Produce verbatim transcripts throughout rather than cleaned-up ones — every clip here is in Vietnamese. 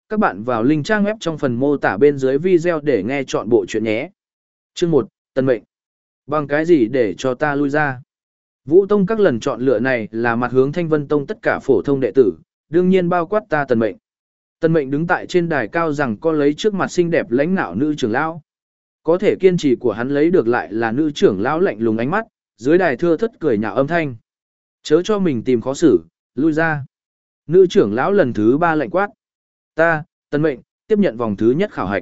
Các bạn vào link trang web trong phần mô tả bên dưới video để nghe chọn bộ chuyện nhé. Chương một, Tân mệnh. Bằng cái gì để cho ta lui ra? Vũ Tông các lần chọn lựa này là mặt hướng Thanh Vân Tông tất cả phổ thông đệ tử, đương nhiên bao quát ta Tần mệnh. Tần mệnh đứng tại trên đài cao rằng có lấy trước mặt xinh đẹp lãnh nạo nữ trưởng lão. Có thể kiên trì của hắn lấy được lại là nữ trưởng lão lạnh lùng ánh mắt, dưới đài thưa thất cười nhạo âm thanh. Chớ cho mình tìm khó xử, lui ra. Nữ trưởng lão lần thứ ba lạnh quát. Ta, Tần mệnh, tiếp nhận vòng thứ nhất khảo hạch.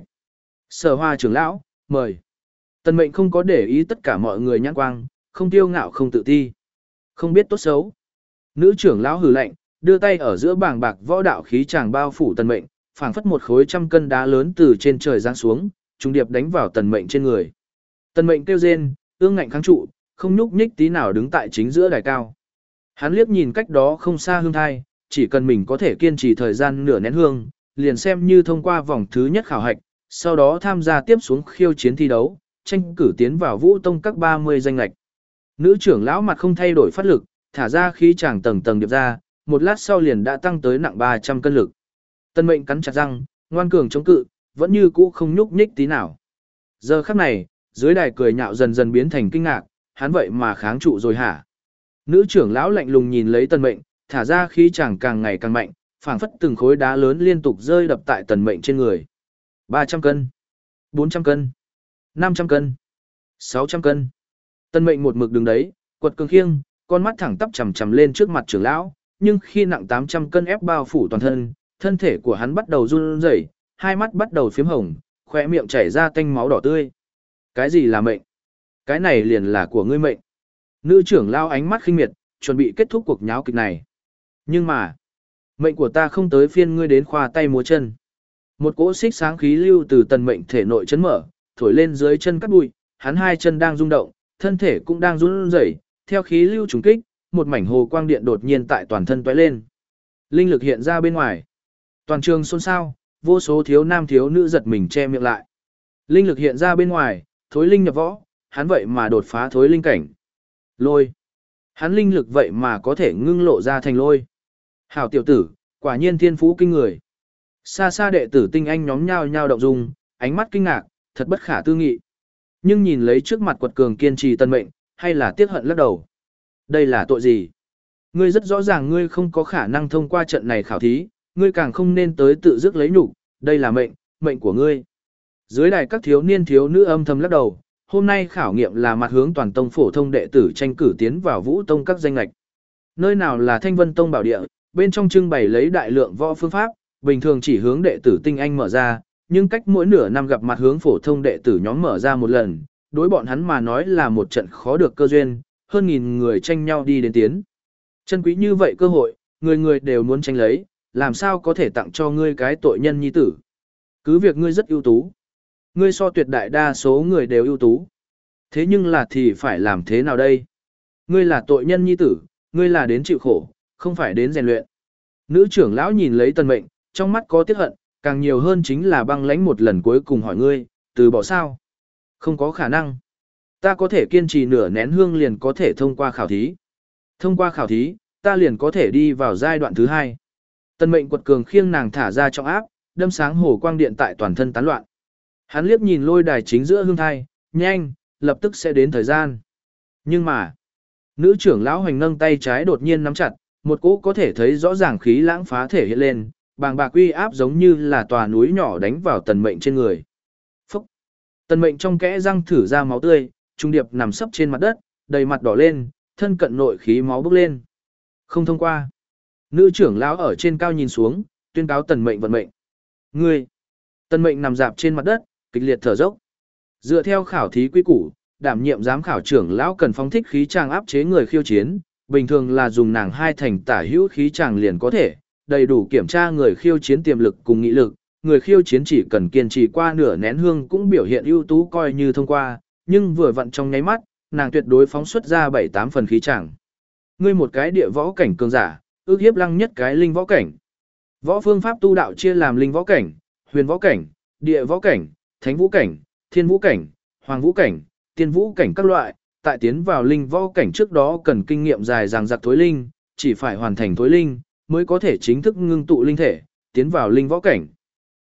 Sở Hoa trưởng lão, mời. Tần mệnh không có để ý tất cả mọi người nhãn quang, không tiêu ngạo không tự ti. Không biết tốt xấu. Nữ trưởng lão hừ lạnh, đưa tay ở giữa bảng bạc võ đạo khí tràng bao phủ Tần mệnh, phảng phất một khối trăm cân đá lớn từ trên trời giáng xuống, trùng điệp đánh vào Tần mệnh trên người. Tần mệnh kêu rên, ương ngạnh kháng trụ, không nhúc nhích tí nào đứng tại chính giữa đài cao. Hắn liếc nhìn cách đó không xa hương thai, chỉ cần mình có thể kiên trì thời gian nửa nén hương, liền xem như thông qua vòng thứ nhất khảo hạch, sau đó tham gia tiếp xuống khiêu chiến thi đấu, tranh cử tiến vào Vũ Tông các ba mươi danh lệch. Nữ trưởng lão mặt không thay đổi phát lực, thả ra khí chàng tầng tầng điệp ra, một lát sau liền đã tăng tới nặng ba trăm cân lực. Tân mệnh cắn chặt răng, ngoan cường chống cự, vẫn như cũ không nhúc nhích tí nào. Giờ khắc này, dưới đài cười nhạo dần dần biến thành kinh ngạc, hắn vậy mà kháng trụ rồi hả? Nữ trưởng lão lạnh lùng nhìn lấy Tân mệnh, thả ra khí chàng càng ngày càng mạnh, phảng phất từng khối đá lớn liên tục rơi đập tại Tần mệnh trên người. ba trăm cân, bốn trăm cân, năm trăm cân, sáu trăm cân. Tần mệnh một mực đứng đấy, quật cường khiêng, con mắt thẳng tắp chằm chằm lên trước mặt trưởng lão, nhưng khi nặng tám trăm cân ép bao phủ toàn thân, thân thể của hắn bắt đầu run rẩy, hai mắt bắt đầu phiếm hồng, khóe miệng chảy ra tanh máu đỏ tươi. Cái gì là mệnh? Cái này liền là của ngươi mệnh. Nữ trưởng lão ánh mắt khinh miệt, chuẩn bị kết thúc cuộc nháo kịch này. Nhưng mà, mệnh của ta không tới phiên ngươi đến khoa tay múa chân. Một cỗ xích sáng khí lưu từ Tần mệnh thể nội chấn mở, thổi lên dưới chân cắt bụi, hắn hai chân đang rung động, thân thể cũng đang run rẩy, theo khí lưu trùng kích, một mảnh hồ quang điện đột nhiên tại toàn thân tóe lên. Linh lực hiện ra bên ngoài. Toàn trường xôn xao, vô số thiếu nam thiếu nữ giật mình che miệng lại. Linh lực hiện ra bên ngoài, thối linh nhập võ, hắn vậy mà đột phá thối linh cảnh. Lôi. Hắn linh lực vậy mà có thể ngưng lộ ra thành lôi. Hảo tiểu tử, quả nhiên thiên phú kinh người. Xa xa đệ tử tinh anh nhóm nhao nhao động dung, ánh mắt kinh ngạc, thật bất khả tư nghị. Nhưng nhìn lấy trước mặt quật cường kiên trì Tần mệnh, hay là tiếc hận lắc đầu. Đây là tội gì? Ngươi rất rõ ràng ngươi không có khả năng thông qua trận này khảo thí, ngươi càng không nên tới tự dứt lấy nhục, đây là mệnh, mệnh của ngươi. Dưới đài các thiếu niên thiếu nữ âm thầm lắc đầu, hôm nay khảo nghiệm là mặt hướng toàn tông phổ thông đệ tử tranh cử tiến vào Vũ Tông các danh lệch. Nơi nào là Thanh Vân Tông bảo địa, bên trong trưng bày lấy đại lượng võ phương pháp, bình thường chỉ hướng đệ tử tinh anh mở ra, nhưng cách mỗi nửa năm gặp mặt hướng phổ thông đệ tử nhóm mở ra một lần, đối bọn hắn mà nói là một trận khó được cơ duyên, hơn nghìn người tranh nhau đi đến tiến. Chân quý như vậy cơ hội, người người đều muốn tranh lấy, làm sao có thể tặng cho ngươi cái tội nhân nhi tử. Cứ việc ngươi rất ưu tú. Ngươi so tuyệt đại đa số người đều ưu tú. Thế nhưng là thì phải làm thế nào đây? Ngươi là tội nhân nhi tử, ngươi là đến chịu khổ, không phải đến rèn luyện. Nữ trưởng lão nhìn lấy Tần mệnh, trong mắt có tiếc hận, càng nhiều hơn chính là băng lãnh một lần cuối cùng hỏi ngươi, từ bỏ sao? Không có khả năng. Ta có thể kiên trì nửa nén hương liền có thể thông qua khảo thí. Thông qua khảo thí, ta liền có thể đi vào giai đoạn thứ hai. Tần mệnh quật cường khiêng nàng thả ra trong áp, đâm sáng hồ quang điện tại toàn thân tán loạn. Hắn liếc nhìn lôi đài chính giữa hương thai, nhanh, lập tức sẽ đến thời gian. Nhưng mà, nữ trưởng lão hoành nâng tay trái đột nhiên nắm chặt, một cỗ có thể thấy rõ ràng khí lãng phá thể hiện lên, bàng bạc uy áp giống như là tòa núi nhỏ đánh vào Tần mệnh trên người. Phúc! Tần mệnh trong kẽ răng thử ra máu tươi, trung điệp nằm sấp trên mặt đất, đầy mặt đỏ lên, thân cận nội khí máu bốc lên. Không thông qua. Nữ trưởng lão ở trên cao nhìn xuống, tuyên cáo Tần mệnh vận mệnh. Ngươi! Tần mệnh nằm dạp trên mặt đất, kịch liệt thở dốc. Dựa theo khảo thí quy củ, đảm nhiệm giám khảo trưởng lão cần phóng thích khí tràng áp chế người khiêu chiến, bình thường là dùng nàng hai thành tả hữu khí tràng liền có thể, đầy đủ kiểm tra người khiêu chiến tiềm lực cùng nghị lực, người khiêu chiến chỉ cần kiên trì qua nửa nén hương cũng biểu hiện ưu tú coi như thông qua, nhưng vừa vặn trong nháy mắt, nàng tuyệt đối phóng xuất ra bảy tám phần khí tràng. Ngươi một cái địa võ cảnh cường giả, ước hiếp lăng nhất cái linh võ cảnh. Võ phương pháp tu đạo chia làm linh võ cảnh, huyền võ cảnh, địa võ cảnh, thánh vũ cảnh, thiên vũ cảnh, hoàng vũ cảnh, tiên vũ cảnh các loại, tại tiến vào linh võ cảnh trước đó cần kinh nghiệm dài dằng dặc thối linh, chỉ phải hoàn thành thối linh mới có thể chính thức ngưng tụ linh thể, tiến vào linh võ cảnh.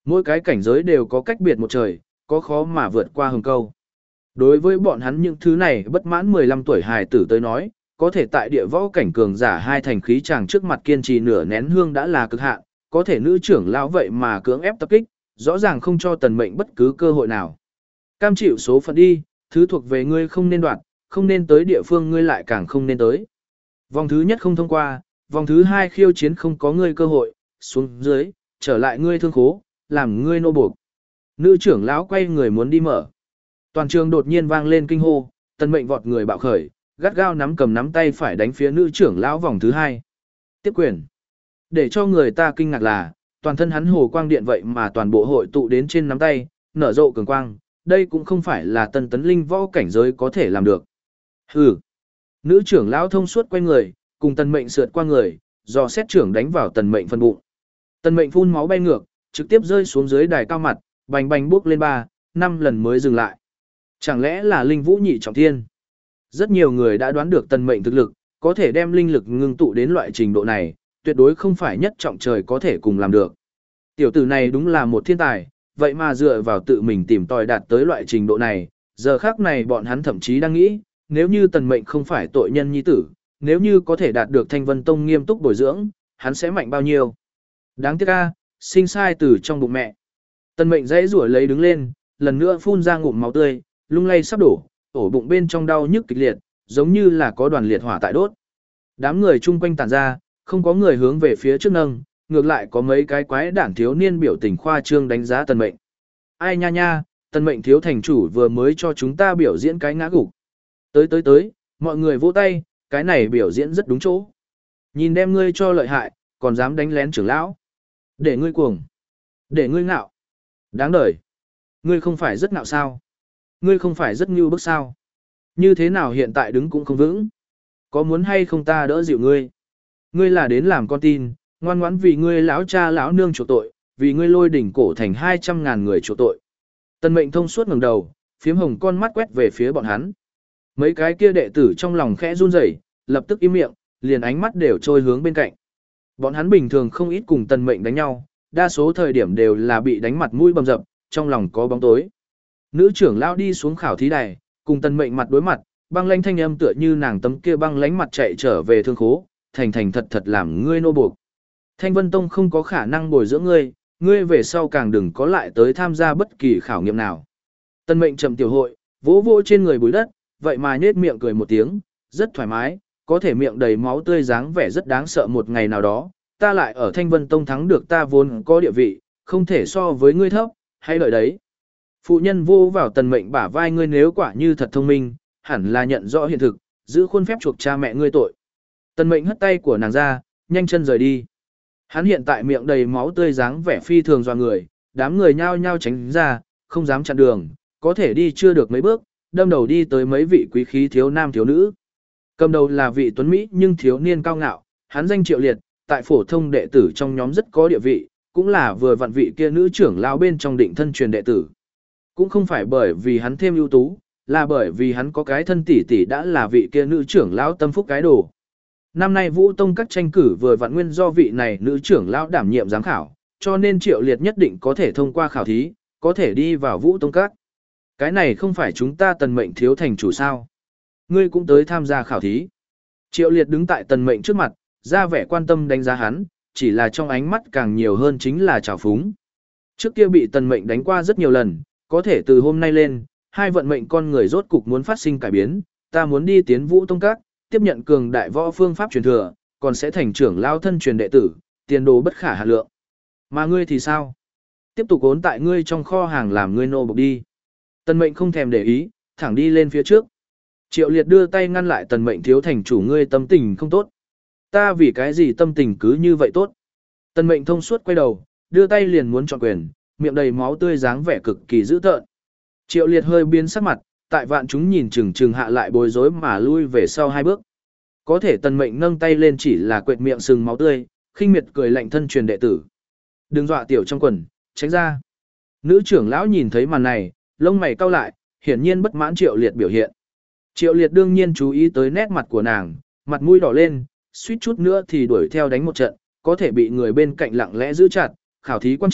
Mỗi cái cảnh giới đều có cách biệt một trời, có khó mà vượt qua hừng câu. Đối với bọn hắn những thứ này bất mãn mười lăm tuổi hài tử tới nói, có thể tại địa võ cảnh cường giả hai thành khí chàng trước mặt kiên trì nửa nén hương đã là cực hạn, có thể nữ trưởng lão vậy mà cưỡng ép tập kích, rõ ràng không cho tần mệnh bất cứ cơ hội nào. Cam chịu số phận đi, thứ thuộc về ngươi không nên đoạt, không nên tới địa phương ngươi lại càng không nên tới. Vòng thứ nhất không thông qua, vòng thứ hai khiêu chiến không có ngươi cơ hội, xuống dưới, trở lại ngươi thương khố, làm ngươi nô buộc. Nữ trưởng lão quay người muốn đi mở. Toàn trường đột nhiên vang lên kinh hô, tần mệnh vọt người bạo khởi, gắt gao nắm cầm nắm tay phải đánh phía nữ trưởng lão vòng thứ hai. Tiếp quyền. Để cho người ta kinh ngạc là, toàn thân hắn hồ quang điện vậy mà toàn bộ hội tụ đến trên nắm tay, nở rộ cường quang, đây cũng không phải là tần tấn linh võ cảnh giới có thể làm được. Hừ. Nữ trưởng lão thông suốt quay người, cùng tần mệnh sượt qua người, dò xét trưởng đánh vào tần mệnh phân bụng. Tần mệnh phun máu bay ngược, trực tiếp rơi xuống dưới đài cao mặt, bành bành bước lên ba, năm lần mới dừng lại. Chẳng lẽ là linh vũ nhị trọng thiên? Rất nhiều người đã đoán được tần mệnh thực lực, có thể đem linh lực ngưng tụ đến loại trình độ này, tuyệt đối không phải nhất trọng trời có thể cùng làm được. Tiểu tử này đúng là một thiên tài, vậy mà dựa vào tự mình tìm tòi đạt tới loại trình độ này, giờ khác này bọn hắn thậm chí đang nghĩ, nếu như tần mệnh không phải tội nhân nhi tử, nếu như có thể đạt được Thanh Vân Tông nghiêm túc bồi dưỡng, hắn sẽ mạnh bao nhiêu. Đáng tiếc a, sinh sai từ trong bụng mẹ. Tần mệnh dãy rủa lấy đứng lên, lần nữa phun ra ngụm máu tươi, lung lay sắp đổ, ổ bụng bên trong đau nhức kịch liệt, giống như là có đoàn liệt hỏa tại đốt. Đám người chung quanh tản ra, không có người hướng về phía trước nâng, ngược lại có mấy cái quái đản thiếu niên biểu tình khoa trương đánh giá tần mệnh. Ai nha nha, tần mệnh thiếu thành chủ vừa mới cho chúng ta biểu diễn cái ngã gục. Tới tới tới, mọi người vỗ tay, cái này biểu diễn rất đúng chỗ. Nhìn đem ngươi cho lợi hại, còn dám đánh lén trưởng lão. Để ngươi cuồng. Để ngươi ngạo. Đáng đời. Ngươi không phải rất ngạo sao? Ngươi không phải rất ngưu bức sao? Như thế nào hiện tại đứng cũng không vững? Có muốn hay không ta đỡ dịu ngươi? Ngươi là đến làm con tin, ngoan ngoãn vì ngươi lão cha lão nương chuộc tội, vì ngươi lôi đỉnh cổ thành hai trăm ngàn người chuộc tội. Tần mệnh thông suốt ngẩng đầu, phiếm hồng con mắt quét về phía bọn hắn. Mấy cái kia đệ tử trong lòng khẽ run rẩy, lập tức im miệng, liền ánh mắt đều trôi hướng bên cạnh. Bọn hắn bình thường không ít cùng tần mệnh đánh nhau, đa số thời điểm đều là bị đánh mặt mũi bầm dập, trong lòng có bóng tối. Nữ trưởng lão đi xuống khảo thí đài, cùng tần mệnh mặt đối mặt, băng lãnh thanh âm tựa như nàng tấm kia băng lãnh mặt chạy trở về thương khố, thành thành thật thật làm ngươi nô buộc. Thanh Vân Tông không có khả năng bồi dưỡng ngươi, ngươi về sau càng đừng có lại tới tham gia bất kỳ khảo nghiệm nào. Tần mệnh trầm tiểu hội, vỗ vỗ trên người bụi đất, vậy mà nhếch miệng cười một tiếng, rất thoải mái, có thể miệng đầy máu tươi dáng vẻ rất đáng sợ một ngày nào đó, ta lại ở Thanh Vân Tông thắng được ta vốn có địa vị, không thể so với ngươi thấp, hãy đợi đấy. Phụ nhân vô vào tần mệnh bả vai ngươi nếu quả như thật thông minh, hẳn là nhận rõ hiện thực, giữ khuôn phép chuộc cha mẹ ngươi tội. Tần mệnh hất tay của nàng ra, nhanh chân rời đi. Hắn hiện tại miệng đầy máu tươi dáng vẻ phi thường doa người, đám người nhao nhao tránh ra, không dám chặn đường, có thể đi chưa được mấy bước, đâm đầu đi tới mấy vị quý khí thiếu nam thiếu nữ. Cầm đầu là vị tuấn Mỹ nhưng thiếu niên cao ngạo, hắn danh Triệu Liệt, tại phổ thông đệ tử trong nhóm rất có địa vị, cũng là vừa vặn vị kia nữ trưởng lão bên trong định thân truyền đệ tử. Cũng không phải bởi vì hắn thêm ưu tú, là bởi vì hắn có cái thân tỷ tỷ đã là vị kia nữ trưởng lão tâm phúc cái đồ. Năm nay Vũ Tông các tranh cử vừa vặn nguyên do vị này nữ trưởng lão đảm nhiệm giám khảo, cho nên Triệu Liệt nhất định có thể thông qua khảo thí, có thể đi vào Vũ Tông các. Cái này không phải chúng ta tần mệnh thiếu thành chủ sao? Ngươi cũng tới tham gia khảo thí. Triệu Liệt đứng tại tần mệnh trước mặt, ra vẻ quan tâm đánh giá hắn, chỉ là trong ánh mắt càng nhiều hơn chính là trào phúng. Trước kia bị tần mệnh đánh qua rất nhiều lần, có thể từ hôm nay lên, hai vận mệnh con người rốt cục muốn phát sinh cải biến, ta muốn đi tiến Vũ Tông các, tiếp nhận cường đại võ phương pháp truyền thừa, còn sẽ thành trưởng lao thân truyền đệ tử, tiền đồ bất khả hạn lượng. Mà ngươi thì sao? Tiếp tục ốn tại ngươi trong kho hàng làm ngươi nô bộc đi. Tần mệnh không thèm để ý, thẳng đi lên phía trước. Triệu Liệt đưa tay ngăn lại tần mệnh thiếu thành chủ ngươi tâm tình không tốt. Ta vì cái gì tâm tình cứ như vậy tốt? Tần mệnh thông suốt quay đầu, đưa tay liền muốn chọn quyền, miệng đầy máu tươi dáng vẻ cực kỳ dữ tợn. Triệu Liệt hơi biến sắc mặt, tại vạn chúng nhìn chừng chừng hạ lại bối rối mà lui về sau hai bước. Có thể tần mệnh nâng tay lên chỉ là quệt miệng sừng máu tươi, khinh miệt cười lạnh thân truyền đệ tử. Đừng dọa tiểu trong quần, tránh ra. Nữ trưởng lão nhìn thấy màn này, lông mày cau lại, hiển nhiên bất mãn Triệu Liệt biểu hiện. Triệu Liệt đương nhiên chú ý tới nét mặt của nàng, mặt mũi đỏ lên, suýt chút nữa thì đuổi theo đánh một trận, có thể bị người bên cạnh lặng lẽ giữ chặt, khảo thí quan trọng,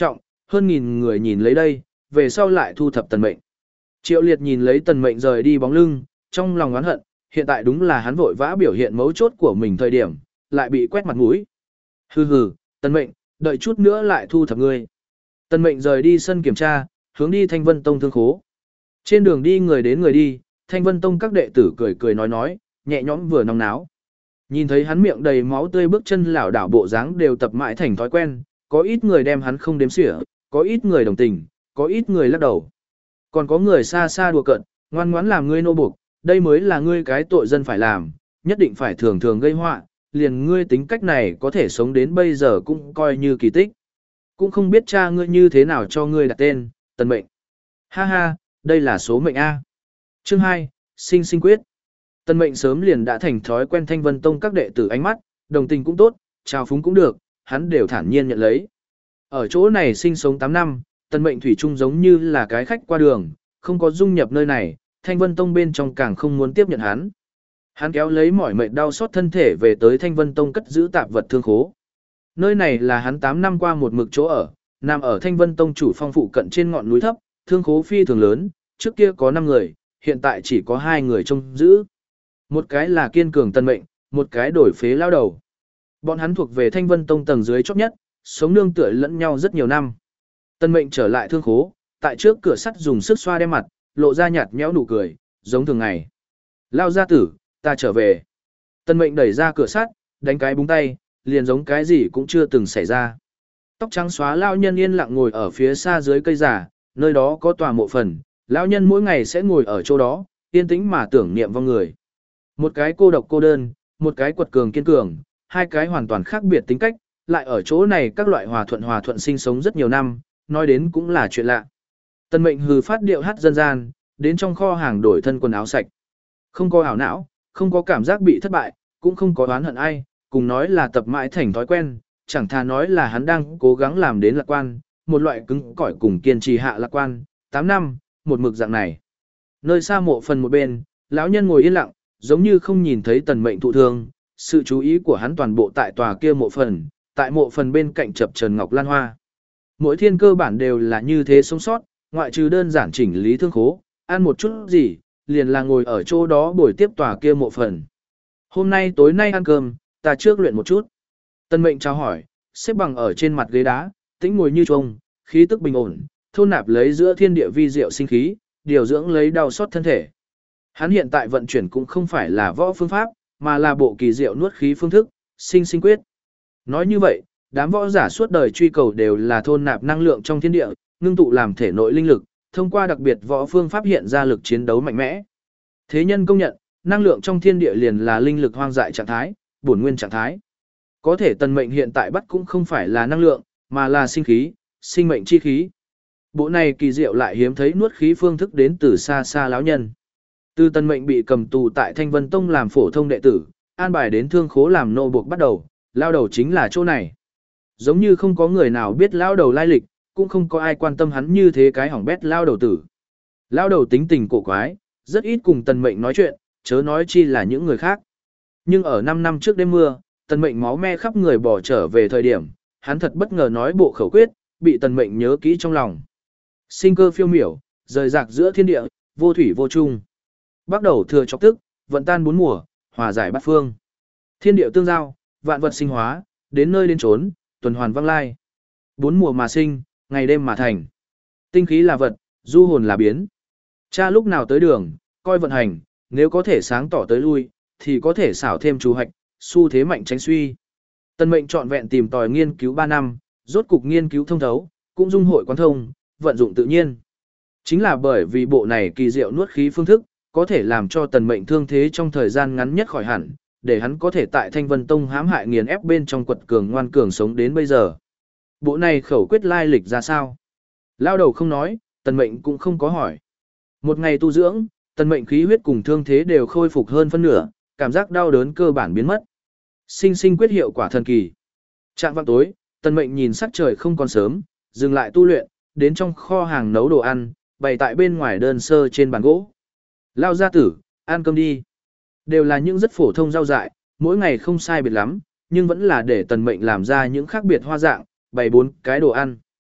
hơn nghìn người nhìn lấy đây, về sau lại thu thập Tần Mệnh. Triệu Liệt nhìn lấy Tần Mệnh rời đi bóng lưng, trong lòng oán hận, hiện tại đúng là hắn vội vã biểu hiện mấu chốt của mình thời điểm, lại bị quét mặt mũi. Hừ hừ, Tần Mệnh, đợi chút nữa lại thu thập ngươi. Tần Mệnh rời đi sân kiểm tra, hướng đi Thanh Vân Tông thương khố. Trên đường đi người đến người đi, Thanh Vân Tông các đệ tử cười cười nói nói, nhẹ nhõm vừa nóng náo. Nhìn thấy hắn miệng đầy máu tươi bước chân lảo đảo bộ dáng đều tập mãi thành thói quen, có ít người đem hắn không đếm xỉa, có ít người đồng tình, có ít người lắc đầu. Còn có người xa xa đùa cợt, ngoan ngoãn làm ngươi nô buộc, đây mới là ngươi cái tội dân phải làm, nhất định phải thường thường gây họa, liền ngươi tính cách này có thể sống đến bây giờ cũng coi như kỳ tích. Cũng không biết cha ngươi như thế nào cho ngươi đặt tên, Tần Mệnh. Ha ha, đây là số mệnh A. Chương hai, sinh sinh quyết. Tần Mệnh sớm liền đã thành thói quen Thanh Vân Tông các đệ tử ánh mắt, đồng tình cũng tốt, trào phúng cũng được, hắn đều thản nhiên nhận lấy. Ở chỗ này sinh sống tám năm, Tần Mệnh thủy chung giống như là cái khách qua đường, không có dung nhập nơi này, Thanh Vân Tông bên trong càng không muốn tiếp nhận hắn. Hắn kéo lấy mỏi mệt đau xót thân thể về tới Thanh Vân Tông cất giữ tạp vật thương khố. Nơi này là hắn tám năm qua một mực chỗ ở, nằm ở Thanh Vân Tông chủ phong phụ cận trên ngọn núi thấp, thương khố phi thường lớn, trước kia có năm người, hiện tại chỉ có hai người trông giữ. Một cái là kiên cường Tần Mệnh, một cái đổi phế lao đầu. Bọn hắn thuộc về Thanh Vân Tông tầng dưới chót nhất, sống nương tựa lẫn nhau rất nhiều năm. Tần Mệnh trở lại thương khố, tại trước cửa sắt dùng sức xoa đem mặt, lộ ra nhạt nhẽo nụ cười, giống thường ngày. Lao gia tử, ta trở về. Tần Mệnh đẩy ra cửa sắt, đánh cái búng tay, liền giống cái gì cũng chưa từng xảy ra. Tóc trắng xóa lao nhân yên lặng ngồi ở phía xa dưới cây giả, nơi đó có tòa mộ phần, lão nhân mỗi ngày sẽ ngồi ở chỗ đó, yên tĩnh mà tưởng niệm vong người. Một cái cô độc cô đơn, một cái quật cường kiên cường, hai cái hoàn toàn khác biệt tính cách, lại ở chỗ này các loại hòa thuận hòa thuận sinh sống rất nhiều năm, nói đến cũng là chuyện lạ. Tần Mệnh hừ phát điệu hát dân gian, đến trong kho hàng đổi thân quần áo sạch. Không có ảo não, không có cảm giác bị thất bại, cũng không có oán hận ai, cùng nói là tập mãi thành thói quen, chẳng thà nói là hắn đang cố gắng làm đến lạc quan, một loại cứng cỏi cùng kiên trì hạ lạc quan, tám năm, một mực dạng này. Nơi xa mộ phần một bên, lão nhân ngồi yên lặng, giống như không nhìn thấy Tần Mệnh thụ thương, sự chú ý của hắn toàn bộ tại tòa kia mộ phần, tại mộ phần bên cạnh chập trần ngọc lan hoa. Mỗi thiên cơ bản đều là như thế sống sót, ngoại trừ đơn giản chỉnh lý thương khố, ăn một chút gì, liền là ngồi ở chỗ đó bồi tiếp tòa kia mộ phần. Hôm nay tối nay ăn cơm, ta trước luyện một chút. Tần Mệnh chào hỏi, xếp bằng ở trên mặt ghế đá, tĩnh ngồi như trông, khí tức bình ổn, thôn nạp lấy giữa thiên địa vi diệu sinh khí, điều dưỡng lấy đau sót thân thể. Hắn hiện tại vận chuyển cũng không phải là võ phương pháp, mà là bộ kỳ diệu nuốt khí phương thức, sinh sinh quyết. Nói như vậy, đám võ giả suốt đời truy cầu đều là thôn nạp năng lượng trong thiên địa, ngưng tụ làm thể nội linh lực, thông qua đặc biệt võ phương pháp hiện ra lực chiến đấu mạnh mẽ. Thế nhân công nhận, năng lượng trong thiên địa liền là linh lực hoang dại trạng thái, bổn nguyên trạng thái. Có thể Tần Mệnh hiện tại bắt cũng không phải là năng lượng, mà là sinh khí, sinh mệnh chi khí. Bộ này kỳ diệu lại hiếm thấy nuốt khí phương thức đến từ xa xa lão nhân. Từ Tần Mệnh bị cầm tù tại Thanh Vân Tông làm phổ thông đệ tử, an bài đến thương khố làm nô buộc bắt đầu, lao đầu chính là chỗ này. Giống như không có người nào biết lao đầu lai lịch, cũng không có ai quan tâm hắn như thế cái hỏng bét lao đầu tử. Lao đầu tính tình cổ quái, rất ít cùng Tần Mệnh nói chuyện, chớ nói chi là những người khác. Nhưng ở năm năm trước đêm mưa, Tần Mệnh máu me khắp người bỏ trở về thời điểm, hắn thật bất ngờ nói bộ khẩu quyết, bị Tần Mệnh nhớ kỹ trong lòng. Sinh cơ phiêu miểu, rời rạc giữa thiên địa, vô thủy vô chung. Bắt đầu thừa chọc tức, vận tan bốn mùa, hòa giải bát phương. Thiên địa tương giao, vạn vật sinh hóa, đến nơi đến chốn, tuần hoàn văng lai. Bốn mùa mà sinh, ngày đêm mà thành. Tinh khí là vật, du hồn là biến. Cha lúc nào tới đường, coi vận hành, nếu có thể sáng tỏ tới lui, thì có thể xảo thêm chú hoạch, xu thế mạnh tránh suy. Tần Mệnh trọn vẹn tìm tòi nghiên cứu ba năm, rốt cục nghiên cứu thông thấu, cũng dung hội quán thông, vận dụng tự nhiên. Chính là bởi vì bộ này kỳ diệu nuốt khí phương thức, có thể làm cho Tần Mệnh thương thế trong thời gian ngắn nhất khỏi hẳn, để hắn có thể tại Thanh Vân Tông hãm hại nghiền ép bên trong quật cường ngoan cường sống đến bây giờ. Bộ này khẩu quyết lai lịch ra sao? Lao đầu không nói, Tần Mệnh cũng không có hỏi. Một ngày tu dưỡng, Tần Mệnh khí huyết cùng thương thế đều khôi phục hơn phân nửa, cảm giác đau đớn cơ bản biến mất. Sinh sinh quyết hiệu quả thần kỳ. Trạng vạng tối, Tần Mệnh nhìn sắc trời không còn sớm, dừng lại tu luyện, đến trong kho hàng nấu đồ ăn, bày tại bên ngoài đơn sơ trên bàn gỗ. Lao gia tử, ăn cơm đi. Đều là những rất phổ thông rau dại, mỗi ngày không sai biệt lắm, nhưng vẫn là để Tần Mệnh làm ra những khác biệt hoa dạng, bày bốn cái đồ ăn.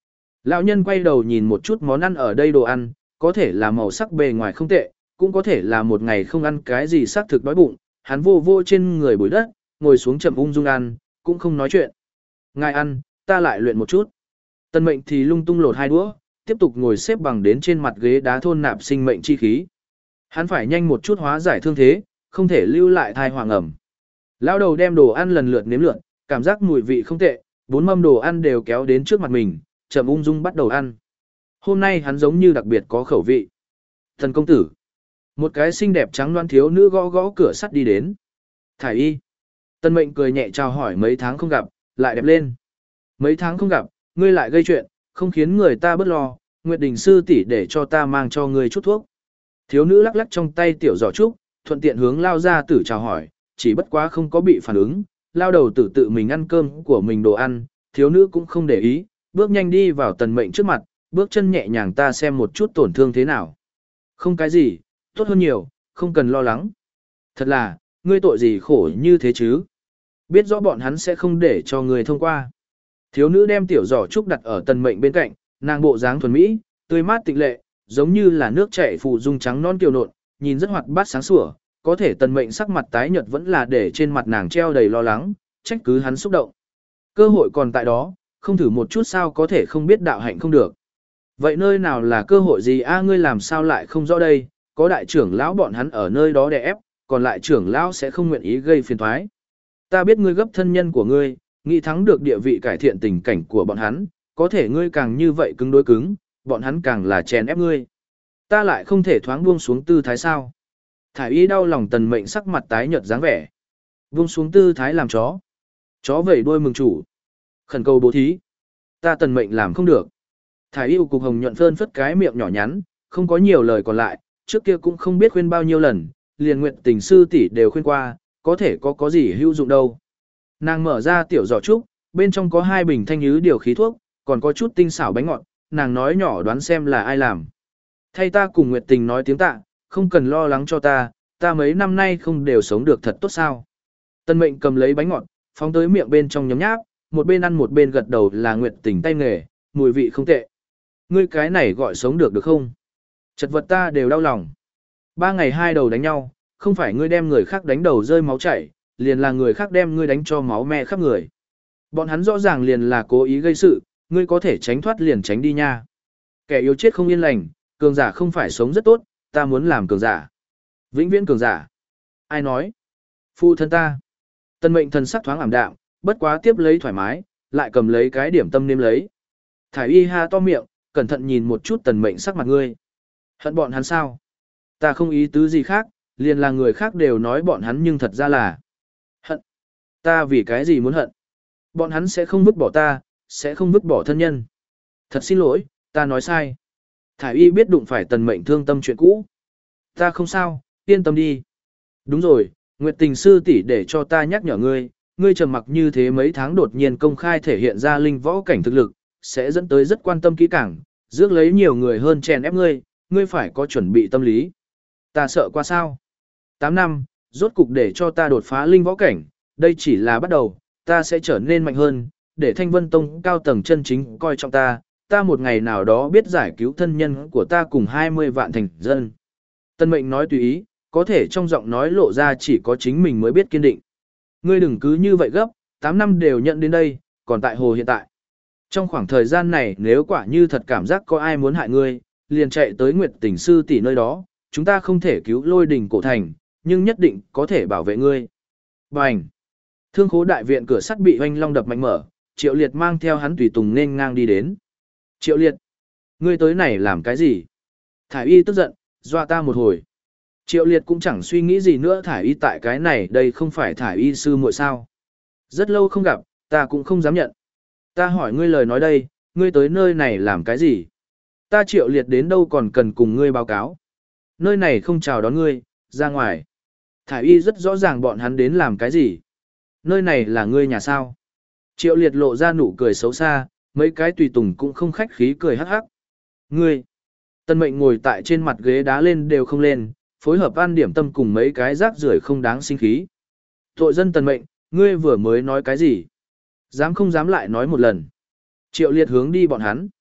Lão nhân quay đầu nhìn một chút món ăn ở đây đồ ăn, có thể là màu sắc bề ngoài không tệ, cũng có thể là một ngày không ăn cái gì xác thực đói bụng, hắn vô vô trên người bụi đất, ngồi xuống chậm ung dung ăn, cũng không nói chuyện. Ngài ăn, ta lại luyện một chút. Tần Mệnh thì lung tung lột hai đũa, tiếp tục ngồi xếp bằng đến trên mặt ghế đá thôn nạp sinh mệnh chi khí. Hắn phải nhanh một chút hóa giải thương thế, không thể lưu lại thai hoàng ẩm. Lão đầu đem đồ ăn lần lượt nếm lượt, cảm giác mùi vị không tệ, bốn mâm đồ ăn đều kéo đến trước mặt mình, chậm ung dung bắt đầu ăn. Hôm nay hắn giống như đặc biệt có khẩu vị. Thần công tử. Một cái xinh đẹp trắng loan thiếu nữ gõ gõ cửa sắt đi đến. Thải y. Tân Mệnh cười nhẹ chào hỏi mấy tháng không gặp, lại đẹp lên. Mấy tháng không gặp, ngươi lại gây chuyện, không khiến người ta bớt lo, Nguyệt Đình sư tỷ để cho ta mang cho ngươi chút thuốc. Thiếu nữ lắc lắc trong tay tiểu giỏ trúc, thuận tiện hướng lao ra tử chào hỏi, chỉ bất quá không có bị phản ứng, lao đầu tử tự mình ăn cơm của mình đồ ăn, thiếu nữ cũng không để ý, bước nhanh đi vào Tần Mệnh trước mặt, bước chân nhẹ nhàng ta xem một chút tổn thương thế nào. Không cái gì, tốt hơn nhiều, không cần lo lắng. Thật là, ngươi tội gì khổ như thế chứ? Biết rõ bọn hắn sẽ không để cho ngươi thông qua. Thiếu nữ đem tiểu giỏ trúc đặt ở Tần Mệnh bên cạnh, nàng bộ dáng thuần mỹ, tươi mát tịnh lệ, giống như là nước chảy phù dung trắng non kiều nộn, nhìn rất hoạt bát sáng sủa, có thể Tần Mệnh sắc mặt tái nhợt vẫn là để trên mặt nàng treo đầy lo lắng, trách cứ hắn xúc động. Cơ hội còn tại đó, không thử một chút sao có thể không biết đạo hạnh không được. Vậy nơi nào là cơ hội gì a ngươi làm sao lại không rõ đây, có đại trưởng lão bọn hắn ở nơi đó đè ép, còn lại trưởng lão sẽ không nguyện ý gây phiền toái. Ta biết ngươi gấp thân nhân của ngươi, nghĩ thắng được địa vị cải thiện tình cảnh của bọn hắn, có thể ngươi càng như vậy cứng đối cứng, bọn hắn càng là chèn ép ngươi. Ta lại không thể thoáng buông xuống tư thái sao? Thải y đau lòng Tần Mệnh sắc mặt tái nhợt dáng vẻ. Buông xuống tư thái làm chó. Chó vẩy đuôi mừng chủ. Khẩn cầu bố thí. Ta Tần Mệnh làm không được. Thải y cục hồng nhuận phơn phất cái miệng nhỏ nhắn, không có nhiều lời còn lại, trước kia cũng không biết khuyên bao nhiêu lần, liền Nguyệt Tình sư tỷ đều khuyên qua, có thể có có gì hữu dụng đâu. Nàng mở ra tiểu giỏ trúc, bên trong có hai bình thanh nhứ điều khí thuốc, còn có chút tinh xảo bánh ngọt, nàng nói nhỏ đoán xem là ai làm. Thay ta cùng Nguyệt Tình nói tiếng tạ, không cần lo lắng cho ta, ta mấy năm nay không đều sống được thật tốt sao. Tân Mệnh cầm lấy bánh ngọt, phóng tới miệng bên trong nhấm nháp, một bên ăn một bên gật đầu là Nguyệt Tình tay nghề, mùi vị không tệ. Ngươi cái này gọi sống được được không? Chật vật ta đều đau lòng. Ba ngày hai đầu đánh nhau, không phải ngươi đem người khác đánh đầu rơi máu chảy, liền là người khác đem ngươi đánh cho máu me khắp người. Bọn hắn rõ ràng liền là cố ý gây sự, ngươi có thể tránh thoát liền tránh đi nha. Kẻ yếu chết không yên lành, cường giả không phải sống rất tốt, ta muốn làm cường giả. Vĩnh viễn cường giả. Ai nói? Phụ thân ta. Tân Mệnh thần sắc thoáng ảm đạm, bất quá tiếp lấy thoải mái, lại cầm lấy cái điểm tâm nêm lấy. Thải y ha to miệng, cẩn thận nhìn một chút Tần Mệnh sắc mặt ngươi. Hận bọn hắn sao? Ta không ý tứ gì khác, liền là người khác đều nói bọn hắn nhưng thật ra là hận. Ta vì cái gì muốn hận? Bọn hắn sẽ không vứt bỏ ta, sẽ không vứt bỏ thân nhân. Thật xin lỗi, ta nói sai. Thải y biết đụng phải Tần Mệnh thương tâm chuyện cũ. Ta không sao, yên tâm đi. Đúng rồi, Nguyệt Tình sư tỷ để cho ta nhắc nhở ngươi, ngươi trầm mặc như thế mấy tháng đột nhiên công khai thể hiện ra linh võ cảnh thực lực, sẽ dẫn tới rất quan tâm kỹ càng, rước lấy nhiều người hơn chèn ép ngươi, ngươi phải có chuẩn bị tâm lý. Ta sợ qua sao? tám năm, rốt cục để cho ta đột phá linh võ cảnh, đây chỉ là bắt đầu, ta sẽ trở nên mạnh hơn, để Thanh Vân Tông cao tầng chân chính coi trọng ta, ta một ngày nào đó biết giải cứu thân nhân của ta cùng hai mươi vạn thành dân. Tân Mệnh nói tùy ý, có thể trong giọng nói lộ ra chỉ có chính mình mới biết kiên định. Ngươi đừng cứ như vậy gấp, tám năm đều nhận đến đây, còn tại hồ hiện tại. Trong khoảng thời gian này nếu quả như thật cảm giác có ai muốn hại ngươi, liền chạy tới Nguyệt Tình sư tỷ nơi đó, chúng ta không thể cứu Lôi Đình cổ thành, nhưng nhất định có thể bảo vệ ngươi. Bành! Thương khố đại viện cửa sắt bị oanh long đập mạnh mở, Triệu Liệt mang theo hắn tùy tùng nên ngang đi đến. Triệu Liệt! Ngươi tới này làm cái gì? Thải y tức giận, dọa ta một hồi. Triệu Liệt cũng chẳng suy nghĩ gì nữa, thải y tại cái này đây không phải thải y sư muội sao. Rất lâu không gặp, ta cũng không dám nhận. Ta hỏi ngươi lời nói đây, ngươi tới nơi này làm cái gì? Ta Triệu Liệt đến đâu còn cần cùng ngươi báo cáo. Nơi này không chào đón ngươi, ra ngoài. Thải y rất rõ ràng bọn hắn đến làm cái gì. Nơi này là ngươi nhà sao? Triệu Liệt lộ ra nụ cười xấu xa, mấy cái tùy tùng cũng không khách khí cười hắc hắc. Ngươi! Tân Mệnh ngồi tại trên mặt ghế đá lên đều không lên, phối hợp ăn điểm tâm cùng mấy cái rác rưởi không đáng sinh khí. Tội dân Tần Mệnh, ngươi vừa mới nói cái gì? Dám không dám lại nói một lần. Triệu Liệt hướng đi bọn hắn.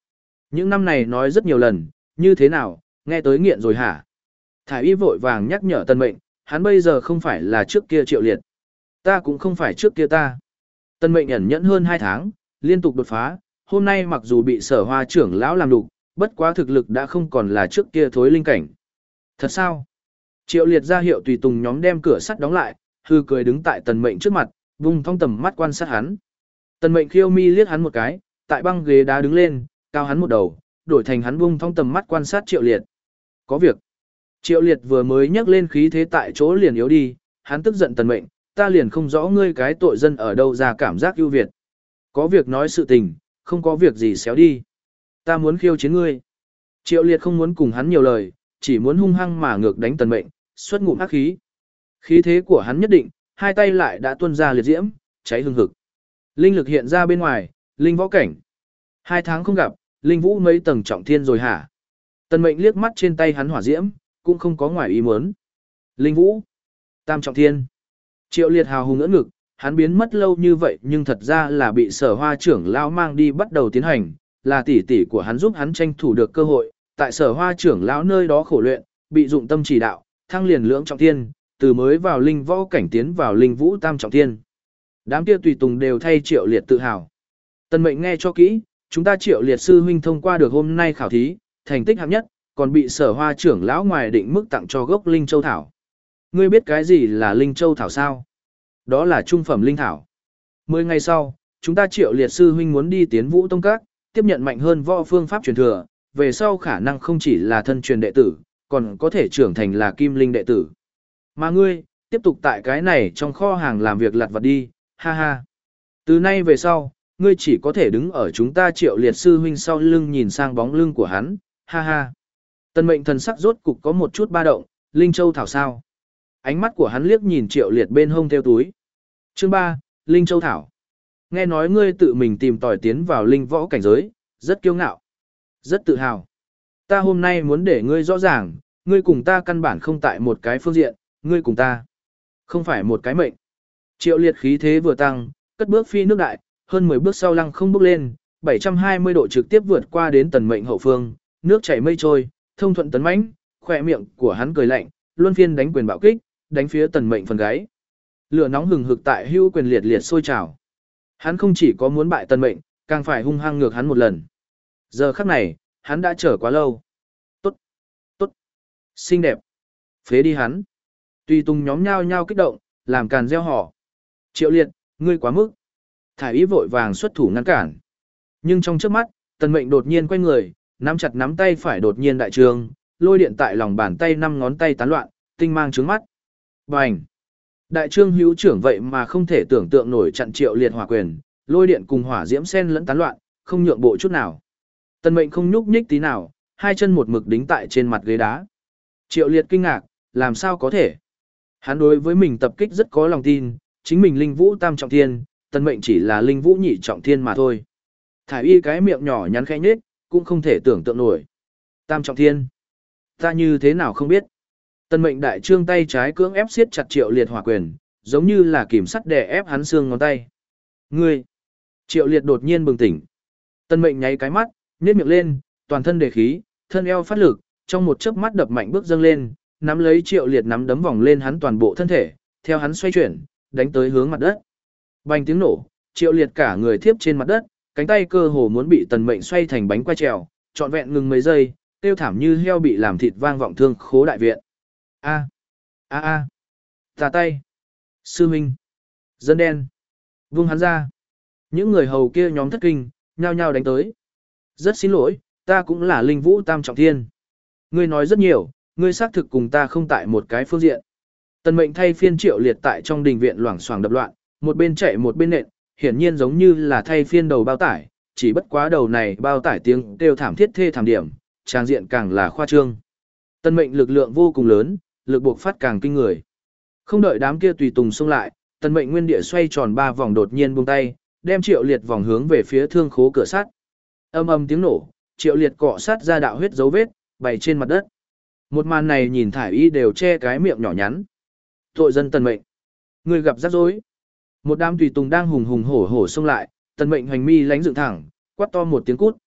Những năm này nói rất nhiều lần, như thế nào, nghe tới nghiện rồi hả? Thải y vội vàng nhắc nhở Tân Mệnh, hắn bây giờ không phải là trước kia Triệu Liệt. Ta cũng không phải trước kia ta. Tân Mệnh ẩn nhẫn hơn hai tháng, liên tục đột phá, hôm nay mặc dù bị Sở Hoa trưởng lão làm đục, bất quá thực lực đã không còn là trước kia thối linh cảnh. Thật sao? Triệu Liệt ra hiệu tùy tùng nhóm đem cửa sắt đóng lại, hư cười đứng tại Tần Mệnh trước mặt, vùng thong tầm mắt quan sát hắn. Tần Mệnh khiêu mi liếc hắn một cái, tại băng ghế đá đứng lên, cao hắn một đầu, đổi thành hắn vùng thong tầm mắt quan sát Triệu Liệt. Có việc. Triệu Liệt vừa mới nhắc lên khí thế tại chỗ liền yếu đi, hắn tức giận Tần Mệnh, ta liền không rõ ngươi cái tội dân ở đâu ra cảm giác ưu việt. Có việc nói sự tình, không có việc gì xéo đi. Ta muốn khiêu chiến ngươi. Triệu Liệt không muốn cùng hắn nhiều lời, chỉ muốn hung hăng mà ngược đánh Tần Mệnh, xuất ngụm ác khí. Khí thế của hắn nhất định, hai tay lại đã tuôn ra liệt diễm, cháy hừng hực. Linh lực hiện ra bên ngoài, linh võ cảnh. Hai tháng không gặp, linh vũ mấy tầng trọng thiên rồi hả? Tần Mệnh liếc mắt trên tay hắn hỏa diễm, cũng không có ngoài ý muốn. Linh vũ, tam trọng thiên. Triệu Liệt hào hùng ngỡ ngực, hắn biến mất lâu như vậy nhưng thật ra là bị Sở Hoa trưởng lão mang đi bắt đầu tiến hành, là tỷ tỷ của hắn giúp hắn tranh thủ được cơ hội, tại Sở Hoa trưởng lão nơi đó khổ luyện, bị dụng tâm chỉ đạo, thăng liền lưỡng trọng thiên, từ mới vào linh võ cảnh tiến vào linh vũ tam trọng thiên. Đám kia tùy tùng đều thay Triệu Liệt tự hào. Tần Mệnh nghe cho kỹ, chúng ta Triệu Liệt sư huynh thông qua được hôm nay khảo thí, thành tích hạng nhất, còn bị Sở Hoa trưởng lão ngoài định mức tặng cho gốc linh châu thảo. Ngươi biết cái gì là linh châu thảo sao? Đó là trung phẩm linh thảo. Mười ngày sau, chúng ta Triệu Liệt sư huynh muốn đi tiến Vũ Tông Các, tiếp nhận mạnh hơn võ phương pháp truyền thừa, về sau khả năng không chỉ là thân truyền đệ tử, còn có thể trưởng thành là kim linh đệ tử. Mà ngươi, tiếp tục tại cái này trong kho hàng làm việc lặt vặt đi, ha ha. Từ nay về sau, ngươi chỉ có thể đứng ở chúng ta Triệu Liệt sư huynh sau lưng nhìn sang bóng lưng của hắn, ha ha. Tần Mệnh thần sắc rốt cục có một chút ba động, linh châu thảo sao? Ánh mắt của hắn liếc nhìn Triệu Liệt bên hông theo túi. Chương ba, Linh Châu Thảo. Nghe nói ngươi tự mình tìm tòi tiến vào linh võ cảnh giới, rất kiêu ngạo, rất tự hào. Ta hôm nay muốn để ngươi rõ ràng, ngươi cùng ta căn bản không tại một cái phương diện, ngươi cùng ta không phải một cái mệnh. Triệu Liệt khí thế vừa tăng, cất bước phi nước đại, hơn mười bước sau lăng không bước lên, bảy trăm hai mươi độ trực tiếp vượt qua đến Tần Mệnh hậu phương, nước chảy mây trôi, thông thuận tấn mãnh, khỏe miệng của hắn cười lạnh, luân phiên đánh quyền bạo kích, đánh phía Tần Mệnh phần gáy. Lửa nóng hừng hực tại hưu quyền liệt liệt sôi trào. Hắn không chỉ có muốn bại Tần Mệnh, càng phải hung hăng ngược hắn một lần. Giờ khắc này, hắn đã chờ quá lâu. Tốt, tốt, xinh đẹp. Phế đi hắn. Tùy tùng nhóm nhao nhao kích động, làm càn gieo họ. Triệu Liệt, ngươi quá mức. Thải ý vội vàng xuất thủ ngăn cản. Nhưng trong trước mắt, Tần Mệnh đột nhiên quay người, nắm chặt nắm tay phải đột nhiên đại trường, lôi điện tại lòng bàn tay năm ngón tay tán loạn, tinh mang trướng mắt. Bành! Đại trương hữu trưởng vậy mà không thể tưởng tượng nổi chặn Triệu Liệt hỏa quyền, lôi điện cùng hỏa diễm sen lẫn tán loạn, không nhượng bộ chút nào. Tần Mệnh không nhúc nhích tí nào, hai chân một mực đính tại trên mặt ghế đá. Triệu Liệt kinh ngạc, làm sao có thể? Hắn đối với mình tập kích rất có lòng tin, chính mình linh vũ tam trọng thiên, Tần Mệnh chỉ là linh vũ nhị trọng thiên mà thôi. Thải y cái miệng nhỏ nhắn khẽ nhếch, cũng không thể tưởng tượng nổi. Tam trọng thiên. Ta như thế nào không biết. Tần Mệnh đại trương tay trái cưỡng ép siết chặt Triệu Liệt hỏa quyền, giống như là kìm sắt đè ép hắn xương ngón tay. Ngươi! Triệu Liệt đột nhiên bừng tỉnh. Tần Mệnh nháy cái mắt, nhếch miệng lên, toàn thân đề khí, thân eo phát lực, trong một chớp mắt đập mạnh bước dâng lên, nắm lấy Triệu Liệt nắm đấm vòng lên hắn toàn bộ thân thể, theo hắn xoay chuyển, đánh tới hướng mặt đất. Bành tiếng nổ, Triệu Liệt cả người thiếp trên mặt đất, cánh tay cơ hồ muốn bị Tần Mệnh xoay thành bánh quay trèo, trọn vẹn ngừng mấy giây, tiêu thảm như heo bị làm thịt vang vọng thương khố đại viện. A a a, tà tay, sư huynh, dân đen, vung hắn ra. Những người hầu kia nhóm thất kinh, nhao nhao đánh tới. Rất xin lỗi, ta cũng là linh vũ tam trọng thiên. Ngươi nói rất nhiều, ngươi xác thực cùng ta không tại một cái phương diện. Tần Mệnh thay phiên Triệu Liệt tại trong đình viện loảng xoảng đập loạn, một bên chạy một bên nện, hiển nhiên giống như là thay phiên đầu bao tải, chỉ bất quá đầu này bao tải tiếng kêu thảm thiết thê thảm điểm, trang diện càng là khoa trương. Tần Mệnh lực lượng vô cùng lớn, lực buộc phát càng kinh người. Không đợi đám kia tùy tùng xông lại, Tần Mệnh nguyên địa xoay tròn ba vòng đột nhiên buông tay, đem Triệu Liệt vòng hướng về phía thương khố cửa sắt. Âm âm tiếng nổ, Triệu Liệt cọ sát ra đạo huyết dấu vết, bày trên mặt đất. Một màn này nhìn thải y đều che cái miệng nhỏ nhắn. Tội dân Tần Mệnh, người gặp rắc rối. Một đám tùy tùng đang hùng hùng hổ hổ xông lại, Tần Mệnh hoành mi lánh dựng thẳng, quát to một tiếng cút.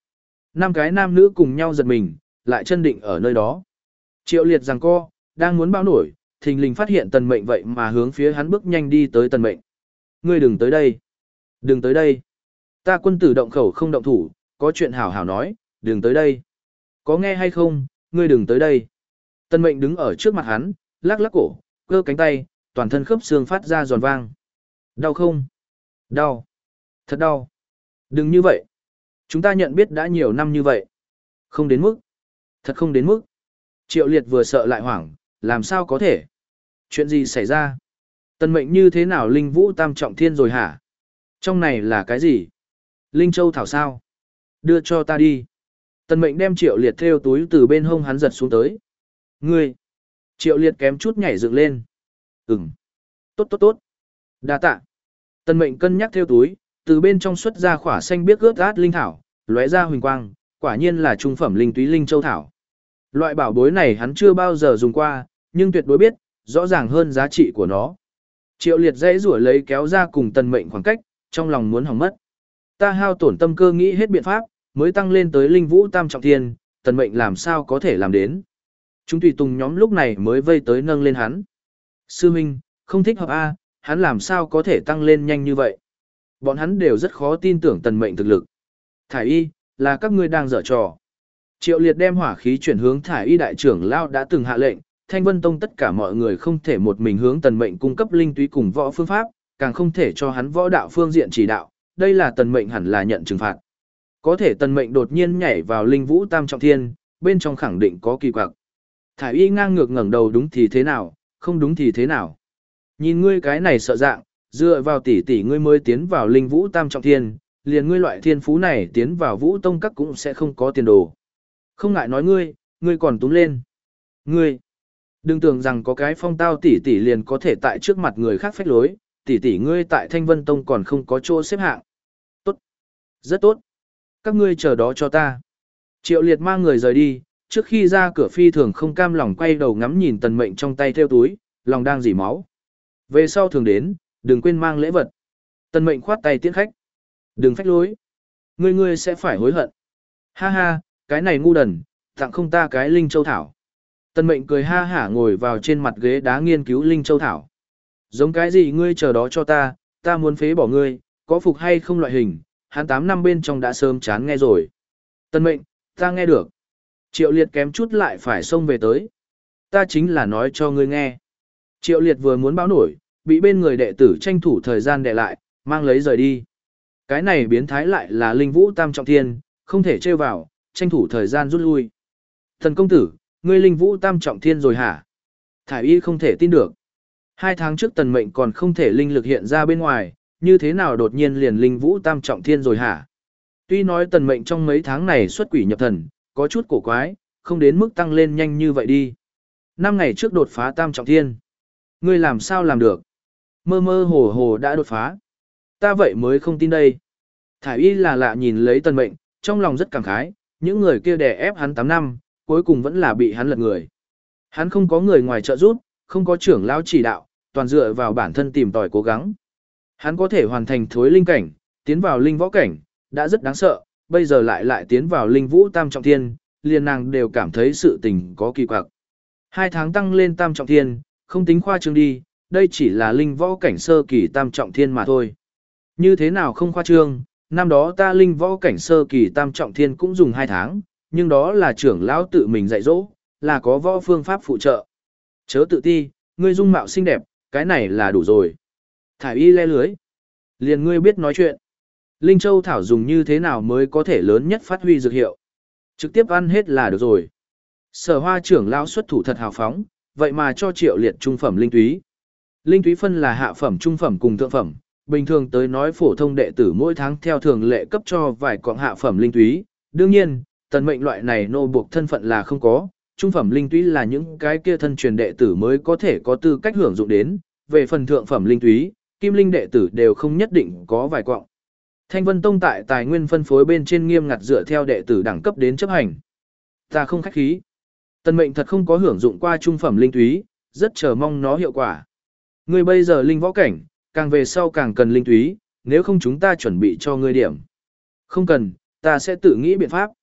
Năm cái nam nữ cùng nhau giật mình, lại chân định ở nơi đó. Triệu Liệt giằng co, đang muốn bao nổi, thình lình phát hiện Tần Mệnh vậy mà hướng phía hắn bước nhanh đi tới Tần Mệnh. Ngươi đừng tới đây. Đừng tới đây. Ta quân tử động khẩu không động thủ, có chuyện hảo hảo nói, đừng tới đây. Có nghe hay không, ngươi đừng tới đây. Tần Mệnh đứng ở trước mặt hắn, lắc lắc cổ, cơ cánh tay, toàn thân khớp xương phát ra giòn vang. Đau không? Đau. Thật đau. Đừng như vậy. Chúng ta nhận biết đã nhiều năm như vậy. Không đến mức. Thật không đến mức. Triệu Liệt vừa sợ lại hoảng, làm sao có thể? Chuyện gì xảy ra? Tần Mệnh như thế nào Linh Vũ Tam Trọng Thiên rồi hả? Trong này là cái gì? Linh Châu Thảo sao? Đưa cho ta đi. Tần Mệnh đem Triệu Liệt theo túi từ bên hông hắn giật xuống tới. Ngươi! Triệu Liệt kém chút nhảy dựng lên. Ừm. Tốt tốt tốt. Đa tạ. Tần Mệnh cân nhắc theo túi, từ bên trong xuất ra khỏa xanh biếc ướt át linh thảo, lóe ra huỳnh quang, quả nhiên là trung phẩm linh túy linh châu thảo. Loại bảo bối này hắn chưa bao giờ dùng qua, nhưng tuyệt đối biết, rõ ràng hơn giá trị của nó. Triệu Liệt dãy rủa lấy kéo ra cùng Tần Mệnh khoảng cách, trong lòng muốn hỏng mất. Ta hao tổn tâm cơ nghĩ hết biện pháp, mới tăng lên tới linh vũ tam trọng thiên, Tần Mệnh làm sao có thể làm đến. Chúng tùy tùng nhóm lúc này mới vây tới nâng lên hắn. Sư Minh, không thích hợp A, hắn làm sao có thể tăng lên nhanh như vậy. Bọn hắn đều rất khó tin tưởng Tần Mệnh thực lực. Thải y, là các ngươi đang dở trò. Triệu Liệt đem hỏa khí chuyển hướng Thải y đại trưởng lão đã từng hạ lệnh, Thanh Vân Tông tất cả mọi người không thể một mình hướng Tần Mệnh cung cấp linh túy cùng võ phương pháp, càng không thể cho hắn võ đạo phương diện chỉ đạo, đây là Tần Mệnh hẳn là nhận trừng phạt. Có thể Tần Mệnh đột nhiên nhảy vào linh vũ tam trọng thiên, bên trong khẳng định có kỳ quặc. Thải y ngang ngược ngẩng đầu đúng thì thế nào, không đúng thì thế nào. Nhìn ngươi cái này sợ dạng, dựa vào tỷ tỷ ngươi mới tiến vào linh vũ tam trọng thiên, liền ngươi loại thiên phú này tiến vào vũ tông các cũng sẽ không có tiền đồ. Không ngại nói ngươi, ngươi còn túm lên. Ngươi, đừng tưởng rằng có cái phong tao tỷ tỷ liền có thể tại trước mặt người khác phách lối, tỷ tỷ ngươi tại Thanh Vân Tông còn không có chỗ xếp hạng. Tốt, rất tốt. Các ngươi chờ đó cho ta. Triệu Liệt mang người rời đi, trước khi ra cửa phi thường không cam lòng quay đầu ngắm nhìn Tần Mệnh trong tay theo túi, lòng đang dỉ máu. Về sau thường đến, đừng quên mang lễ vật. Tần Mệnh khoát tay tiễn khách. Đừng phách lối. Ngươi ngươi sẽ phải hối hận. Ha ha, cái này ngu đần, tặng không ta cái linh châu thảo. Tần Mệnh cười ha hả ngồi vào trên mặt ghế đá nghiên cứu linh châu thảo. Giống cái gì ngươi chờ đó cho ta, ta muốn phế bỏ ngươi, có phục hay không loại hình, hắn tám năm bên trong đã sớm chán nghe rồi. Tần Mệnh, ta nghe được. Triệu Liệt kém chút lại phải xông về tới. Ta chính là nói cho ngươi nghe. Triệu Liệt vừa muốn báo nổi, bị bên người đệ tử tranh thủ thời gian đè lại, mang lấy rời đi. Cái này biến thái lại là linh vũ tam trọng thiên, không thể trêu vào, tranh thủ thời gian rút lui. Thần công tử, ngươi linh vũ tam trọng thiên rồi hả? Thải y không thể tin được. Hai tháng trước Tần Mệnh còn không thể linh lực hiện ra bên ngoài, như thế nào đột nhiên liền linh vũ tam trọng thiên rồi hả? Tuy nói Tần Mệnh trong mấy tháng này xuất quỷ nhập thần, có chút cổ quái, không đến mức tăng lên nhanh như vậy đi. Năm ngày trước đột phá tam trọng thiên. Ngươi làm sao làm được? Mơ mơ hồ hồ đã đột phá. Ta vậy mới không tin đây. Thải y là lạ nhìn lấy Tần Mệnh, trong lòng rất cảm khái, những người kia đè ép hắn tám năm, cuối cùng vẫn là bị hắn lật người. Hắn không có người ngoài trợ giúp, không có trưởng lão chỉ đạo, toàn dựa vào bản thân tìm tòi cố gắng. Hắn có thể hoàn thành thối linh cảnh, tiến vào linh võ cảnh, đã rất đáng sợ, bây giờ lại lại tiến vào linh vũ tam trọng thiên, liền nàng đều cảm thấy sự tình có kỳ quặc. Hai tháng tăng lên tam trọng thiên, không tính khoa trương đi, đây chỉ là linh võ cảnh sơ kỳ tam trọng thiên mà thôi. Như thế nào không khoa trương, năm đó ta linh võ cảnh sơ kỳ tam trọng thiên cũng dùng hai tháng, nhưng đó là trưởng lão tự mình dạy dỗ, là có võ phương pháp phụ trợ. Chớ tự ti, ngươi dung mạo xinh đẹp, cái này là đủ rồi. Thải y le lưới. Liền ngươi biết nói chuyện. Linh Châu Thảo dùng như thế nào mới có thể lớn nhất phát huy dược hiệu. Trực tiếp ăn hết là được rồi. Sở Hoa trưởng lão xuất thủ thật hào phóng, vậy mà cho Triệu Liệt trung phẩm linh túy. Linh túy phân là hạ phẩm, trung phẩm cùng thượng phẩm, bình thường tới nói phổ thông đệ tử mỗi tháng theo thường lệ cấp cho vài quặng hạ phẩm linh túy. Đương nhiên, Tần Mệnh loại này nô buộc thân phận là không có, trung phẩm linh túy là những cái kia thân truyền đệ tử mới có thể có tư cách hưởng dụng đến, về phần thượng phẩm linh túy, kim linh đệ tử đều không nhất định có vài quặng. Thanh Vân Tông tại tài nguyên phân phối bên trên nghiêm ngặt dựa theo đệ tử đẳng cấp đến chấp hành. Ta không khách khí. Tần Mệnh thật không có hưởng dụng qua trung phẩm linh túy, rất chờ mong nó hiệu quả. Ngươi bây giờ linh võ cảnh, càng về sau càng cần linh túy, nếu không chúng ta chuẩn bị cho ngươi điểm. Không cần, ta sẽ tự nghĩ biện pháp.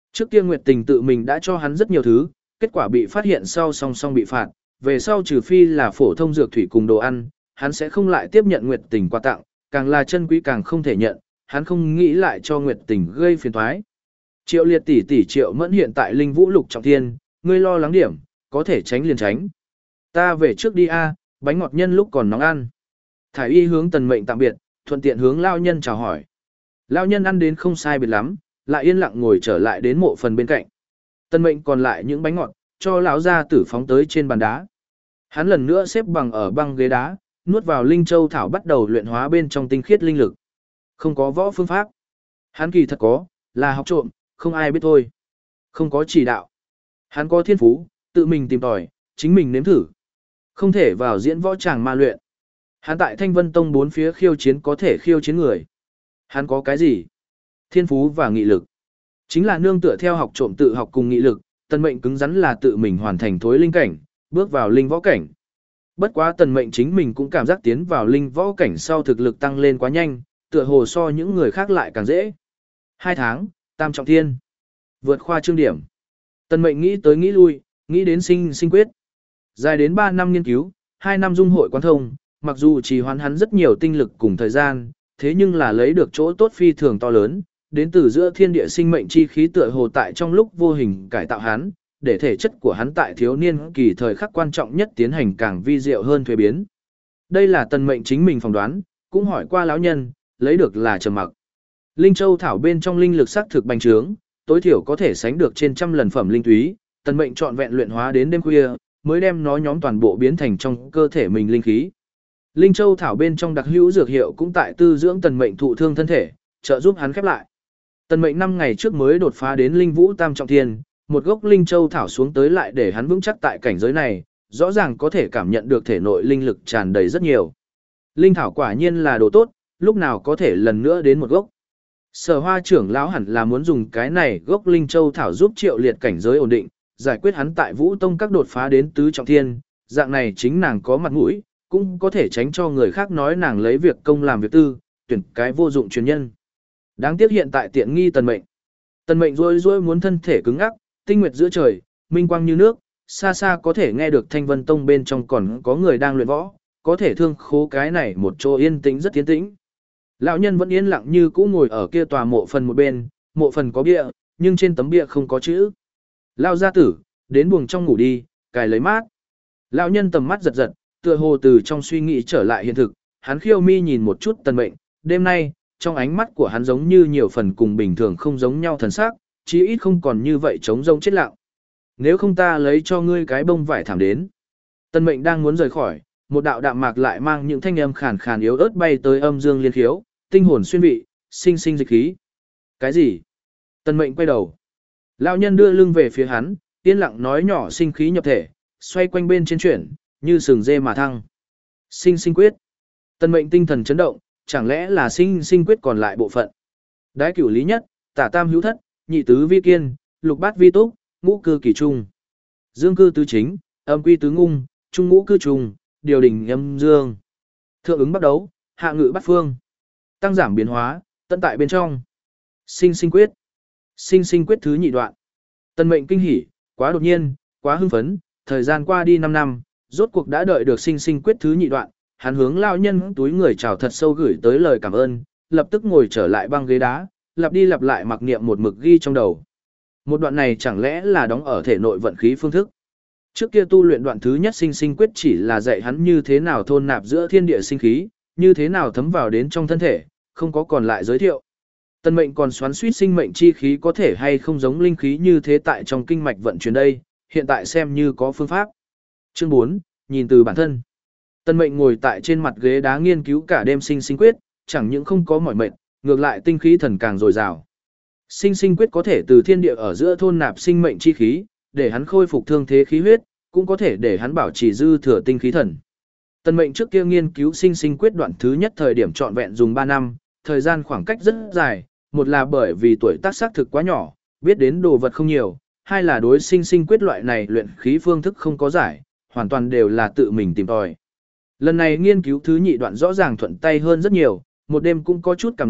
Trước kia Nguyệt Tình tự mình đã cho hắn rất nhiều thứ, kết quả bị phát hiện sau song song bị phạt, về sau trừ phi là phổ thông dược thủy cùng đồ ăn, hắn sẽ không lại tiếp nhận Nguyệt Tình quà tặng, càng là chân quý càng không thể nhận, hắn không nghĩ lại cho Nguyệt Tình gây phiền toái. Triệu Liệt tỷ tỷ Triệu Mẫn hiện tại Linh Vũ Lục Trọng Thiên, ngươi lo lắng điểm, có thể tránh liền tránh. Ta về trước đi a, bánh ngọt nhân lúc còn nóng ăn. Thải Y hướng Tần Mệnh tạm biệt, thuận tiện hướng lão nhân chào hỏi. Lão nhân ăn đến không sai biệt lắm, lại yên lặng ngồi trở lại đến mộ phần bên cạnh. Tần Mệnh còn lại những bánh ngọt, cho lão gia tử phóng tới trên bàn đá. Hắn lần nữa xếp bằng ở băng ghế đá, nuốt vào linh châu thảo bắt đầu luyện hóa bên trong tinh khiết linh lực. Không có võ phương pháp. Hắn kỳ thật có, là học trộm, không ai biết thôi. Không có chỉ đạo. Hắn có thiên phú, tự mình tìm tòi, chính mình nếm thử. Không thể vào diễn võ tràng ma luyện. Hắn tại Thanh Vân Tông bốn phía khiêu chiến có thể khiêu chiến người. Hắn có cái gì? Thiên phú và nghị lực. Chính là nương tựa theo học trộm tự học cùng nghị lực, Tần Mệnh cứng rắn là tự mình hoàn thành thối linh cảnh, bước vào linh võ cảnh. Bất quá Tần Mệnh chính mình cũng cảm giác tiến vào linh võ cảnh sau thực lực tăng lên quá nhanh, tựa hồ so những người khác lại càng dễ. Hai tháng, tam trọng thiên. Vượt khoa trương điểm. Tần Mệnh nghĩ tới nghĩ lui, nghĩ đến sinh sinh quyết. Dài đến ba năm nghiên cứu, hai năm dung hội quán thông, mặc dù trì hoãn hắn rất nhiều tinh lực cùng thời gian, thế nhưng là lấy được chỗ tốt phi thường to lớn, đến từ giữa thiên địa sinh mệnh chi khí tựa hồ tại trong lúc vô hình cải tạo hắn, để thể chất của hắn tại thiếu niên kỳ thời khắc quan trọng nhất tiến hành càng vi diệu hơn thuế biến. Đây là Tần Mệnh chính mình phỏng đoán, cũng hỏi qua lão nhân, lấy được là trầm mặc. Linh châu thảo bên trong linh lực sắc thực bành trướng, tối thiểu có thể sánh được trên trăm lần phẩm linh túy, Tần Mệnh trọn vẹn luyện hóa đến đêm khuya, mới đem nó nhóm toàn bộ biến thành trong cơ thể mình linh khí. Linh châu thảo bên trong đặc hữu dược hiệu cũng tại tư dưỡng Tần Mệnh thụ thương thân thể, trợ giúp hắn khép lại. Tần Mệnh năm ngày trước mới đột phá đến linh vũ tam trọng thiên, một gốc linh châu thảo xuống tới lại để hắn vững chắc tại cảnh giới này, rõ ràng có thể cảm nhận được thể nội linh lực tràn đầy rất nhiều. Linh thảo quả nhiên là đồ tốt, lúc nào có thể lần nữa đến một gốc. Sở Hoa trưởng lão hẳn là muốn dùng cái này gốc linh châu thảo giúp Triệu Liệt cảnh giới ổn định, giải quyết hắn tại Vũ Tông các đột phá đến tứ trọng thiên, dạng này chính nàng có mặt mũi, cũng có thể tránh cho người khác nói nàng lấy việc công làm việc tư, tuyển cái vô dụng truyền nhân. Đáng tiếc hiện tại tiện nghi Tần Mệnh. Tần Mệnh rối rối muốn thân thể cứng ngắc, tinh nguyệt giữa trời, minh quang như nước, xa xa có thể nghe được Thanh Vân Tông bên trong còn có người đang luyện võ, có thể thương khố cái này một chỗ yên tĩnh rất tiến tĩnh. Lão nhân vẫn yên lặng như cũ ngồi ở kia tòa mộ phần một bên, mộ phần có bia, nhưng trên tấm bia không có chữ. Lão gia tử, đến buồng trong ngủ đi, cài lấy mát. Lão nhân tầm mắt giật giật, tựa hồ từ trong suy nghĩ trở lại hiện thực, hắn khiêu mi nhìn một chút Tần Mệnh, đêm nay, trong ánh mắt của hắn giống như nhiều phần cùng bình thường không giống nhau thần sắc, chí ít không còn như vậy trống rỗng chết lặng. Nếu không ta lấy cho ngươi cái bông vải thảm đến. Tần Mệnh đang muốn rời khỏi, một đạo đạm mạc lại mang những thanh âm khàn khàn yếu ớt bay tới âm dương liên khiếu, tinh hồn xuyên vị, sinh sinh dịch khí. Cái gì? Tần Mệnh quay đầu. Lão nhân đưa lưng về phía hắn, yên lặng nói nhỏ sinh khí nhập thể, xoay quanh bên trên chuyển, như sừng dê mà thăng. Sinh sinh quyết. Tần Mệnh tinh thần chấn động, chẳng lẽ là sinh sinh quyết còn lại bộ phận. Đái cửu lý nhất, tả tam hữu thất, nhị tứ vi kiên, lục bát vi túc, ngũ cư kỳ trung. Dương cư tứ chính, âm quy tứ ngung, trung ngũ cư trùng, điều đình âm dương. Thượng ứng bắt đấu, hạ ngự bắt phương. Tăng giảm biến hóa, tận tại bên trong. Sinh sinh quyết. Sinh sinh quyết thứ nhị đoạn. Tần Mệnh kinh hỉ, quá đột nhiên, quá hưng phấn, thời gian qua đi năm năm, rốt cuộc đã đợi được sinh sinh quyết thứ nhị đoạn, hắn hướng lão nhân túi người chào thật sâu gửi tới lời cảm ơn, lập tức ngồi trở lại băng ghế đá, lặp đi lặp lại mặc niệm một mực ghi trong đầu. Một đoạn này chẳng lẽ là đóng ở thể nội vận khí phương thức? Trước kia tu luyện đoạn thứ nhất sinh sinh quyết chỉ là dạy hắn như thế nào thôn nạp giữa thiên địa sinh khí, như thế nào thấm vào đến trong thân thể, không có còn lại giới thiệu. Tần Mệnh còn xoắn suýt sinh mệnh chi khí có thể hay không giống linh khí như thế tại trong kinh mạch vận chuyển đây, hiện tại xem như có phương pháp. Chương bốn, nhìn từ bản thân. Tần Mệnh ngồi tại trên mặt ghế đá nghiên cứu cả đêm sinh sinh quyết, chẳng những không có mỏi mệt, ngược lại tinh khí thần càng dồi dào. Sinh sinh quyết có thể từ thiên địa ở giữa thôn nạp sinh mệnh chi khí, để hắn khôi phục thương thế khí huyết, cũng có thể để hắn bảo trì dư thừa tinh khí thần. Tần Mệnh trước kia nghiên cứu sinh sinh quyết đoạn thứ nhất thời điểm trọn vẹn dùng ba năm, thời gian khoảng cách rất dài, một là bởi vì tuổi tác xác thực quá nhỏ, biết đến đồ vật không nhiều, hai là đối sinh sinh quyết loại này luyện khí phương thức không có giải, hoàn toàn đều là tự mình tìm tòi. Lần này nghiên cứu thứ nhị đoạn rõ ràng thuận tay hơn rất nhiều, một đêm cũng có chút cảm ngộ,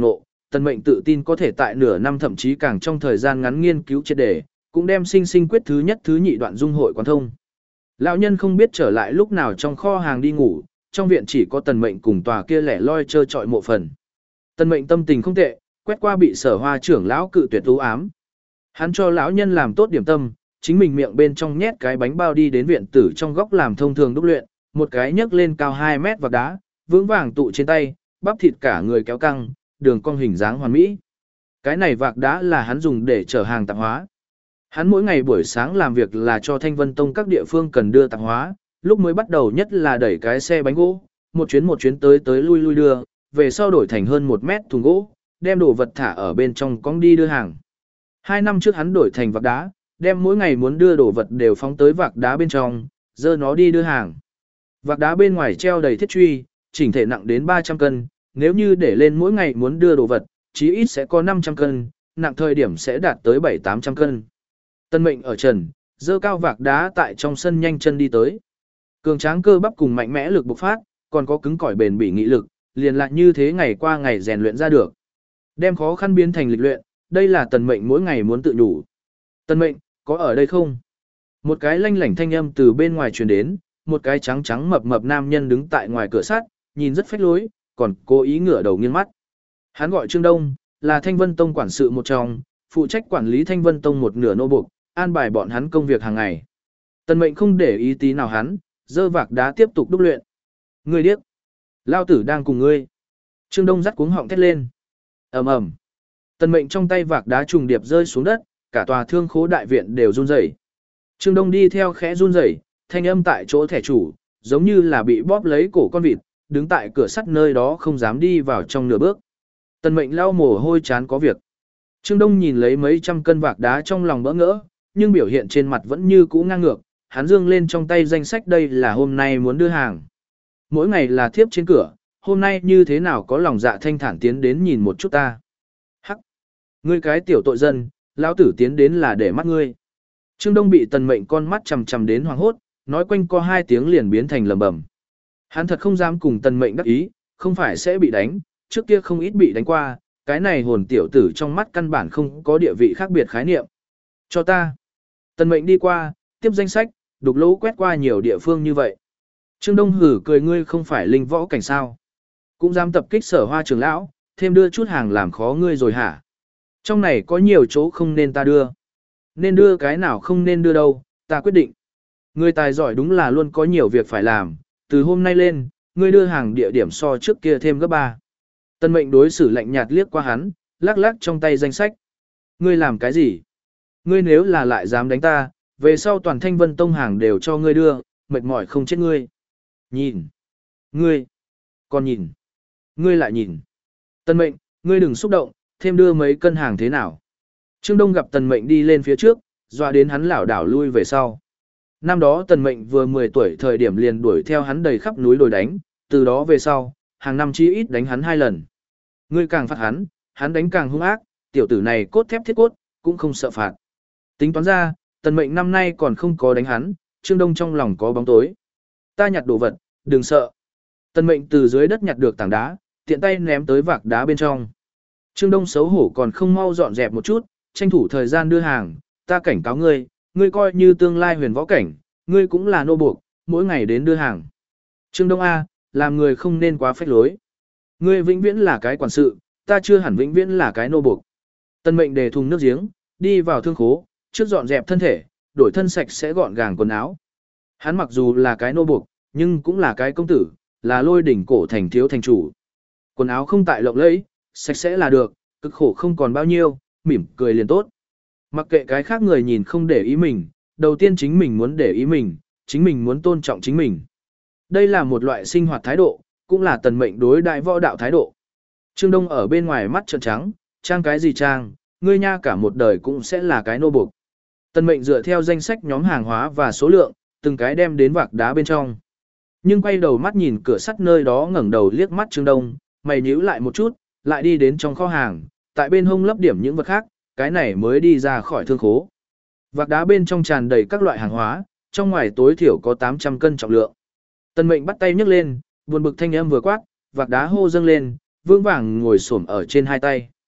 Tần Mệnh tự tin có thể tại nửa năm thậm chí càng trong thời gian ngắn nghiên cứu triệt đề, cũng đem sinh sinh quyết thứ nhất thứ nhị đoạn dung hội quán thông. Lão nhân không biết trở lại lúc nào trong kho hàng đi ngủ, trong viện chỉ có Tần Mệnh cùng tòa kia lẻ loi trơ trọi mộ phần. Tần Mệnh tâm tình không tệ, quét qua bị Sở Hoa trưởng lão cự tuyệt u ám. Hắn cho lão nhân làm tốt điểm tâm, chính mình miệng bên trong nhét cái bánh bao đi đến viện tử trong góc làm thông thường đúc luyện, một cái nhấc lên cao hai mét vạc đá, vững vàng tụ trên tay, bắp thịt cả người kéo căng, đường cong hình dáng hoàn mỹ. Cái này vạc đá là hắn dùng để chở hàng tạp hóa. Hắn mỗi ngày buổi sáng làm việc là cho Thanh Vân Tông các địa phương cần đưa tạp hóa, lúc mới bắt đầu nhất là đẩy cái xe bánh gỗ, một chuyến một chuyến tới tới lui lui đưa, về sau đổi thành hơn một mét thùng gỗ, đem đồ vật thả ở bên trong cong đi đưa hàng. Hai năm trước hắn đổi thành vạc đá, đem mỗi ngày muốn đưa đồ vật đều phóng tới vạc đá bên trong, dơ nó đi đưa hàng. Vạc đá bên ngoài treo đầy thiết truy, chỉnh thể nặng đến ba trăm cân, nếu như để lên mỗi ngày muốn đưa đồ vật, chí ít sẽ có năm trăm cân, nặng thời điểm sẽ đạt tới bảy tám trăm cân. Tần Mệnh ở trần, dơ cao vạc đá tại trong sân nhanh chân đi tới. Cường tráng cơ bắp cùng mạnh mẽ lực bộc phát, còn có cứng cỏi bền bỉ nghị lực, liền lại như thế ngày qua ngày rèn luyện ra được. Đem khó khăn biến thành lịch luyện, đây là Tần Mệnh mỗi ngày muốn tự nhủ. Tần Mệnh, có ở đây không? Một cái lanh lảnh thanh âm từ bên ngoài truyền đến, một cái trắng trắng mập mập nam nhân đứng tại ngoài cửa sắt, nhìn rất phách lối, còn cố ý ngửa đầu nghiêng mắt. Hắn gọi Trương Đông, là Thanh Vân Tông quản sự một trong, phụ trách quản lý Thanh Vân Tông một nửa nô buộc, an bài bọn hắn công việc hàng ngày. Tần Mệnh không để ý tí nào hắn, dơ vạc đá tiếp tục đúc luyện. Ngươi điếc, lao tử đang cùng ngươi. Trương Đông dắt cuống họng thét lên. Ầm ầm. Tần Mệnh trong tay vạc đá trùng điệp rơi xuống đất, cả tòa thương khố đại viện đều run rẩy. Trương Đông đi theo khẽ run rẩy, thanh âm tại chỗ thẻ chủ, giống như là bị bóp lấy cổ con vịt, đứng tại cửa sắt nơi đó không dám đi vào trong nửa bước. Tần Mệnh lau mồ hôi chán có việc. Trương Đông nhìn lấy mấy trăm cân vạc đá trong lòng bỡ ngỡ, nhưng biểu hiện trên mặt vẫn như cũ ngang ngược, hắn dương lên trong tay danh sách đây là hôm nay muốn đưa hàng. Mỗi ngày là thiếp trên cửa, hôm nay như thế nào có lòng dạ thanh thản tiến đến nhìn một chút ta. Hắc! Ngươi cái tiểu tội dân, lão tử tiến đến là để mắt ngươi. Trương Đông bị Tần Mệnh con mắt chằm chằm đến hoàng hốt, nói quanh co hai tiếng liền biến thành lầm bầm. Hắn thật không dám cùng Tần Mệnh đắc ý, không phải sẽ bị đánh, trước kia không ít bị đánh qua, cái này hồn tiểu tử trong mắt căn bản không có địa vị khác biệt khái niệm. Cho ta. Tần Mệnh đi qua, tiếp danh sách, đục lỗ quét qua nhiều địa phương như vậy. Trương Đông hử cười ngươi không phải linh võ cảnh sao. Cũng dám tập kích Sở Hoa trưởng lão, thêm đưa chút hàng làm khó ngươi rồi hả? Trong này có nhiều chỗ không nên ta đưa. Nên đưa cái nào không nên đưa đâu, ta quyết định. Ngươi tài giỏi đúng là luôn có nhiều việc phải làm, từ hôm nay lên, ngươi đưa hàng địa điểm so trước kia thêm gấp ba. Tần Mệnh đối xử lạnh nhạt liếc qua hắn, lắc lắc trong tay danh sách. Ngươi làm cái gì? Ngươi nếu là lại dám đánh ta, về sau toàn Thanh Vân Tông hàng đều cho ngươi đưa, mệt mỏi không chết ngươi. Nhìn. Ngươi. Còn nhìn. Ngươi lại nhìn. Tần Mệnh, ngươi đừng xúc động, thêm đưa mấy cân hàng thế nào. Trương Đông gặp Tần Mệnh đi lên phía trước, dọa đến hắn lảo đảo lui về sau. Năm đó Tần Mệnh vừa mười tuổi thời điểm liền đuổi theo hắn đầy khắp núi đồi đánh, từ đó về sau, hàng năm chí ít đánh hắn hai lần. Ngươi càng phạt hắn, hắn đánh càng hung ác, tiểu tử này cốt thép thiết cốt, cũng không sợ phạt. Tính toán ra, Tần Mệnh năm nay còn không có đánh hắn, Trương Đông trong lòng có bóng tối. Ta nhặt đồ vật, đừng sợ. Tần Mệnh từ dưới đất nhặt được tảng đá, tiện tay ném tới vạc đá bên trong. Trương Đông xấu hổ còn không mau dọn dẹp một chút, tranh thủ thời gian đưa hàng, ta cảnh cáo ngươi, ngươi coi như tương lai huyền võ cảnh, ngươi cũng là nô buộc, mỗi ngày đến đưa hàng. Trương Đông A, làm người không nên quá phách lối. Ngươi vĩnh viễn là cái quản sự, ta chưa hẳn vĩnh viễn là cái nô buộc. Tần Mệnh đề thùng nước giếng, đi vào thương khố, trước dọn dẹp thân thể, đổi thân sạch sẽ gọn gàng quần áo. Hắn mặc dù là cái nô buộc, nhưng cũng là cái công tử, là Lôi Đỉnh cổ thành thiếu thành chủ. Quần áo không tại lộng lẫy, sạch sẽ là được, cực khổ không còn bao nhiêu, mỉm cười liền tốt. Mặc kệ cái khác người nhìn không để ý mình, đầu tiên chính mình muốn để ý mình, chính mình muốn tôn trọng chính mình. Đây là một loại sinh hoạt thái độ, cũng là Tần Mệnh đối đại võ đạo thái độ. Trương Đông ở bên ngoài mắt trợn trắng, trang cái gì trang, ngươi nha cả một đời cũng sẽ là cái nô buộc. Tần Mệnh dựa theo danh sách nhóm hàng hóa và số lượng, từng cái đem đến vạc đá bên trong. Nhưng quay đầu mắt nhìn cửa sắt nơi đó ngẩng đầu liếc mắt Trương Đông, mày nhíu lại một chút, lại đi đến trong kho hàng, tại bên hông lấp điểm những vật khác, cái này mới đi ra khỏi thương khố. Vạc đá bên trong tràn đầy các loại hàng hóa, trong ngoài tối thiểu có tám trăm cân trọng lượng. Tần Mệnh bắt tay nhấc lên, buồn bực thanh âm vừa quát, vạc đá hô dâng lên, vương vàng ngồi xổm ở trên hai tay.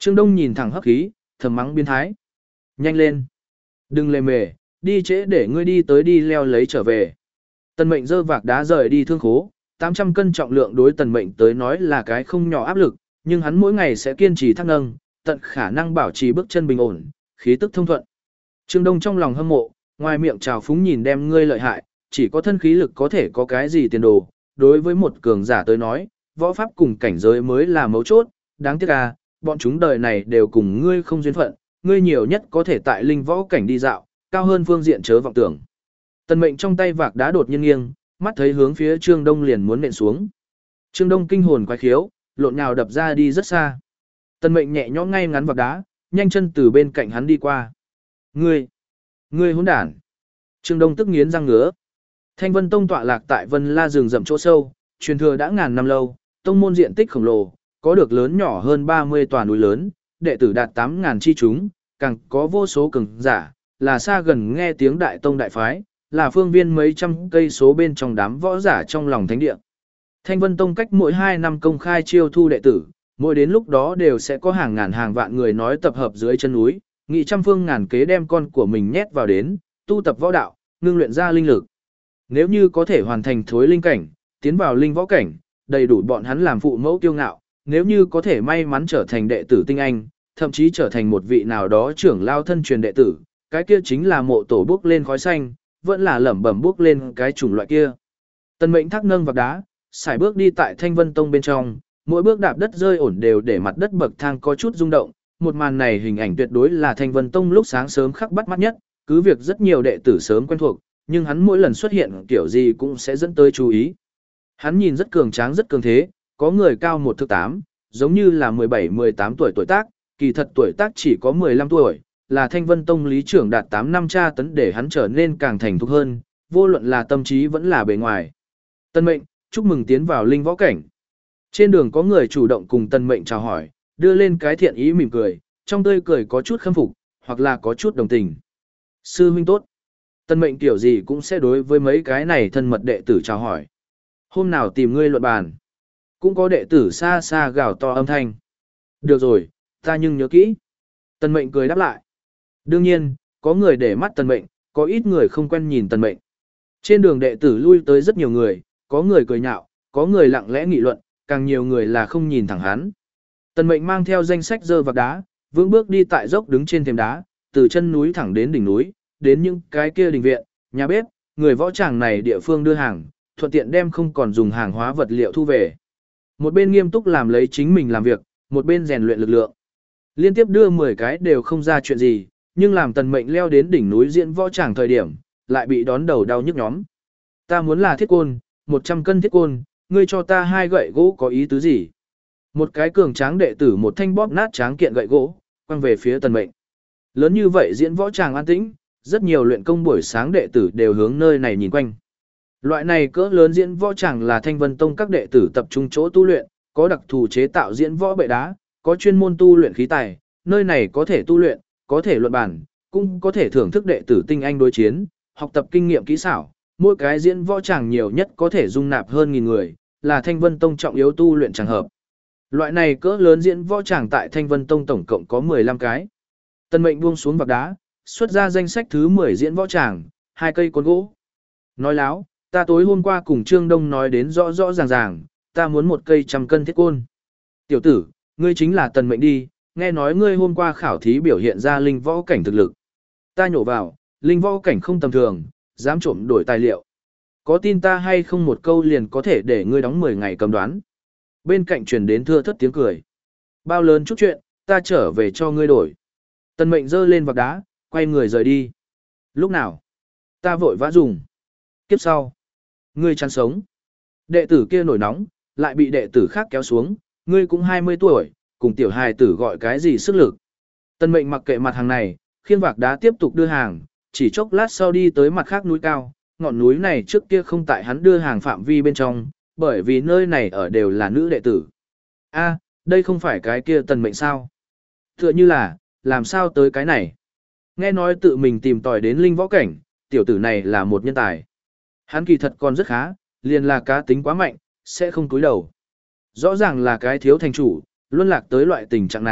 Trương Đông nhìn thẳng hấp khí, thầm mắng biến thái. Nhanh lên. Đừng lề mề, đi trễ để ngươi đi tới đi leo lấy trở về. Tần mệnh dơ vạc đá rời đi thương khố, tám trăm cân trọng lượng đối tần mệnh tới nói là cái không nhỏ áp lực, nhưng hắn mỗi ngày sẽ kiên trì thác nâng, tận khả năng bảo trì bước chân bình ổn, khí tức thông thuận. Trương Đông trong lòng hâm mộ, ngoài miệng trào phúng nhìn đem ngươi lợi hại, chỉ có thân khí lực có thể có cái gì tiền đồ, đối với một cường giả tới nói, võ pháp cùng cảnh giới mới là mấu chốt, đáng tiếc à, bọn chúng đời này đều cùng ngươi không duyên phận, ngươi nhiều nhất có thể tại linh võ cảnh đi dạo, cao hơn phương diện chớ vọng tưởng. Tần mệnh trong tay vạc đá đột nhiên nghiêng, mắt thấy hướng phía Trương Đông liền muốn nện xuống. Trương Đông kinh hồn quái khiếu, lộn nhào đập ra đi rất xa. Tần mệnh nhẹ nhõm ngay ngắn vạc đá, nhanh chân từ bên cạnh hắn đi qua. Ngươi, ngươi hỗn đản. Trương Đông tức nghiến răng ngứa. Thanh Vân Tông tọa lạc tại Vân La rừng rậm chỗ sâu, truyền thừa đã ngàn năm lâu, tông môn diện tích khổng lồ, có được lớn nhỏ hơn ba mươi tòa núi lớn, đệ tử đạt tám ngàn chi chúng, càng có vô số cường giả, là xa gần nghe tiếng đại tông đại phái, là phương viên mấy trăm cây số bên trong đám võ giả trong lòng thánh địa. Thanh Vân Tông cách mỗi hai năm công khai chiêu thu đệ tử, mỗi đến lúc đó đều sẽ có hàng ngàn hàng vạn người nói tập hợp dưới chân núi, nghị trăm phương ngàn kế đem con của mình nhét vào đến, tu tập võ đạo, ngưng luyện ra linh lực. Nếu như có thể hoàn thành thối linh cảnh, tiến vào linh võ cảnh, đầy đủ bọn hắn làm phụ mẫu kiêu ngạo, nếu như có thể may mắn trở thành đệ tử tinh anh, thậm chí trở thành một vị nào đó trưởng lao thân truyền đệ tử, cái kia chính là mộ tổ bước lên khói xanh, vẫn là lẩm bẩm bước lên cái chủng loại kia. Tần mệnh thác nâng vạc đá, xài bước đi tại Thanh Vân Tông bên trong, mỗi bước đạp đất rơi ổn đều để mặt đất bậc thang có chút rung động, một màn này hình ảnh tuyệt đối là Thanh Vân Tông lúc sáng sớm khắc bắt mắt nhất, cứ việc rất nhiều đệ tử sớm quen thuộc, nhưng hắn mỗi lần xuất hiện kiểu gì cũng sẽ dẫn tới chú ý. Hắn nhìn rất cường tráng rất cường thế, có người cao một thước tám, giống như là mười bảy mười tám tuổi tuổi tác, kỳ thật tuổi tác chỉ có mười lăm tuổi, là Thanh Vân Tông lý trưởng đạt tám năm tra tấn để hắn trở nên càng thành thục hơn, vô luận là tâm trí vẫn là bề ngoài. Tân mệnh, chúc mừng tiến vào linh võ cảnh. Trên đường có người chủ động cùng Tân mệnh chào hỏi, đưa lên cái thiện ý mỉm cười, trong tươi cười có chút khâm phục, hoặc là có chút đồng tình. Sư huynh tốt. Tân mệnh kiểu gì cũng sẽ đối với mấy cái này thân mật đệ tử chào hỏi. Hôm nào tìm ngươi luận bàn. Cũng có đệ tử xa xa gào to âm thanh. Được rồi, ta nhưng nhớ kỹ. Tân mệnh cười đáp lại. Đương nhiên, có người để mắt Tân mệnh, có ít người không quen nhìn Tân mệnh. Trên đường đệ tử lui tới rất nhiều người, có người cười nhạo, có người lặng lẽ nghị luận, càng nhiều người là không nhìn thẳng hắn. Tân mệnh mang theo danh sách dơ vạc đá, vững bước đi tại dốc đứng trên thềm đá, từ chân núi thẳng đến đỉnh núi, đến những cái kia đình viện, nhà bếp, người võ tràng này địa phương đưa hàng, thuận tiện đem không còn dùng hàng hóa vật liệu thu về. Một bên nghiêm túc làm lấy chính mình làm việc, một bên rèn luyện lực lượng. Liên tiếp đưa mười cái đều không ra chuyện gì, nhưng làm Tần mệnh leo đến đỉnh núi diễn võ tràng thời điểm, lại bị đón đầu đau nhức nhóm. Ta muốn là thiết côn, một trăm cân thiết côn, ngươi cho ta hai gậy gỗ có ý tứ gì? Một cái cường tráng đệ tử một thanh bóp nát tráng kiện gậy gỗ, quăng về phía Tần mệnh. Lớn như vậy diễn võ tràng an tĩnh, rất nhiều luyện công buổi sáng đệ tử đều hướng nơi này nhìn quanh. Loại này cỡ lớn diễn võ tràng là Thanh Vân Tông các đệ tử tập trung chỗ tu luyện, có đặc thù chế tạo diễn võ bệ đá, có chuyên môn tu luyện khí tài, nơi này có thể tu luyện, có thể luận bản, cũng có thể thưởng thức đệ tử tinh anh đối chiến, học tập kinh nghiệm kỹ xảo, mỗi cái diễn võ tràng nhiều nhất có thể dung nạp hơn nghìn người, là Thanh Vân Tông trọng yếu tu luyện trường hợp. Loại này cỡ lớn diễn võ tràng tại Thanh Vân Tông tổng cộng có mười lăm cái. Tân mệnh buông xuống vạc đá, xuất ra danh sách thứ mười diễn võ tràng, hai cây côn gỗ. Nói láo, ta tối hôm qua cùng Trương Đông nói đến rõ rõ ràng ràng, ta muốn một cây trăm cân thiết côn. Tiểu tử, ngươi chính là Tần mệnh đi, nghe nói ngươi hôm qua khảo thí biểu hiện ra linh võ cảnh thực lực. Ta nhổ vào, linh võ cảnh không tầm thường, dám trộm đổi tài liệu. Có tin ta hay không một câu liền có thể để ngươi đóng mười ngày cầm đoán. Bên cạnh truyền đến thưa thất tiếng cười. Bao lớn chút chuyện, ta trở về cho ngươi đổi. Tần mệnh giơ lên vạc đá, quay người rời đi. Lúc nào? Ta vội vã dùng. Kiếp sau. Ngươi chăn sống. Đệ tử kia nổi nóng, lại bị đệ tử khác kéo xuống. Ngươi cũng hai mươi tuổi, cùng tiểu hài tử gọi cái gì sức lực. Tần mệnh mặc kệ mặt hàng này, khiêng vạc đá tiếp tục đưa hàng, chỉ chốc lát sau đi tới mặt khác núi cao. Ngọn núi này trước kia không tại hắn đưa hàng phạm vi bên trong, bởi vì nơi này ở đều là nữ đệ tử. A, đây không phải cái kia Tần mệnh sao? Tựa như là, làm sao tới cái này? Nghe nói tự mình tìm tòi đến linh võ cảnh, tiểu tử này là một nhân tài. Hắn kỳ thật còn rất khá, liền là cá tính quá mạnh, sẽ không cúi đầu. Rõ ràng là cái thiếu thành chủ, luôn lạc tới loại tình trạng này,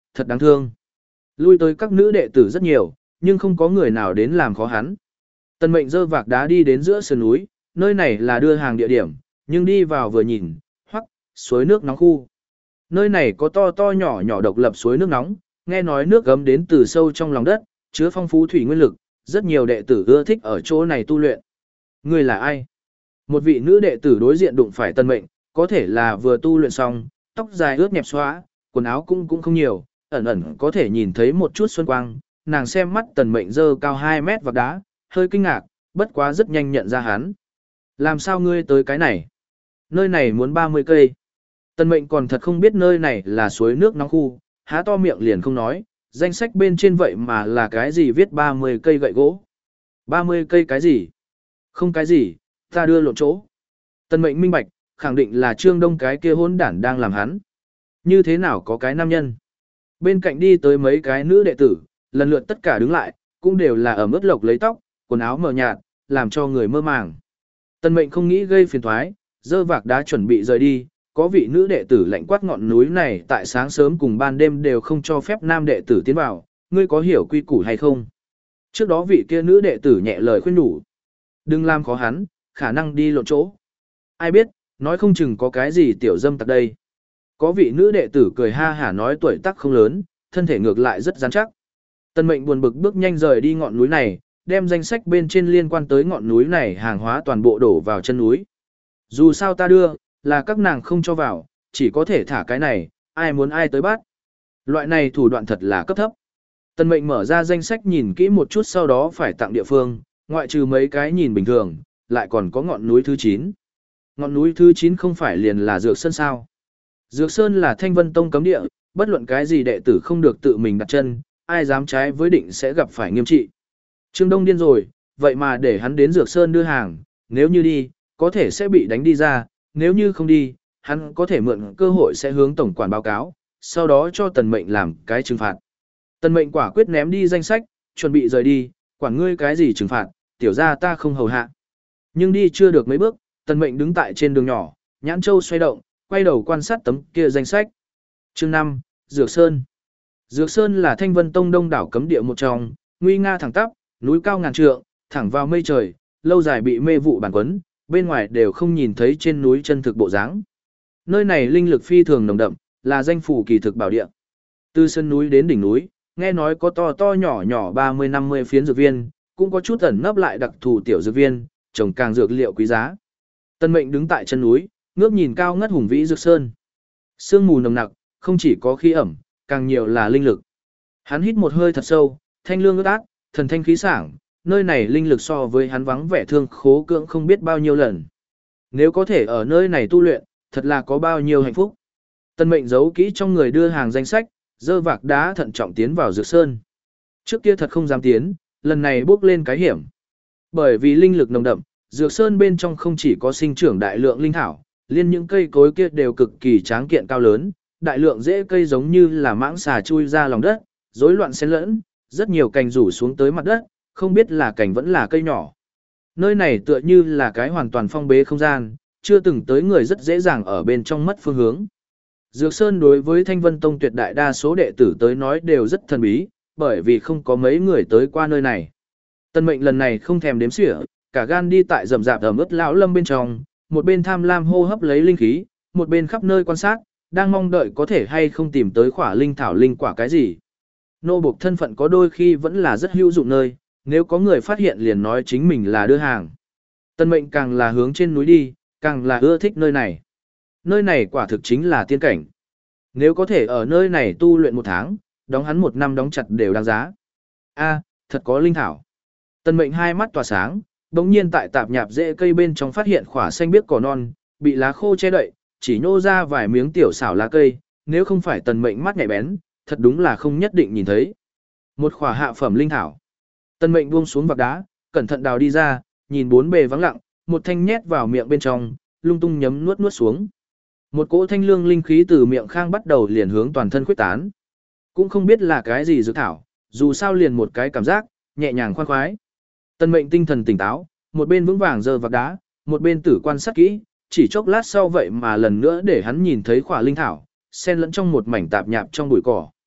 thật đáng thương. Lui tới các nữ đệ tử rất nhiều, nhưng không có người nào đến làm khó hắn. Tần Mệnh dơ vạc đá đi đến giữa sườn núi, nơi này là đưa hàng địa điểm, nhưng đi vào vừa nhìn, hoắc, suối nước nóng khu. Nơi này có to to nhỏ nhỏ độc lập suối nước nóng, nghe nói nước gấm đến từ sâu trong lòng đất, chứa phong phú thủy nguyên lực, rất nhiều đệ tử ưa thích ở chỗ này tu luyện. Người là ai? Một vị nữ đệ tử đối diện đụng phải Tần Mệnh, có thể là vừa tu luyện xong, tóc dài ướt nhẹp xóa, quần áo cũng cũng không nhiều, ẩn ẩn có thể nhìn thấy một chút xuân quang, nàng xem mắt Tần Mệnh dơ cao hai mét vạc đá, hơi kinh ngạc, bất quá rất nhanh nhận ra hắn. Làm sao ngươi tới cái này? Nơi này muốn ba mươi cây. Tần Mệnh còn thật không biết nơi này là suối nước nóng khu, há to miệng liền không nói, danh sách bên trên vậy mà là cái gì viết ba mươi cây gậy gỗ. ba mươi cây cái gì? Không cái gì, ta đưa lộn chỗ. Tần Mệnh minh bạch, khẳng định là Trương Đông cái kia hỗn đản đang làm hắn. Như thế nào có cái nam nhân? Bên cạnh đi tới mấy cái nữ đệ tử, lần lượt tất cả đứng lại, cũng đều là ở mức lộc lấy tóc, quần áo mờ nhạt, làm cho người mơ màng. Tần Mệnh không nghĩ gây phiền toái, dơ vạc đá chuẩn bị rời đi, có vị nữ đệ tử lạnh quát ngọn núi này tại sáng sớm cùng ban đêm đều không cho phép nam đệ tử tiến vào, ngươi có hiểu quy củ hay không? Trước đó vị kia nữ đệ tử nhẹ lời khuyên nhủ. Đừng làm khó hắn, khả năng đi lộn chỗ. Ai biết, nói không chừng có cái gì tiểu dâm tặc đây. Có vị nữ đệ tử cười ha hả nói tuổi tác không lớn, thân thể ngược lại rất rắn chắc. Tần Mệnh buồn bực bước nhanh rời đi ngọn núi này, đem danh sách bên trên liên quan tới ngọn núi này hàng hóa toàn bộ đổ vào chân núi. Dù sao ta đưa, là các nàng không cho vào, chỉ có thể thả cái này, ai muốn ai tới bắt. Loại này thủ đoạn thật là cấp thấp. Tần Mệnh mở ra danh sách nhìn kỹ một chút sau đó phải tặng địa phương, ngoại trừ mấy cái nhìn bình thường, lại còn có ngọn núi thứ chín. Ngọn núi thứ chín không phải liền là Dược Sơn sao? Dược Sơn là Thanh Vân Tông cấm địa, bất luận cái gì đệ tử không được tự mình đặt chân, ai dám trái với định sẽ gặp phải nghiêm trị. Trương Đông điên rồi, vậy mà để hắn đến Dược Sơn đưa hàng, nếu như đi, có thể sẽ bị đánh đi ra, nếu như không đi, hắn có thể mượn cơ hội sẽ hướng tổng quản báo cáo, sau đó cho Tần Mệnh làm cái trừng phạt. Tần Mệnh quả quyết ném đi danh sách, chuẩn bị rời đi, quản ngươi cái gì trừng phạt, tiểu ra ta không hầu hạ. Nhưng đi chưa được mấy bước, Tần Mệnh đứng tại trên đường nhỏ, nhãn châu xoay động, quay đầu quan sát tấm kia danh sách. Chương năm, Dược Sơn. Dược Sơn là Thanh Vân Tông đông đảo cấm địa một trong, nguy nga thẳng tắp, núi cao ngàn trượng, thẳng vào mây trời, lâu dài bị mê vụ bản quấn, bên ngoài đều không nhìn thấy trên núi chân thực bộ dáng. Nơi này linh lực phi thường nồng đậm, là danh phủ kỳ thực bảo địa. Từ sân núi đến đỉnh núi, nghe nói có to to nhỏ nhỏ ba mươi năm mươi phiến dược viên, cũng có chút ẩn nấp lại đặc thù tiểu dược viên, trồng càng dược liệu quý giá. Tần Mệnh đứng tại chân núi, ngước nhìn cao ngất hùng vĩ Dược Sơn. Sương mù nồng nặc, không chỉ có khí ẩm, càng nhiều là linh lực. Hắn hít một hơi thật sâu, thanh lương ướt át, thần thanh khí sảng, nơi này linh lực so với hắn vắng vẻ thương khố cưỡng không biết bao nhiêu lần. Nếu có thể ở nơi này tu luyện, thật là có bao nhiêu hạnh phúc. Tần Mệnh giấu kỹ trong người đưa hàng danh sách, dơ vạc đá thận trọng tiến vào Dược Sơn. Trước kia thật không dám tiến, lần này bước lên cái hiểm. Bởi vì linh lực nồng đậm, Dược Sơn bên trong không chỉ có sinh trưởng đại lượng linh thảo, liên những cây cối kia đều cực kỳ tráng kiện cao lớn, đại lượng rễ cây giống như là mãng xà chui ra lòng đất, rối loạn xen lẫn, rất nhiều cành rủ xuống tới mặt đất, không biết là cành vẫn là cây nhỏ. Nơi này tựa như là cái hoàn toàn phong bế không gian, chưa từng tới người rất dễ dàng ở bên trong mất phương hướng. Dược Sơn đối với Thanh Vân Tông tuyệt đại đa số đệ tử tới nói đều rất thần bí, bởi vì không có mấy người tới qua nơi này. Tần Mệnh lần này không thèm đếm xỉa, cả gan đi tại rậm rạp ẩm ướt lão lâm bên trong, một bên tham lam hô hấp lấy linh khí, một bên khắp nơi quan sát, đang mong đợi có thể hay không tìm tới khỏa linh thảo linh quả cái gì. Nô buộc thân phận có đôi khi vẫn là rất hữu dụng nơi, nếu có người phát hiện liền nói chính mình là đưa hàng. Tần Mệnh càng là hướng trên núi đi, càng là ưa thích nơi này. Nơi này quả thực chính là tiên cảnh. Nếu có thể ở nơi này tu luyện một tháng, đóng hắn một năm đóng chặt đều đáng giá. A, thật có linh thảo. Tần Mệnh hai mắt tỏa sáng, bỗng nhiên tại tạp nhạp rễ cây bên trong phát hiện khỏa xanh biếc cỏ non, bị lá khô che đậy, chỉ nhô ra vài miếng tiểu xảo lá cây, nếu không phải Tần Mệnh mắt nhạy bén, thật đúng là không nhất định nhìn thấy. Một khỏa hạ phẩm linh thảo. Tần Mệnh buông xuống vạc đá, cẩn thận đào đi ra, nhìn bốn bề vắng lặng, một thanh nhét vào miệng bên trong, lung tung nhấm nuốt nuốt xuống. Một cỗ thanh lương linh khí từ miệng khang bắt đầu liền hướng toàn thân khuếch tán. Cũng không biết là cái gì dược thảo, dù sao liền một cái cảm giác, nhẹ nhàng khoan khoái. Tần Mệnh tinh thần tỉnh táo, một bên vững vàng giơ vạc đá, một bên tử quan sát kỹ, chỉ chốc lát sau vậy mà lần nữa để hắn nhìn thấy khỏa linh thảo, xen lẫn trong một mảnh tạp nhạp trong bụi cỏ.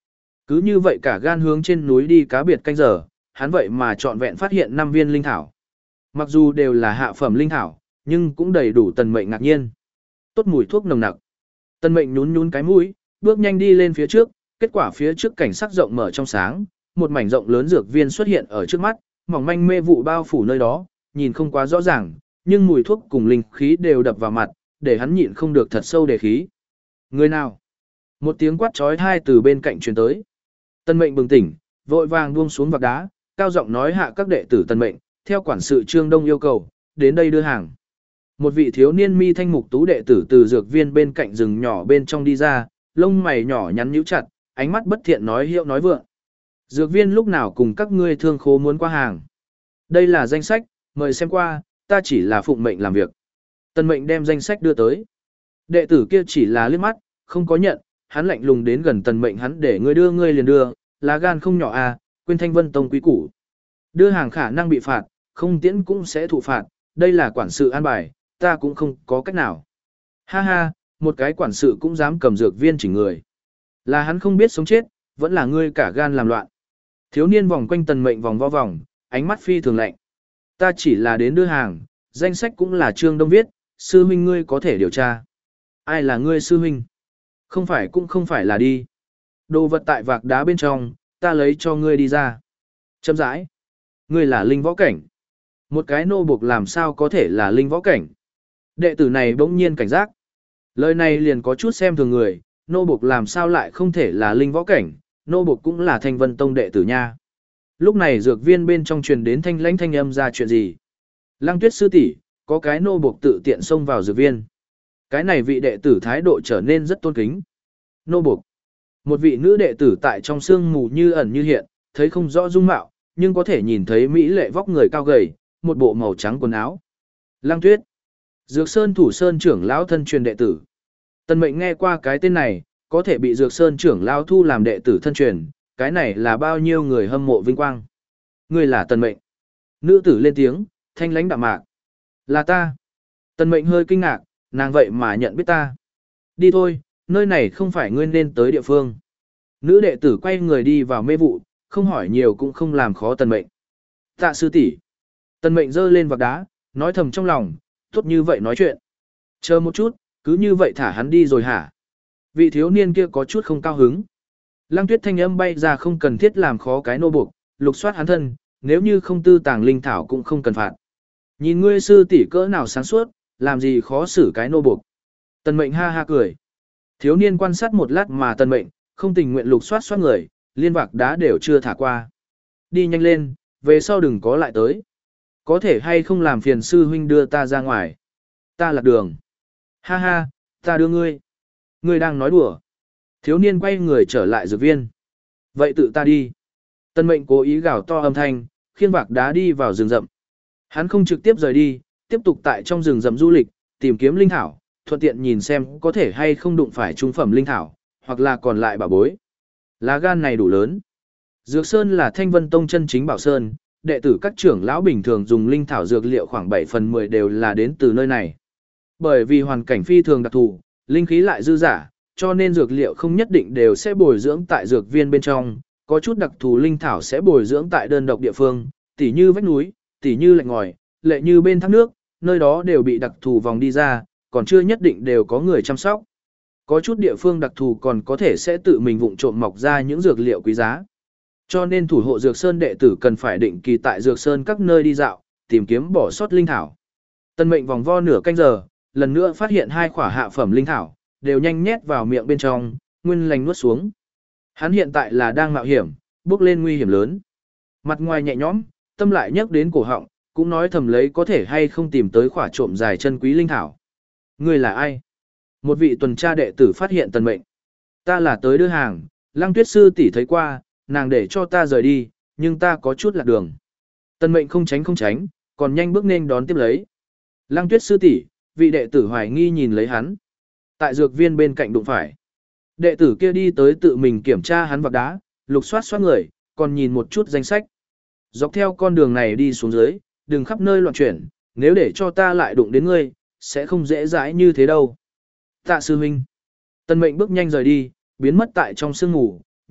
Cứ như vậy cả gan hướng trên núi đi cá biệt canh giờ, hắn vậy mà trọn vẹn phát hiện năm viên linh thảo. Mặc dù đều là hạ phẩm linh thảo, nhưng cũng đầy đủ Tần Mệnh ngạc nhiên. Tốt mùi thuốc nồng nặc. Tần Mệnh nhún nhún cái mũi, bước nhanh đi lên phía trước, kết quả phía trước cảnh sắc rộng mở trong sáng, một mảnh rộng lớn dược viên xuất hiện ở trước mắt, mỏng manh mê vụ bao phủ nơi đó, nhìn không quá rõ ràng, nhưng mùi thuốc cùng linh khí đều đập vào mặt, để hắn nhịn không được thật sâu đề khí. Người nào? Một tiếng quát chói tai từ bên cạnh truyền tới. Tần Mệnh bừng tỉnh, vội vàng buông xuống vạc đá, cao giọng nói hạ các đệ tử Tần Mệnh, theo quản sự Trương Đông yêu cầu, đến đây đưa hàng. Một vị thiếu niên mi thanh mục tú đệ tử từ dược viên bên cạnh rừng nhỏ bên trong đi ra, lông mày nhỏ nhắn nhíu chặt, ánh mắt bất thiện nói hiệu nói vượng. Dược viên lúc nào cùng các ngươi thương khố muốn qua hàng. Đây là danh sách, mời xem qua, ta chỉ là phụng mệnh làm việc. Tần Mệnh đem danh sách đưa tới. Đệ tử kia chỉ là liếc mắt, không có nhận, hắn lạnh lùng đến gần Tần Mệnh, hắn để ngươi đưa ngươi liền đưa, lá gan không nhỏ à, quên Thanh Vân Tông quý củ. Đưa hàng khả năng bị phạt, không tiễn cũng sẽ thụ phạt, đây là quản sự an bài, ta cũng không có cách nào. Ha ha, một cái quản sự cũng dám cầm dược viên chỉnh người. Là hắn không biết sống chết, vẫn là ngươi cả gan làm loạn. Thiếu niên vòng quanh Tần Mệnh vòng vo vòng, ánh mắt phi thường lạnh. Ta chỉ là đến đưa hàng, danh sách cũng là Trương Đông viết, sư huynh ngươi có thể điều tra. Ai là ngươi sư huynh? Không phải cũng không phải là đi. Đồ vật tại vạc đá bên trong, ta lấy cho ngươi đi ra. Chậm rãi. Ngươi là linh võ cảnh. Một cái nô buộc làm sao có thể là linh võ cảnh? Đệ tử này bỗng nhiên cảnh giác. Lời này liền có chút xem thường người, nô buộc làm sao lại không thể là linh võ cảnh, nô buộc cũng là Thanh Vân Tông đệ tử nha. Lúc này dược viên bên trong truyền đến thanh lãnh thanh âm ra chuyện gì? Lăng Tuyết sư tỷ, có cái nô buộc tự tiện xông vào dược viên. Cái này vị đệ tử thái độ trở nên rất tôn kính. Nô buộc. Một vị nữ đệ tử tại trong sương mù như ẩn như hiện, thấy không rõ dung mạo, nhưng có thể nhìn thấy mỹ lệ vóc người cao gầy, một bộ màu trắng quần áo. Lăng Tuyết. Dược Sơn thủ sơn trưởng lão thân truyền đệ tử. Tần Mệnh nghe qua cái tên này, có thể bị Dược Sơn trưởng lão thu làm đệ tử thân truyền, cái này là bao nhiêu người hâm mộ vinh quang. Ngươi là Tần Mệnh. Nữ tử lên tiếng, thanh lãnh đạm mạc. Là ta. Tần Mệnh hơi kinh ngạc, nàng vậy mà nhận biết ta. Đi thôi, nơi này không phải ngươi nên tới địa phương. Nữ đệ tử quay người đi vào mê vụ, không hỏi nhiều cũng không làm khó Tần Mệnh. Tạ sư tỷ. Tần Mệnh giơ lên vạc đá, nói thầm trong lòng, tốt như vậy nói chuyện. Chờ một chút, cứ như vậy thả hắn đi rồi hả? Vị thiếu niên kia có chút không cao hứng. Lăng Tuyết thanh âm bay ra, không cần thiết làm khó cái nô buộc, lục soát hắn thân, nếu như không tư tàng linh thảo cũng không cần phạt. Nhìn ngươi sư tỷ cỡ nào sáng suốt, làm gì khó xử cái nô buộc. Tần Mệnh ha ha cười. Thiếu niên quan sát một lát mà Tần Mệnh không tình nguyện lục soát soát người, liên vạc đá đều chưa thả qua. Đi nhanh lên, về sau đừng có lại tới. Có thể hay không làm phiền sư huynh đưa ta ra ngoài. Ta lạc đường. Ha ha, ta đưa ngươi. Ngươi đang nói đùa. Thiếu niên quay người trở lại dược viên. Vậy tự ta đi. Tần Mệnh cố ý gào to âm thanh, khiêng vạc đá đi vào rừng rậm. Hắn không trực tiếp rời đi, tiếp tục tại trong rừng rậm du lịch, tìm kiếm linh thảo, thuận tiện nhìn xem có thể hay không đụng phải trung phẩm linh thảo, hoặc là còn lại bảo bối. Lá gan này đủ lớn. Dược Sơn là Thanh Vân Tông chân chính bảo sơn, đệ tử các trưởng lão bình thường dùng linh thảo dược liệu khoảng bảy phần mười đều là đến từ nơi này. Bởi vì hoàn cảnh phi thường đặc thù, linh khí lại dư dả, cho nên dược liệu không nhất định đều sẽ bồi dưỡng tại dược viên bên trong, có chút đặc thù linh thảo sẽ bồi dưỡng tại đơn độc địa phương, tỉ như vách núi, tỉ như lạnh ngòi, lệ như bên thác nước, nơi đó đều bị đặc thù vòng đi ra, còn chưa nhất định đều có người chăm sóc. Có chút địa phương đặc thù còn có thể sẽ tự mình vụng trộm mọc ra những dược liệu quý giá. Cho nên thủ hộ Dược Sơn đệ tử cần phải định kỳ tại Dược Sơn các nơi đi dạo, tìm kiếm bỏ sót linh thảo. Tần Mệnh vòng vo nửa canh giờ, lần nữa phát hiện hai quả hạ phẩm linh thảo, đều nhanh nhét vào miệng bên trong, nguyên lành nuốt xuống. Hắn hiện tại là đang mạo hiểm, bước lên nguy hiểm lớn. Mặt ngoài nhẹ nhõm, tâm lại nhắc đến cổ họng, cũng nói thầm lấy có thể hay không tìm tới quả trộm dài chân quý linh thảo. Ngươi là ai? Một vị tuần tra đệ tử phát hiện Tần Mệnh. Ta là tới đưa hàng, Lăng Tuyết sư tỷ thấy qua, nàng để cho ta rời đi, nhưng ta có chút lạc đường. Tần Mệnh không tránh không tránh, còn nhanh bước nên đón tiếp lấy. Lăng Tuyết sư tỷ, vị đệ tử hoài nghi nhìn lấy hắn. Tại dược viên bên cạnh đụng phải. Đệ tử kia đi tới tự mình kiểm tra hắn vạc đá, lục soát soát người, còn nhìn một chút danh sách. Dọc theo con đường này đi xuống dưới, đừng khắp nơi loạn chuyển, nếu để cho ta lại đụng đến ngươi, sẽ không dễ dãi như thế đâu. Tạ sư huynh. Tần Mệnh bước nhanh rời đi, biến mất tại trong sương mù,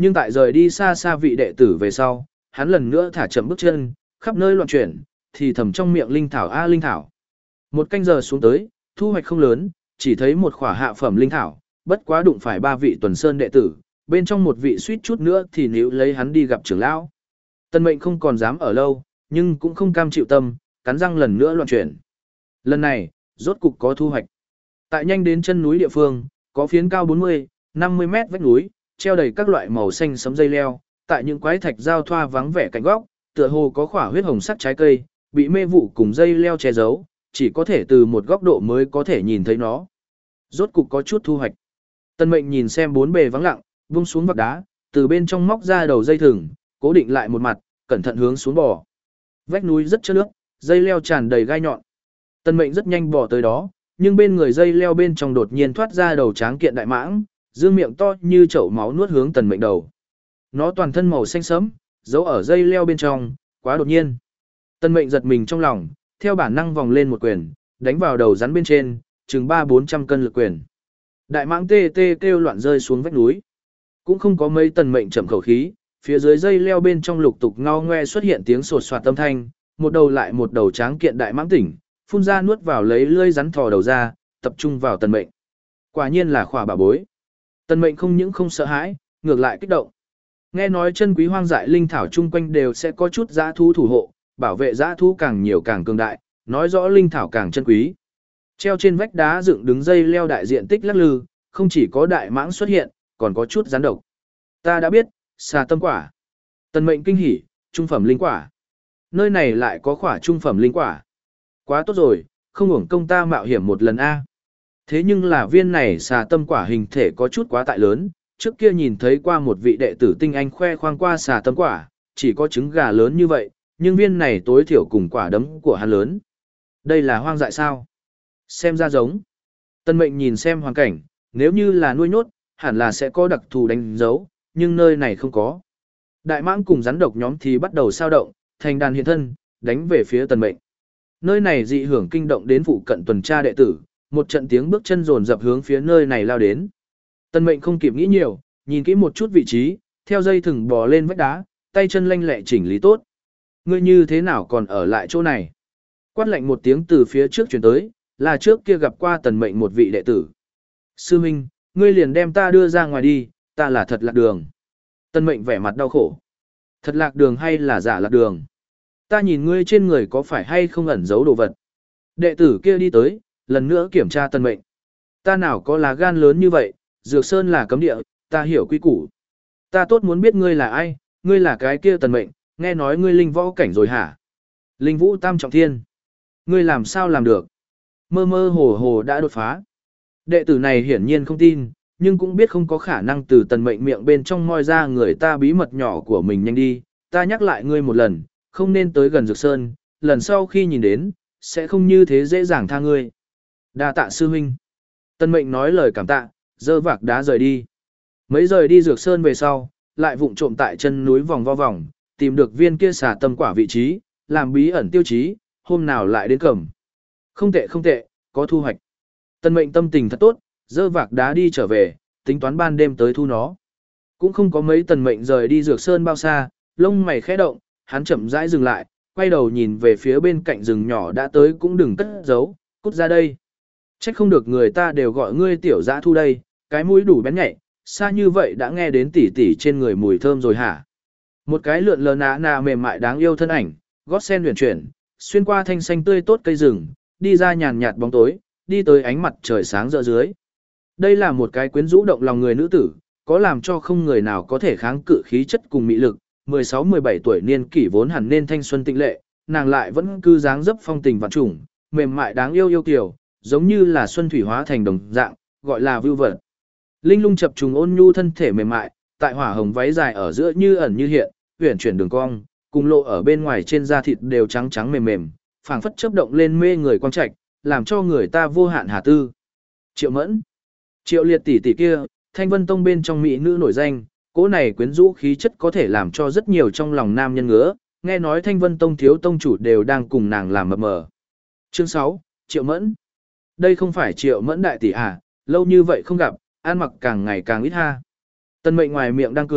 Nhưng tại rời đi xa xa vị đệ tử về sau, hắn lần nữa thả chậm bước chân, khắp nơi loạn chuyển, thì thầm trong miệng linh thảo a linh thảo. Một canh giờ xuống tới, thu hoạch không lớn, chỉ thấy một khỏa hạ phẩm linh thảo, bất quá đụng phải ba vị tuần sơn đệ tử, bên trong một vị suýt chút nữa thì níu lấy hắn đi gặp trưởng lão. Tân Mệnh không còn dám ở lâu, nhưng cũng không cam chịu tâm, cắn răng lần nữa loạn chuyển. Lần này, rốt cục có thu hoạch. Tại nhanh đến chân núi địa phương, có phiến cao bốn mươi, năm mươi mét vách núi, treo đầy các loại màu xanh sẫm dây leo, tại những quái thạch giao thoa vắng vẻ cạnh góc, tựa hồ có khỏa huyết hồng sắc trái cây, bị mê vụ cùng dây leo che giấu, chỉ có thể từ một góc độ mới có thể nhìn thấy nó. Rốt cục có chút thu hoạch. Tân Mệnh nhìn xem bốn bề vắng lặng, vung xuống vạc đá, từ bên trong móc ra đầu dây thừng, cố định lại một mặt, cẩn thận hướng xuống bò. Vách núi rất trơn nước, dây leo tràn đầy gai nhọn. Tân Mệnh rất nhanh bò tới đó, nhưng bên người dây leo bên trong đột nhiên thoát ra đầu tráng kiện đại mãng, dương miệng to như chậu máu nuốt hướng Tần Mệnh đầu. Nó toàn thân màu xanh sẫm, giấu ở dây leo bên trong, quá đột nhiên. Tần Mệnh giật mình trong lòng, theo bản năng vòng lên một quyền, đánh vào đầu rắn bên trên, chừng ba bốn trăm cân lực quyền. Đại mãng tê tê kêu loạn rơi xuống vách núi. Cũng không có mấy Tần Mệnh chậm khẩu khí, phía dưới dây leo bên trong lục tục ngao ngoe xuất hiện tiếng sột soạt âm thanh, một đầu lại một đầu tráng kiện đại mãng tỉnh, phun ra nuốt vào lấy lưỡi rắn thò đầu ra, tập trung vào Tần Mệnh. Quả nhiên là khỏa bảo bối. Tần Mệnh không những không sợ hãi, ngược lại kích động. Nghe nói chân quý hoang dại linh thảo chung quanh đều sẽ có chút dã thú thủ hộ, bảo vệ dã thú càng nhiều càng cường đại, nói rõ linh thảo càng chân quý. Treo trên vách đá dựng đứng dây leo đại diện tích lắc lư, không chỉ có đại mãng xuất hiện, còn có chút rắn độc. Ta đã biết, xà tâm quả. Tần Mệnh kinh hỉ, trung phẩm linh quả. Nơi này lại có khỏa trung phẩm linh quả. Quá tốt rồi, không uổng công ta mạo hiểm một lần a. Thế nhưng là viên này xà tâm quả hình thể có chút quá tại lớn, trước kia nhìn thấy qua một vị đệ tử tinh anh khoe khoang qua xà tâm quả, chỉ có trứng gà lớn như vậy, nhưng viên này tối thiểu cùng quả đấm của hắn lớn. Đây là hoang dại sao? Xem ra giống. Tân Mệnh nhìn xem hoàn cảnh, nếu như là nuôi nhốt, hẳn là sẽ có đặc thù đánh dấu, nhưng nơi này không có. Đại mãng cùng rắn độc nhóm thì bắt đầu sao động, thành đàn hiện thân, đánh về phía Tần Mệnh. Nơi này dị hưởng kinh động đến phụ cận tuần tra đệ tử, một trận tiếng bước chân dồn dập hướng phía nơi này lao đến. Tần Mệnh không kịp nghĩ nhiều, nhìn kỹ một chút vị trí, theo dây thừng bò lên vách đá, tay chân lanh lẹ chỉnh lý tốt. Ngươi như thế nào còn ở lại chỗ này? Quát lạnh một tiếng từ phía trước truyền tới, là trước kia gặp qua Tần Mệnh một vị đệ tử. Sư huynh, ngươi liền đem ta đưa ra ngoài đi, ta là thật lạc đường. Tần Mệnh vẻ mặt đau khổ. Thật lạc đường hay là giả lạc đường? Ta nhìn ngươi trên người có phải hay không ẩn giấu đồ vật. Đệ tử kia đi tới, lần nữa kiểm tra Tần Mệnh. Ta nào có lá gan lớn như vậy, Dược Sơn là cấm địa, ta hiểu quy củ. Ta tốt muốn biết ngươi là ai, ngươi là cái kia Tần Mệnh, nghe nói ngươi linh võ cảnh rồi hả? Linh vũ tam trọng thiên. Ngươi làm sao làm được? Mơ mơ hồ hồ đã đột phá. Đệ tử này hiển nhiên không tin, nhưng cũng biết không có khả năng từ Tần Mệnh miệng bên trong moi ra người ta bí mật nhỏ của mình nhanh đi. Ta nhắc lại ngươi một lần, không nên tới gần Dược Sơn, lần sau khi nhìn đến, sẽ không như thế dễ dàng tha ngươi. Đa tạ sư huynh. Tần Mệnh nói lời cảm tạ, dơ vạc đá rời đi. Mấy rời đi Dược Sơn về sau, lại vụng trộm tại chân núi vòng vo vòng, tìm được viên kia xà tâm quả vị trí, làm bí ẩn tiêu chí, hôm nào lại đến cầm. Không tệ không tệ, có thu hoạch. Tần Mệnh tâm tình thật tốt, dơ vạc đá đi trở về, tính toán ban đêm tới thu nó. Cũng không có mấy Tần Mệnh rời đi Dược Sơn bao xa, lông mày khẽ động, hắn chậm rãi dừng lại, quay đầu nhìn về phía bên cạnh rừng nhỏ đã tới cũng đừng cất giấu, cút ra đây. Trách không được người ta đều gọi ngươi tiểu dã thu đây, cái mũi đủ bén nhạy, xa như vậy đã nghe đến tỉ tỉ trên người mùi thơm rồi hả? Một cái lượn lờ nà nà mềm mại đáng yêu thân ảnh, gót sen huyền chuyển, xuyên qua thanh xanh tươi tốt cây rừng, đi ra nhàn nhạt bóng tối, đi tới ánh mặt trời sáng rỡ dưới. Đây là một cái quyến rũ động lòng người nữ tử, có làm cho không người nào có thể kháng cự khí chất cùng mị lực, mười sáu mười bảy tuổi niên kỷ vốn hẳn nên thanh xuân tịnh lệ, nàng lại vẫn cư dáng dấp phong tình vạn trùng, mềm mại đáng yêu yêu kiều, giống như là xuân thủy hóa thành đồng dạng, gọi là vưu vật. Linh lung chập trùng ôn nhu thân thể mềm mại, tại hỏa hồng váy dài ở giữa như ẩn như hiện, uyển chuyển đường cong, cùng lộ ở bên ngoài trên da thịt đều trắng trắng mềm mềm, phảng phất chớp động lên mê người quang trạch, làm cho người ta vô hạn hà tư. Triệu Mẫn, Triệu Liệt tỷ tỷ kia, Thanh Vân Tông bên trong mỹ nữ nổi danh, cỗ này quyến rũ khí chất có thể làm cho rất nhiều trong lòng nam nhân ngứa, nghe nói Thanh Vân Tông thiếu tông chủ đều đang cùng nàng làm mập mờ. Chương sáu, Triệu Mẫn. Đây không phải Triệu Mẫn đại tỷ à, lâu như vậy không gặp, ăn mặc càng ngày càng ít ha. Tần Mệnh ngoài miệng đang cười,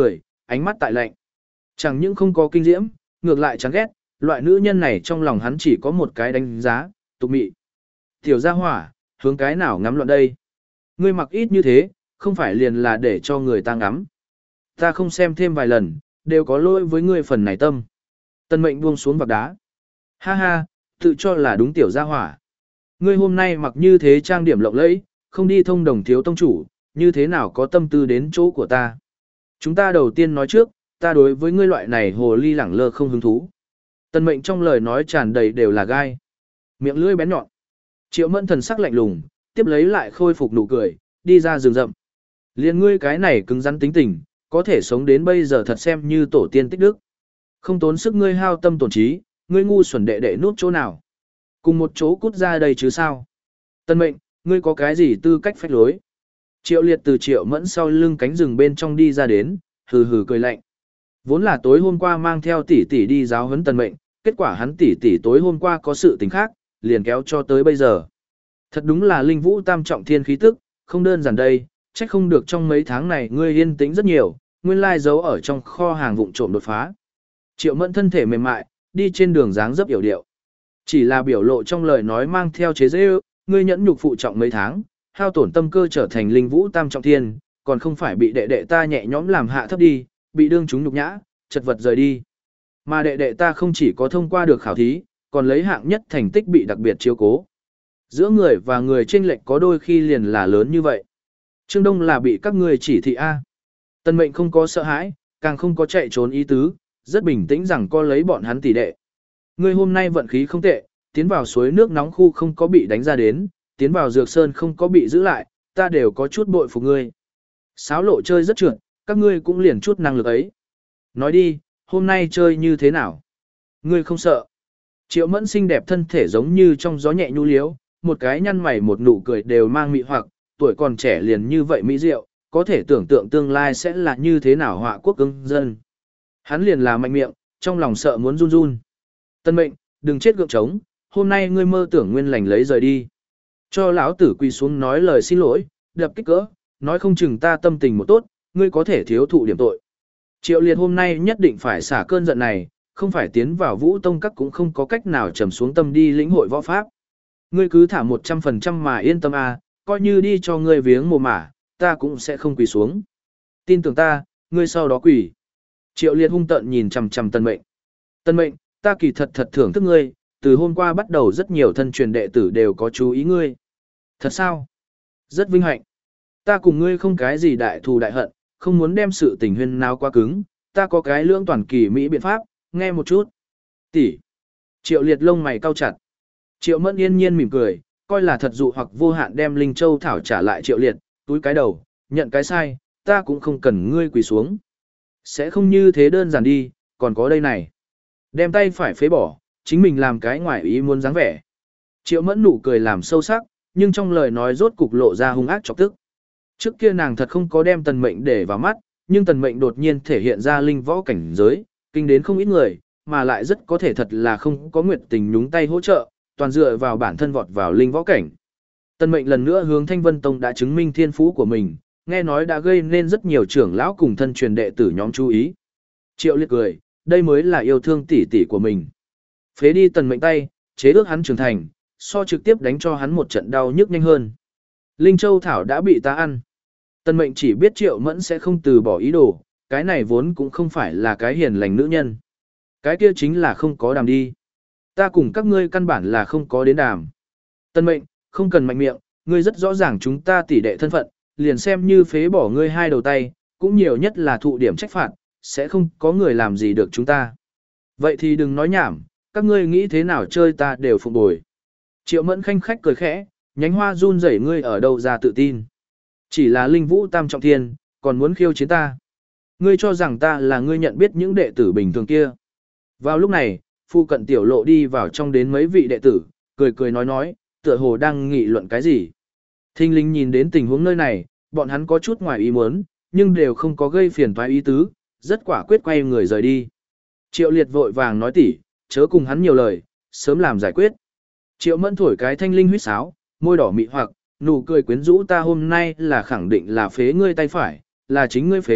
ánh mắt tại lạnh. Chẳng những không có kinh diễm, ngược lại chán ghét, loại nữ nhân này trong lòng hắn chỉ có một cái đánh giá, tục mị. Tiểu gia hỏa, hướng cái nào ngắm loạn đây? Ngươi mặc ít như thế, không phải liền là để cho người ta ngắm. Ta không xem thêm vài lần, đều có lỗi với ngươi phần này tâm. Tân mệnh buông xuống vạc đá. Ha ha, tự cho là đúng tiểu gia hỏa. Ngươi hôm nay mặc như thế trang điểm lộng lẫy, không đi thông đồng thiếu tông chủ, như thế nào có tâm tư đến chỗ của ta. Chúng ta đầu tiên nói trước, ta đối với ngươi loại này hồ ly lẳng lơ không hứng thú. Tân mệnh trong lời nói tràn đầy đều là gai. Miệng lưỡi bén nhọn. Triệu mẫn thần sắc lạnh lùng, tiếp lấy lại khôi phục nụ cười, đi ra rừng rậm. Liên ngươi cái này cứng rắn tính tình, có thể sống đến bây giờ thật xem như tổ tiên tích đức. Không tốn sức ngươi hao tâm tổn trí, ngươi ngu xuẩn đệ đệ nút chỗ nào. Cùng một chỗ cút ra đây chứ sao. Tân mệnh, ngươi có cái gì tư cách phách lối. Triệu liệt từ triệu mẫn sau lưng cánh rừng bên trong đi ra đến, hừ hừ cười lạnh. Vốn là tối hôm qua mang theo tỷ tỷ đi giáo huấn Tân mệnh, kết quả hắn tỷ tỷ tối hôm qua có sự tình khác, liền kéo cho tới bây giờ. Thật đúng là linh vũ tam trọng thiên khí tức, không đơn giản đây, trách không được trong mấy tháng này ngươi yên tĩnh rất nhiều, nguyên lai giấu ở trong kho hàng vụng trộm đột phá. Triệu mẫn thân thể mềm mại, đi trên đường dáng dấp yểu điệu. Chỉ là biểu lộ trong lời nói mang theo chế giễu, ngươi nhẫn nhục phụ trọng mấy tháng, hao tổn tâm cơ trở thành linh vũ tam trọng thiên, còn không phải bị đệ đệ ta nhẹ nhõm làm hạ thấp đi, bị đương chúng nhục nhã, chật vật rời đi. Mà đệ đệ ta không chỉ có thông qua được khảo thí, còn lấy hạng nhất thành tích bị đặc biệt chiếu cố. Giữa người và người chênh lệch có đôi khi liền là lớn như vậy. Trương Đông là bị các ngươi chỉ thị A. Tân mệnh không có sợ hãi, càng không có chạy trốn ý tứ, rất bình tĩnh rằng co lấy bọn hắn tỷ đệ. Ngươi hôm nay vận khí không tệ, tiến vào suối nước nóng khu không có bị đánh ra đến, tiến vào dược sơn không có bị giữ lại, ta đều có chút bội phục ngươi. Sáo lộ chơi rất trượt, các ngươi cũng liền chút năng lực ấy. Nói đi, hôm nay chơi như thế nào? Ngươi không sợ. Triệu mẫn xinh đẹp thân thể giống như trong gió nhẹ nhu liếu, một cái nhăn mày một nụ cười đều mang mị hoặc, tuổi còn trẻ liền như vậy mỹ diệu, có thể tưởng tượng tương lai sẽ là như thế nào họa quốc cưng dân. Hắn liền là mạnh miệng, trong lòng sợ muốn run run. Tân mệnh, đừng chết gượng trống, hôm nay ngươi mơ tưởng nguyên lành lấy rời đi. Cho lão tử quỳ xuống nói lời xin lỗi, đập kích cỡ, nói không chừng ta tâm tình một tốt, ngươi có thể thiếu thụ điểm tội. Triệu liệt hôm nay nhất định phải xả cơn giận này, không phải tiến vào vũ tông các cũng không có cách nào trầm xuống tâm đi lĩnh hội võ pháp. Ngươi cứ thả một trăm phần trăm mà yên tâm à, coi như đi cho ngươi viếng mồ mả, ta cũng sẽ không quỳ xuống. Tin tưởng ta, ngươi sau đó quỳ. Triệu liệt hung tợn nhìn chằm chằm Tân mệnh. Tân mệnh, ta kỳ thật thật thưởng thức ngươi, từ hôm qua bắt đầu rất nhiều thân truyền đệ tử đều có chú ý ngươi. Thật sao? Rất vinh hạnh. Ta cùng ngươi không cái gì đại thù đại hận, không muốn đem sự tình huyên náo quá cứng, ta có cái lưỡng toàn kỳ mỹ biện pháp, nghe một chút. Tỷ. Triệu liệt lông mày cau chặt. Triệu mẫn yên nhiên mỉm cười, coi là thật dụ hoặc vô hạn đem Linh Châu Thảo trả lại triệu liệt, túi cái đầu, nhận cái sai, ta cũng không cần ngươi quỳ xuống. Sẽ không như thế đơn giản đi, còn có đây này. Đem tay phải phế bỏ, chính mình làm cái ngoài ý muốn dáng vẻ. Triệu mẫn nụ cười làm sâu sắc, nhưng trong lời nói rốt cục lộ ra hung ác chọc tức. Trước kia nàng thật không có đem tần mệnh để vào mắt, nhưng tần mệnh đột nhiên thể hiện ra linh võ cảnh giới, kinh đến không ít người, mà lại rất có thể thật là không có nguyệt tình nhúng tay hỗ trợ, toàn dựa vào bản thân vọt vào linh võ cảnh. Tần mệnh lần nữa hướng Thanh Vân Tông đã chứng minh thiên phú của mình, nghe nói đã gây nên rất nhiều trưởng lão cùng thân truyền đệ tử nhóm chú ý. Triệu liệt cười, đây mới là yêu thương tỷ tỷ của mình. Phế đi tần mệnh tay, chế ước hắn trưởng thành, so trực tiếp đánh cho hắn một trận đau nhức nhanh hơn. Linh Châu Thảo đã bị ta ăn. Tần mệnh chỉ biết Triệu Mẫn sẽ không từ bỏ ý đồ, cái này vốn cũng không phải là cái hiền lành nữ nhân. Cái kia chính là không có đàm đi. Ta cùng các ngươi căn bản là không có đến đàm. Tần mệnh, không cần mạnh miệng, ngươi rất rõ ràng chúng ta tỷ đệ thân phận, liền xem như phế bỏ ngươi hai đầu tay, cũng nhiều nhất là thụ điểm trách phạt, sẽ không có người làm gì được chúng ta. Vậy thì đừng nói nhảm, các ngươi nghĩ thế nào chơi ta đều phụng bồi. Triệu Mẫn khanh khách cười khẽ, nhánh hoa run rẩy ngươi ở đâu ra tự tin. Chỉ là linh vũ tam trọng thiên, còn muốn khiêu chiến ta. Ngươi cho rằng ta là ngươi nhận biết những đệ tử bình thường kia. Vào lúc này, phu cận tiểu lộ đi vào trong đến mấy vị đệ tử, cười cười nói nói, tựa hồ đang nghị luận cái gì. Thinh linh nhìn đến tình huống nơi này, bọn hắn có chút ngoài ý muốn, nhưng đều không có gây phiền toái ý tứ, rất quả quyết quay người rời đi. Triệu liệt vội vàng nói tỉ, chớ cùng hắn nhiều lời, sớm làm giải quyết. Triệu mẫn thổi cái thanh linh huýt sáo, môi đỏ mị hoặc, nụ cười quyến rũ ta hôm nay là khẳng định là phế ngươi tay phải, là chính ngươi phế,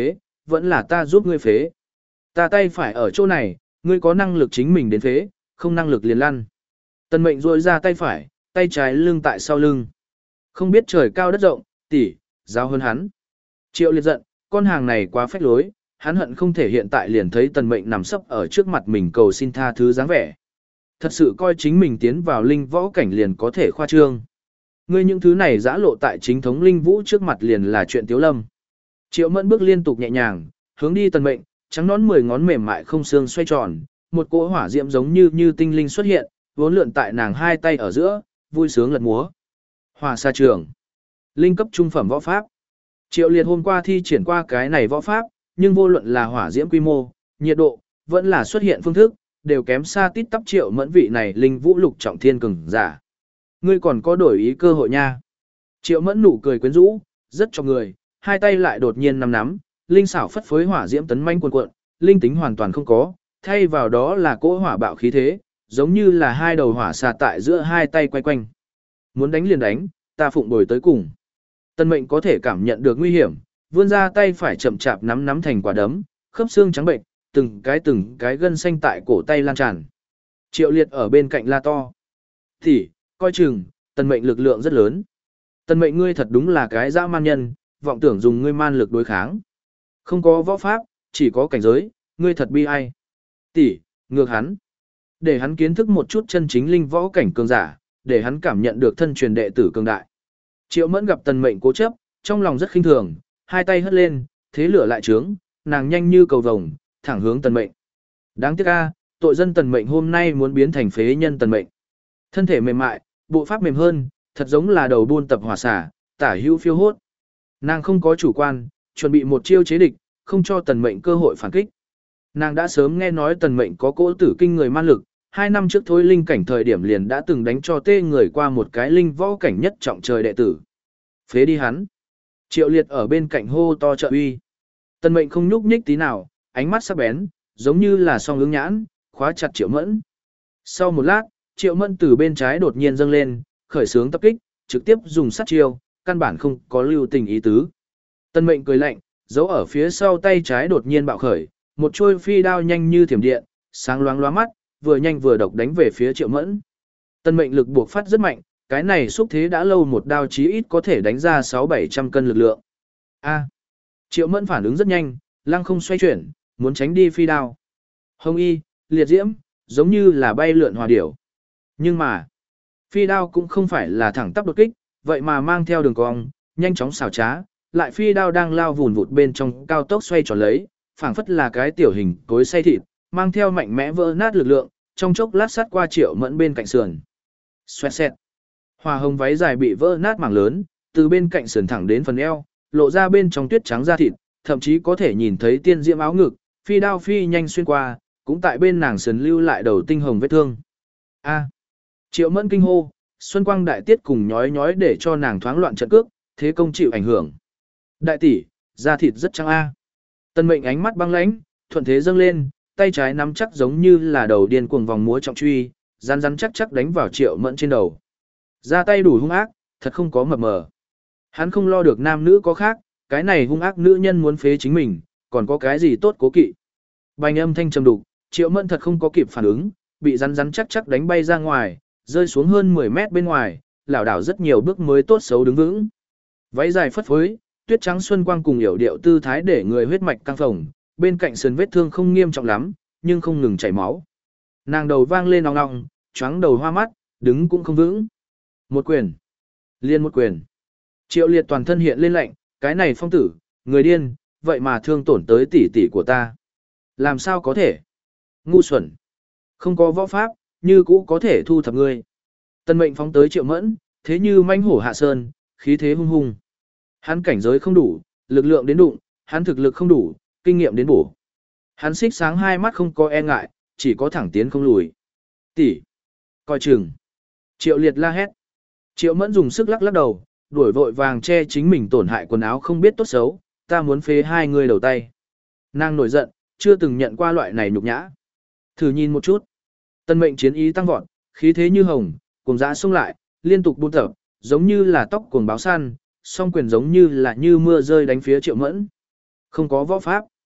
vẫn là ta giúp ngươi phế. Ta tay phải ở chỗ này, ngươi có năng lực chính mình đến phế, không năng lực liền lăn. Tần Mệnh duỗi ra tay phải, tay trái lưng tại sau lưng. Không biết trời cao đất rộng, tỷ, giáo hơn hắn. Triệu Liệt giận, con hàng này quá phách lối, hắn hận không thể hiện tại liền thấy Tần Mệnh nằm sấp ở trước mặt mình cầu xin tha thứ dáng vẻ. Thật sự coi chính mình tiến vào linh võ cảnh liền có thể khoa trương. Ngươi những thứ này giã lộ tại chính thống linh vũ trước mặt liền là chuyện tiếu lâm. Triệu Mẫn bước liên tục nhẹ nhàng, hướng đi Tần Mệnh, trắng nón mười ngón mềm mại không xương xoay tròn, một cỗ hỏa diễm giống như như tinh linh xuất hiện, vốn lượn tại nàng hai tay ở giữa, vui sướng lật múa. Hỏa sa trường, linh cấp trung phẩm võ pháp. Triệu Liệt hôm qua thi triển qua cái này võ pháp, nhưng vô luận là hỏa diễm quy mô, nhiệt độ, vẫn là xuất hiện phương thức, đều kém xa tít tắp Triệu Mẫn vị này linh vũ lục trọng thiên cường giả. Ngươi còn có đổi ý cơ hội nha. Triệu Mẫn nụ cười quyến rũ, rất cho người, hai tay lại đột nhiên nắm nắm, linh xảo phất phới hỏa diễm tấn manh cuồn cuộn, linh tính hoàn toàn không có, thay vào đó là cỗ hỏa bạo khí thế, giống như là hai đầu hỏa xà tại giữa hai tay quay quanh. Muốn đánh liền đánh, ta phụng bồi tới cùng. Tần Mệnh có thể cảm nhận được nguy hiểm, vươn ra tay phải chậm chạp nắm nắm thành quả đấm, khớp xương trắng bệnh, từng cái từng cái gân xanh tại cổ tay lan tràn. Triệu Liệt ở bên cạnh la to. Thì, coi chừng, Tần Mệnh lực lượng rất lớn. Tần Mệnh ngươi thật đúng là cái dã man nhân, vọng tưởng dùng ngươi man lực đối kháng. Không có võ pháp, chỉ có cảnh giới, ngươi thật bi ai. Tỷ, ngược hắn. Để hắn kiến thức một chút chân chính linh võ cảnh cường giả, để hắn cảm nhận được thân truyền đệ tử cường đại. Triệu Mẫn gặp Tần Mệnh cố chấp, trong lòng rất khinh thường, hai tay hất lên, thế lửa lại trướng, nàng nhanh như cầu vồng, thẳng hướng Tần Mệnh. Đáng tiếc a, tội dân Tần Mệnh hôm nay muốn biến thành phế nhân Tần Mệnh. Thân thể mềm mại, bộ pháp mềm hơn, thật giống là đầu buôn tập hỏa xả, tả hữu phiêu hốt. Nàng không có chủ quan, chuẩn bị một chiêu chế địch, không cho Tần Mệnh cơ hội phản kích. Nàng đã sớm nghe nói Tần Mệnh có cỗ tử kinh người man lực, hai năm trước thôi linh cảnh thời điểm liền đã từng đánh cho tê người qua một cái linh võ cảnh nhất trọng trời đệ tử. Phế đi hắn. Triệu Liệt ở bên cạnh hô to trợ uy. Tần Mệnh không nhúc nhích tí nào, ánh mắt sắc bén, giống như là song ứng nhãn, khóa chặt Triệu Mẫn. Sau một lát, Triệu Mẫn từ bên trái đột nhiên dâng lên, khởi xướng tập kích, trực tiếp dùng sát chiêu, căn bản không có lưu tình ý tứ. Tần Mệnh cười lạnh, giấu ở phía sau tay trái đột nhiên bạo khởi, một chuôi phi đao nhanh như thiểm điện, sáng loáng lóa mắt, vừa nhanh vừa độc đánh về phía Triệu Mẫn. Tần Mệnh lực buộc phát rất mạnh, cái này xúc thế đã lâu một đao chí ít có thể đánh ra sáu bảy trăm cân lực lượng. A. Triệu Mẫn phản ứng rất nhanh, lăng không xoay chuyển, muốn tránh đi phi đao. Hồng y, liệt diễm, giống như là bay lượn hòa điểu. Nhưng mà, phi đao cũng không phải là thẳng tắp đột kích, vậy mà mang theo đường cong, nhanh chóng xảo trá, lại phi đao đang lao vùn vụt bên trong cao tốc xoay tròn lấy, phảng phất là cái tiểu hình cối xay thịt, mang theo mạnh mẽ vỡ nát lực lượng, trong chốc lát sát qua Triệu Mẫn bên cạnh sườn. Xoẹt xẹt. Hoa hồng váy dài bị vỡ nát mảng lớn, từ bên cạnh sườn thẳng đến phần eo, lộ ra bên trong tuyết trắng da thịt, thậm chí có thể nhìn thấy tiên diễm áo ngực, phi đao phi nhanh xuyên qua, cũng tại bên nàng sườn lưu lại đầu tinh hồng vết thương. A. Triệu Mẫn kinh hô, xuân quang đại tiết cùng nhói nhói để cho nàng thoáng loạn trận cước, thế công chịu ảnh hưởng. Đại tỷ, da thịt rất trắng a. Tần Mệnh ánh mắt băng lãnh, thuận thế dâng lên, tay trái nắm chắc giống như là đầu điên cuồng vòng múa trọng truy, rắn rắn chắc chắc đánh vào Triệu Mẫn trên đầu. Ra tay đủ hung ác, thật không có mập mờ. Hắn không lo được nam nữ có khác, cái này hung ác nữ nhân muốn phế chính mình, còn có cái gì tốt cố kỵ. Bành âm thanh trầm đục, Triệu Mẫn thật không có kịp phản ứng, bị rắn rắn chắc chắc đánh bay ra ngoài, rơi xuống hơn mười mét bên ngoài, lảo đảo rất nhiều bước mới tốt xấu đứng vững. Váy dài phất phới, tuyết trắng xuân quang cùng yểu điệu tư thái để người huyết mạch căng phồng, bên cạnh sườn vết thương không nghiêm trọng lắm, nhưng không ngừng chảy máu. Nàng đầu vang lên ong ong, choáng đầu hoa mắt, đứng cũng không vững. Một quyền, liên một quyền. Triệu Liệt toàn thân hiện lên lạnh, cái này phong tử, người điên, vậy mà thương tổn tới tỷ tỷ của ta. Làm sao có thể? Ngu xuẩn. Không có võ pháp, như cũ có thể thu thập ngươi. Tần Mệnh phóng tới Triệu Mẫn, thế như manh hổ hạ sơn, khí thế hung hung. Hắn cảnh giới không đủ, lực lượng đến đụng, hắn thực lực không đủ, kinh nghiệm đến bổ. Hắn xích sáng hai mắt không có e ngại, chỉ có thẳng tiến không lùi. Tỷ, coi chừng. Triệu Liệt la hét. Triệu Mẫn dùng sức lắc lắc đầu, đuổi vội vàng che chính mình tổn hại quần áo không biết tốt xấu, ta muốn phế hai người đầu tay. Nàng nổi giận, chưa từng nhận qua loại này nhục nhã. Thử nhìn một chút. Tần Mệnh chiến ý tăng vọt, khí thế như hồng, cuồng dã xông lại, liên tục buôn tập, giống như là tóc cuồng báo săn, song quyền giống như là như mưa rơi đánh phía Triệu Mẫn. Không có võ pháp.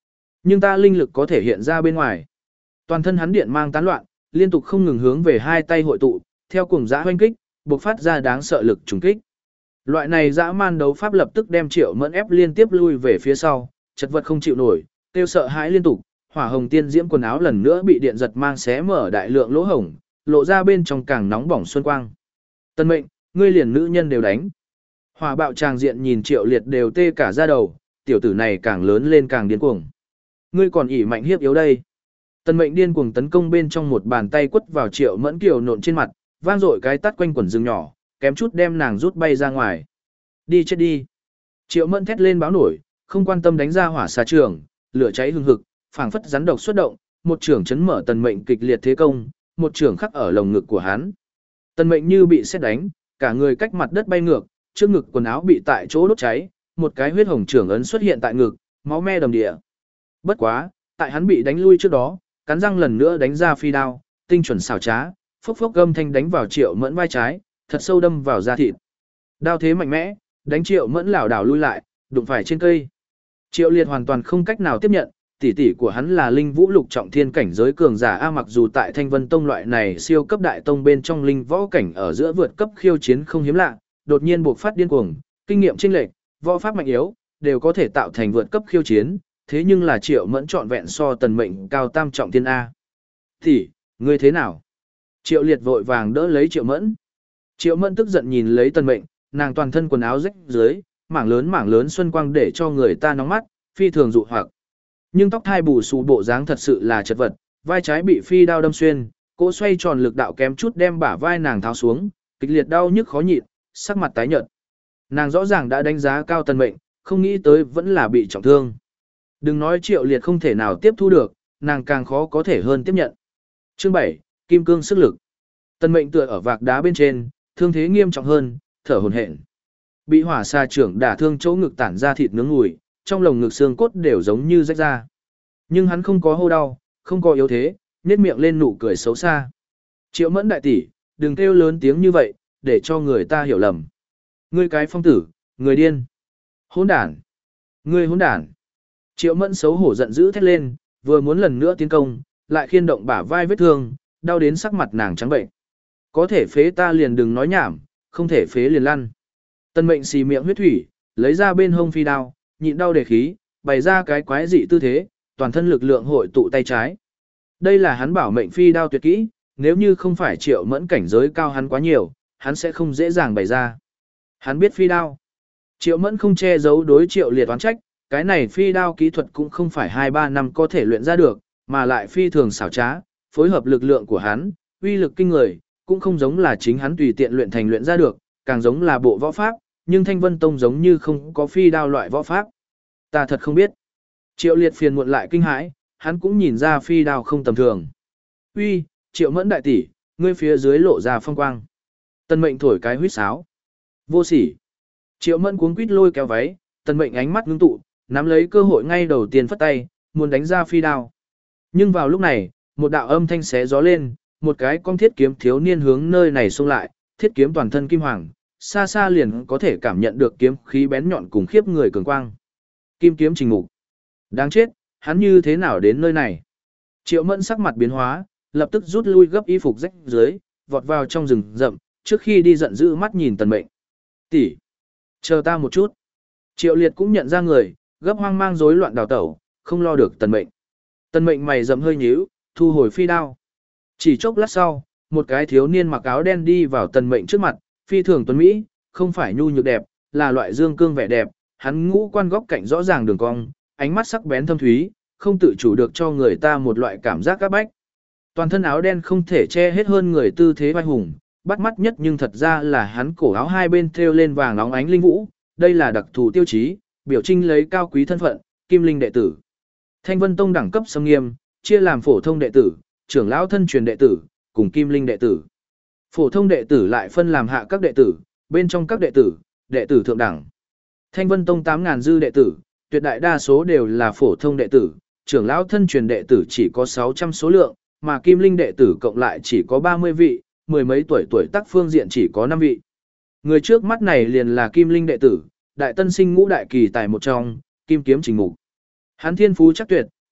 Nhưng ta linh lực có thể hiện ra bên ngoài. Toàn thân hắn điện mang tán loạn, liên tục không ngừng hướng về hai tay hội tụ, theo cuồng dã hoanh kích, bộc phát ra đáng sợ lực trùng kích. Loại này dã man đấu pháp lập tức đem Triệu Mẫn ép liên tiếp lui về phía sau, chật vật không chịu nổi, kêu sợ hãi liên tục, hỏa hồng tiên diễm quần áo lần nữa bị điện giật mang xé mở đại lượng lỗ hổng, lộ ra bên trong càng nóng bỏng xuân quang. Tân mệnh, ngươi liền nữ nhân đều đánh. Hỏa bạo tràng diện nhìn Triệu Liệt đều tê cả da đầu, tiểu tử này càng lớn lên càng điên cuồng. Ngươi còn ỉ mạnh hiếp yếu đây. Tân mệnh điên cuồng tấn công bên trong một bàn tay quất vào Triệu Mẫn kiều nộn trên mặt, vang dội cái tát quanh quần rừng nhỏ, kém chút đem nàng rút bay ra ngoài. Đi chết đi. Triệu Mẫn thét lên báo nổi, không quan tâm đánh ra hỏa xà trường, lửa cháy hừng hực, phảng phất rắn độc xuất động, một trường chấn mở Tần Mệnh kịch liệt thế công, một trường khắc ở lồng ngực của hắn. Tần Mệnh như bị sét đánh, cả người cách mặt đất bay ngược, trước ngực quần áo bị tại chỗ đốt cháy, một cái huyết hồng trưởng ấn xuất hiện tại ngực, máu me đầm địa. Bất quá, tại hắn bị đánh lui trước đó, cắn răng lần nữa đánh ra phi đao, tinh chuẩn xảo trá, phốc phốc gầm thanh đánh vào Triệu Mẫn vai trái, thật sâu đâm vào da thịt. Đao thế mạnh mẽ, đánh Triệu Mẫn lảo đảo lui lại, đụng phải trên cây. Triệu Liệt hoàn toàn không cách nào tiếp nhận, tỷ tỷ của hắn là linh vũ lục trọng thiên cảnh giới cường giả a, mặc dù tại Thanh Vân Tông loại này siêu cấp đại tông bên trong linh võ cảnh ở giữa vượt cấp khiêu chiến không hiếm lạ, đột nhiên buộc phát điên cuồng, kinh nghiệm chênh lệch, võ pháp mạnh yếu đều có thể tạo thành vượt cấp khiêu chiến, thế nhưng là Triệu Mẫn trọn vẹn so Tần Mệnh cao tam trọng thiên a. "Tỷ, ngươi thế nào?" Triệu Liệt vội vàng đỡ lấy Triệu Mẫn. Triệu Mẫn tức giận nhìn lấy Tần Mệnh, nàng toàn thân quần áo rách dưới, mảng lớn mảng lớn xuân quang để cho người ta nóng mắt, phi thường dụ hoặc. Nhưng tóc thai bù xù bộ dáng thật sự là chật vật, vai trái bị phi đao đâm xuyên, cỗ xoay tròn lực đạo kém chút đem bả vai nàng tháo xuống, kịch liệt đau nhức khó nhịn, sắc mặt tái nhợt. Nàng rõ ràng đã đánh giá cao Tần Mệnh, không nghĩ tới vẫn là bị trọng thương. Đừng nói Triệu Liệt không thể nào tiếp thu được, nàng càng khó có thể hơn tiếp nhận. Chương bảy, Kim cương sức lực. Tần Mệnh tựa ở vạc đá bên trên, thương thế nghiêm trọng hơn, thở hổn hển. Bị hỏa xà trưởng đả thương chỗ ngực tản ra thịt nướng mùi, trong lồng ngực xương cốt đều giống như rách ra. Nhưng hắn không có hô đau, không có yếu thế, nhếch miệng lên nụ cười xấu xa. Triệu Mẫn đại tỷ, đừng kêu lớn tiếng như vậy, để cho người ta hiểu lầm. Ngươi cái phong tử, người điên. Hỗn đản. Ngươi hỗn đản. Triệu Mẫn xấu hổ giận dữ thét lên, vừa muốn lần nữa tiến công, lại khiên động bả vai vết thương, đau đến sắc mặt nàng trắng bệnh. Có thể phế ta liền đừng nói nhảm, không thể phế liền lăn. Tần Mệnh xì miệng huyết thủy, lấy ra bên hông phi đao, nhịn đau để khí, bày ra cái quái dị tư thế, toàn thân lực lượng hội tụ tay trái. Đây là hắn bảo mệnh phi đao tuyệt kỹ, nếu như không phải Triệu Mẫn cảnh giới cao hắn quá nhiều, hắn sẽ không dễ dàng bày ra. Hắn biết phi đao. Triệu Mẫn không che giấu đối Triệu Liệt oán trách, cái này phi đao kỹ thuật cũng không phải hai ba năm có thể luyện ra được, mà lại phi thường xảo trá, phối hợp lực lượng của hắn, uy lực kinh người, cũng không giống là chính hắn tùy tiện luyện thành luyện ra được, càng giống là bộ võ pháp, nhưng Thanh Vân Tông giống như không có phi đao loại võ pháp. Ta thật không biết. Triệu Liệt phiền muộn lại kinh hãi, hắn cũng nhìn ra phi đao không tầm thường. Uy, Triệu Mẫn đại tỷ, ngươi phía dưới lộ ra phong quang. Tần Mệnh thổi cái huýt sáo. Vô sỉ. Triệu Mẫn cuống quýt lôi kéo váy, Tần Mệnh ánh mắt ngưng tụ, nắm lấy cơ hội ngay đầu tiên phất tay, muốn đánh ra phi đao. Nhưng vào lúc này, một đạo âm thanh xé gió lên, một cái con thiết kiếm thiếu niên hướng nơi này xông lại, thiết kiếm toàn thân kim hoàng, xa xa liền có thể cảm nhận được kiếm khí bén nhọn cùng khiếp người cường quang. Kim kiếm Trình Mục. Đáng chết, hắn như thế nào đến nơi này? Triệu Mẫn sắc mặt biến hóa, lập tức rút lui gấp y phục rách dưới, vọt vào trong rừng rậm, trước khi đi giận dữ mắt nhìn Tần Mệnh. Tỷ, chờ ta một chút. Triệu Liệt cũng nhận ra người, gấp hoang mang rối loạn đào tẩu, không lo được Tần Mệnh. Tần Mệnh mày rậm hơi nhíu, thu hồi phi đao. Chỉ chốc lát sau, một cái thiếu niên mặc áo đen đi vào Tần Mệnh trước mặt, phi thường tuấn mỹ, không phải nhu nhược đẹp, là loại dương cương vẻ đẹp, hắn ngũ quan góc cạnh rõ ràng đường cong, ánh mắt sắc bén thâm thúy, không tự chủ được cho người ta một loại cảm giác các bách. Toàn thân áo đen không thể che hết hơn người tư thế vai hùng, bắt mắt nhất nhưng thật ra là hắn cổ áo hai bên thêu lên vàng óng ánh linh vũ, đây là đặc thù tiêu chí, biểu trưng lấy cao quý thân phận, Kim Linh đệ tử. Thanh Vân Tông đẳng cấp xâm nghiêm, chia làm phổ thông đệ tử, trưởng lão thân truyền đệ tử, cùng Kim Linh đệ tử. Phổ thông đệ tử lại phân làm hạ các đệ tử, bên trong các đệ tử, đệ tử thượng đẳng. Thanh Vân Tông tám nghìn dư đệ tử, tuyệt đại đa số đều là phổ thông đệ tử, trưởng lão thân truyền đệ tử chỉ có sáu trăm số lượng, mà Kim Linh đệ tử cộng lại chỉ có ba mươi vị, mười mấy tuổi tuổi tác phương diện chỉ có năm vị. Người trước mắt này liền là Kim Linh đệ tử, đại tân sinh ngũ đại kỳ tài một trong, Kim kiếm Trình Mục. Hắn thiên phú chắc tuyệt,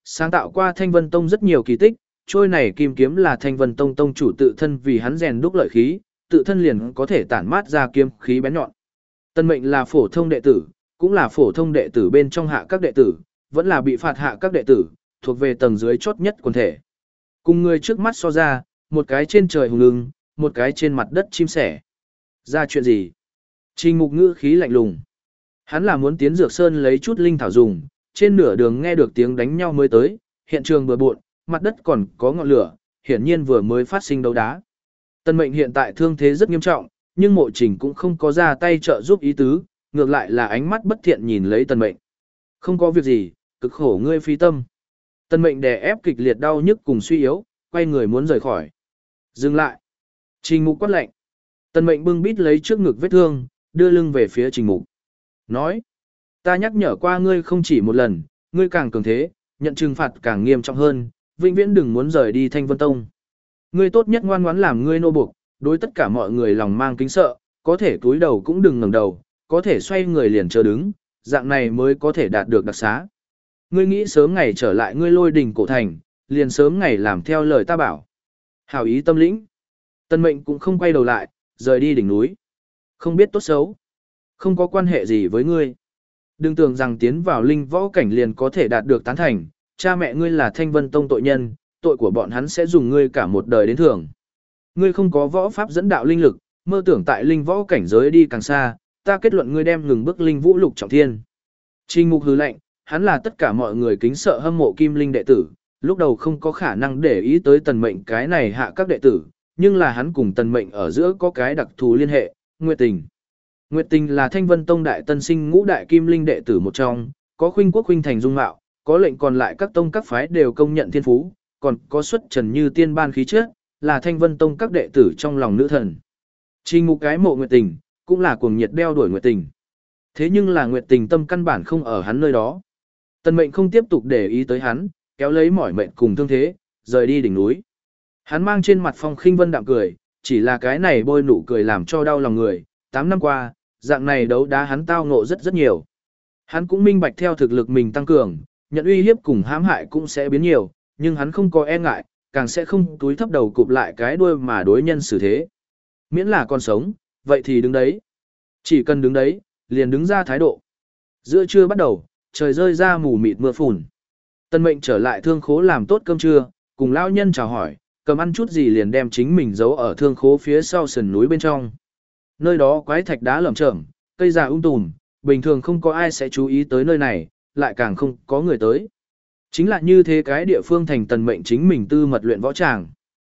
sáng tạo qua Thanh Vân Tông rất nhiều kỳ tích, trôi này kim kiếm là Thanh Vân Tông tông chủ tự thân vì hắn rèn đúc lợi khí, tự thân liền có thể tản mát ra kiếm khí bén nhọn. Tân Mệnh là phổ thông đệ tử, cũng là phổ thông đệ tử bên trong hạ các đệ tử, vẫn là bị phạt hạ các đệ tử, thuộc về tầng dưới chót nhất quần thể. Cùng người trước mắt so ra, một cái trên trời hùng lưng, một cái trên mặt đất chim sẻ. Ra chuyện gì? Trình Mục ngữ khí lạnh lùng. Hắn là muốn tiến Dược Sơn lấy chút linh thảo dùng, trên nửa đường nghe được tiếng đánh nhau mới tới, hiện trường bừa bộn, mặt đất còn có ngọn lửa, hiển nhiên vừa mới phát sinh đấu đá. Tân Mệnh hiện tại thương thế rất nghiêm trọng, nhưng Mộ Trình cũng không có ra tay trợ giúp ý tứ, ngược lại là ánh mắt bất thiện nhìn lấy Tân Mệnh. Không có việc gì, cực khổ ngươi phi tâm. Tân Mệnh đè ép kịch liệt đau nhức cùng suy yếu, quay người muốn rời khỏi. Dừng lại. Trình Mục quát lạnh. Tân Mệnh bưng bít lấy trước ngực vết thương, đưa lưng về phía Trình Mục. Nói, ta nhắc nhở qua ngươi không chỉ một lần, ngươi càng cường thế, nhận trừng phạt càng nghiêm trọng hơn, vĩnh viễn đừng muốn rời đi Thanh Vân Tông. Ngươi tốt nhất ngoan ngoãn làm ngươi nô buộc, đối tất cả mọi người lòng mang kính sợ, có thể cúi đầu cũng đừng ngẩng đầu, có thể xoay người liền chờ đứng, dạng này mới có thể đạt được đặc xá. Ngươi nghĩ sớm ngày trở lại ngươi Lôi Đình cổ thành, liền sớm ngày làm theo lời ta bảo. Hảo ý tâm lĩnh. Tân Mệnh cũng không quay đầu lại, rời đi đỉnh núi. Không biết tốt xấu, không có quan hệ gì với ngươi. Đừng tưởng rằng tiến vào linh võ cảnh liền có thể đạt được tán thành, cha mẹ ngươi là Thanh Vân Tông tội nhân, tội của bọn hắn sẽ dùng ngươi cả một đời đến thưởng. Ngươi không có võ pháp dẫn đạo linh lực, mơ tưởng tại linh võ cảnh giới đi càng xa, ta kết luận ngươi đem ngừng bước linh vũ lục trọng thiên. Trình Mục hứ lệnh, hắn là tất cả mọi người kính sợ hâm mộ Kim Linh đệ tử, lúc đầu không có khả năng để ý tới Tần Mệnh cái này hạ các đệ tử, nhưng là hắn cùng Tần Mệnh ở giữa có cái đặc thù liên hệ, Nguyệt Tình. Nguyệt Tình là Thanh Vân Tông đại tân sinh ngũ đại Kim Linh đệ tử một trong, có khuynh quốc khuynh thành dung mạo, có lệnh còn lại các tông các phái đều công nhận thiên phú, còn có xuất trần như tiên ban khí chất, là Thanh Vân Tông các đệ tử trong lòng nữ thần. Trình Mục cái mộ Nguyệt Tình, cũng là cuồng nhiệt đeo đuổi Nguyệt Tình. Thế nhưng là Nguyệt Tình tâm căn bản không ở hắn nơi đó. Tần Mệnh không tiếp tục để ý tới hắn, kéo lấy mỏi mệt cùng thương thế, rời đi đỉnh núi. Hắn mang trên mặt phong khinh vân đạm cười, chỉ là cái này bôi nụ cười làm cho đau lòng người, tám năm qua, dạng này đấu đá hắn tao ngộ rất rất nhiều. Hắn cũng minh bạch theo thực lực mình tăng cường, nhận uy hiếp cùng hãm hại cũng sẽ biến nhiều, nhưng hắn không có e ngại, càng sẽ không túi thấp đầu cụp lại cái đuôi mà đối nhân xử thế. Miễn là còn sống, vậy thì đứng đấy. Chỉ cần đứng đấy, liền đứng ra thái độ. Giữa trưa bắt đầu, trời rơi ra mù mịt mưa phùn. Tân Mệnh trở lại thương khố làm tốt cơm trưa, cùng lão nhân chào hỏi, cầm ăn chút gì liền đem chính mình giấu ở thương khố phía sau sườn núi bên trong. Nơi đó quái thạch đá lởm chởm, cây già um tùm, bình thường không có ai sẽ chú ý tới nơi này, lại càng không có người tới. Chính là như thế cái địa phương thành Tần Mệnh chính mình tư mật luyện võ tràng.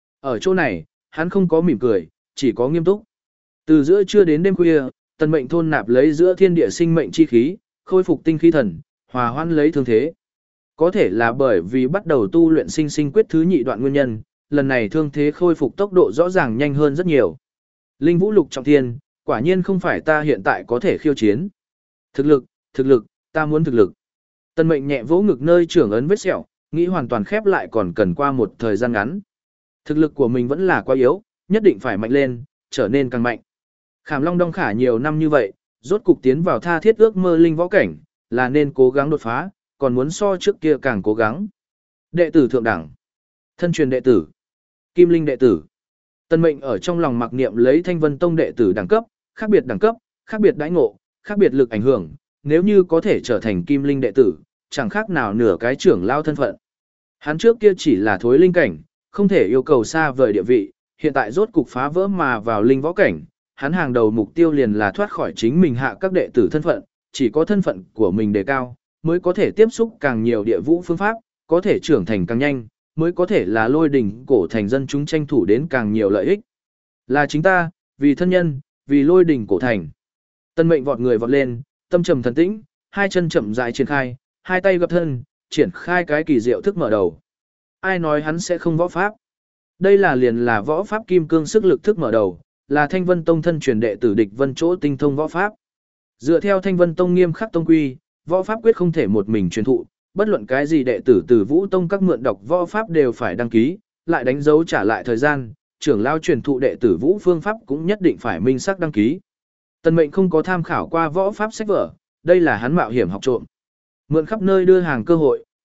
Ở chỗ này, hắn không có mỉm cười, chỉ có nghiêm túc. Từ giữa trưa đến đêm khuya, Tần Mệnh thôn nạp lấy giữa thiên địa sinh mệnh chi khí, khôi phục tinh khí thần, hòa hoãn lấy thương thế. Có thể là bởi vì bắt đầu tu luyện sinh sinh quyết thứ nhị đoạn nguyên nhân, lần này thương thế khôi phục tốc độ rõ ràng nhanh hơn rất nhiều. Linh vũ lục trọng thiên, quả nhiên không phải ta hiện tại có thể khiêu chiến. Thực lực, thực lực, ta muốn thực lực. Tần Mệnh nhẹ vỗ ngực nơi trưởng ấn vết sẹo, nghĩ hoàn toàn khép lại còn cần qua một thời gian ngắn. Thực lực của mình vẫn là quá yếu, nhất định phải mạnh lên, trở nên càng mạnh. Khảm Long Đong Khả nhiều năm như vậy, rốt cục tiến vào tha thiết ước mơ linh võ cảnh, là nên cố gắng đột phá, còn muốn so trước kia càng cố gắng. Đệ tử thượng đẳng, thân truyền đệ tử, Kim Linh đệ tử. Tần Mệnh ở trong lòng mặc niệm lấy Thanh Vân Tông đệ tử đẳng cấp, khác biệt đẳng cấp, khác biệt đãi ngộ, khác biệt lực ảnh hưởng, nếu như có thể trở thành Kim Linh đệ tử, chẳng khác nào nửa cái trưởng lao thân phận. Hắn trước kia chỉ là thối linh cảnh, không thể yêu cầu xa vời địa vị, hiện tại rốt cục phá vỡ mà vào linh võ cảnh, hắn hàng đầu mục tiêu liền là thoát khỏi chính mình hạ các đệ tử thân phận, chỉ có thân phận của mình đề cao, mới có thể tiếp xúc càng nhiều địa vũ phương pháp, có thể trưởng thành càng nhanh, mới có thể là Lôi Đỉnh cổ thành dân chúng tranh thủ đến càng nhiều lợi ích. Là chính ta, vì thân nhân, vì Lôi Đỉnh cổ thành. Tân Mệnh vọt người vọt lên, tâm trầm thần tĩnh, hai chân chậm rãi triển khai, hai tay gập thân, triển khai cái kỳ diệu thức mở đầu. Ai nói hắn sẽ không võ pháp? Đây là liền là võ pháp kim cương sức lực thức mở đầu, là Thanh Vân Tông thân truyền đệ tử Địch Vân chỗ tinh thông võ pháp. Dựa theo Thanh Vân Tông nghiêm khắc tông quy, võ pháp quyết không thể một mình truyền thụ, bất luận cái gì đệ tử từ Vũ Tông các mượn đọc võ pháp đều phải đăng ký, lại đánh dấu trả lại thời gian, trưởng lao truyền thụ đệ tử Vũ phương pháp cũng nhất định phải minh xác đăng ký. Tần Mệnh không có tham khảo qua võ pháp sách vở, đây là hắn mạo hiểm học trộm. Mượn khắp nơi đưa hàng cơ hội,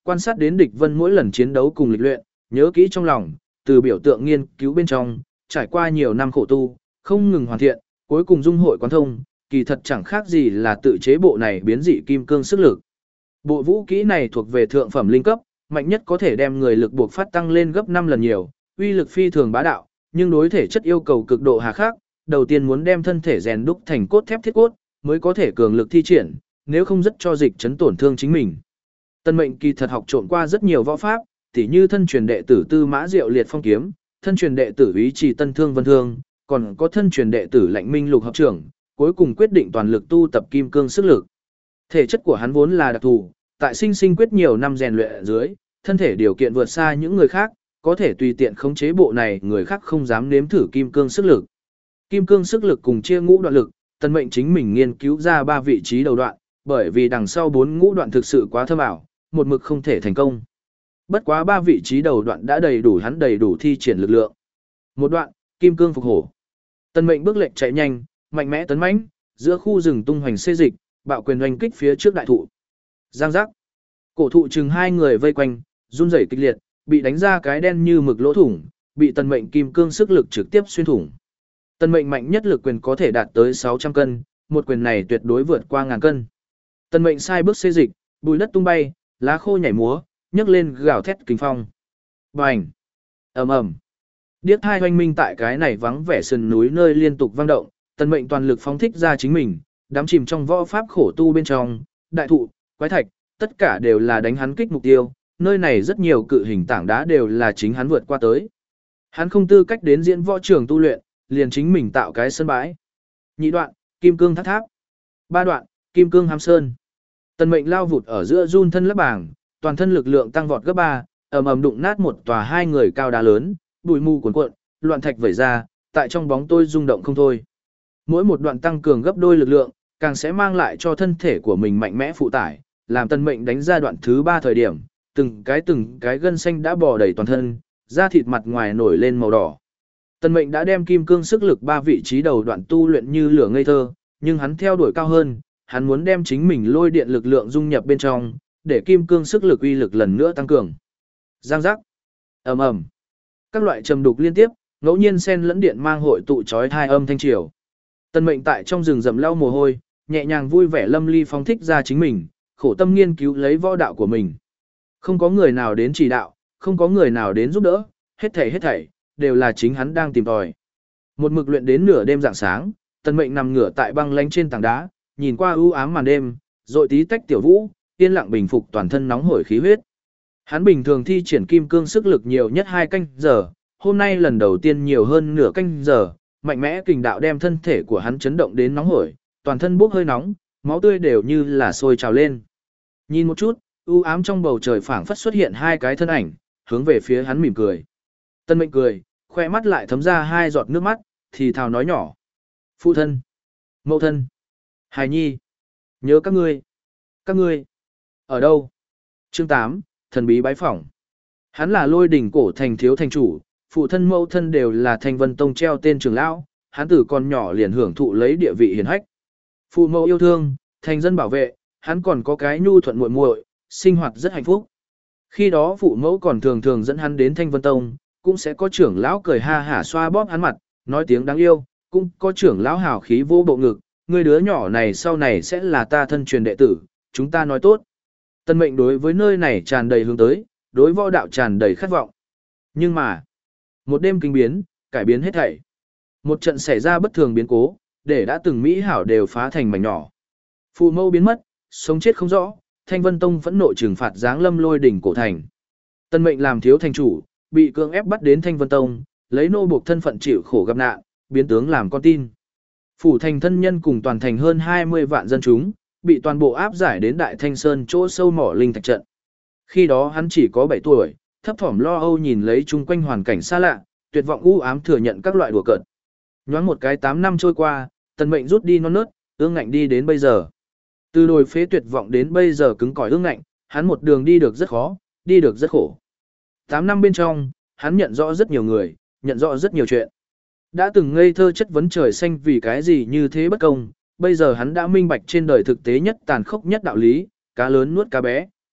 quan sát đến địch vân mỗi lần chiến đấu cùng lịch luyện, nhớ kỹ trong lòng, từ biểu tượng nghiên cứu bên trong, trải qua nhiều năm khổ tu, không ngừng hoàn thiện, cuối cùng dung hội quán thông, kỳ thật chẳng khác gì là tự chế bộ này biến dị kim cương sức lực. Bộ vũ kỹ này thuộc về thượng phẩm linh cấp, mạnh nhất có thể đem người lực buộc phát tăng lên gấp năm lần nhiều, uy lực phi thường bá đạo, nhưng đối thể chất yêu cầu cực độ hà khắc, đầu tiên muốn đem thân thể rèn đúc thành cốt thép thiết cốt, mới có thể cường lực thi triển, nếu không rất cho dịch chấn tổn thương chính mình. Tân Mệnh kỳ thật học trộn qua rất nhiều võ pháp, tỉ như thân truyền đệ tử Tư Mã Diệu Liệt Phong kiếm, thân truyền đệ tử Úy Trì Tân Thương Vân Thương, còn có thân truyền đệ tử Lạnh Minh Lục Hợp trưởng, cuối cùng quyết định toàn lực tu tập kim cương sức lực. Thể chất của hắn vốn là đặc thù, tại sinh sinh quyết nhiều năm rèn luyện ở dưới, thân thể điều kiện vượt xa những người khác, có thể tùy tiện khống chế bộ này, người khác không dám nếm thử kim cương sức lực. Kim cương sức lực cùng chia ngũ đoạn lực, Tân Mệnh chính mình nghiên cứu ra ba vị trí đầu đoạn, bởi vì đằng sau bốn ngũ đoạn thực sự quá thâm ảo, một mực không thể thành công. Bất quá ba vị trí đầu đoạn đã đầy đủ hắn đầy đủ thi triển lực lượng. Một đoạn, kim cương phục hổ. Tân Mệnh bước lệch chạy nhanh, mạnh mẽ tấn mãnh, giữa khu rừng tung hoành xê dịch, bạo quyền oanh kích phía trước đại thụ. Giang giác. Cổ thụ chừng hai người vây quanh, run rẩy kịch liệt, bị đánh ra cái đen như mực lỗ thủng, bị Tân Mệnh kim cương sức lực trực tiếp xuyên thủng. Tân Mệnh mạnh nhất lực quyền có thể đạt tới sáu trăm cân, một quyền này tuyệt đối vượt qua ngàn cân. Tân Mệnh sai bước xê dịch, bùi đất tung bay, lá khô nhảy múa, nhấc lên gào thét kinh phong. Bành! Ầm ầm! Điếc hai hoanh minh tại cái này vắng vẻ sườn núi nơi liên tục vang động, Tân Mệnh toàn lực phóng thích ra chính mình, đắm chìm trong võ pháp khổ tu bên trong, đại thụ, quái thạch, tất cả đều là đánh hắn kích mục tiêu, nơi này rất nhiều cự hình tảng đá đều là chính hắn vượt qua tới. Hắn không tư cách đến diễn võ trường tu luyện, liền chính mình tạo cái sân bãi. Nhị đoạn, kim cương tháp tháp. Ba đoạn, kim cương hám sơn. Tân Mệnh lao vụt ở giữa run thân lấp bảng, toàn thân lực lượng tăng vọt gấp ba, ầm ầm đụng nát một tòa hai người cao đá lớn, bụi mù cuồn cuộn, loạn thạch vẩy ra, tại trong bóng tôi rung động không thôi. Mỗi một đoạn tăng cường gấp đôi lực lượng, càng sẽ mang lại cho thân thể của mình mạnh mẽ phụ tải, làm Tân Mệnh đánh ra đoạn thứ ba thời điểm, từng cái từng cái gân xanh đã bò đầy toàn thân, da thịt mặt ngoài nổi lên màu đỏ. Tân Mệnh đã đem kim cương sức lực ba vị trí đầu đoạn tu luyện như lửa ngây thơ, nhưng hắn theo đuổi cao hơn, hắn muốn đem chính mình lôi điện lực lượng dung nhập bên trong, để kim cương sức lực uy lực lần nữa tăng cường. Giang giác, ầm ầm, các loại trầm đục liên tiếp, ngẫu nhiên xen lẫn điện mang hội tụ chói tai âm thanh triều. Tân Mệnh tại trong rừng rậm lau mồ hôi, nhẹ nhàng vui vẻ lâm ly phóng thích ra chính mình, khổ tâm nghiên cứu lấy võ đạo của mình. Không có người nào đến chỉ đạo, không có người nào đến giúp đỡ, hết thảy hết thảy đều là chính hắn đang tìm tòi. Một mực luyện đến nửa đêm rạng sáng, Tân Mệnh nằm ngửa tại băng lánh trên tảng đá, nhìn qua u ám màn đêm, rồi tí tách tiểu vũ, yên lặng bình phục toàn thân nóng hổi khí huyết. Hắn bình thường thi triển kim cương sức lực nhiều nhất hai canh giờ, hôm nay lần đầu tiên nhiều hơn nửa canh giờ, mạnh mẽ kình đạo đem thân thể của hắn chấn động đến nóng hổi, toàn thân bốc hơi nóng, máu tươi đều như là sôi trào lên. Nhìn một chút, u ám trong bầu trời phảng phất xuất hiện hai cái thân ảnh, hướng về phía hắn mỉm cười. Tân Mệnh cười, khoe mắt lại thấm ra hai giọt nước mắt, thì thào nói nhỏ: "Phụ thân, mẫu thân, hài nhi, nhớ các ngươi. Các ngươi ở đâu?" Chương tám, thần bí bái phỏng. Hắn là Lôi Đỉnh cổ thành thiếu thành chủ, phụ thân mẫu thân đều là Thanh Vân Tông treo tên trưởng lão, hắn từ còn nhỏ liền hưởng thụ lấy địa vị hiển hách. Phụ mẫu yêu thương, thành dân bảo vệ, hắn còn có cái nhu thuận muội muội, sinh hoạt rất hạnh phúc. Khi đó phụ mẫu còn thường thường dẫn hắn đến Thanh Vân Tông, cũng sẽ có trưởng lão cười ha hả xoa bóp hắn mặt, nói tiếng đáng yêu, cũng có trưởng lão hào khí vô bộ ngực, người đứa nhỏ này sau này sẽ là ta thân truyền đệ tử, chúng ta nói tốt. Tân Mệnh đối với nơi này tràn đầy hướng tới, đối võ đạo tràn đầy khát vọng. Nhưng mà, một đêm kinh biến, cải biến hết thảy. Một trận xảy ra bất thường biến cố, để đã từng mỹ hảo đều phá thành mảnh nhỏ. Phụ mẫu biến mất, sống chết không rõ, Thanh Vân Tông phẫn nộ trừng phạt giáng lâm Lôi Đỉnh cổ thành. Tân Mệnh làm thiếu thành chủ, bị cưỡng ép bắt đến Thanh Vân Tông, lấy nô buộc thân phận chịu khổ gặp nạn, biến tướng làm con tin. Phủ thành thân nhân cùng toàn thành hơn hai mươi vạn dân chúng, bị toàn bộ áp giải đến Đại Thanh Sơn chỗ sâu mỏ linh thạch trận. Khi đó hắn chỉ có bảy tuổi, thấp thỏm lo âu nhìn lấy chung quanh hoàn cảnh xa lạ, tuyệt vọng u ám thừa nhận các loại đùa cợt. Nhoáng một cái tám năm trôi qua, Tân Mệnh rút đi non nớt, ương ngạnh đi đến bây giờ. Từ đồi phế tuyệt vọng đến bây giờ cứng cỏi ương ngạnh, hắn một đường đi được rất khó, đi được rất khổ. tám năm bên trong, hắn nhận rõ rất nhiều người, nhận rõ rất nhiều chuyện. Đã từng ngây thơ chất vấn trời xanh vì cái gì như thế bất công, bây giờ hắn đã minh bạch trên đời thực tế nhất tàn khốc nhất đạo lý, cá lớn nuốt cá bé,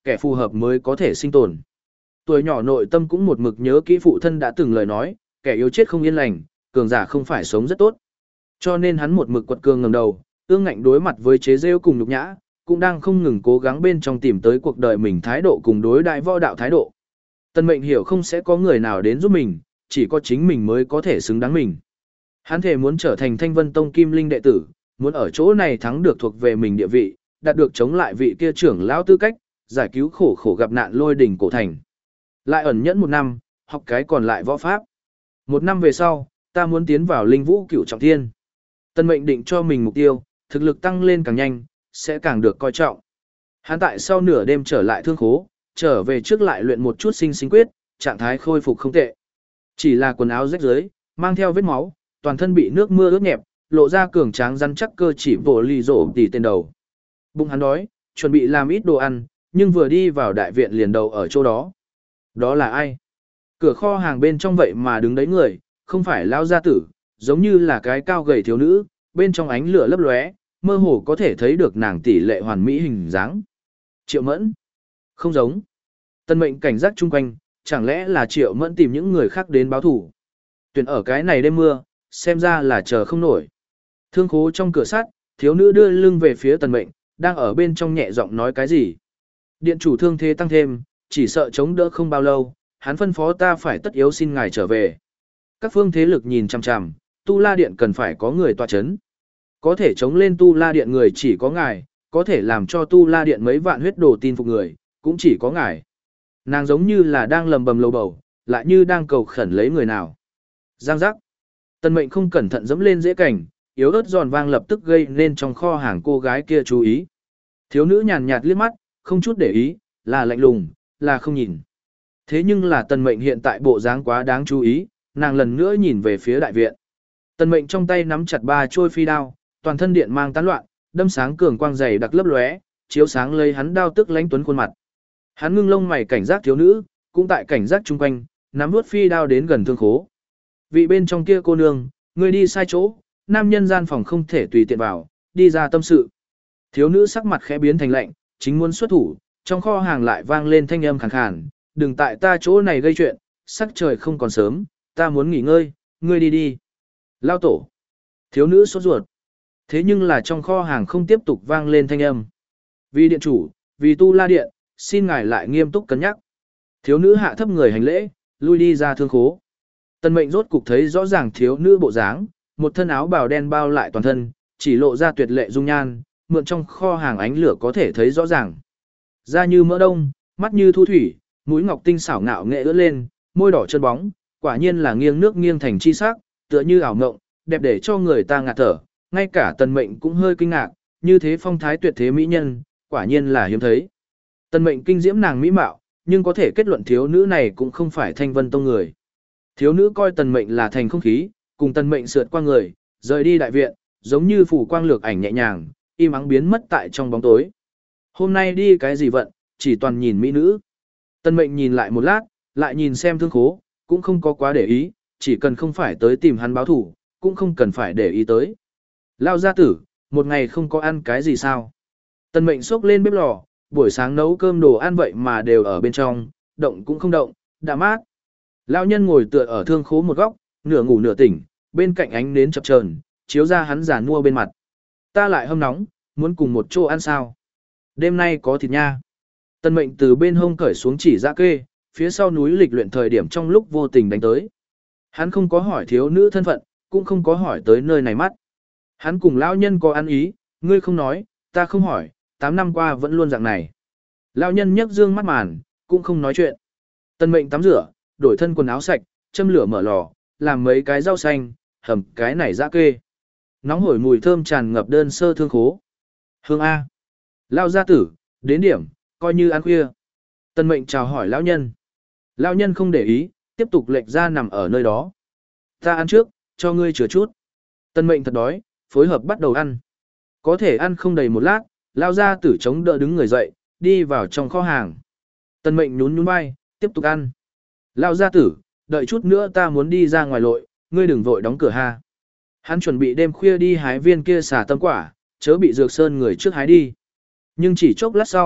kẻ phù hợp mới có thể sinh tồn. Tuổi nhỏ nội tâm cũng một mực nhớ kỹ phụ thân đã từng lời nói, kẻ yếu chết không yên lành, cường giả không phải sống rất tốt. Cho nên hắn một mực quật cường ngẩng đầu, ương ngạnh đối mặt với chế giễu cùng nhục nhã, cũng đang không ngừng cố gắng bên trong tìm tới cuộc đời mình thái độ cùng đối đại võ đạo thái độ. Tân Mệnh hiểu không sẽ có người nào đến giúp mình, chỉ có chính mình mới có thể xứng đáng mình. Hắn thề muốn trở thành Thanh Vân Tông Kim Linh đệ tử, muốn ở chỗ này thắng được thuộc về mình địa vị, đạt được chống lại vị kia trưởng lão tư cách, giải cứu khổ khổ gặp nạn Lôi Đỉnh cổ thành. Lại ẩn nhẫn một năm, học cái còn lại võ pháp. Một năm về sau, ta muốn tiến vào Linh Vũ Cửu Trọng Thiên. Tân Mệnh định cho mình mục tiêu, thực lực tăng lên càng nhanh, sẽ càng được coi trọng. Hắn tại sau nửa đêm trở lại thương khố, trở về trước lại luyện một chút sinh sinh quyết, trạng thái khôi phục không tệ. Chỉ là quần áo rách rưới, mang theo vết máu, toàn thân bị nước mưa ướt nhẹp, lộ ra cường tráng rắn chắc cơ chỉ vỗ lì rổ tỉ tên đầu. Bụng hắn đói, chuẩn bị làm ít đồ ăn, nhưng vừa đi vào đại viện liền đầu ở chỗ đó. Đó là ai? Cửa kho hàng bên trong vậy mà đứng đấy người, không phải lao gia tử, giống như là cái cao gầy thiếu nữ, bên trong ánh lửa lấp lóe, mơ hồ có thể thấy được nàng tỷ lệ hoàn mỹ hình dáng. Triệu Mẫn. Không giống. Tân Mệnh cảnh giác chung quanh, chẳng lẽ là Triệu Mẫn tìm những người khác đến báo thủ. Tuyển ở cái này đêm mưa, xem ra là chờ không nổi. Thương khố trong cửa sắt, thiếu nữ đưa lưng về phía Tần Mệnh, đang ở bên trong nhẹ giọng nói cái gì. Điện chủ thương thế tăng thêm, chỉ sợ chống đỡ không bao lâu, hắn phân phó ta phải tất yếu xin ngài trở về. Các phương thế lực nhìn chằm chằm, Tu La Điện cần phải có người tọa chấn. Có thể chống lên Tu La Điện người chỉ có ngài, có thể làm cho Tu La Điện mấy vạn huyết đồ tin phục người, cũng chỉ có ngài. Nàng giống như là đang lầm bầm lầu bầu, lại như đang cầu khẩn lấy người nào. Giang giác. Tần Mệnh không cẩn thận dẫm lên dễ cảnh, yếu ớt giòn vang lập tức gây nên trong kho hàng cô gái kia chú ý. Thiếu nữ nhàn nhạt liếc mắt, không chút để ý, là lạnh lùng, là không nhìn. Thế nhưng là Tần Mệnh hiện tại bộ dáng quá đáng chú ý, nàng lần nữa nhìn về phía đại viện. Tần Mệnh trong tay nắm chặt ba trôi phi đao, toàn thân điện mang tán loạn, đâm sáng cường quang dày đặc lấp lóe, chiếu sáng lấy hắn đao tức lãnh tuấn khuôn mặt. Hắn ngưng lông mày cảnh giác thiếu nữ, cũng tại cảnh giác chung quanh, nắm nuốt phi đao đến gần thương khố. Vị bên trong kia cô nương, người đi sai chỗ, nam nhân gian phòng không thể tùy tiện vào, đi ra tâm sự. Thiếu nữ sắc mặt khẽ biến thành lạnh, chính muốn xuất thủ, trong kho hàng lại vang lên thanh âm khàn khàn, đừng tại ta chỗ này gây chuyện, sắc trời không còn sớm, ta muốn nghỉ ngơi, ngươi đi đi. Lao tổ. Thiếu nữ sốt ruột. Thế nhưng là trong kho hàng không tiếp tục vang lên thanh âm. Vì điện chủ, vì Tu La Điện, xin ngài lại nghiêm túc cân nhắc. Thiếu nữ hạ thấp người hành lễ, lui đi ra thương khố. Tần Mệnh rốt cục thấy rõ ràng thiếu nữ bộ dáng, một thân áo bào đen bao lại toàn thân, chỉ lộ ra tuyệt lệ dung nhan, mượn trong kho hàng ánh lửa có thể thấy rõ ràng. Da như mỡ đông, mắt như thu thủy, mũi ngọc tinh xảo ngạo nghệ ưỡn lên, môi đỏ chân bóng, quả nhiên là nghiêng nước nghiêng thành chi sắc, tựa như ảo ngộng, đẹp để cho người ta ngạt thở, ngay cả Tần Mệnh cũng hơi kinh ngạc, như thế phong thái tuyệt thế mỹ nhân, quả nhiên là hiếm thấy. Tần Mệnh kinh diễm nàng mỹ mạo, nhưng có thể kết luận thiếu nữ này cũng không phải Thanh Vân Tông người. Thiếu nữ coi Tần Mệnh là thành không khí, cùng Tần Mệnh sượt qua người, rời đi đại viện, giống như phủ quang lược ảnh nhẹ nhàng, im ắng biến mất tại trong bóng tối. Hôm nay đi cái gì vận, chỉ toàn nhìn mỹ nữ. Tần Mệnh nhìn lại một lát, lại nhìn xem thương khố, cũng không có quá để ý, chỉ cần không phải tới tìm hắn báo thủ, cũng không cần phải để ý tới. Lao gia tử, một ngày không có ăn cái gì sao? Tần Mệnh xốc lên bếp lò, buổi sáng nấu cơm đồ ăn vậy mà đều ở bên trong, động cũng không động, đã mát. Lão nhân ngồi tựa ở thương khố một góc, nửa ngủ nửa tỉnh, bên cạnh ánh nến chập chờn, chiếu ra hắn giàn mua bên mặt. Ta lại hâm nóng, muốn cùng một chỗ ăn sao? Đêm nay có thịt nha. Tần Mệnh từ bên hông cởi xuống chỉ ra kê, phía sau núi lịch luyện thời điểm trong lúc vô tình đánh tới. Hắn không có hỏi thiếu nữ thân phận, cũng không có hỏi tới nơi này mắt. Hắn cùng lão nhân có ăn ý, ngươi không nói, ta không hỏi, tám năm qua vẫn luôn dạng này. Lão nhân nhấc dương mắt màn, cũng không nói chuyện. Tần Mệnh tắm rửa, đổi thân quần áo sạch, châm lửa mở lò, làm mấy cái rau xanh, hầm cái này dã kê. Nóng hổi mùi thơm tràn ngập đơn sơ thương khố. Hương A. Lao gia tử, đến điểm, coi như ăn khuya. Tần Mệnh chào hỏi lão nhân. Lão nhân không để ý, tiếp tục lệch ra nằm ở nơi đó. Ta ăn trước, cho ngươi chừa chút. Tần Mệnh thật đói, phối hợp bắt đầu ăn. Có thể ăn không đầy một lát, lao gia tử chống đỡ đứng người dậy, đi vào trong kho hàng. Tần Mệnh nhún nhún vai, tiếp tục ăn. Lao gia tử, đợi chút nữa ta muốn đi ra ngoài lội, ngươi đừng vội đóng cửa ha. Hắn chuẩn bị đêm khuya đi hái viên kia xả tâm quả, chớ bị Dược Sơn người trước hái đi. Nhưng chỉ chốc lát sau,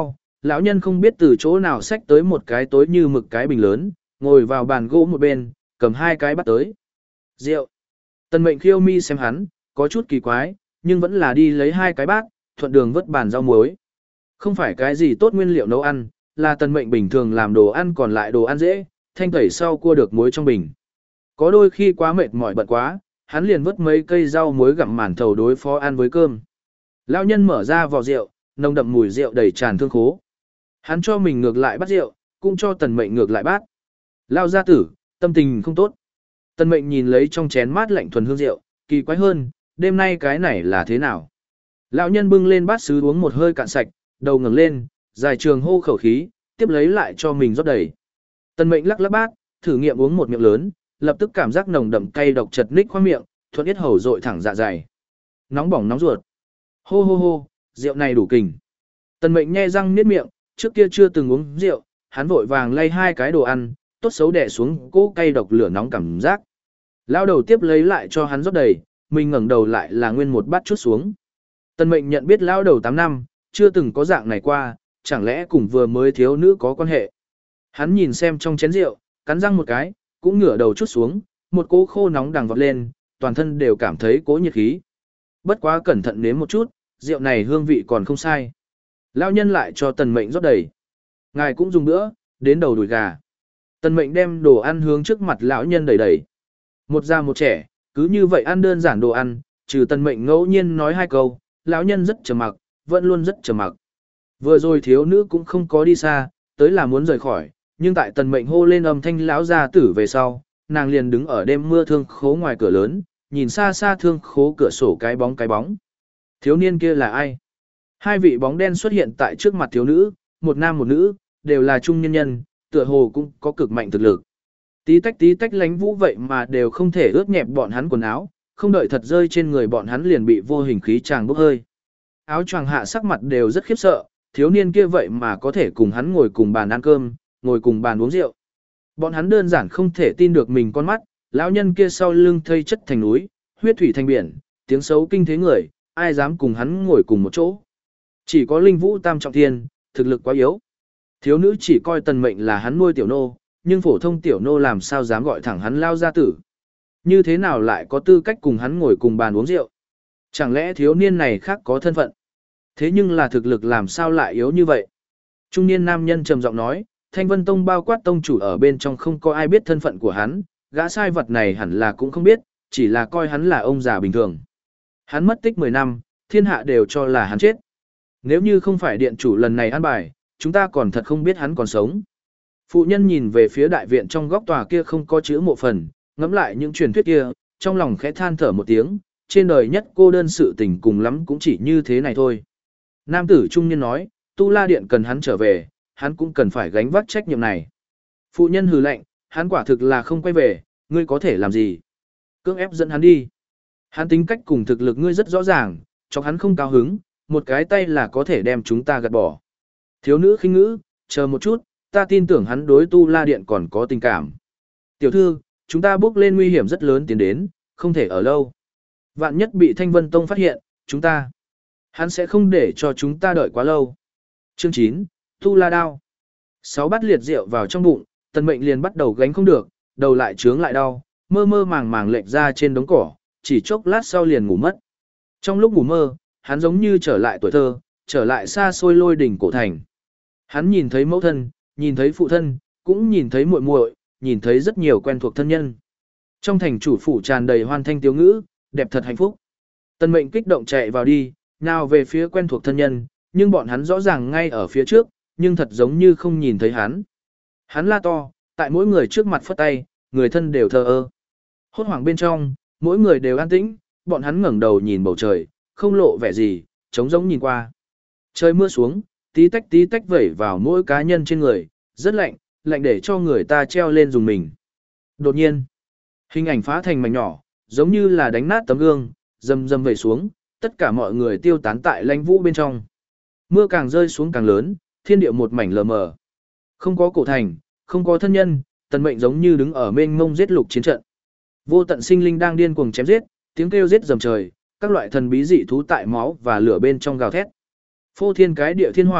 Lão nhân không biết từ chỗ nào xách tới một cái tối như mực cái bình lớn, ngồi vào bàn gỗ một bên, cầm hai cái bắt tới. Rượu. Tần Mệnh Khiêu mi xem hắn, có chút kỳ quái, nhưng vẫn là đi lấy hai cái bát, thuận đường vớt bàn rau muối. Không phải cái gì tốt nguyên liệu nấu ăn, là Tần Mệnh bình thường làm đồ ăn còn lại đồ ăn dễ, thanh tẩy sau cua được muối trong bình. Có đôi khi quá mệt mỏi bận quá, hắn liền vớt mấy cây rau muối gặm màn thầu đối phó ăn với cơm. Lão nhân mở ra vò rượu, nồng đậm mùi rượu đầy tràn thương khố. Hắn cho mình ngược lại bát rượu, cũng cho Tần Mệnh ngược lại bát. Lao gia tử, tâm tình không tốt. Tần Mệnh nhìn lấy trong chén mát lạnh thuần hương rượu, kỳ quái hơn, đêm nay cái này là thế nào? Lão nhân bưng lên bát sứ uống một hơi cạn sạch, đầu ngẩng lên, dài trường hô khẩu khí, tiếp lấy lại cho mình rót đầy. Tần Mệnh lắc lắc bát, thử nghiệm uống một miệng lớn, lập tức cảm giác nồng đậm cay độc chật ních khoang miệng, thuận yết hầu dội thẳng dạ dày. Nóng bỏng nóng ruột. Hô hô hô, rượu này đủ kình. Tần Mệnh nhe răng niết miệng, trước kia chưa từng uống rượu, hắn vội vàng lay hai cái đồ ăn, tốt xấu đè xuống cỗ cay độc lửa nóng cảm giác. Lao đầu tiếp lấy lại cho hắn rót đầy, mình ngẩng đầu lại là nguyên một bát chút xuống. Tần Mệnh nhận biết lao đầu tám năm, chưa từng có dạng này qua, chẳng lẽ cùng vừa mới thiếu nữ có quan hệ. Hắn nhìn xem trong chén rượu, cắn răng một cái, cũng ngửa đầu chút xuống, một cỗ khô nóng đằng vọt lên, toàn thân đều cảm thấy cỗ nhiệt khí. Bất quá cẩn thận nếm một chút, rượu này hương vị còn không sai. Lão nhân lại cho Tần Mệnh rót đầy. Ngài cũng dùng nữa, đến đầu đùi gà. Tần Mệnh đem đồ ăn hướng trước mặt lão nhân đầy đầy. Một già một trẻ, cứ như vậy ăn đơn giản đồ ăn, trừ Tần Mệnh ngẫu nhiên nói hai câu, lão nhân rất trầm mặc, vẫn luôn rất trầm mặc. Vừa rồi thiếu nữ cũng không có đi xa, tới là muốn rời khỏi, nhưng tại Tần Mệnh hô lên âm thanh lão gia tử về sau, nàng liền đứng ở đêm mưa thương khố ngoài cửa lớn, nhìn xa xa thương khố cửa sổ cái bóng cái bóng. Thiếu niên kia là ai? Hai vị bóng đen xuất hiện tại trước mặt thiếu nữ, một nam một nữ, đều là trung nhân nhân, tựa hồ cũng có cực mạnh thực lực. Tí tách tí tách lánh vũ vậy mà đều không thể ướt nhẹp bọn hắn quần áo, không đợi thật rơi trên người bọn hắn liền bị vô hình khí tràng bốc hơi. Áo choàng hạ sắc mặt đều rất khiếp sợ, thiếu niên kia vậy mà có thể cùng hắn ngồi cùng bàn ăn cơm, ngồi cùng bàn uống rượu. Bọn hắn đơn giản không thể tin được mình con mắt, lão nhân kia sau lưng thây chất thành núi, huyết thủy thành biển, tiếng xấu kinh thế người, ai dám cùng hắn ngồi cùng một chỗ. Chỉ có Linh Vũ Tam trọng thiên, thực lực quá yếu. Thiếu nữ chỉ coi Tần Mệnh là hắn nuôi tiểu nô, nhưng phổ thông tiểu nô làm sao dám gọi thẳng hắn lao gia tử. Như thế nào lại có tư cách cùng hắn ngồi cùng bàn uống rượu? Chẳng lẽ thiếu niên này khác có thân phận? Thế nhưng là thực lực làm sao lại yếu như vậy? Trung niên nam nhân trầm giọng nói, Thanh Vân Tông bao quát tông chủ ở bên trong không có ai biết thân phận của hắn, gã sai vật này hẳn là cũng không biết, chỉ là coi hắn là ông già bình thường. Hắn mất tích mười năm, thiên hạ đều cho là hắn chết. Nếu như không phải điện chủ lần này an bài, chúng ta còn thật không biết hắn còn sống. Phụ nhân nhìn về phía đại viện trong góc tòa kia không có chữ mộ phần, ngẫm lại những truyền thuyết kia, trong lòng khẽ than thở một tiếng, trên đời nhất cô đơn sự tình cùng lắm cũng chỉ như thế này thôi. Nam tử trung niên nói, Tu La Điện cần hắn trở về, hắn cũng cần phải gánh vác trách nhiệm này. Phụ nhân hừ lạnh, hắn quả thực là không quay về, ngươi có thể làm gì? Cưỡng ép dẫn hắn đi. Hắn tính cách cùng thực lực ngươi rất rõ ràng, cho hắn không cao hứng, một cái tay là có thể đem chúng ta gạt bỏ. Thiếu nữ khinh ngữ, chờ một chút, ta tin tưởng hắn đối Tu La Điện còn có tình cảm. Tiểu thư, chúng ta bước lên nguy hiểm rất lớn tiến đến, không thể ở lâu. Vạn nhất bị Thanh Vân Tông phát hiện, chúng ta, hắn sẽ không để cho chúng ta đợi quá lâu. Chương chín, Tu La Đao. Sáu bát liệt rượu vào trong bụng, Tần Mệnh liền bắt đầu gánh không được, đầu lại trướng lại đau, mơ mơ màng màng lệch ra trên đống cỏ, chỉ chốc lát sau liền ngủ mất. Trong lúc ngủ mơ, hắn giống như trở lại tuổi thơ, trở lại xa xôi lôi đỉnh cổ thành. Hắn nhìn thấy mẫu thân, nhìn thấy phụ thân, cũng nhìn thấy muội muội, nhìn thấy rất nhiều quen thuộc thân nhân. Trong thành chủ phủ tràn đầy hoan thanh tiếu ngữ, đẹp thật hạnh phúc. Tần Mệnh kích động chạy vào đi, nào về phía quen thuộc thân nhân, nhưng bọn hắn rõ ràng ngay ở phía trước, nhưng thật giống như không nhìn thấy hắn. Hắn la to, tại mỗi người trước mặt phất tay, người thân đều thờ ơ. Hốt hoảng bên trong, mỗi người đều an tĩnh, bọn hắn ngẩng đầu nhìn bầu trời, không lộ vẻ gì, trống rỗng nhìn qua. Trời mưa xuống, tí tách tí tách vẩy vào mỗi cá nhân trên người, rất lạnh, lạnh để cho người ta treo lên dùng mình. Đột nhiên, hình ảnh phá thành mảnh nhỏ, giống như là đánh nát tấm gương, rầm rầm vẩy xuống, tất cả mọi người tiêu tán tại lãnh vũ bên trong. Mưa càng rơi xuống càng lớn, thiên địa một mảnh lờ mờ. Không có cổ thành, không có thân nhân, Tần Mệnh giống như đứng ở mênh mông giết lục chiến trận. Vô tận sinh linh đang điên cuồng chém giết, tiếng kêu giết rầm trời, các loại thần bí dị thú tại máu và lửa bên trong gào thét. Phô thiên cái địa thiên hỏa,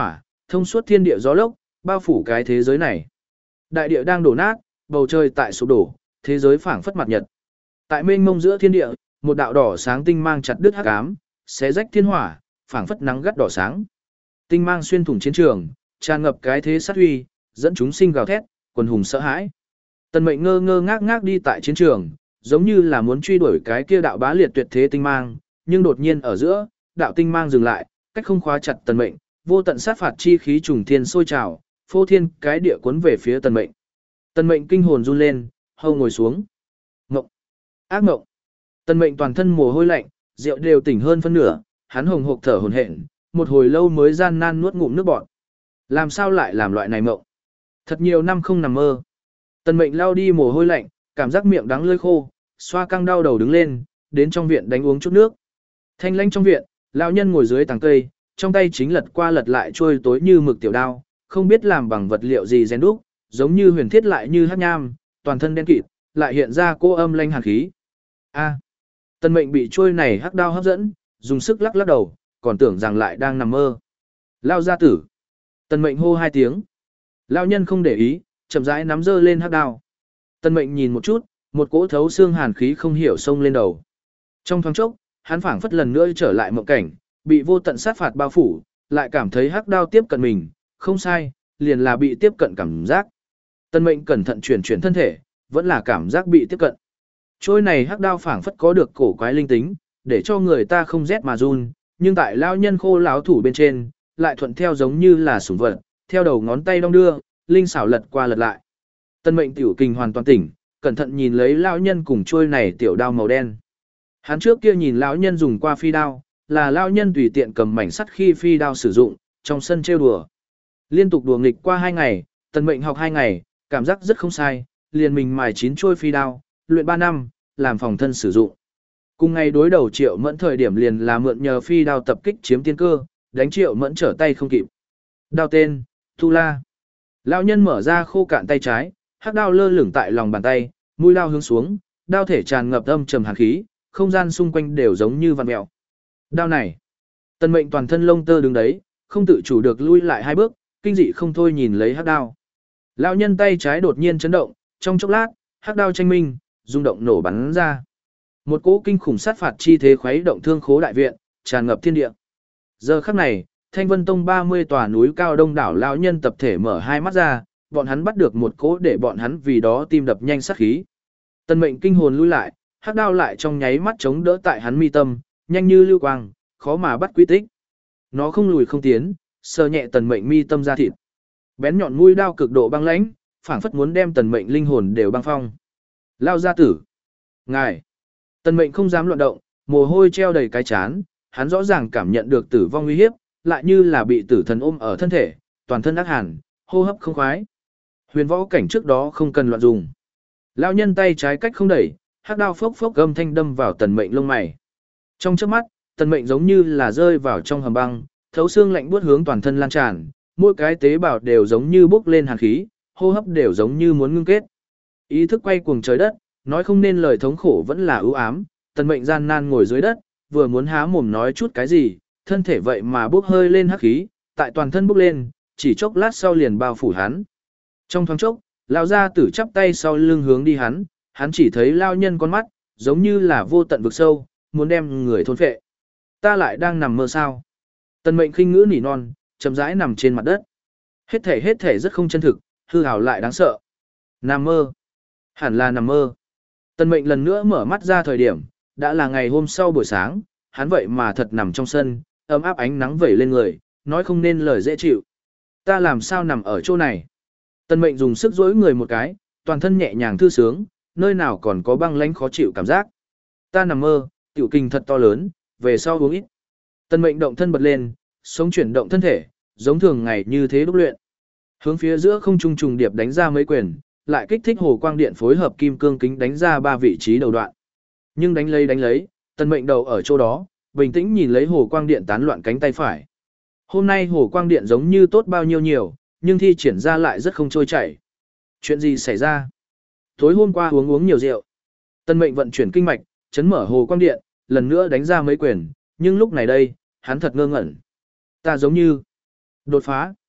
thông suốt thiên địa gió lốc, bao phủ cái thế giới này. Đại địa đang đổ nát, bầu trời tại sụp đổ, thế giới phảng phất mặt nhật. Tại mênh mông giữa thiên địa, một đạo đỏ sáng tinh mang chặt đứt hắc ám, xé rách thiên hỏa, phảng phất nắng gắt đỏ sáng. Tinh mang xuyên thủng chiến trường, tràn ngập cái thế sát huy, dẫn chúng sinh gào thét, quần hùng sợ hãi. Tần Mệnh ngơ ngơ ngác ngác đi tại chiến trường, giống như là muốn truy đuổi cái kia đạo bá liệt tuyệt thế tinh mang, nhưng đột nhiên ở giữa, đạo tinh mang dừng lại, cách không khóa chặt Tần Mệnh, vô tận sát phạt chi khí trùng thiên sôi trào, phô thiên cái địa cuốn về phía Tần Mệnh. Tần Mệnh kinh hồn run lên, hâu ngồi xuống. Ngộng, ác ngộng. Tần Mệnh toàn thân mồ hôi lạnh, rượu đều tỉnh hơn phân nửa, hắn hồng hộc thở hổn hển, một hồi lâu mới gian nan nuốt ngụm nước bọt. Làm sao lại làm loại này mộng? Thật nhiều năm không nằm mơ. Tần Mệnh lao đi mồ hôi lạnh, cảm giác miệng đắng lưỡi khô, xoa căng đau đầu đứng lên, đến trong viện đánh uống chút nước. Thanh lãnh trong viện, lão nhân ngồi dưới tàng cây, trong tay chính lật qua lật lại trôi tối như mực tiểu đao, không biết làm bằng vật liệu gì rèn đúc, giống như huyền thiết lại như hắc nham, toàn thân đen kịt, lại hiện ra cô âm lanh hàn khí. A. Tần Mệnh bị trôi này hắc đao hấp dẫn, dùng sức lắc lắc đầu, còn tưởng rằng lại đang nằm mơ. Lao gia tử. Tần Mệnh hô hai tiếng. Lão nhân không để ý, chậm rãi nắm giơ lên hắc đao. Tần Mệnh nhìn một chút, một cỗ thấu xương hàn khí không hiểu xông lên đầu. Trong thoáng chốc, hắn phảng phất lần nữa trở lại mộng cảnh, bị vô tận sát phạt bao phủ, lại cảm thấy hắc đao tiếp cận mình, không sai, liền là bị tiếp cận cảm giác. Tần Mệnh cẩn thận chuyển chuyển thân thể, vẫn là cảm giác bị tiếp cận. Trôi này hắc đao phảng phất có được cổ quái linh tính, để cho người ta không rét mà run, nhưng tại lão nhân khô lão thủ bên trên, lại thuận theo giống như là sủng vật, theo đầu ngón tay đong đưa, linh xảo lật qua lật lại. Tần Mệnh tiểu kinh hoàn toàn tỉnh, cẩn thận nhìn lấy lão nhân cùng trôi này tiểu đao màu đen. Hắn trước kia nhìn lão nhân dùng qua phi đao, là lão nhân tùy tiện cầm mảnh sắt khi phi đao sử dụng, trong sân trêu đùa. Liên tục đùa nghịch qua hai ngày, Tần Mệnh học hai ngày, cảm giác rất không sai, liền mình mài chín trôi phi đao, luyện ba năm, làm phòng thân sử dụng. Cùng ngày đối đầu Triệu Mẫn thời điểm liền là mượn nhờ phi đao tập kích chiếm tiên cơ, đánh Triệu Mẫn trở tay không kịp. Đao tên, Tu La. Lão nhân mở ra khô cạn tay trái, hắc đao lơ lửng tại lòng bàn tay, mũi đao hướng xuống, đao thể tràn ngập âm trầm hàn khí, không gian xung quanh đều giống như vặn mèo. Đao này, Tần Mệnh toàn thân lông tơ đứng đấy, không tự chủ được lui lại hai bước, kinh dị không thôi nhìn lấy hắc đao. Lão nhân tay trái đột nhiên chấn động, trong chốc lát, hắc đao tranh minh, rung động nổ bắn ra. Một cỗ kinh khủng sát phạt chi thế khuấy động thương khố đại viện, tràn ngập thiên địa. Giờ khắc này, Thanh Vân Tông ba mươi tòa núi cao đông đảo lão nhân tập thể mở hai mắt ra, bọn hắn bắt được một cỗ để bọn hắn vì đó tim đập nhanh sát khí. Tần Mệnh kinh hồn lui lại, hắc đao lại trong nháy mắt chống đỡ tại hắn mi tâm, nhanh như lưu quang, khó mà bắt quy tích. Nó không lùi không tiến, sờ nhẹ Tần Mệnh mi tâm ra thịt. Bén nhọn mũi đao cực độ băng lãnh, phảng phất muốn đem Tần Mệnh linh hồn đều băng phong. Lao gia tử, ngài. Tần Mệnh không dám loạn động, mồ hôi treo đầy cái chán, hắn rõ ràng cảm nhận được tử vong nguy hiếp, lại như là bị tử thần ôm ở thân thể, toàn thân ác hàn, hô hấp không khoái. Huyền võ cảnh trước đó không cần loạn dùng. Lão nhân tay trái cách không đẩy, hắc đao phốc phốc gầm thanh đâm vào Tần Mệnh lông mày. Trong chớp mắt, Tần Mệnh giống như là rơi vào trong hầm băng, thấu xương lạnh buốt hướng toàn thân lan tràn, mỗi cái tế bào đều giống như bốc lên hàn khí, hô hấp đều giống như muốn ngưng kết. Ý thức quay cuồng trời đất, nói không nên lời thống khổ vẫn là ưu ám, Tần Mệnh gian nan ngồi dưới đất, vừa muốn há mồm nói chút cái gì, thân thể vậy mà bốc hơi lên hắc khí, tại toàn thân bốc lên, chỉ chốc lát sau liền bao phủ hắn. Trong thoáng chốc, lão gia tử chắp tay sau lưng hướng đi hắn, hắn chỉ thấy lao nhân con mắt, giống như là vô tận vực sâu, muốn đem người thôn phệ. Ta lại đang nằm mơ sao? Tần Mệnh khinh ngữ nỉ non, chậm rãi nằm trên mặt đất. Hết thể hết thể rất không chân thực, hư ảo lại đáng sợ. Nằm mơ. Hẳn là nằm mơ. Tần Mệnh lần nữa mở mắt ra thời điểm, đã là ngày hôm sau buổi sáng, hắn vậy mà thật nằm trong sân, ấm áp ánh nắng vẩy lên người, nói không nên lời dễ chịu. Ta làm sao nằm ở chỗ này? Tần Mệnh dùng sức duỗi người một cái, toàn thân nhẹ nhàng thư sướng, nơi nào còn có băng lãnh khó chịu cảm giác. Ta nằm mơ, tiểu kinh thật to lớn, về sau uống ít. Tần Mệnh động thân bật lên, sống chuyển động thân thể, giống thường ngày như thế đúc luyện. Hướng phía giữa không trung trùng điệp đánh ra mấy quyền, lại kích thích hồ quang điện phối hợp kim cương kính đánh ra ba vị trí đầu đoạn. Nhưng đánh lấy đánh lấy, Tần Mệnh đầu ở chỗ đó, bình tĩnh nhìn lấy hồ quang điện tán loạn cánh tay phải. Hôm nay hồ quang điện giống như tốt bao nhiêu nhiều, nhưng thi triển ra lại rất không trôi chảy. Chuyện gì xảy ra? Tối hôm qua uống uống nhiều rượu. Tần Mệnh vận chuyển kinh mạch, chấn mở hồ quang điện, lần nữa đánh ra mấy quyền, nhưng lúc này đây, hắn thật ngơ ngẩn. Ta giống như đột phá.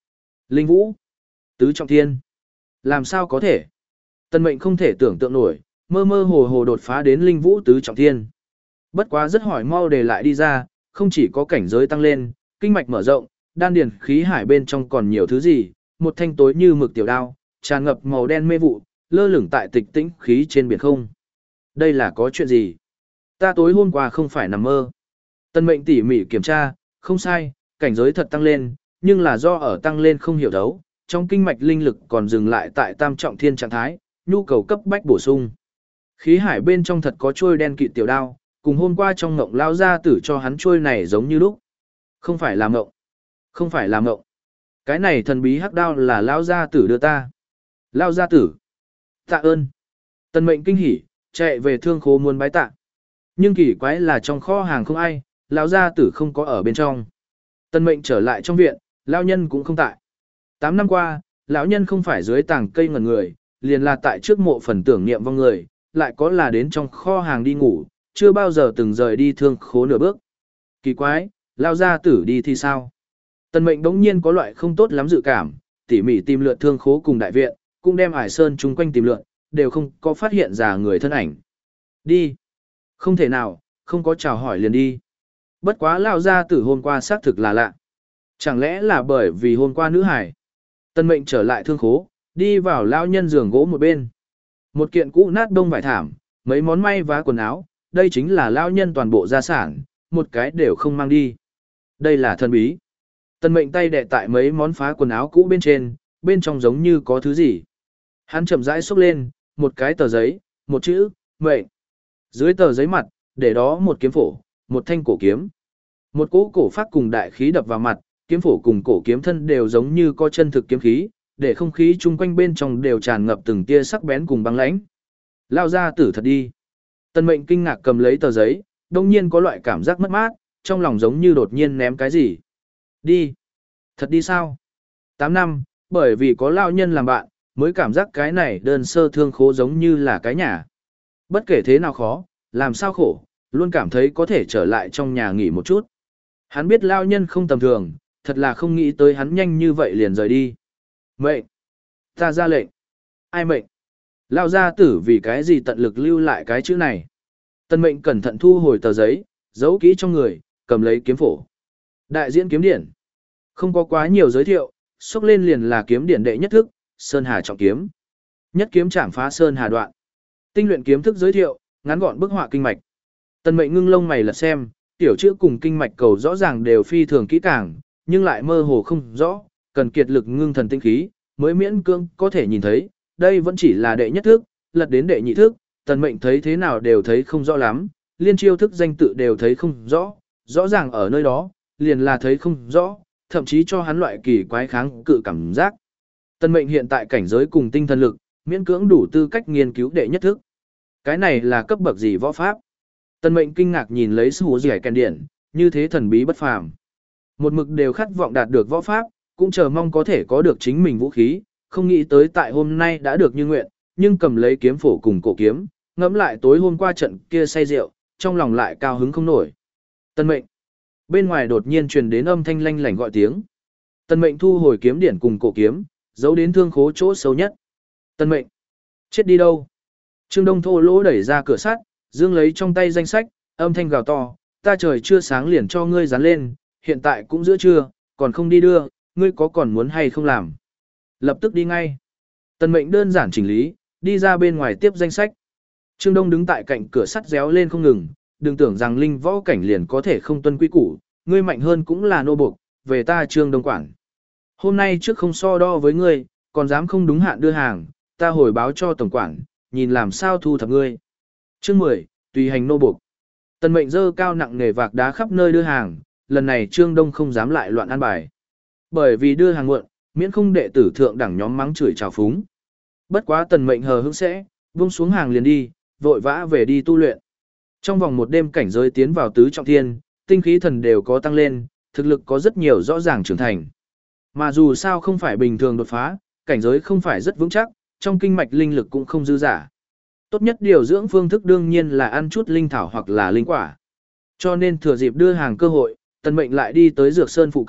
Linh Vũ, tứ trọng thiên. Làm sao có thể? Tân mệnh không thể tưởng tượng nổi, mơ mơ hồ hồ đột phá đến Linh Vũ tứ trọng thiên. Bất quá rất hỏi mau để lại đi ra, không chỉ có cảnh giới tăng lên, kinh mạch mở rộng, đan điền khí hải bên trong còn nhiều thứ gì, một thanh tối như mực tiểu đao, tràn ngập màu đen mê vụ, lơ lửng tại tịch tĩnh khí trên biển không. Đây là có chuyện gì? Ta tối hôm qua không phải nằm mơ. Tân mệnh tỉ mỉ kiểm tra, không sai, cảnh giới thật tăng lên, nhưng là do ở tăng lên không hiểu đấu, trong kinh mạch linh lực còn dừng lại tại tam trọng thiên trạng thái, nhu cầu cấp bách bổ sung. Khí hải bên trong thật có trôi đen kịt tiểu đao, cùng hôm qua trong ngộng lao ra tử cho hắn trôi này giống như lúc. Không phải là ngộng, không phải là ngộng. Cái này thần bí hắc đao là lao gia tử đưa ta. Lao gia tử. Tạ ơn. Tân mệnh kinh hỉ, chạy về thương khố muốn bái tạ. Nhưng kỳ quái là trong kho hàng không ai, lão gia tử không có ở bên trong. Tân mệnh trở lại trong viện, lão nhân cũng không tại. Tám năm qua, lão nhân không phải dưới tàng cây ngẩn người, liền là tại trước mộ phần tưởng niệm vong người, lại có là đến trong kho hàng đi ngủ, chưa bao giờ từng rời đi thương khố nửa bước. Kỳ quái, lão gia tử đi thì sao? Tân mệnh đống nhiên có loại không tốt lắm dự cảm, tỉ mỉ tìm lượt thương khố cùng đại viện, cũng đem ải sơn chung quanh tìm lượt, đều không có phát hiện ra người thân ảnh. Đi. Không thể nào, không có chào hỏi liền đi. Bất quá lão gia tử hôm qua xác thực là lạ. Chẳng lẽ là bởi vì hôm qua nữ hải. Tân mệnh trở lại thương khố, đi vào lão nhân giường gỗ một bên. Một kiện cũ nát đông vải thảm, mấy món may vá quần áo, đây chính là lão nhân toàn bộ gia sản, một cái đều không mang đi. Đây là thần bí. Tân mệnh tay đè tại mấy món phá quần áo cũ bên trên, bên trong giống như có thứ gì. Hắn chậm rãi xốc lên, một cái tờ giấy, một chữ, mệnh. Dưới tờ giấy mặt, để đó một kiếm phổ, một thanh cổ kiếm. Một cỗ cổ phát cùng đại khí đập vào mặt, kiếm phổ cùng cổ kiếm thân đều giống như có chân thực kiếm khí, để không khí chung quanh bên trong đều tràn ngập từng tia sắc bén cùng băng lãnh. Lao ra tử thật đi. Tân mệnh kinh ngạc cầm lấy tờ giấy, đông nhiên có loại cảm giác mất mát, trong lòng giống như đột nhiên ném cái gì. Đi. Thật đi sao? Tám năm, bởi vì có lao nhân làm bạn, mới cảm giác cái này đơn sơ thương khố giống như là cái nhà. Bất kể thế nào khó, làm sao khổ, luôn cảm thấy có thể trở lại trong nhà nghỉ một chút. Hắn biết lao nhân không tầm thường, thật là không nghĩ tới hắn nhanh như vậy liền rời đi. Mệnh! Ta ra lệnh! Ai mệnh? Lao gia tử vì cái gì tận lực lưu lại cái chữ này. Tân mệnh cẩn thận thu hồi tờ giấy, giấu kỹ trong người, cầm lấy kiếm phổ. Đại diễn kiếm điển. Không có quá nhiều giới thiệu, xúc lên liền là kiếm điển đệ nhất thức, Sơn Hà trọng kiếm. Nhất kiếm chạm phá Sơn Hà đoạn. Tinh luyện kiếm thức giới thiệu, ngắn gọn bức họa kinh mạch. Tân mệnh ngưng lông mày lật xem, tiểu chữ cùng kinh mạch cầu rõ ràng đều phi thường kỹ càng, nhưng lại mơ hồ không rõ, cần kiệt lực ngưng thần tinh khí, mới miễn cưỡng có thể nhìn thấy, đây vẫn chỉ là đệ nhất thức, lật đến đệ nhị thức, tần mệnh thấy thế nào đều thấy không rõ lắm, liên chiêu thức danh tự đều thấy không rõ, rõ ràng ở nơi đó, liền là thấy không rõ, thậm chí cho hắn loại kỳ quái kháng cự cảm giác. Tần mệnh hiện tại cảnh giới cùng tinh thần lực, miễn cưỡng đủ tư cách nghiên cứu đệ nhất thức. Cái này là cấp bậc gì võ pháp? Tần mệnh kinh ngạc nhìn lấy sư hú rẻ kèn điện, như thế thần bí bất phàm. Một mực đều khát vọng đạt được võ pháp, cũng chờ mong có thể có được chính mình vũ khí, không nghĩ tới tại hôm nay đã được như nguyện, nhưng cầm lấy kiếm phổ cùng cổ kiếm, ngẫm lại tối hôm qua trận kia say rượu, trong lòng lại cao hứng không nổi. Tần mệnh. Bên ngoài đột nhiên truyền đến âm thanh lanh lảnh gọi tiếng. Tần mệnh thu hồi kiếm điển cùng cổ kiếm, giấu đến thương khố chỗ sâu nhất. Tần mệnh. Chết đi đâu? Trương Đông thô lỗ đẩy ra cửa sắt, dương lấy trong tay danh sách, âm thanh gào to, ta trời chưa sáng liền cho ngươi dán lên, hiện tại cũng giữa trưa, còn không đi đưa, ngươi có còn muốn hay không làm? Lập tức đi ngay. Tần mệnh đơn giản chỉnh lý, đi ra bên ngoài tiếp danh sách. Trương Đông đứng tại cạnh cửa sắt réo lên không ngừng, đừng tưởng rằng linh võ cảnh liền có thể không tuân quy củ, ngươi mạnh hơn cũng là nô buộc, về ta Trương Đông quản. Hôm nay trước không so đo với ngươi, còn dám không đúng hạn đưa hàng, ta hồi báo cho tổng quản, nhìn làm sao thu thập ngươi. Chương mười, tùy hành nô buộc. Tần mệnh dơ cao nặng nghề vạc đá khắp nơi đưa hàng, lần này Trương Đông không dám lại loạn an bài. Bởi vì đưa hàng muộn, miễn không đệ tử thượng đẳng nhóm mắng chửi trào phúng. Bất quá tần mệnh hờ hững sẽ, vung xuống hàng liền đi, vội vã về đi tu luyện. Trong vòng một đêm cảnh giới tiến vào tứ trọng thiên, tinh khí thần đều có tăng lên, thực lực có rất nhiều rõ ràng trưởng thành. Mà dù sao không phải bình thường đột phá, cảnh giới không phải rất vững chắc, trong kinh mạch linh lực cũng không dư giả. Tốt nhất điều dưỡng phương thức đương nhiên là ăn chút linh thảo hoặc là linh quả. Cho nên thừa dịp đưa hàng cơ hội, tần mệnh lại đi tới Dược Sơn phụ cận,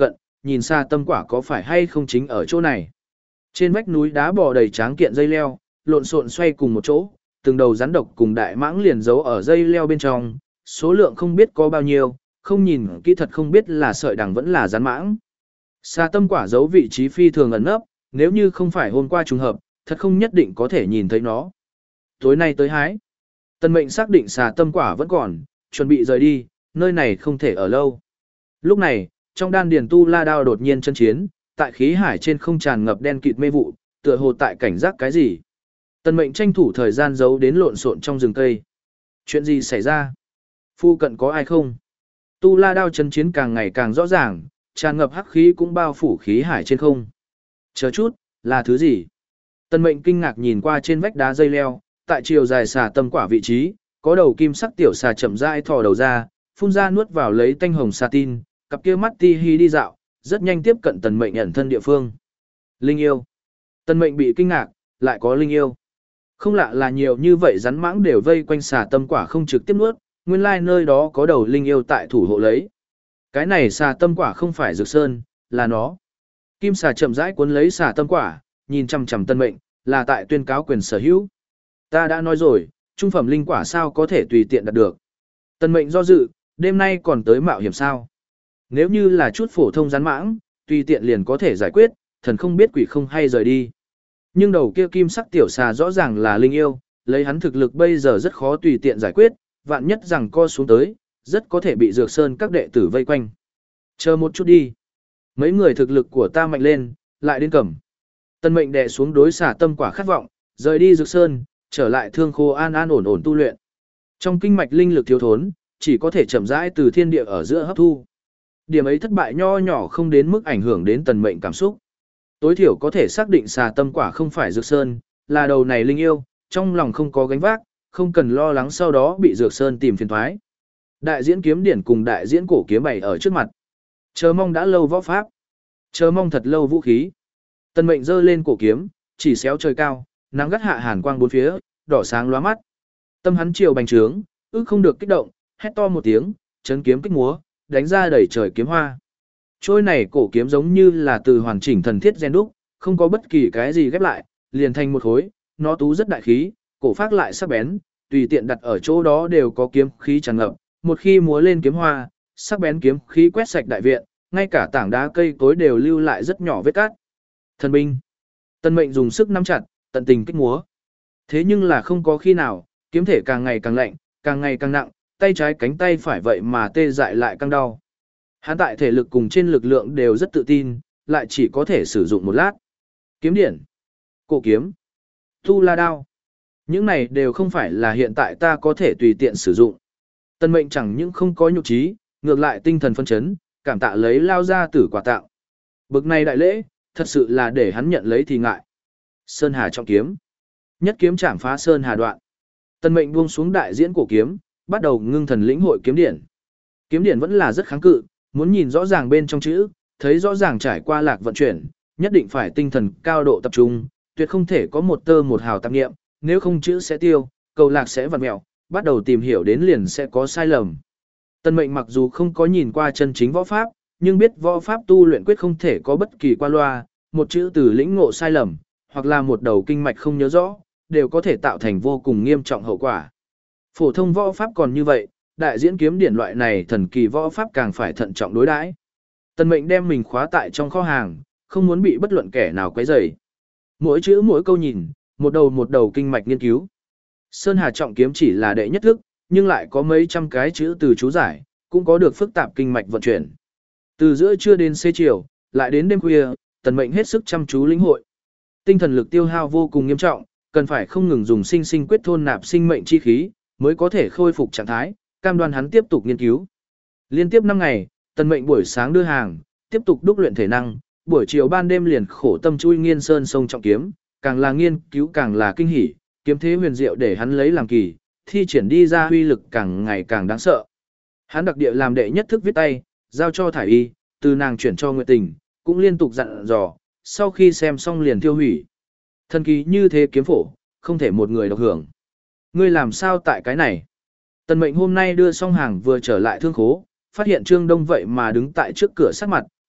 nhìn xa tâm quả có phải hay không chính ở chỗ này. Trên vách núi đá bò đầy tráng kiện dây leo, lộn xộn xoay cùng một chỗ, từng đầu rắn độc cùng đại mãng liền giấu ở dây leo bên trong, số lượng không biết có bao nhiêu, không nhìn kỹ thật không biết là sợi đằng vẫn là rắn mãng. Xa tâm quả giấu vị trí phi thường ẩn nấp, nếu như không phải hôm qua trùng hợp, thật không nhất định có thể nhìn thấy nó. Tối nay tới hái. Tân mệnh xác định xà tâm quả vẫn còn, chuẩn bị rời đi, nơi này không thể ở lâu. Lúc này, trong đan điền tu la đao đột nhiên chân chiến, tại khí hải trên không tràn ngập đen kịt mê vụ, tựa hồ tại cảnh giác cái gì. Tân mệnh tranh thủ thời gian giấu đến lộn xộn trong rừng cây. Chuyện gì xảy ra? Phu cận có ai không? Tu la đao chân chiến càng ngày càng rõ ràng, tràn ngập hắc khí cũng bao phủ khí hải trên không. Chờ chút, là thứ gì? Tân mệnh kinh ngạc nhìn qua trên vách đá dây leo, tại chiều dài xà tâm quả vị trí, có đầu kim sắc tiểu xà chậm rãi thò đầu ra, phun ra nuốt vào lấy tanh hồng xà tin, cặp kia mắt ti hi đi dạo, rất nhanh tiếp cận tần mệnh ẩn thân địa phương. Linh yêu. Tần mệnh bị kinh ngạc, lại có linh yêu. Không lạ là nhiều như vậy rắn mãng đều vây quanh xà tâm quả không trực tiếp nuốt, nguyên lai nơi đó có đầu linh yêu tại thủ hộ lấy. Cái này xà tâm quả không phải dược sơn, là nó. Kim xà chậm rãi cuốn lấy xà tâm quả, nhìn chằm chằm Tân mệnh, là tại tuyên cáo quyền sở hữu. Ta đã nói rồi, trung phẩm linh quả sao có thể tùy tiện đạt được. Tân mệnh do dự, đêm nay còn tới mạo hiểm sao. Nếu như là chút phổ thông rắn mãng, tùy tiện liền có thể giải quyết, thần không biết quỷ không hay rời đi. Nhưng đầu kia kim sắc tiểu xà rõ ràng là linh yêu, lấy hắn thực lực bây giờ rất khó tùy tiện giải quyết, vạn nhất rằng co xuống tới, rất có thể bị dược sơn các đệ tử vây quanh. Chờ một chút đi. Mấy người thực lực của ta mạnh lên, lại đến cầm. Tân mệnh đè xuống đối xà tâm quả khát vọng, rời đi dược sơn, trở lại thương khô an an ổn ổn tu luyện. Trong kinh mạch linh lực thiếu thốn, chỉ có thể chậm rãi từ thiên địa ở giữa hấp thu. Điểm ấy thất bại nho nhỏ không đến mức ảnh hưởng đến tần mệnh cảm xúc. Tối thiểu có thể xác định xà tâm quả không phải dược sơn, là đầu này linh yêu, trong lòng không có gánh vác, không cần lo lắng sau đó bị dược sơn tìm phiền toái. Đại diễn kiếm điển cùng đại diễn cổ kiếm bày ở trước mặt. Chờ mong đã lâu võ pháp, chờ mong thật lâu vũ khí. Tần mệnh giơ lên cổ kiếm, chỉ xéo trời cao, nắng gắt hạ hàn quang bốn phía, đỏ sáng lóa mắt. Tâm hắn chiều bành trướng, ước không được kích động, hét to một tiếng, chấn kiếm kích múa, đánh ra đầy trời kiếm hoa. Trôi này cổ kiếm giống như là từ hoàn chỉnh thần thiết gen đúc, không có bất kỳ cái gì ghép lại, liền thành một khối, nó tú rất đại khí, cổ phát lại sắc bén, tùy tiện đặt ở chỗ đó đều có kiếm khí tràn ngập, một khi múa lên kiếm hoa, sắc bén kiếm khí quét sạch đại viện, ngay cả tảng đá cây cối đều lưu lại rất nhỏ vết cát. Thần binh. Tân mệnh dùng sức nắm chặt, tận tình kích múa. Thế nhưng là không có khi nào, kiếm thể càng ngày càng lạnh, càng ngày càng nặng, tay trái cánh tay phải vậy mà tê dại lại căng đau. Hắn tại thể lực cùng trên lực lượng đều rất tự tin, lại chỉ có thể sử dụng một lát. Kiếm điển, cổ kiếm, tu la đao. Những này đều không phải là hiện tại ta có thể tùy tiện sử dụng. Tân mệnh chẳng những không có nhục trí, ngược lại tinh thần phân chấn, cảm tạ lấy lao ra tử quà tạo. Bực này đại lễ, thật sự là để hắn nhận lấy thì ngại. Sơn Hà trọng kiếm. Nhất kiếm chạm phá Sơn Hà đoạn. Tân mệnh buông xuống đại diễn cổ kiếm, bắt đầu ngưng thần lĩnh hội kiếm điển. Kiếm điển vẫn là rất kháng cự, muốn nhìn rõ ràng bên trong chữ, thấy rõ ràng trải qua lạc vận chuyển, nhất định phải tinh thần cao độ tập trung, tuyệt không thể có một tơ một hào tạp niệm, nếu không chữ sẽ tiêu, cầu lạc sẽ vặn mèo, bắt đầu tìm hiểu đến liền sẽ có sai lầm. Tân mệnh mặc dù không có nhìn qua chân chính võ pháp, nhưng biết võ pháp tu luyện quyết không thể có bất kỳ qua loa, một chữ từ lĩnh ngộ sai lầm, hoặc là một đầu kinh mạch không nhớ rõ, đều có thể tạo thành vô cùng nghiêm trọng hậu quả. Phổ thông võ pháp còn như vậy, đại diễn kiếm điển loại này thần kỳ võ pháp càng phải thận trọng đối đãi. Tân mệnh đem mình khóa tại trong kho hàng, không muốn bị bất luận kẻ nào quấy rầy. Mỗi chữ mỗi câu nhìn, một đầu một đầu kinh mạch nghiên cứu. Sơn Hà trọng kiếm chỉ là đệ nhất thức, nhưng lại có mấy trăm cái chữ từ chú giải, cũng có được phức tạp kinh mạch vận chuyển. Từ giữa trưa đến xế chiều, lại đến đêm khuya, tần mệnh hết sức chăm chú lĩnh hội. Tinh thần lực tiêu hao vô cùng nghiêm trọng, cần phải không ngừng dùng sinh sinh quyết thôn nạp sinh mệnh chi khí, mới có thể khôi phục trạng thái, cam đoan hắn tiếp tục nghiên cứu. Liên tiếp năm ngày, tần mệnh buổi sáng đưa hàng, tiếp tục đúc luyện thể năng, buổi chiều ban đêm liền khổ tâm chui nghiên sơn sông trọng kiếm, càng là nghiên cứu càng là kinh hỉ, kiếm thế huyền diệu để hắn lấy làm kỳ, thi triển đi ra huy lực càng ngày càng đáng sợ. Hắn đặc địa làm đệ nhất thức viết tay, giao cho thải y, từ nàng chuyển cho Nguyệt Tình, cũng liên tục dặn dò, sau khi xem xong liền tiêu hủy. Thần kỳ như thế kiếm phổ, không thể một người độc hưởng. Ngươi làm sao tại cái này? Tần mệnh hôm nay đưa xong hàng vừa trở lại thương khố, phát hiện Trương Đông vậy mà đứng tại trước cửa sát mặt,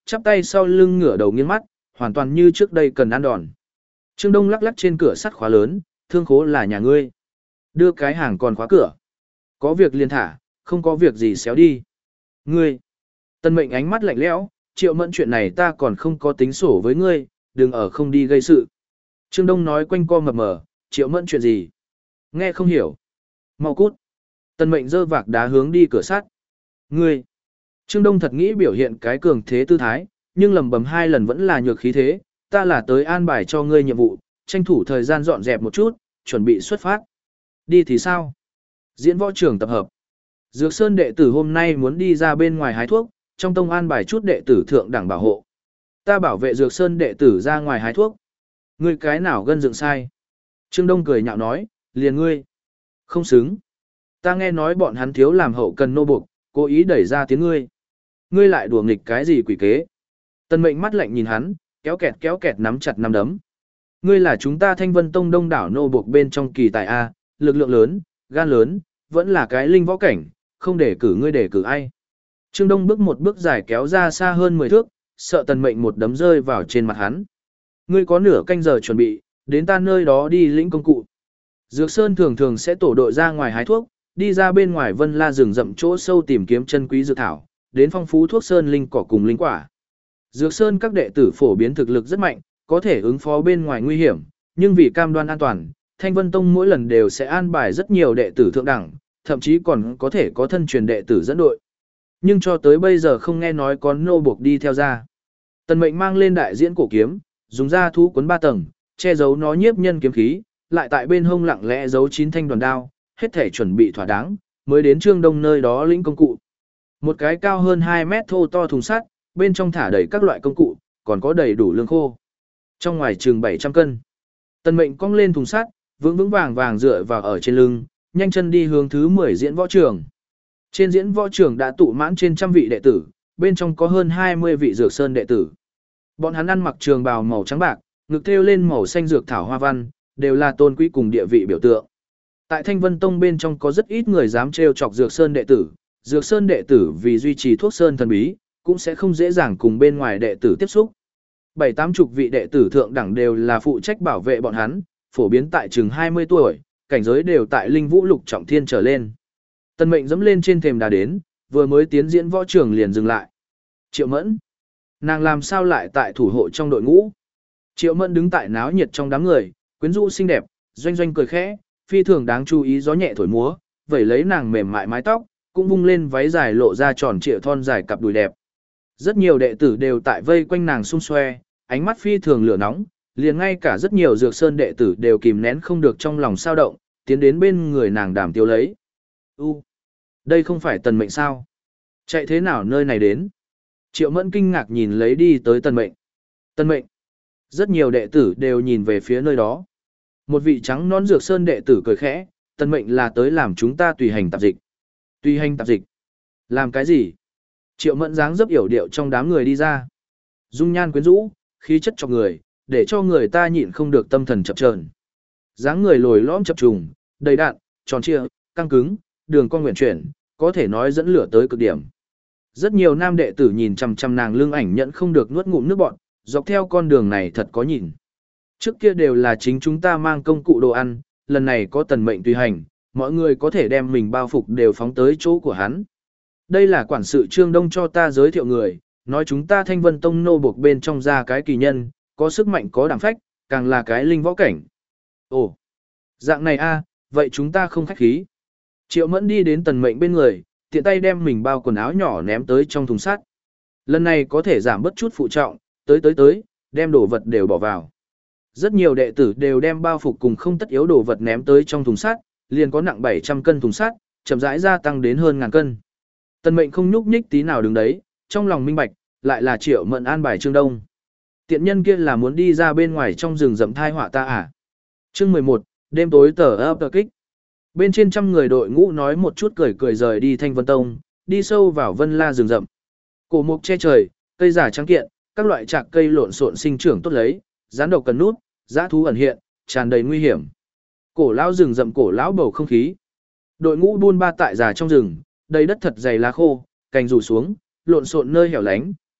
chắp tay sau lưng ngửa đầu nghiêng mắt, hoàn toàn như trước đây cần ăn đòn. Trương Đông lắc lắc trên cửa sắt khóa lớn, thương khố là nhà ngươi. Đưa cái hàng còn khóa cửa. Có việc liền thả, không có việc gì xéo đi. Ngươi. Tân Mệnh ánh mắt lạnh lẽo, Triệu Mẫn chuyện này ta còn không có tính sổ với ngươi, đừng ở không đi gây sự. Trương Đông nói quanh co mập mờ, Triệu Mẫn chuyện gì? Nghe không hiểu. Mau cút. Tân Mệnh giơ vạc đá hướng đi cửa sắt. Ngươi. Trương Đông thật nghĩ biểu hiện cái cường thế tư thái, nhưng lầm bầm hai lần vẫn là nhược khí thế, ta là tới an bài cho ngươi nhiệm vụ, tranh thủ thời gian dọn dẹp một chút, chuẩn bị xuất phát. Đi thì sao? Diễn võ trường tập hợp. Dược Sơn đệ tử hôm nay muốn đi ra bên ngoài hái thuốc, trong tông an bài chút đệ tử thượng đẳng bảo hộ. Ta bảo vệ Dược Sơn đệ tử ra ngoài hái thuốc. Ngươi cái nào gân dựng sai? Trương Đông cười nhạo nói, liền ngươi. Không xứng. Ta nghe nói bọn hắn thiếu làm hậu cần nô buộc, cố ý đẩy ra tiếng ngươi. Ngươi lại đùa nghịch cái gì quỷ kế? Tân Mệnh mắt lạnh nhìn hắn, kéo kẹt kéo kẹt nắm chặt nắm đấm. Ngươi là chúng ta Thanh Vân Tông đông đảo nô buộc bên trong kỳ tài A, lực lượng lớn, gan lớn, vẫn là cái linh võ cảnh, không để cử ngươi để cử ai. Trương Đông bước một bước dài kéo ra xa hơn mười thước, sợ Tần Mệnh một đấm rơi vào trên mặt hắn. Ngươi có nửa canh giờ chuẩn bị, đến ta nơi đó đi lĩnh công cụ. Dược Sơn thường thường sẽ tổ đội ra ngoài hái thuốc, đi ra bên ngoài Vân La rừng rậm chỗ sâu tìm kiếm chân quý dược thảo, đến phong phú thuốc sơn linh cỏ cùng linh quả. Dược Sơn các đệ tử phổ biến thực lực rất mạnh, có thể ứng phó bên ngoài nguy hiểm, nhưng vì cam đoan an toàn, Thanh Vân Tông mỗi lần đều sẽ an bài rất nhiều đệ tử thượng đẳng, thậm chí còn có thể có thân truyền đệ tử dẫn đội. Nhưng cho tới bây giờ không nghe nói có nô buộc đi theo ra. Tần Mệnh mang lên đại diễn cổ kiếm, dùng ra thú cuốn ba tầng, che giấu nó nhiếp nhân kiếm khí, lại tại bên hông lặng lẽ giấu chín thanh đoàn đao, hết thể chuẩn bị thỏa đáng, mới đến Trương Đông nơi đó lĩnh công cụ. Một cái cao hơn hai mét thô to thùng sắt, bên trong thả đầy các loại công cụ, còn có đầy đủ lương khô. Trong ngoài chừng bảy trăm cân. Tần Mệnh cong lên thùng sắt, vững vững vàng vàng dựa vào ở trên lưng, nhanh chân đi hướng thứ mười diễn võ trường. Trên diễn võ trường đã tụ mãn trên trăm vị đệ tử, bên trong có hơn hai mươi vị Dược Sơn đệ tử. Bọn hắn ăn mặc trường bào màu trắng bạc, ngực thêu lên màu xanh dược thảo hoa văn, đều là tôn quý cùng địa vị biểu tượng. Tại Thanh Vân Tông bên trong có rất ít người dám trêu chọc Dược Sơn đệ tử, Dược Sơn đệ tử vì duy trì thuốc sơn thần bí, cũng sẽ không dễ dàng cùng bên ngoài đệ tử tiếp xúc. Bảy tám chục vị đệ tử thượng đẳng đều là phụ trách bảo vệ bọn hắn, phổ biến tại chừng hai mươi tuổi, cảnh giới đều tại linh vũ lục trọng thiên trở lên. Tần Mệnh dẫm lên trên thềm đá đến, vừa mới tiến diễn võ trường liền dừng lại. Triệu Mẫn, nàng làm sao lại tại thủ hộ trong đội ngũ? Triệu Mẫn đứng tại náo nhiệt trong đám người, quyến rũ xinh đẹp, doanh doanh cười khẽ, phi thường đáng chú ý gió nhẹ thổi múa, vẩy lấy nàng mềm mại mái tóc, cũng vung lên váy dài lộ ra tròn trịa thon dài cặp đùi đẹp. Rất nhiều đệ tử đều tại vây quanh nàng xung xoe, ánh mắt phi thường lửa nóng, liền ngay cả rất nhiều Dược Sơn đệ tử đều kìm nén không được trong lòng sao động, tiến đến bên người nàng đàm tiếu lấy. U, đây không phải Tần Mệnh sao? Chạy thế nào nơi này đến? Triệu Mẫn kinh ngạc nhìn lấy đi tới Tần Mệnh. Tần Mệnh. Rất nhiều đệ tử đều nhìn về phía nơi đó. Một vị trắng nón Dược Sơn đệ tử cười khẽ, Tần Mệnh là tới làm chúng ta tùy hành tạp dịch. Tùy hành tạp dịch? Làm cái gì? Triệu Mẫn dáng dấp yểu điệu trong đám người đi ra. Dung nhan quyến rũ, khí chất cho người, để cho người ta nhịn không được tâm thần chập chờn. Dáng người lồi lõm chập trùng, đầy đặn, tròn trịa, căng cứng, đường cong nguyện chuyển, có thể nói dẫn lửa tới cực điểm. Rất nhiều nam đệ tử nhìn chằm chằm nàng lưng ảnh nhận không được nuốt ngụm nước bọt, dọc theo con đường này thật có nhìn. Trước kia đều là chính chúng ta mang công cụ đồ ăn, lần này có Tần Mệnh tùy hành, mọi người có thể đem mình bao phục đều phóng tới chỗ của hắn. Đây là quản sự Trương Đông cho ta giới thiệu người, nói chúng ta Thanh Vân Tông nô buộc bên trong ra cái kỳ nhân, có sức mạnh có đảm phách, càng là cái linh võ cảnh. Ồ, dạng này a, vậy chúng ta không khách khí. Triệu Mẫn đi đến Tần Mệnh bên người, tiện tay đem mình bao quần áo nhỏ ném tới trong thùng sắt. Lần này có thể giảm bớt chút phụ trọng, tới tới tới, đem đồ vật đều bỏ vào. Rất nhiều đệ tử đều đem bao phục cùng không tất yếu đồ vật ném tới trong thùng sắt, liền có nặng bảy trăm cân thùng sắt, chậm rãi gia tăng đến hơn ngàn cân. Tần Mệnh không nhúc nhích tí nào đứng đấy, trong lòng minh bạch, lại là Triệu Mẫn an bài Trương Đông. Tiện nhân kia là muốn đi ra bên ngoài trong rừng rậm thai họa ta à? Chương mười một, đêm tối tờ ấp tờ kích. Bên trên trăm người đội ngũ nói một chút cười cười rời đi Thanh Vân Tông, đi sâu vào Vân La rừng rậm. Cổ mục che trời, cây giả trắng kiện, các loại trạc cây lộn xộn sinh trưởng tốt lấy, gián độc cần nút, dã thú ẩn hiện, tràn đầy nguy hiểm. Cổ lão rừng rậm cổ lão bầu không khí. Đội ngũ buôn ba tại già trong rừng, đầy đất thật dày lá khô, cành rủ xuống, lộn xộn nơi hẻo lánh,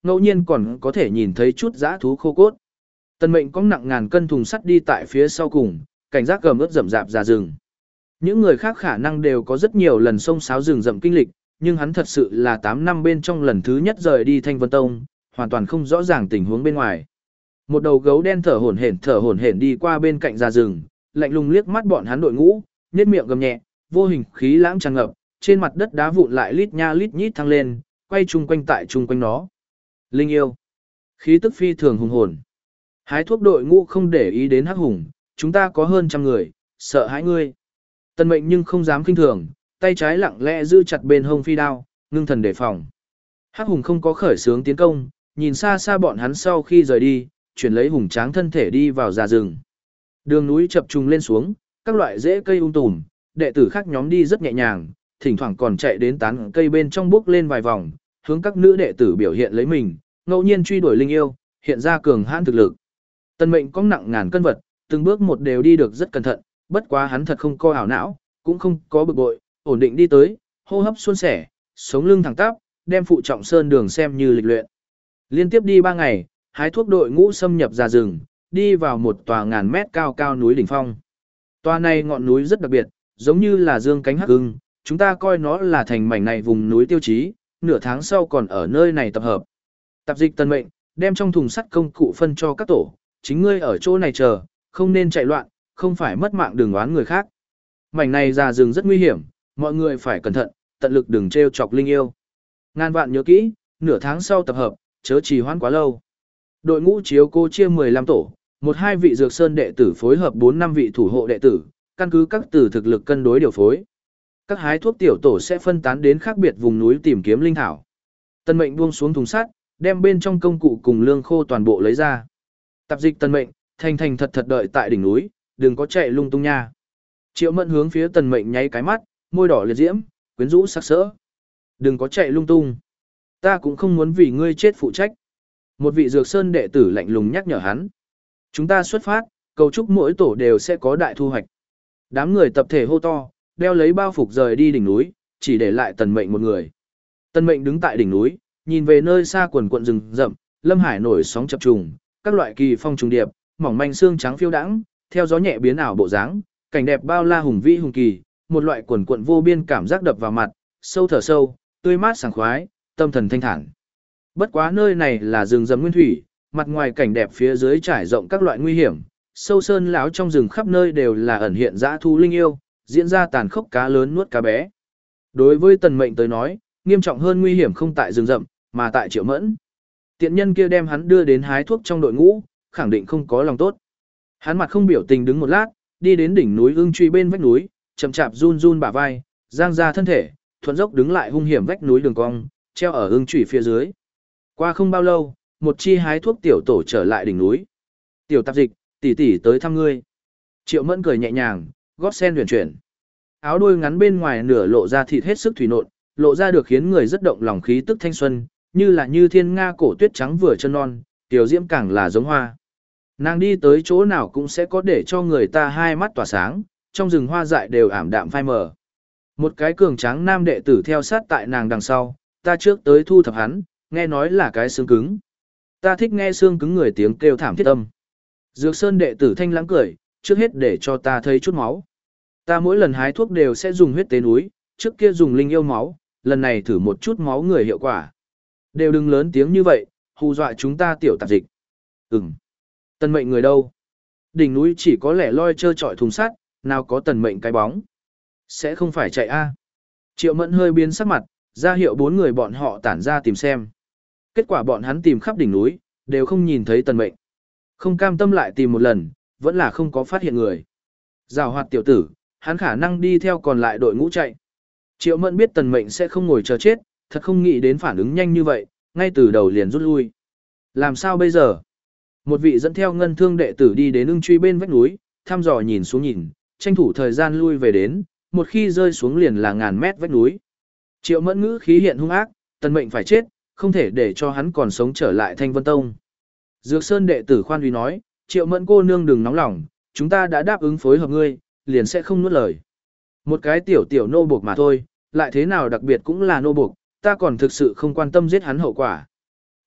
ngẫu nhiên còn có thể nhìn thấy chút dã thú khô cốt. Tần Mệnh có nặng ngàn cân thùng sắt đi tại phía sau cùng, cảnh giác gầm ướt rậm rạp ra rừng. Những người khác khả năng đều có rất nhiều lần xông xáo rừng rậm kinh lịch, nhưng hắn thật sự là tám năm bên trong lần thứ nhất rời đi Thanh Vân Tông, hoàn toàn không rõ ràng tình huống bên ngoài. Một đầu gấu đen thở hổn hển thở hổn hển đi qua bên cạnh ra rừng, lạnh lùng liếc mắt bọn hắn đội ngũ, nhếch miệng gầm nhẹ, vô hình khí lãng tràn ngập, trên mặt đất đá vụn lại lít nha lít nhít thăng lên, quay chung quanh tại chung quanh nó. Linh yêu, khí tức phi thường hùng hồn. Hái thuốc đội ngũ không để ý đến Hắc Hùng, chúng ta có hơn trăm người, sợ hãi ngươi. Tần Mệnh nhưng không dám kinh thường, tay trái lặng lẽ giữ chặt bên hông phi đao, ngưng thần đề phòng. Hắc Hùng không có khởi xướng tiến công, nhìn xa xa bọn hắn sau khi rời đi, chuyển lấy hùng tráng thân thể đi vào già rừng. Đường núi chập trùng lên xuống, các loại rễ cây um tùm, đệ tử khác nhóm đi rất nhẹ nhàng, thỉnh thoảng còn chạy đến tán cây bên trong bước lên vài vòng, hướng các nữ đệ tử biểu hiện lấy mình, ngẫu nhiên truy đuổi linh yêu, hiện ra cường hãn thực lực. Tần Mệnh có nặng ngàn cân vật, từng bước một đều đi được rất cẩn thận, bất quá hắn thật không co ảo não, cũng không có bực bội, ổn định đi tới, hô hấp suôn sẻ, sống lưng thẳng tắp, đem phụ trọng sơn đường xem như lịch luyện. Liên tiếp đi ba ngày, hái thuốc đội ngũ xâm nhập ra rừng, đi vào một tòa ngàn mét cao cao núi đỉnh phong. Tòa này ngọn núi rất đặc biệt, giống như là dương cánh hắc ưng, chúng ta coi nó là thành mảnh này vùng núi tiêu chí, nửa tháng sau còn ở nơi này tập hợp. Tạp dịch Tần Mệnh, đem trong thùng sắt công cụ phân cho các tổ, chính ngươi ở chỗ này chờ, không nên chạy loạn, không phải mất mạng đừng oán người khác. Mảnh này ra rừng rất nguy hiểm, mọi người phải cẩn thận, tận lực đừng trêu chọc linh yêu. Ngàn vạn nhớ kỹ, nửa tháng sau tập hợp, chớ trì hoãn quá lâu. Đội ngũ chiếu cô chia mười lăm tổ, một hai vị dược sơn đệ tử phối hợp bốn năm vị thủ hộ đệ tử, căn cứ các từ thực lực cân đối điều phối. Các hái thuốc tiểu tổ sẽ phân tán đến khác biệt vùng núi tìm kiếm linh thảo. Tần Mệnh buông xuống thùng sắt, đem bên trong công cụ cùng lương khô toàn bộ lấy ra. Tạp dịch Tần Mệnh, thành thành thật thật đợi tại đỉnh núi, đừng có chạy lung tung nha. Triệu Mẫn hướng phía Tần Mệnh nháy cái mắt, môi đỏ liệt diễm, quyến rũ sắc sỡ. Đừng có chạy lung tung. Ta cũng không muốn vì ngươi chết phụ trách. Một vị dược sơn đệ tử lạnh lùng nhắc nhở hắn. Chúng ta xuất phát, cầu chúc mỗi tổ đều sẽ có đại thu hoạch. Đám người tập thể hô to, đeo lấy bao phục rời đi đỉnh núi, chỉ để lại Tần Mệnh một người. Tần Mệnh đứng tại đỉnh núi, nhìn về nơi xa quần quận rừng rậm, lâm hải nổi sóng chập trùng, các loại kỳ phong trùng điệp, mỏng manh xương trắng phiêu đãng, theo gió nhẹ biến ảo bộ dáng, cảnh đẹp bao la hùng vĩ hùng kỳ, một loại quần quận vô biên cảm giác đập vào mặt, sâu thở sâu, tươi mát sảng khoái, tâm thần thanh thản. Bất quá nơi này là rừng rậm nguyên thủy, mặt ngoài cảnh đẹp phía dưới trải rộng các loại nguy hiểm, sâu sơn lão trong rừng khắp nơi đều là ẩn hiện dã thú linh yêu, diễn ra tàn khốc cá lớn nuốt cá bé. Đối với Tần Mệnh tới nói, nghiêm trọng hơn nguy hiểm không tại rừng rậm, mà tại Triệu Mẫn. Tiện nhân kia đem hắn đưa đến hái thuốc trong đội ngũ, khẳng định không có lòng tốt. Hắn mặt không biểu tình đứng một lát, đi đến đỉnh núi ưng truy bên vách núi, chậm chạp run run bả vai, giang ra thân thể, thuận dốc đứng lại hung hiểm vách núi đường cong, treo ở ưng truy phía dưới. Qua không bao lâu, một chi hái thuốc tiểu tổ trở lại đỉnh núi. Tiểu tạp dịch, tỷ tỷ tới thăm ngươi. Triệu Mẫn cười nhẹ nhàng, gót sen huyền chuyển. Áo đuôi ngắn bên ngoài nửa lộ ra thịt hết sức thủy nộn, lộ ra được khiến người rất động lòng khí tức thanh xuân, như là như thiên nga cổ tuyết trắng vừa chân non, tiểu diễm càng là giống hoa. Nàng đi tới chỗ nào cũng sẽ có để cho người ta hai mắt tỏa sáng, trong rừng hoa dại đều ảm đạm phai mờ. Một cái cường tráng nam đệ tử theo sát tại nàng đằng sau, ta trước tới thu thập hắn, nghe nói là cái xương cứng. Ta thích nghe xương cứng người tiếng kêu thảm thiết âm. Dược Sơn đệ tử thanh lãng cười, trước hết để cho ta thấy chút máu. Ta mỗi lần hái thuốc đều sẽ dùng huyết tế núi, trước kia dùng linh yêu máu, lần này thử một chút máu người hiệu quả. Đều đừng lớn tiếng như vậy, hù dọa chúng ta tiểu tạp dịch. Ừm. Tần Mệnh người đâu? Đỉnh núi chỉ có lẻ loi trơ trọi thùng sắt, nào có Tần Mệnh cái bóng. Sẽ không phải chạy a? Triệu Mẫn hơi biến sắc mặt, ra hiệu bốn người bọn họ tản ra tìm xem. Kết quả bọn hắn tìm khắp đỉnh núi, đều không nhìn thấy Tần Mệnh. Không cam tâm lại tìm một lần, vẫn là không có phát hiện người. Giảo hoạt tiểu tử, hắn khả năng đi theo còn lại đội ngũ chạy. Triệu Mẫn biết Tần Mệnh sẽ không ngồi chờ chết, thật không nghĩ đến phản ứng nhanh như vậy, ngay từ đầu liền rút lui. Làm sao bây giờ? Một vị dẫn theo ngân thương đệ tử đi đến ưng truy bên vách núi, thăm dò nhìn xuống nhìn, tranh thủ thời gian lui về đến, một khi rơi xuống liền là ngàn mét vách núi. Triệu Mẫn ngữ khí hiện hung ác, Tần Mệnh phải chết, không thể để cho hắn còn sống trở lại Thanh Vân Tông. Dược Sơn đệ tử khoan uy nói, Triệu Mẫn cô nương đừng nóng lòng, chúng ta đã đáp ứng phối hợp ngươi, liền sẽ không nuốt lời. Một cái tiểu tiểu nô buộc mà thôi, lại thế nào đặc biệt cũng là nô buộc, ta còn thực sự không quan tâm giết hắn hậu quả.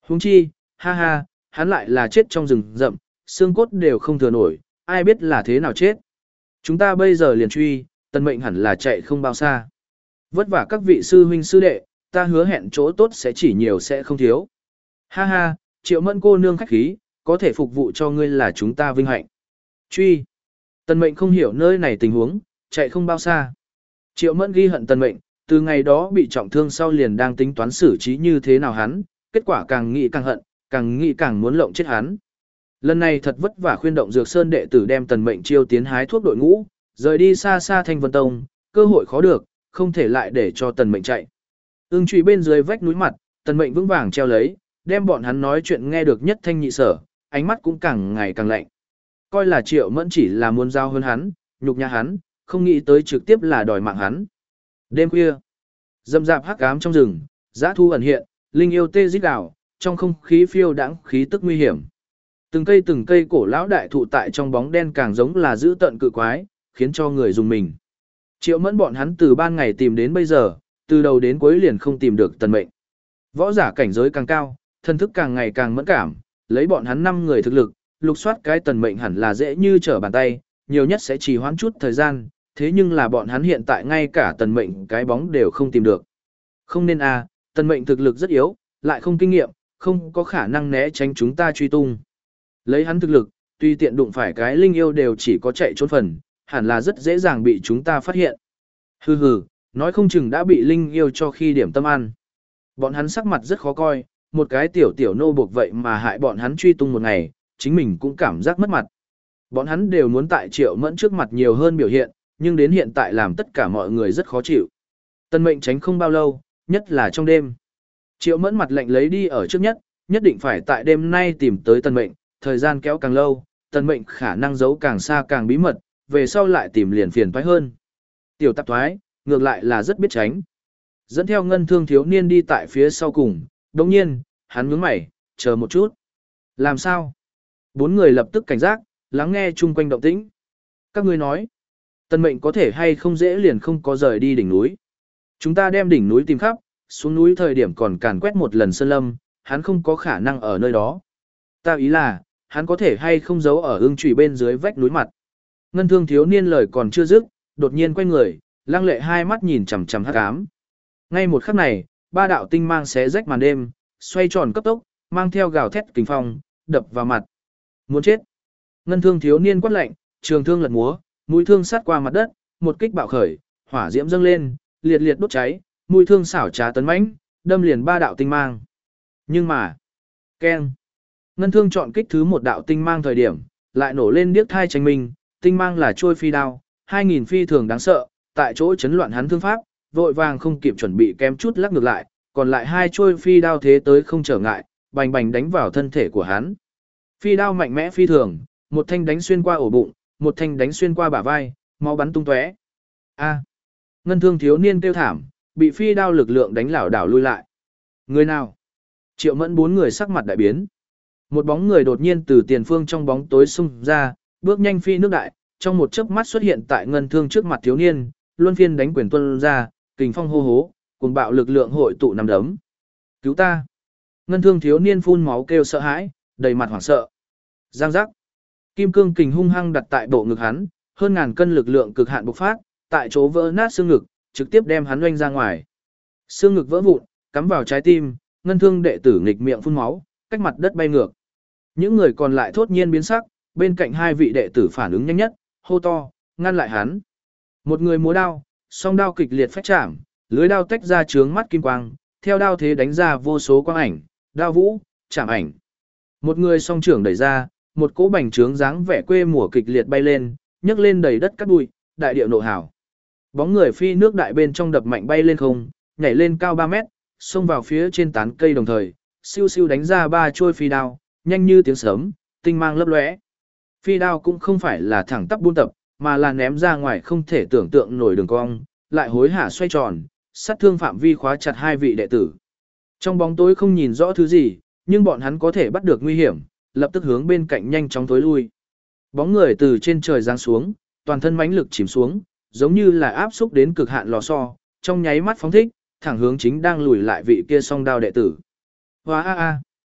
Huống chi, ha ha, hắn lại là chết trong rừng rậm, xương cốt đều không thừa nổi, ai biết là thế nào chết. Chúng ta bây giờ liền truy, tần mệnh hẳn là chạy không bao xa. Vất vả các vị sư huynh sư đệ, ta hứa hẹn chỗ tốt sẽ chỉ nhiều sẽ không thiếu. Ha ha, Triệu Mẫn cô nương khách khí, có thể phục vụ cho ngươi là chúng ta vinh hạnh. Truy. Tần mệnh không hiểu nơi này tình huống, chạy không bao xa. Triệu Mẫn ghi hận tần mệnh, từ ngày đó bị trọng thương sau liền đang tính toán xử trí như thế nào hắn, kết quả càng nghĩ càng hận, càng nghĩ càng muốn lộng chết hắn. Lần này thật vất vả khuyên động Dược Sơn đệ tử đem tần mệnh chiêu tiến hái thuốc đội ngũ, rời đi xa xa Thanh Vân Tông, cơ hội khó được, không thể lại để cho tần mệnh chạy. Ưng trụy bên dưới vách núi mặt, tần mệnh vững vàng treo lấy, đem bọn hắn nói chuyện nghe được nhất thanh nhị sở, ánh mắt cũng càng ngày càng lạnh. Coi là Triệu Mẫn chỉ là muốn giao hơn hắn, nhục nhã hắn, không nghĩ tới trực tiếp là đòi mạng hắn. Đêm khuya, rậm rạp hắc ám trong rừng, dã thu ẩn hiện, linh yêu tê rít gào, trong không khí phiêu đãng khí tức nguy hiểm. Từng cây từng cây cổ lão đại thụ tại trong bóng đen càng giống là giữ tận cự quái, khiến cho người dùng mình. Triệu Mẫn bọn hắn từ ban ngày tìm đến bây giờ, từ đầu đến cuối liền không tìm được tần mệnh. Võ giả cảnh giới càng cao, thân thức càng ngày càng mẫn cảm, lấy bọn hắn năm người thực lực, lục soát cái tần mệnh hẳn là dễ như trở bàn tay, nhiều nhất sẽ chỉ hoãn chút thời gian, thế nhưng là bọn hắn hiện tại ngay cả tần mệnh cái bóng đều không tìm được. Không nên à, tần mệnh thực lực rất yếu, lại không kinh nghiệm, không có khả năng né tránh chúng ta truy tung. Lấy hắn thực lực, tuy tiện đụng phải cái linh yêu đều chỉ có chạy trốn phần, hẳn là rất dễ dàng bị chúng ta phát hiện. Hừ hừ, nói không chừng đã bị linh yêu cho khi điểm tâm ăn. Bọn hắn sắc mặt rất khó coi, một cái tiểu tiểu nô buộc vậy mà hại bọn hắn truy tung một ngày, chính mình cũng cảm giác mất mặt. Bọn hắn đều muốn tại Triệu Mẫn trước mặt nhiều hơn biểu hiện, nhưng đến hiện tại làm tất cả mọi người rất khó chịu. Tần mệnh tránh không bao lâu, nhất là trong đêm. Triệu Mẫn mặt lạnh lấy đi ở trước nhất, nhất định phải tại đêm nay tìm tới tần mệnh, thời gian kéo càng lâu, tần mệnh khả năng giấu càng xa càng bí mật, về sau lại tìm liền phiền toái hơn. Tiểu tạp thoái, ngược lại là rất biết tránh. Dẫn theo ngân thương thiếu niên đi tại phía sau cùng, đồng nhiên, hắn nhướng mày, chờ một chút. Làm sao? Bốn người lập tức cảnh giác, lắng nghe chung quanh động tĩnh. Các ngươi nói, tần mệnh có thể hay không dễ liền không có rời đi đỉnh núi. Chúng ta đem đỉnh núi tìm khắp, xuống núi thời điểm còn càn quét một lần sơn lâm, hắn không có khả năng ở nơi đó. Ta ý là, hắn có thể hay không giấu ở ương trụy bên dưới vách núi mặt. Ngân thương thiếu niên lời còn chưa dứt, đột nhiên quay người, lăng lệ hai mắt nhìn chằm chằm hắc ám. Ngay một khắc này, ba đạo tinh mang xé rách màn đêm, xoay tròn cấp tốc, mang theo gào thét kình phong, đập vào mặt. Muốn chết. Ngân thương thiếu niên quát lạnh, trường thương lật múa, mũi thương sát qua mặt đất, một kích bạo khởi, hỏa diễm dâng lên, liệt liệt đốt cháy, mũi thương xảo trá tấn mãnh, đâm liền ba đạo tinh mang. Nhưng mà, keng. Ngân thương chọn kích thứ một đạo tinh mang thời điểm, lại nổ lên điếc thai tranh minh, tinh mang là trôi phi đao, hai nghìn phi thường đáng sợ, tại chỗ chấn loạn hắn thương pháp, vội vàng không kịp chuẩn bị kém chút lắc ngược lại, còn lại hai trôi phi đao thế tới không trở ngại, bành bành đánh vào thân thể của hắn. Phi đao mạnh mẽ phi thường, một thanh đánh xuyên qua ổ bụng, một thanh đánh xuyên qua bả vai, máu bắn tung tóe. A! Ngân thương thiếu niên kêu thảm, bị phi đao lực lượng đánh lảo đảo lui lại. Người nào? Triệu Mẫn bốn người sắc mặt đại biến. Một bóng người đột nhiên từ tiền phương trong bóng tối xung ra, bước nhanh phi nước đại, trong một chớp mắt xuất hiện tại ngân thương trước mặt thiếu niên, luân phiên đánh quyền tuân ra, kình phong hô hố, cùng bạo lực lượng hội tụ nằm đấm. Cứu ta! Ngân thương thiếu niên phun máu kêu sợ hãi, đầy mặt hoảng sợ. Giang giác! Kim cương kình hung hăng đặt tại bộ ngực hắn, hơn ngàn cân lực lượng cực hạn bộc phát, tại chỗ vỡ nát xương ngực, trực tiếp đem hắn oanh ra ngoài. Xương ngực vỡ vụn, cắm vào trái tim, ngân thương đệ tử nghịch miệng phun máu, cách mặt đất bay ngược. Những người còn lại thốt nhiên biến sắc, bên cạnh hai vị đệ tử phản ứng nhanh nhất, hô to, ngăn lại hắn. Một người múa đao, song đao kịch liệt phách chạm, lưới đao tách ra trướng mắt kim quang, theo đao thế đánh ra vô số quang ảnh, đao vũ, chạm ảnh. Một người song trưởng đẩy ra, một cỗ bành trướng dáng vẻ quê mùa kịch liệt bay lên, nhấc lên đầy đất cát bụi, đại điệu nộ hào. Bóng người phi nước đại bên trong đập mạnh bay lên không, nhảy lên cao ba mét, xông vào phía trên tán cây đồng thời, siêu siêu đánh ra ba chuôi phi đao, nhanh như tiếng sấm, tinh mang lấp lóe. Phi đao cũng không phải là thẳng tắp buôn tập, mà là ném ra ngoài không thể tưởng tượng nổi đường cong, lại hối hả xoay tròn, sát thương phạm vi khóa chặt hai vị đệ tử. Trong bóng tối không nhìn rõ thứ gì, nhưng bọn hắn có thể bắt được nguy hiểm, lập tức hướng bên cạnh nhanh chóng tối lui. Bóng người từ trên trời giáng xuống, toàn thân mãnh lực chìm xuống, giống như là áp xúc đến cực hạn lò xo, trong nháy mắt phóng thích, thẳng hướng chính đang lùi lại vị kia song đao đệ tử. Hoa a a.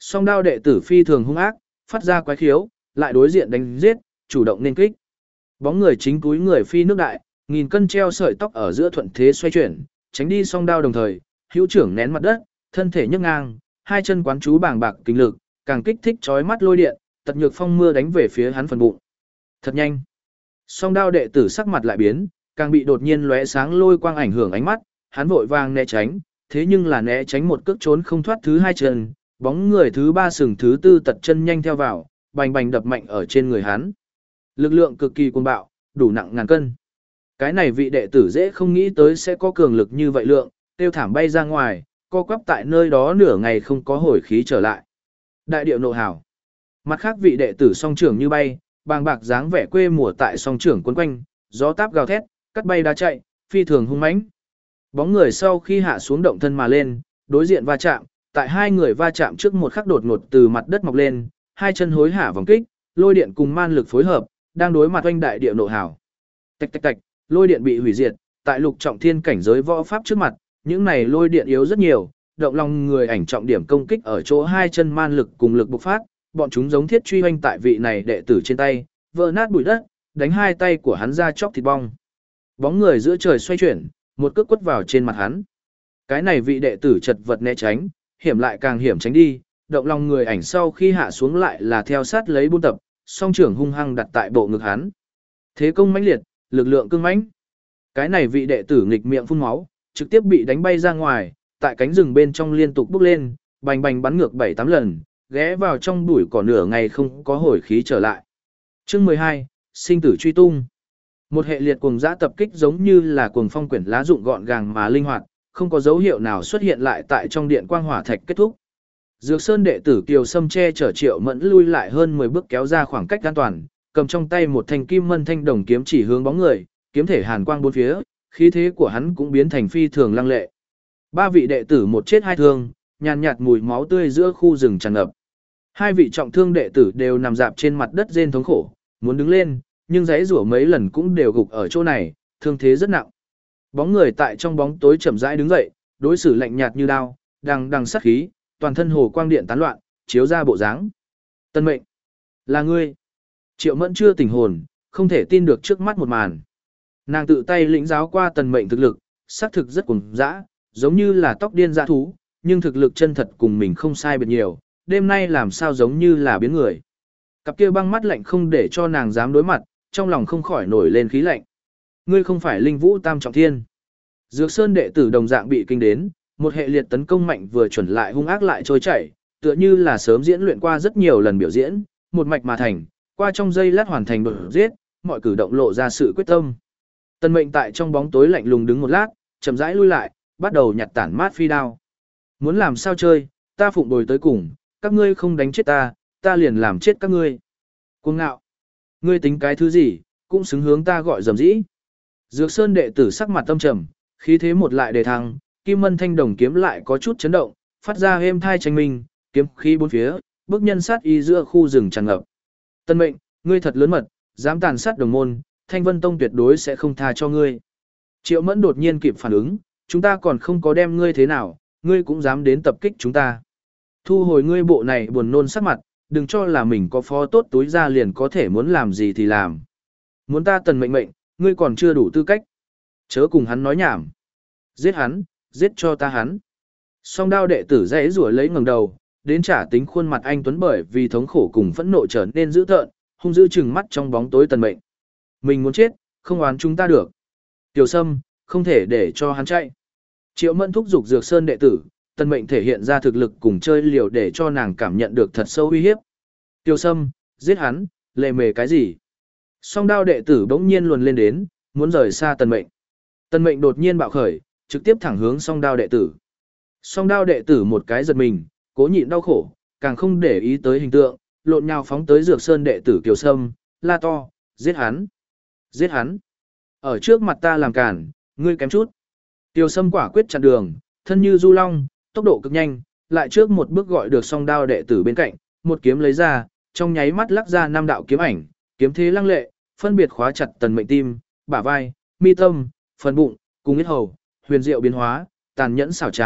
Song đao đệ tử phi thường hung ác, phát ra quái khiếu, lại đối diện đánh giết, chủ động nên kích. Bóng người chính túi người phi nước đại, nghìn cân treo sợi tóc ở giữa thuận thế xoay chuyển, tránh đi song đao đồng thời, hữu trưởng nén mặt đất, thân thể nhấc ngang, hai chân quán chú bàng bạc kinh lực, càng kích thích chói mắt lôi điện, tật nhược phong mưa đánh về phía hắn phần bụng. Thật nhanh. Song đao đệ tử sắc mặt lại biến, càng bị đột nhiên lóe sáng lôi quang ảnh hưởng ánh mắt, hắn vội vàng né tránh, thế nhưng là né tránh một cước trốn không thoát thứ hai chân, bóng người thứ ba sừng thứ tư tật chân nhanh theo vào, bành bành đập mạnh ở trên người hắn. Lực lượng cực kỳ cuồng bạo, đủ nặng ngàn cân. Cái này vị đệ tử dễ không nghĩ tới sẽ có cường lực như vậy lượng, tiêu thảm bay ra ngoài, co quắp tại nơi đó nửa ngày không có hồi khí trở lại. Đại điệu nộ hảo. Mặt khác vị đệ tử song trưởng như bay, bàng bạc dáng vẻ quê mùa tại song trưởng quấn quanh, gió táp gào thét, cắt bay đá chạy, phi thường hung mãnh. Bóng người sau khi hạ xuống động thân mà lên, đối diện va chạm, tại hai người va chạm trước một khắc đột ngột từ mặt đất mọc lên, hai chân hối hả vòng kích, lôi điện cùng man lực phối hợp, đang đối mặt oanh đại điệu nộ hảo. Tạch tạch tạch, lôi điện bị hủy diệt, tại lục trọng thiên cảnh giới võ pháp trước mặt, những này lôi điện yếu rất nhiều, động lòng người ảnh trọng điểm công kích ở chỗ hai chân man lực cùng lực bộc phát, bọn chúng giống thiết truy hoanh tại vị này đệ tử trên tay, vỡ nát bụi đất, đánh hai tay của hắn ra chóc thịt bong. Bóng người giữa trời xoay chuyển, một cước quất vào trên mặt hắn. Cái này vị đệ tử chật vật né tránh, hiểm lại càng hiểm tránh đi, động lòng người ảnh sau khi hạ xuống lại là theo sát lấy buôn tập, song trưởng hung hăng đặt tại bộ ngực hắn. Thế công mãnh liệt, lực lượng cương mãnh. Cái này vị đệ tử nghịch miệng phun máu, trực tiếp bị đánh bay ra ngoài, tại cánh rừng bên trong liên tục bốc lên, bành bành bắn ngược bảy tám lần, ghé vào trong bụi cỏ nửa ngày không có hồi khí trở lại. Chương mười hai, sinh tử truy tung. Một hệ liệt cuồng dã tập kích giống như là cuồng phong quyển lá rụng gọn gàng mà linh hoạt, không có dấu hiệu nào xuất hiện lại tại trong điện quang hỏa thạch kết thúc. Dược Sơn đệ tử Kiều Sâm che chở Triệu Mẫn lui lại hơn mười bước kéo ra khoảng cách an toàn, cầm trong tay một thanh kim mân thanh đồng kiếm chỉ hướng bóng người, kiếm thể hàn quang bốn phía, khí thế của hắn cũng biến thành phi thường lăng lệ. Ba vị đệ tử một chết hai thương, nhàn nhạt mùi máu tươi giữa khu rừng tràn ngập. Hai vị trọng thương đệ tử đều nằm dạp trên mặt đất rên thống khổ, muốn đứng lên, nhưng giãy giụa mấy lần cũng đều gục ở chỗ này, thương thế rất nặng. Bóng người tại trong bóng tối chậm rãi đứng dậy, đối xử lạnh nhạt như đao, đằng đằng sát khí, toàn thân hồ quang điện tán loạn, chiếu ra bộ dáng. Tân Mệnh, là ngươi. Triệu Mẫn chưa tỉnh hồn, không thể tin được trước mắt một màn. Nàng tự tay lĩnh giáo qua Tần Mệnh thực lực, xác thực rất cuồng dã, giống như là tóc điên dã thú, nhưng thực lực chân thật cùng mình không sai biệt nhiều, đêm nay làm sao giống như là biến người. Cặp kia băng mắt lạnh không để cho nàng dám đối mặt, trong lòng không khỏi nổi lên khí lạnh. Ngươi không phải Linh Vũ Tam Trọng Thiên. Dược Sơn đệ tử đồng dạng bị kinh đến, một hệ liệt tấn công mạnh vừa chuẩn lại hung ác lại trôi chảy, tựa như là sớm diễn luyện qua rất nhiều lần biểu diễn, một mạch mà thành, qua trong giây lát hoàn thành đột giết, mọi cử động lộ ra sự quyết tâm. Tần Mệnh tại trong bóng tối lạnh lùng đứng một lát, chậm rãi lui lại, bắt đầu nhặt tản mát phi đao. Muốn làm sao chơi, ta phụng bồi tới cùng, các ngươi không đánh chết ta, ta liền làm chết các ngươi. Cuồng ngạo, ngươi tính cái thứ gì, cũng xứng hướng ta gọi dầm dĩ. Dược Sơn đệ tử sắc mặt tâm trầm, khí thế một lại đề thăng, kim mân thanh đồng kiếm lại có chút chấn động, phát ra êm thai tranh minh, kiếm khí bốn phía, bức nhân sát y giữa khu rừng tràn ngập. Tân Mệnh, ngươi thật lớn mật, dám tàn sát đồng môn, Thanh Vân Tông tuyệt đối sẽ không tha cho ngươi. Triệu Mẫn đột nhiên kịp phản ứng, chúng ta còn không có đem ngươi thế nào, ngươi cũng dám đến tập kích chúng ta. Thu hồi ngươi bộ này buồn nôn sắc mặt, đừng cho là mình có phó tốt túi ra liền có thể muốn làm gì thì làm. Muốn ta Tần Mệnh mệnh, ngươi còn chưa đủ tư cách. Chớ cùng hắn nói nhảm. Giết hắn, giết cho ta hắn. Song đao đệ tử dãy rủa lấy ngẩng đầu, đến trả tính khuôn mặt anh tuấn bởi vì thống khổ cùng phẫn nộ trở nên dữ tợn, hung dữ trừng mắt trong bóng tối Tần Mệnh. Mình muốn chết, không oán chúng ta được. Tiểu Sâm, không thể để cho hắn chạy. Triệu Mẫn thúc giục Dược Sơn đệ tử, Tần Mệnh thể hiện ra thực lực cùng chơi liều để cho nàng cảm nhận được thật sâu uy hiếp. Tiểu Sâm, giết hắn, lề mề cái gì? Song đao đệ tử bỗng nhiên luồn lên đến, muốn rời xa Tần Mệnh. Tần Mệnh đột nhiên bạo khởi, trực tiếp thẳng hướng song đao đệ tử. Song đao đệ tử một cái giật mình, cố nhịn đau khổ, càng không để ý tới hình tượng, lộn nhào phóng tới Dược Sơn đệ tử Kiều Sâm, la to, giết hắn, giết hắn. Ở trước mặt ta làm cản, ngươi kém chút. Kiều Sâm quả quyết chặn đường, thân như du long, tốc độ cực nhanh, lại trước một bước gọi được song đao đệ tử bên cạnh, một kiếm lấy ra, trong nháy mắt lắc ra năm đạo kiếm ảnh, kiếm thế lăng lệ, phân biệt khóa chặt Tần Mệnh tim, bả vai, mi tâm, phần bụng, cùng yết hầu, huyền diệu biến hóa, tàn nhẫn xảo trá,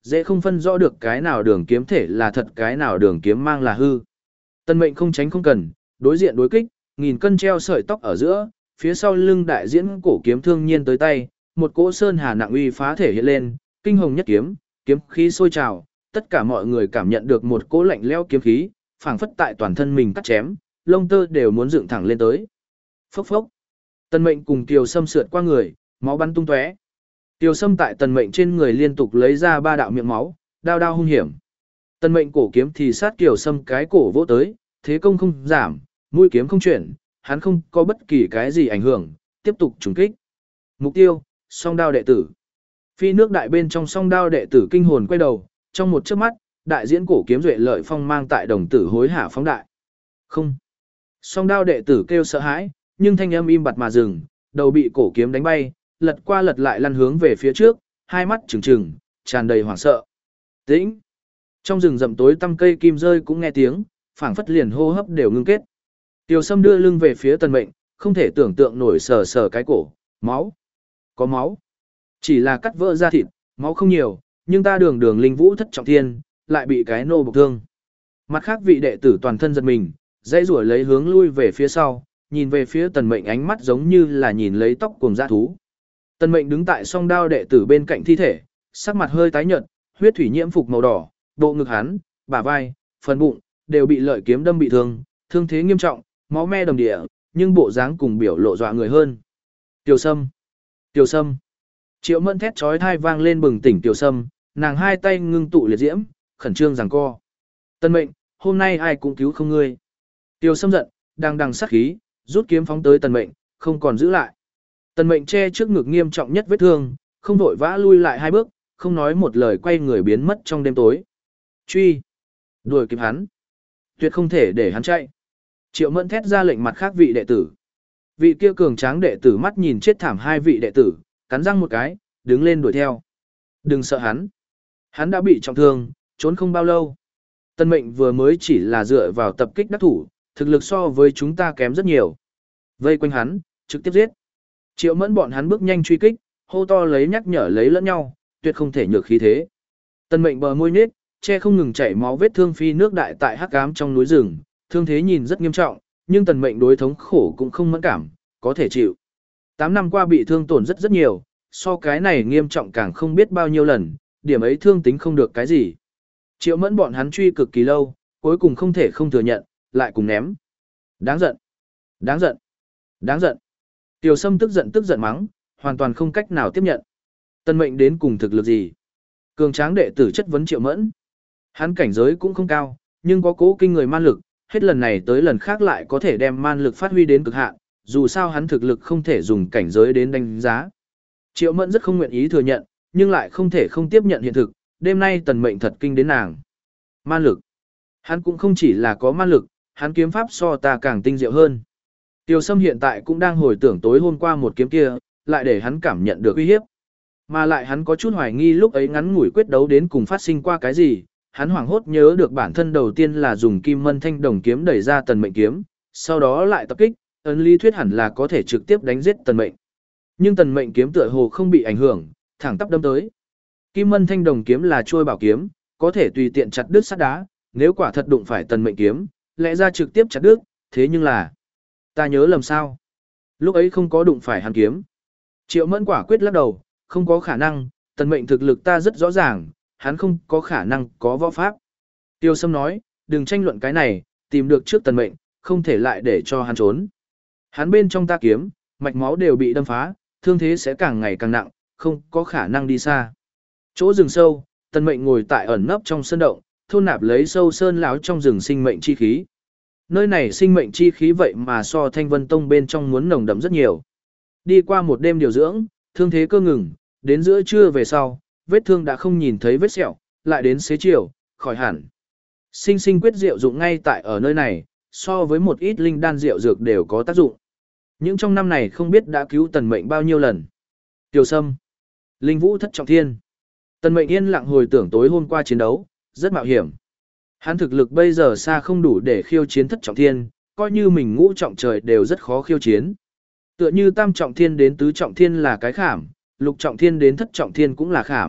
dễ không phân rõ được cái nào đường kiếm thể là thật cái nào đường kiếm mang là hư. Tân mệnh không tránh không cần, đối diện đối kích, nghìn cân treo sợi tóc ở giữa, phía sau lưng đại diễn cổ kiếm thương nhiên tới tay, một cỗ sơn hà nặng uy phá thể hiện lên, kinh hồng nhất kiếm, kiếm khí sôi trào, tất cả mọi người cảm nhận được một cỗ lạnh lẽo kiếm khí, phảng phất tại toàn thân mình cắt chém, lông tơ đều muốn dựng thẳng lên tới. Phốc phốc. Tần Mệnh cùng Kiều Sâm sượt qua người, máu bắn tung tóe. Kiều Sâm tại Tần Mệnh trên người liên tục lấy ra ba đạo miệng máu, đao đao hung hiểm. Tần Mệnh cổ kiếm thì sát Kiều Sâm cái cổ vỗ tới, thế công không giảm, mũi kiếm không chuyển, hắn không có bất kỳ cái gì ảnh hưởng, tiếp tục trùng kích. Mục tiêu, song đao đệ tử. Phi nước đại bên trong song đao đệ tử kinh hồn quay đầu, trong một chớp mắt, đại diễn cổ kiếm duệ lợi phong mang tại đồng tử hối hả phóng đại. Không. Song đao đệ tử kêu sợ hãi, nhưng thanh âm im bặt mà dừng, đầu bị cổ kiếm đánh bay, lật qua lật lại lăn hướng về phía trước, hai mắt trừng trừng, tràn đầy hoảng sợ. Tĩnh. Trong rừng rậm tối tăm cây kim rơi cũng nghe tiếng, phảng phất liền hô hấp đều ngưng kết. Tiêu Sâm đưa lưng về phía Tần Mệnh, không thể tưởng tượng nổi sờ sờ cái cổ, máu. Có máu. Chỉ là cắt vỡ da thịt, máu không nhiều, nhưng ta đường đường linh vũ thất trọng thiên, lại bị cái nô bộc thương. Mặt khác vị đệ tử toàn thân giật mình, dãy rủa lấy hướng lui về phía sau, nhìn về phía Tần Mệnh ánh mắt giống như là nhìn lấy tóc cuồng dã thú. Tần Mệnh đứng tại song đao đệ tử bên cạnh thi thể, sắc mặt hơi tái nhợt, huyết thủy nhiễm phục màu đỏ, bộ ngực hắn, bả vai, phần bụng đều bị lợi kiếm đâm bị thương, thương thế nghiêm trọng, máu me đầm địa, nhưng bộ dáng cùng biểu lộ dọa người hơn. Tiểu Sâm, Tiểu Sâm. Triệu Mẫn thét chói tai vang lên bừng tỉnh Tiểu Sâm, nàng hai tay ngưng tụ liệt diễm, khẩn trương giằng co. Tần Mệnh, hôm nay ai cũng cứu không ngươi. Tiểu Sâm giận, đang đằng sát khí, rút kiếm phóng tới Tần Mệnh, không còn giữ lại. Tần Mệnh che trước ngực nghiêm trọng nhất vết thương, không vội vã lui lại hai bước, không nói một lời quay người biến mất trong đêm tối. Truy, đuổi kịp hắn, tuyệt không thể để hắn chạy. Triệu Mẫn thét ra lệnh mặt khác vị đệ tử. Vị kia cường tráng đệ tử mắt nhìn chết thảm hai vị đệ tử, cắn răng một cái, đứng lên đuổi theo. Đừng sợ hắn. Hắn đã bị trọng thương, trốn không bao lâu. Tần Mệnh vừa mới chỉ là dựa vào tập kích đắc thủ, thực lực so với chúng ta kém rất nhiều. Vây quanh hắn, trực tiếp giết. Triệu Mẫn bọn hắn bước nhanh truy kích, hô to lấy nhắc nhở lấy lẫn nhau, tuyệt không thể nhược khí thế. Tần Mệnh bờ môi nhếch, che không ngừng chảy máu vết thương phi nước đại tại hắc ám trong núi rừng, thương thế nhìn rất nghiêm trọng, nhưng Tần Mệnh đối thống khổ cũng không mẫn cảm, có thể chịu. Tám năm qua bị thương tổn rất rất nhiều, so cái này nghiêm trọng càng không biết bao nhiêu lần, điểm ấy thương tính không được cái gì. Triệu Mẫn bọn hắn truy cực kỳ lâu, cuối cùng không thể không thừa nhận, lại cùng ném. Đáng giận, đáng giận, đáng giận. Tiểu Sâm tức giận tức giận mắng, hoàn toàn không cách nào tiếp nhận. Tần Mệnh đến cùng thực lực gì? Cường tráng đệ tử chất vấn Triệu Mẫn. Hắn cảnh giới cũng không cao, nhưng có cố kinh người man lực, hết lần này tới lần khác lại có thể đem man lực phát huy đến cực hạn, dù sao hắn thực lực không thể dùng cảnh giới đến đánh giá. Triệu Mẫn rất không nguyện ý thừa nhận, nhưng lại không thể không tiếp nhận hiện thực, đêm nay Tần Mệnh thật kinh đến nàng. Man lực. Hắn cũng không chỉ là có man lực, hắn kiếm pháp so ta càng tinh diệu hơn. Tiêu Sâm hiện tại cũng đang hồi tưởng tối hôm qua một kiếm kia, lại để hắn cảm nhận được uy hiếp. Mà lại hắn có chút hoài nghi lúc ấy ngắn ngủi quyết đấu đến cùng phát sinh qua cái gì, hắn hoảng hốt nhớ được bản thân đầu tiên là dùng kim mân thanh đồng kiếm đẩy ra Tần Mệnh kiếm, sau đó lại tập kích, ấn lý thuyết hẳn là có thể trực tiếp đánh giết Tần Mệnh. Nhưng Tần Mệnh kiếm tựa hồ không bị ảnh hưởng, thẳng tắp đâm tới. Kim mân thanh đồng kiếm là trôi bảo kiếm, có thể tùy tiện chặt đứt sắt đá, nếu quả thật đụng phải Tần Mệnh kiếm, lẽ ra trực tiếp chặt đứt, thế nhưng là ta nhớ lầm sao? Lúc ấy không có đụng phải hắn kiếm. Triệu Mẫn quả quyết lắc đầu, không có khả năng, Tần Mệnh thực lực ta rất rõ ràng, hắn không có khả năng có võ pháp. Tiêu Sâm nói, đừng tranh luận cái này, tìm được trước Tần Mệnh, không thể lại để cho hắn trốn. Hắn bên trong ta kiếm, mạch máu đều bị đâm phá, thương thế sẽ càng ngày càng nặng, không có khả năng đi xa. Chỗ rừng sâu, Tần Mệnh ngồi tại ẩn nấp trong sân động, thôn nạp lấy sâu sơn láo trong rừng sinh mệnh chi khí. Nơi này sinh mệnh chi khí vậy mà so Thanh Vân Tông bên trong muốn nồng đậm rất nhiều. Đi qua một đêm điều dưỡng, thương thế cơ ngừng, đến giữa trưa về sau, vết thương đã không nhìn thấy vết sẹo, lại đến xế chiều, khỏi hẳn. Sinh sinh quyết rượu dụng ngay tại ở nơi này, so với một ít linh đan rượu dược đều có tác dụng. Những trong năm này không biết đã cứu Tần Mệnh bao nhiêu lần. Tiểu Sâm, Linh Vũ thất trọng thiên. Tần Mệnh yên lặng hồi tưởng tối hôm qua chiến đấu, rất mạo hiểm. Hắn thực lực bây giờ xa không đủ để khiêu chiến thất trọng thiên, coi như mình ngũ trọng trời đều rất khó khiêu chiến. Tựa như tam trọng thiên đến tứ trọng thiên là cái khảm, lục trọng thiên đến thất trọng thiên cũng là khảm,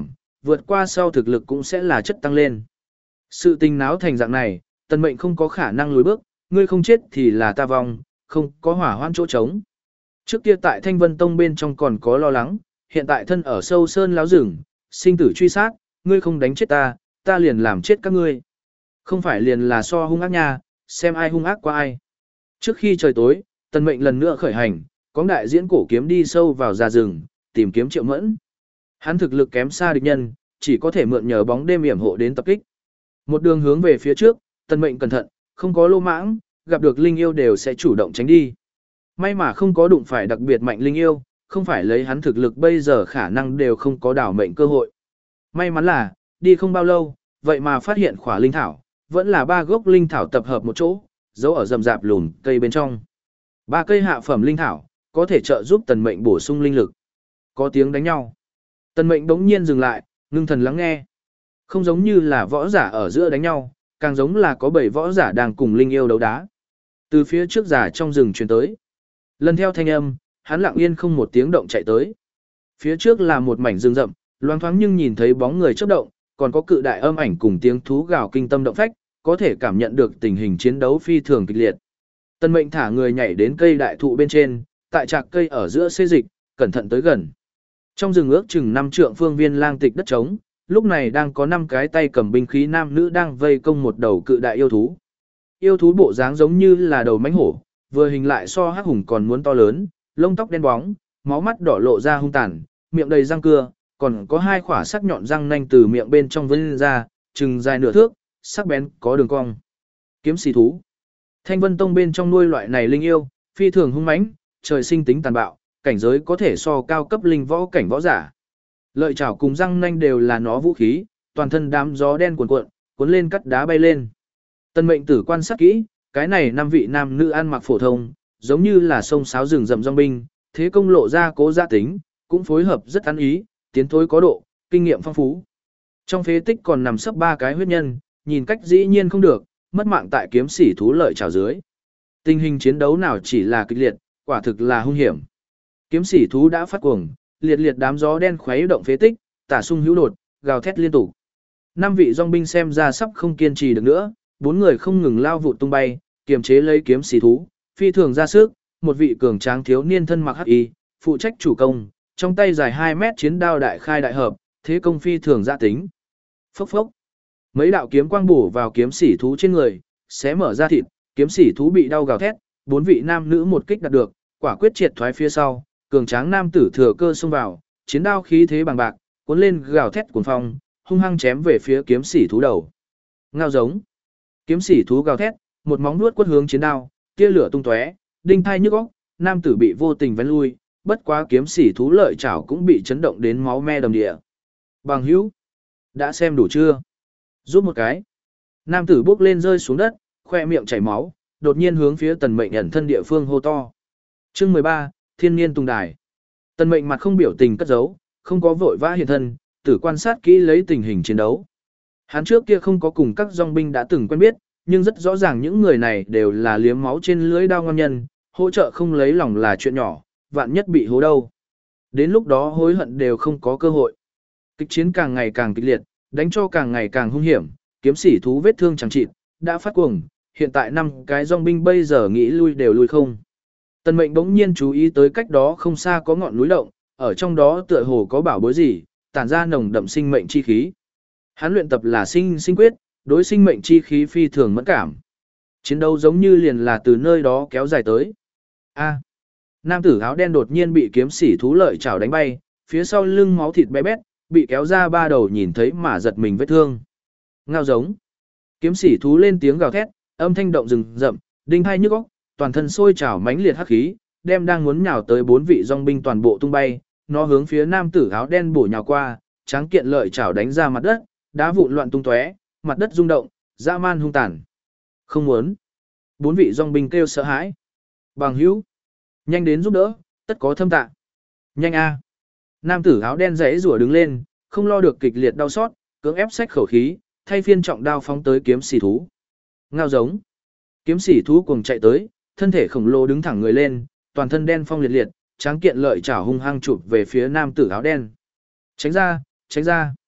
vượt qua sau thực lực cũng sẽ là chất tăng lên. Sự tình náo thành dạng này, Tần Mệnh không có khả năng lùi bước, ngươi không chết thì là ta vong, không có hỏa hoãn chỗ trống. Trước kia tại Thanh Vân Tông bên trong còn có lo lắng, hiện tại thân ở sâu sơn láo rừng, sinh tử truy sát, ngươi không đánh chết ta, ta liền làm chết các ngươi. Không phải liền là so hung ác nha, xem ai hung ác qua ai. Trước khi trời tối, Tần Mệnh lần nữa khởi hành, có đại diễn cổ kiếm đi sâu vào ra rừng, tìm kiếm Triệu Mẫn. Hắn thực lực kém xa địch nhân, chỉ có thể mượn nhờ bóng đêm yểm hộ đến tập kích. Một đường hướng về phía trước, Tần Mệnh cẩn thận, không có lô mãng, gặp được linh yêu đều sẽ chủ động tránh đi. May mà không có đụng phải đặc biệt mạnh linh yêu, không phải lấy hắn thực lực bây giờ khả năng đều không có đảo mệnh cơ hội. May mắn là, đi không bao lâu, vậy mà phát hiện khỏa linh thảo, vẫn là ba gốc linh thảo tập hợp một chỗ, giấu ở rậm rạp lùn cây bên trong. Ba cây hạ phẩm linh thảo, có thể trợ giúp Tần Mệnh bổ sung linh lực. Có tiếng đánh nhau. Tần Mệnh bỗng nhiên dừng lại, ngưng thần lắng nghe. Không giống như là võ giả ở giữa đánh nhau, càng giống là có bảy võ giả đang cùng linh yêu đấu đá. Từ phía trước giả trong rừng truyền tới. Lần theo thanh âm, hắn lặng yên không một tiếng động chạy tới. Phía trước là một mảnh rừng rậm, loáng thoáng nhưng nhìn thấy bóng người chớp động, còn có cự đại âm ảnh cùng tiếng thú gào kinh tâm động phách, có thể cảm nhận được tình hình chiến đấu phi thường kịch liệt. Tần Mệnh thả người nhảy đến cây đại thụ bên trên, tại trạc cây ở giữa xê dịch, cẩn thận tới gần. Trong rừng ước chừng năm trượng phương viên lang tịch đất trống, lúc này đang có năm cái tay cầm binh khí nam nữ đang vây công một đầu cự đại yêu thú. Yêu thú bộ dáng giống như là đầu mãnh hổ, vừa hình lại so hắc hùng còn muốn to lớn, lông tóc đen bóng, máu mắt đỏ lộ ra hung tàn, miệng đầy răng cưa, còn có hai khỏa sắc nhọn răng nanh từ miệng bên trong vươn ra, chừng dài nửa thước, sắc bén có đường cong. Kiếm xì thú. Thanh Vân Tông bên trong nuôi loại này linh yêu, phi thường hung mãnh, trời sinh tính tàn bạo, cảnh giới có thể so cao cấp linh võ cảnh võ giả. Lợi chảo cùng răng nanh đều là nó vũ khí, toàn thân đám gió đen cuồn cuộn, cuốn lên cắt đá bay lên. Tần Mệnh tử quan sát kỹ, cái này năm vị nam nữ ăn mặc phổ thông, giống như là sông sáo rừng rậm dòng binh, thế công lộ ra cố gia tính, cũng phối hợp rất ăn ý, tiến thối có độ, kinh nghiệm phong phú. Trong phế tích còn nằm sấp ba cái huyết nhân, nhìn cách dĩ nhiên không được, mất mạng tại kiếm sỉ thú lợi chảo dưới. Tình hình chiến đấu nào chỉ là kịch liệt, quả thực là hung hiểm. Kiếm sỉ thú đã phát cuồng, liệt liệt đám gió đen khuấy động phế tích, tả sung hữu đột, gào thét liên tục. Năm vị dòng binh xem ra sắp không kiên trì được nữa, bốn người không ngừng lao vụt tung bay, kiềm chế lấy kiếm sỉ thú, phi thường ra sức, một vị cường tráng thiếu niên thân mặc hắc y, phụ trách chủ công, trong tay dài hai mét chiến đao đại khai đại hợp, thế công phi thường dạ tính. Phốc phốc. Mấy đạo kiếm quang bổ vào kiếm sỉ thú trên người, xé mở ra thịt, kiếm sỉ thú bị đau gào thét, bốn vị nam nữ một kích đạt được, quả quyết triệt thoái phía sau, cường tráng nam tử thừa cơ xông vào, chiến đao khí thế bằng bạc, cuốn lên gào thét cuồng phong, hung hăng chém về phía kiếm sỉ thú đầu. Ngao giống. Kiếm sỉ thú gào thét, một móng vuốt quất hướng chiến đao, tia lửa tung tóe, đinh thai nhức óc, nam tử bị vô tình vén lui, bất quá kiếm sỉ thú lợi chảo cũng bị chấn động đến máu me đầm địa. Bằng hữu, đã xem đủ chưa? Giúp một cái. Nam tử bước lên rơi xuống đất, khoe miệng chảy máu, đột nhiên hướng phía Tần Mệnh ẩn thân địa phương hô to. Chương mười ba, Thiên Niên Tùng Đài. Tần Mệnh mặt không biểu tình cất giấu, không có vội vã hiện thân, tử quan sát kỹ lấy tình hình chiến đấu. Hắn trước kia không có cùng các dòng binh đã từng quen biết, nhưng rất rõ ràng những người này đều là liếm máu trên lưỡi đao ngon nhân, hỗ trợ không lấy lòng là chuyện nhỏ, vạn nhất bị hố đâu. Đến lúc đó hối hận đều không có cơ hội. Kịch chiến càng ngày càng kịch liệt, đánh cho càng ngày càng hung hiểm, kiếm sỉ thú vết thương chẳng chịt, đã phát cuồng, hiện tại năm cái dòng binh bây giờ nghĩ lui đều lui không. Tần Mệnh bỗng nhiên chú ý tới cách đó không xa có ngọn núi động, ở trong đó tựa hồ có bảo bối gì, tản ra nồng đậm sinh mệnh chi khí. Hắn luyện tập là sinh sinh quyết, đối sinh mệnh chi khí phi thường mẫn cảm. Chiến đấu giống như liền là từ nơi đó kéo dài tới. A. Nam tử áo đen đột nhiên bị kiếm sỉ thú lợi chảo đánh bay, phía sau lưng máu thịt bé bét, bị kéo ra ba đầu nhìn thấy mà giật mình vết thương. Ngao giống. Kiếm sỉ thú lên tiếng gào thét, âm thanh động rừng rậm, đinh hai nhức óc, toàn thân sôi trào mãnh liệt hắc khí, đem đang muốn nhào tới bốn vị dòng binh toàn bộ tung bay, nó hướng phía nam tử áo đen bổ nhào qua, tráng kiện lợi chảo đánh ra mặt đất, đá vụn loạn tung tóe, mặt đất rung động, dã man hung tàn. Không muốn. Bốn vị dòng binh kêu sợ hãi. Bằng hữu, nhanh đến giúp đỡ, tất có thâm tạ. Nhanh a. Nam tử áo đen rẽ rủa đứng lên, không lo được kịch liệt đau xót, cưỡng ép xách khẩu khí, thay phiên trọng đao phóng tới kiếm sỉ thú. Ngao giống. Kiếm sỉ thú cùng chạy tới, thân thể khổng lồ đứng thẳng người lên, toàn thân đen phong liệt liệt, tráng kiện lợi chảo hung hăng chụp về phía nam tử áo đen. Tránh ra, tránh ra.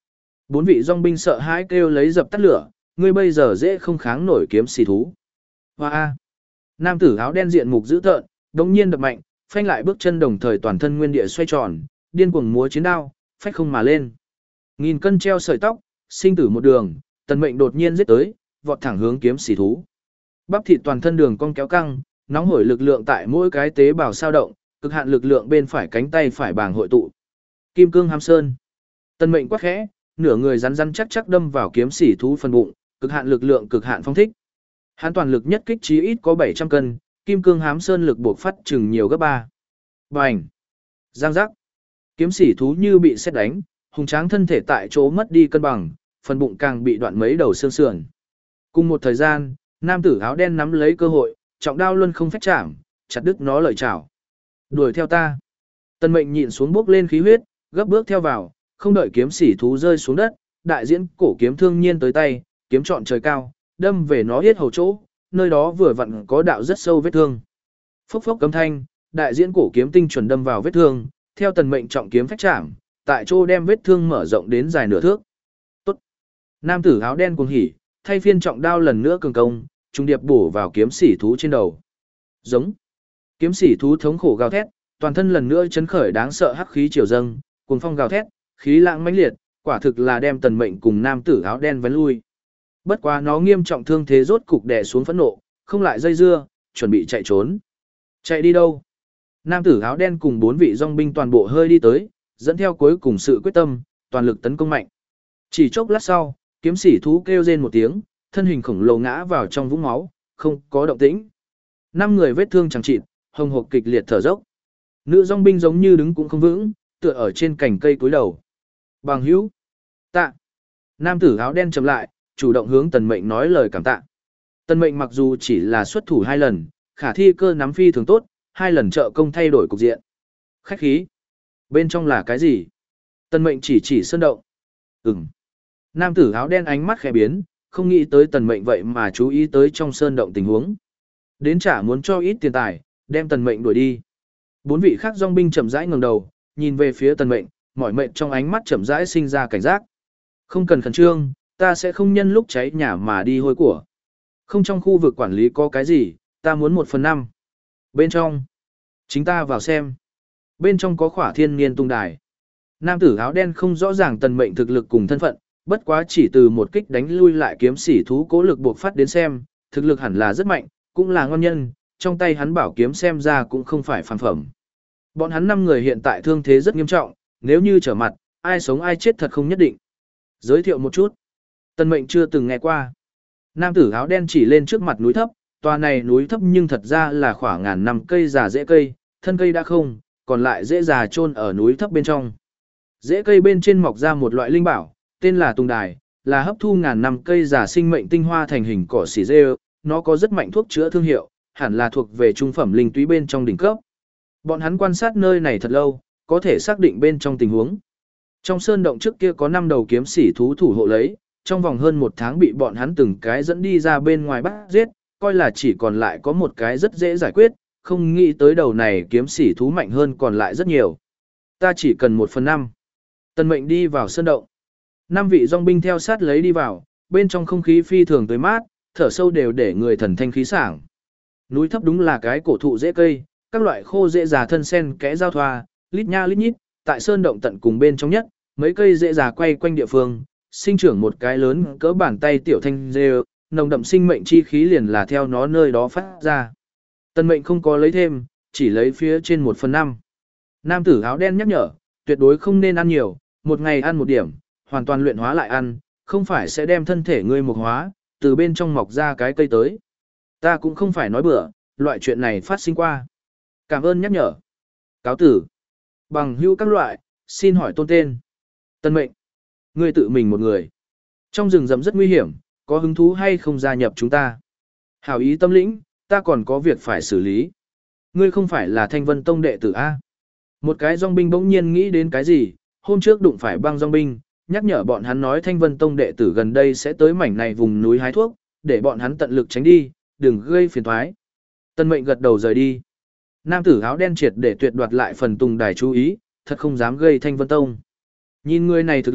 Bốn vị dòng binh sợ hãi kêu lấy dập tắt lửa, ngươi bây giờ dễ không kháng nổi kiếm xỉ thú. Hoa a. Nam tử áo đen diện mục dữ tợn, đống nhiên đập mạnh, phanh lại bước chân đồng thời toàn thân nguyên địa xoay tròn, điên cuồng múa chiến đao, phách không mà lên. Nghìn cân treo sợi tóc, sinh tử một đường, Tần Mệnh đột nhiên giết tới, vọt thẳng hướng kiếm xỉ thú. Bắp thịt toàn thân đường cong kéo căng, nóng hổi lực lượng tại mỗi cái tế bào sao động, cực hạn lực lượng bên phải cánh tay phải bàng hội tụ. Kim cương hàm sơn. Tần Mệnh quát khẽ, nửa người rắn rắn chắc chắc đâm vào kiếm xỉ thú phần bụng, cực hạn lực lượng cực hạn phong thích. Hắn toàn lực nhất kích chí ít có bảy trăm cân, kim cương hám sơn lực buộc phát chừng nhiều gấp ba. Bành! Giang giác! Kiếm xỉ thú như bị sét đánh, hùng tráng thân thể tại chỗ mất đi cân bằng, phần bụng càng bị đoạn mấy đầu xương sườn. Cùng một thời gian, nam tử áo đen nắm lấy cơ hội, trọng đao luân không phách chạm, chặt đứt nó lợi chảo. Đuổi theo ta! Tần Mệnh nhịn xuống bước lên khí huyết, gấp bước theo vào, không đợi kiếm xỉ thú rơi xuống đất, đại diễn cổ kiếm thương nhiên tới tay, kiếm trọn trời cao, đâm về nó yết hầu chỗ, nơi đó vừa vặn có đạo rất sâu vết thương. Phốc phốc cấm thanh, đại diễn cổ kiếm tinh chuẩn đâm vào vết thương, theo Tần Mệnh trọng kiếm phách chạm, tại chỗ đem vết thương mở rộng đến dài nửa thước. Tốt. Nam tử áo đen cuồng hỉ, thay phiên trọng đao lần nữa cường công, trung điệp bổ vào kiếm xỉ thú trên đầu. Giống. Kiếm xỉ thú thống khổ gào thét, toàn thân lần nữa chấn khởi đáng sợ hắc khí triều dâng, cuồng phong gào thét, khí lãng mãnh liệt, quả thực là đem Tần Mệnh cùng nam tử áo đen vén lui. Bất quá nó nghiêm trọng thương thế rốt cục đè xuống phẫn nộ, không lại dây dưa, chuẩn bị chạy trốn. Chạy đi đâu? Nam tử áo đen cùng bốn vị dòng binh toàn bộ hơi đi tới, dẫn theo cuối cùng sự quyết tâm, toàn lực tấn công mạnh. Chỉ chốc lát sau, kiếm xỉ thú kêu rên một tiếng, thân hình khổng lồ ngã vào trong vũng máu, không có động tĩnh. Năm người vết thương chẳng chịt, hồng hộc kịch liệt thở dốc. Nữ dòng binh giống như đứng cũng không vững, tựa ở trên cành cây cúi đầu. Bằng hữu, tạ. Nam tử áo đen chậm lại, chủ động hướng Tần Mệnh nói lời cảm tạ. Tần Mệnh mặc dù chỉ là xuất thủ hai lần, khả thi cơ nắm phi thường tốt, hai lần trợ công thay đổi cục diện. Khách khí. Bên trong là cái gì? Tần Mệnh chỉ chỉ sơn động. Ừm. Nam tử áo đen ánh mắt khẽ biến, không nghĩ tới Tần Mệnh vậy mà chú ý tới trong sơn động tình huống. Đến trả muốn cho ít tiền tài, đem Tần Mệnh đuổi đi. Bốn vị khác dòng binh chậm rãi ngẩng đầu, nhìn về phía Tần Mệnh, mỏi mệt trong ánh mắt chậm rãi sinh ra cảnh giác. Không cần khẩn trương, ta sẽ không nhân lúc cháy nhà mà đi hôi của. Không trong khu vực quản lý có cái gì, ta muốn một phần năm. Bên trong, chính ta vào xem. Bên trong có khỏa thiên niên tung đài. Nam tử áo đen không rõ ràng Tần Mệnh thực lực cùng thân phận, bất quá chỉ từ một kích đánh lui lại kiếm xỉ thú cố lực buộc phát đến xem, thực lực hẳn là rất mạnh, cũng là ngon nhân, trong tay hắn bảo kiếm xem ra cũng không phải phàm phẩm. Bọn hắn năm người hiện tại thương thế rất nghiêm trọng, nếu như trở mặt, ai sống ai chết thật không nhất định. Giới thiệu một chút. Tần Mệnh chưa từng nghe qua. Nam tử áo đen chỉ lên trước mặt núi thấp, tòa này núi thấp nhưng thật ra là khoảng ngàn năm cây già rễ cây, thân cây đã không, còn lại rễ già chôn ở núi thấp bên trong. Rễ cây bên trên mọc ra một loại linh bảo, tên là tùng đài, là hấp thu ngàn năm cây già sinh mệnh tinh hoa thành hình cỏ xỉ rêu, nó có rất mạnh thuốc chữa thương hiệu, hẳn là thuộc về trung phẩm linh túy bên trong đỉnh cấp. Bọn hắn quan sát nơi này thật lâu, có thể xác định bên trong tình huống. Trong sơn động trước kia có năm đầu kiếm xỉ thú thủ hộ lấy, trong vòng hơn một tháng bị bọn hắn từng cái dẫn đi ra bên ngoài bắt giết, coi là chỉ còn lại có một cái rất dễ giải quyết, không nghĩ tới đầu này kiếm xỉ thú mạnh hơn còn lại rất nhiều. Ta chỉ cần một phần năm. Tần Mệnh đi vào sơn động. Năm vị dòng binh theo sát lấy đi vào, bên trong không khí phi thường tới mát, thở sâu đều để người thần thanh khí sảng. Núi thấp đúng là cái cổ thụ dễ cây, các loại khô dễ già thân sen kẽ giao thoa, lít nha lít nhít, tại sơn động tận cùng bên trong nhất, mấy cây dễ già quay quanh địa phương, sinh trưởng một cái lớn cỡ bàn tay tiểu thanh dê, nồng đậm sinh mệnh chi khí liền là theo nó nơi đó phát ra. Tần Mệnh không có lấy thêm, chỉ lấy phía trên một phần năm. Nam tử áo đen nhắc nhở, tuyệt đối không nên ăn nhiều, một ngày ăn một điểm, hoàn toàn luyện hóa lại ăn, không phải sẽ đem thân thể ngươi mục hóa, từ bên trong mọc ra cái cây tới. Ta cũng không phải nói bừa, loại chuyện này phát sinh qua. Cảm ơn nhắc nhở. Cáo tử. Bằng hữu các loại, xin hỏi tôn tên. Tần Mệnh. Ngươi tự mình một người. Trong rừng rậm rất nguy hiểm, có hứng thú hay không gia nhập chúng ta? Hảo ý tâm lĩnh, ta còn có việc phải xử lý. Ngươi không phải là Thanh Vân Tông đệ tử A. Một cái dòng binh bỗng nhiên nghĩ đến cái gì, hôm trước đụng phải băng dòng binh, nhắc nhở bọn hắn nói Thanh Vân Tông đệ tử gần đây sẽ tới mảnh này vùng núi hái thuốc, để bọn hắn tận lực tránh đi, đừng gây phiền toái. Tần Mệnh gật đầu rời đi. Nam tử áo đen triệt để tuyệt đoạt lại phần tùng đài chú ý, thật không dám gây Thanh Vân Tông. Nhìn người này thực lực,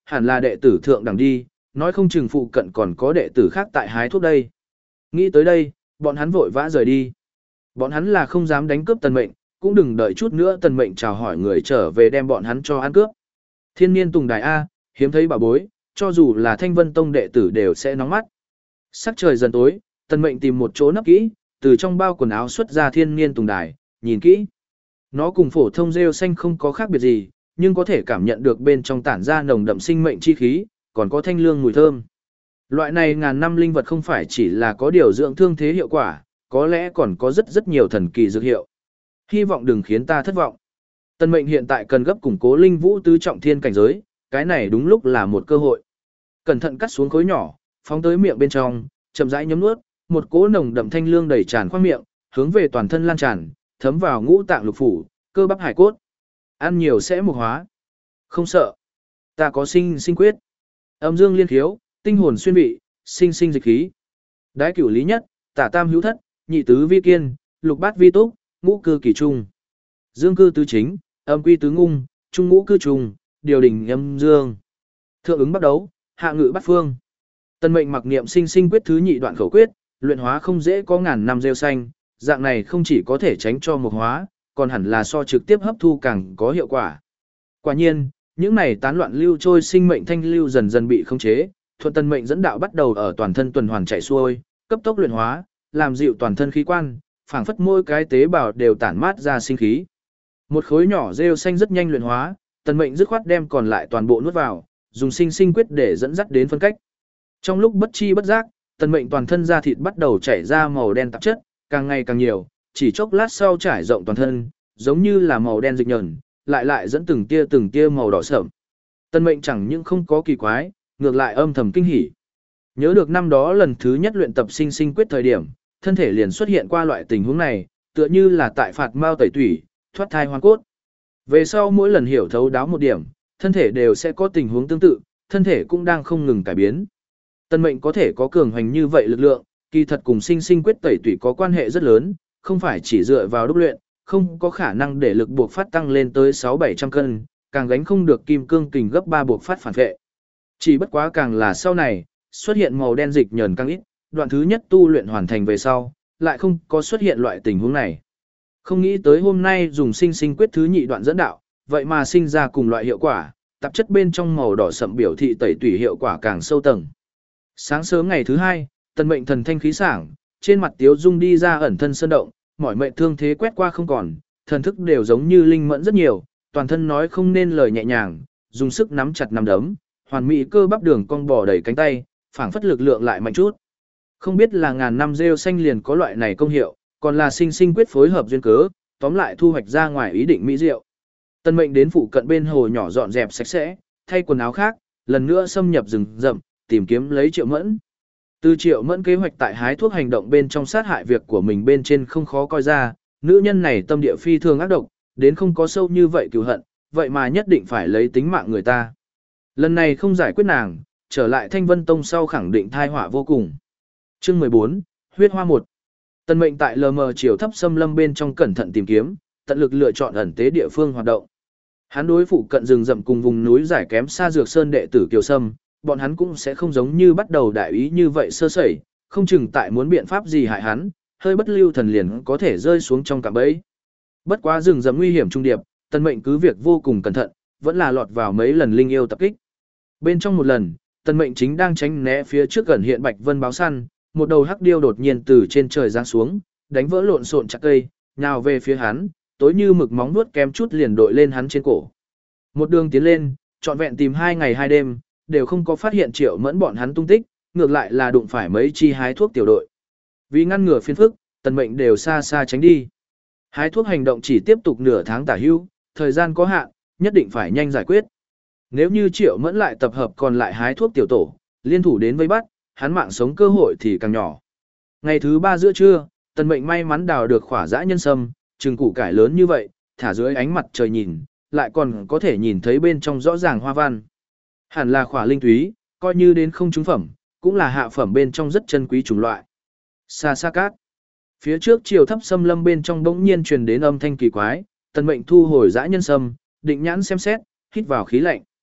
Hẳn là đệ tử thượng đẳng đi, nói không chừng phụ cận còn có đệ tử khác tại hái thuốc đây. Nghĩ tới đây, bọn hắn vội vã rời đi. Bọn hắn là không dám đánh cướp Tần Mệnh, cũng đừng đợi chút nữa Tần Mệnh chào hỏi người trở về đem bọn hắn cho ăn cướp. Thiên niên tùng đài A, hiếm thấy bảo bối, cho dù là Thanh Vân Tông đệ tử đều sẽ nóng mắt. Sắc trời dần tối, Tần Mệnh tìm một chỗ nấp kỹ, từ trong bao quần áo xuất ra thiên niên tùng đài, nhìn kỹ. Nó cùng phổ thông rêu xanh không có khác biệt gì, nhưng có thể cảm nhận được bên trong tản ra nồng đậm sinh mệnh chi khí, còn có thanh lương mùi thơm. Loại này ngàn năm linh vật không phải chỉ là có điều dưỡng thương thế hiệu quả, có lẽ còn có rất rất nhiều thần kỳ dược hiệu. Hy vọng đừng khiến ta thất vọng. Tần Mệnh hiện tại cần gấp củng cố linh vũ tứ trọng thiên cảnh giới, cái này đúng lúc là một cơ hội. Cẩn thận cắt xuống khối nhỏ, phóng tới miệng bên trong, chậm rãi nhấm nuốt, một cỗ nồng đậm thanh lương đầy tràn khoang miệng, hướng về toàn thân lan tràn, thấm vào ngũ tạng lục phủ, cơ bắp hải cốt. Ăn nhiều sẽ mục hóa. Không sợ. Ta có sinh sinh quyết. Âm dương liên khiếu, tinh hồn xuyên vị, sinh sinh dịch khí. Đái cửu lý nhất, tả tam hữu thất, nhị tứ vi kiên, lục bát vi túc, ngũ cư kỳ trung. Dương cư tứ chính, âm quy tứ ngung, trung ngũ cư trùng, điều đình âm dương. Thượng ứng bắt đấu, hạ ngự bắt phương. Tần Mệnh mặc niệm sinh sinh quyết thứ nhị đoạn khẩu quyết, luyện hóa không dễ có ngàn năm rêu xanh, dạng này không chỉ có thể tránh cho mục hóa, còn hẳn là so trực tiếp hấp thu càng có hiệu quả. Quả nhiên, những này tán loạn lưu trôi sinh mệnh thanh lưu dần dần bị khống chế, thuận Tần Mệnh dẫn đạo bắt đầu ở toàn thân tuần hoàn chạy xuôi, cấp tốc luyện hóa, làm dịu toàn thân khí quan, phảng phất mỗi cái tế bào đều tản mát ra sinh khí. Một khối nhỏ rêu xanh rất nhanh luyện hóa, Tần Mệnh dứt khoát đem còn lại toàn bộ nuốt vào, dùng sinh sinh quyết để dẫn dắt đến phân cách. Trong lúc bất chi bất giác, Tần Mệnh toàn thân da thịt bắt đầu chảy ra màu đen tạp chất, càng ngày càng nhiều, chỉ chốc lát sau trải rộng toàn thân, giống như là màu đen dịch nhờn, lại lại dẫn từng tia từng tia màu đỏ sẫm. Tần Mệnh chẳng những không có kỳ quái, ngược lại âm thầm kinh hỉ. Nhớ được năm đó lần thứ nhất luyện tập sinh sinh quyết thời điểm, thân thể liền xuất hiện qua loại tình huống này, tựa như là tại phạt mao tẩy tủy, thoát thai hoàn cốt. Về sau mỗi lần hiểu thấu đáo một điểm, thân thể đều sẽ có tình huống tương tự, thân thể cũng đang không ngừng cải biến. Tần Mệnh có thể có cường hành như vậy lực lượng, kỳ thật cùng sinh sinh quyết tẩy tủy có quan hệ rất lớn, không phải chỉ dựa vào đúc luyện, không có khả năng để lực buộc phát tăng lên tới sáu bảy trăm cân, càng gánh không được kim cương kình gấp ba buộc phát phản vệ. Chỉ bất quá càng là sau này, xuất hiện màu đen dịch nhờn càng ít, đoạn thứ nhất tu luyện hoàn thành về sau, lại không có xuất hiện loại tình huống này. Không nghĩ tới hôm nay dùng sinh sinh quyết thứ nhị đoạn dẫn đạo, vậy mà sinh ra cùng loại hiệu quả, tạp chất bên trong màu đỏ sậm biểu thị tẩy tủy hiệu quả càng sâu tầng. Sáng sớm ngày thứ hai, Tần Mệnh thần thanh khí sảng, trên mặt tiếu dung đi ra ẩn thân sơn động, mỏi mệt thương thế quét qua không còn, thần thức đều giống như linh mẫn rất nhiều, toàn thân nói không nên lời nhẹ nhàng, dùng sức nắm chặt nắm đấm, hoàn mỹ cơ bắp đường cong bò đầy cánh tay, phảng phất lực lượng lại mạnh chút. Không biết là ngàn năm rêu xanh liền có loại này công hiệu, còn là sinh sinh quyết phối hợp duyên cớ, tóm lại thu hoạch ra ngoài ý định mỹ diệu. Tần Mệnh đến phụ cận bên hồ nhỏ dọn dẹp sạch sẽ, thay quần áo khác, lần nữa xâm nhập rừng rậm, tìm kiếm lấy Triệu Mẫn. Từ Triệu Mẫn kế hoạch tại hái thuốc hành động bên trong sát hại việc của mình bên trên không khó coi ra, nữ nhân này tâm địa phi thường ác độc, đến không có sâu như vậy cừu hận, vậy mà nhất định phải lấy tính mạng người ta. Lần này không giải quyết nàng, trở lại Thanh Vân Tông sau khẳng định tai họa vô cùng. Chương mười bốn, huyết hoa một. Tần Mệnh tại lờ mờ chiều thấp xâm lâm bên trong cẩn thận tìm kiếm, tận lực lựa chọn ẩn tế địa phương hoạt động. Hắn đối phụ cận rừng rậm cùng vùng núi giải kém xa Dược Sơn đệ tử Kiều Sâm, bọn hắn cũng sẽ không giống như bắt đầu đại ý như vậy sơ sẩy, không chừng tại muốn biện pháp gì hại hắn, hơi bất lưu thần liền có thể rơi xuống trong cạm bẫy. Bất quá rừng rậm nguy hiểm trung điệp, Tần Mệnh cứ việc vô cùng cẩn thận, vẫn là lọt vào mấy lần linh yêu tập kích. Bên trong một lần, Tần Mệnh chính đang tránh né phía trước gần hiện Bạch Vân báo săn, một đầu hắc điêu đột nhiên từ trên trời giáng xuống, đánh vỡ lộn xộn chặt cây, nhào về phía hắn, tối như mực móng vuốt kém chút liền đội lên hắn trên cổ. Một đường tiến lên, trọn vẹn tìm hai ngày hai đêm, đều không có phát hiện Triệu Mẫn bọn hắn tung tích, ngược lại là đụng phải mấy chi hái thuốc tiểu đội. Vì ngăn ngừa phiền phức, Tần Mệnh đều xa xa tránh đi. Hái thuốc hành động chỉ tiếp tục nửa tháng tả hữu, thời gian có hạn, nhất định phải nhanh giải quyết. Nếu như Triệu Mẫn lại tập hợp còn lại hái thuốc tiểu tổ, liên thủ đến vây bắt, hắn mạng sống cơ hội thì càng nhỏ. Ngày thứ ba giữa trưa, Tần Mệnh may mắn đào được khỏa dã nhân sâm, chừng củ cải lớn như vậy, thả dưới ánh mặt trời nhìn, lại còn có thể nhìn thấy bên trong rõ ràng hoa văn. Hẳn là khỏa linh túy, coi như đến không trúng phẩm, cũng là hạ phẩm bên trong rất chân quý chủng loại. Xa xa cát. Phía trước chiều thấp xâm lâm bên trong bỗng nhiên truyền đến âm thanh kỳ quái, Tần Mệnh thu hồi dã nhân sâm, định nhãn xem xét, hít vào khí lạnh.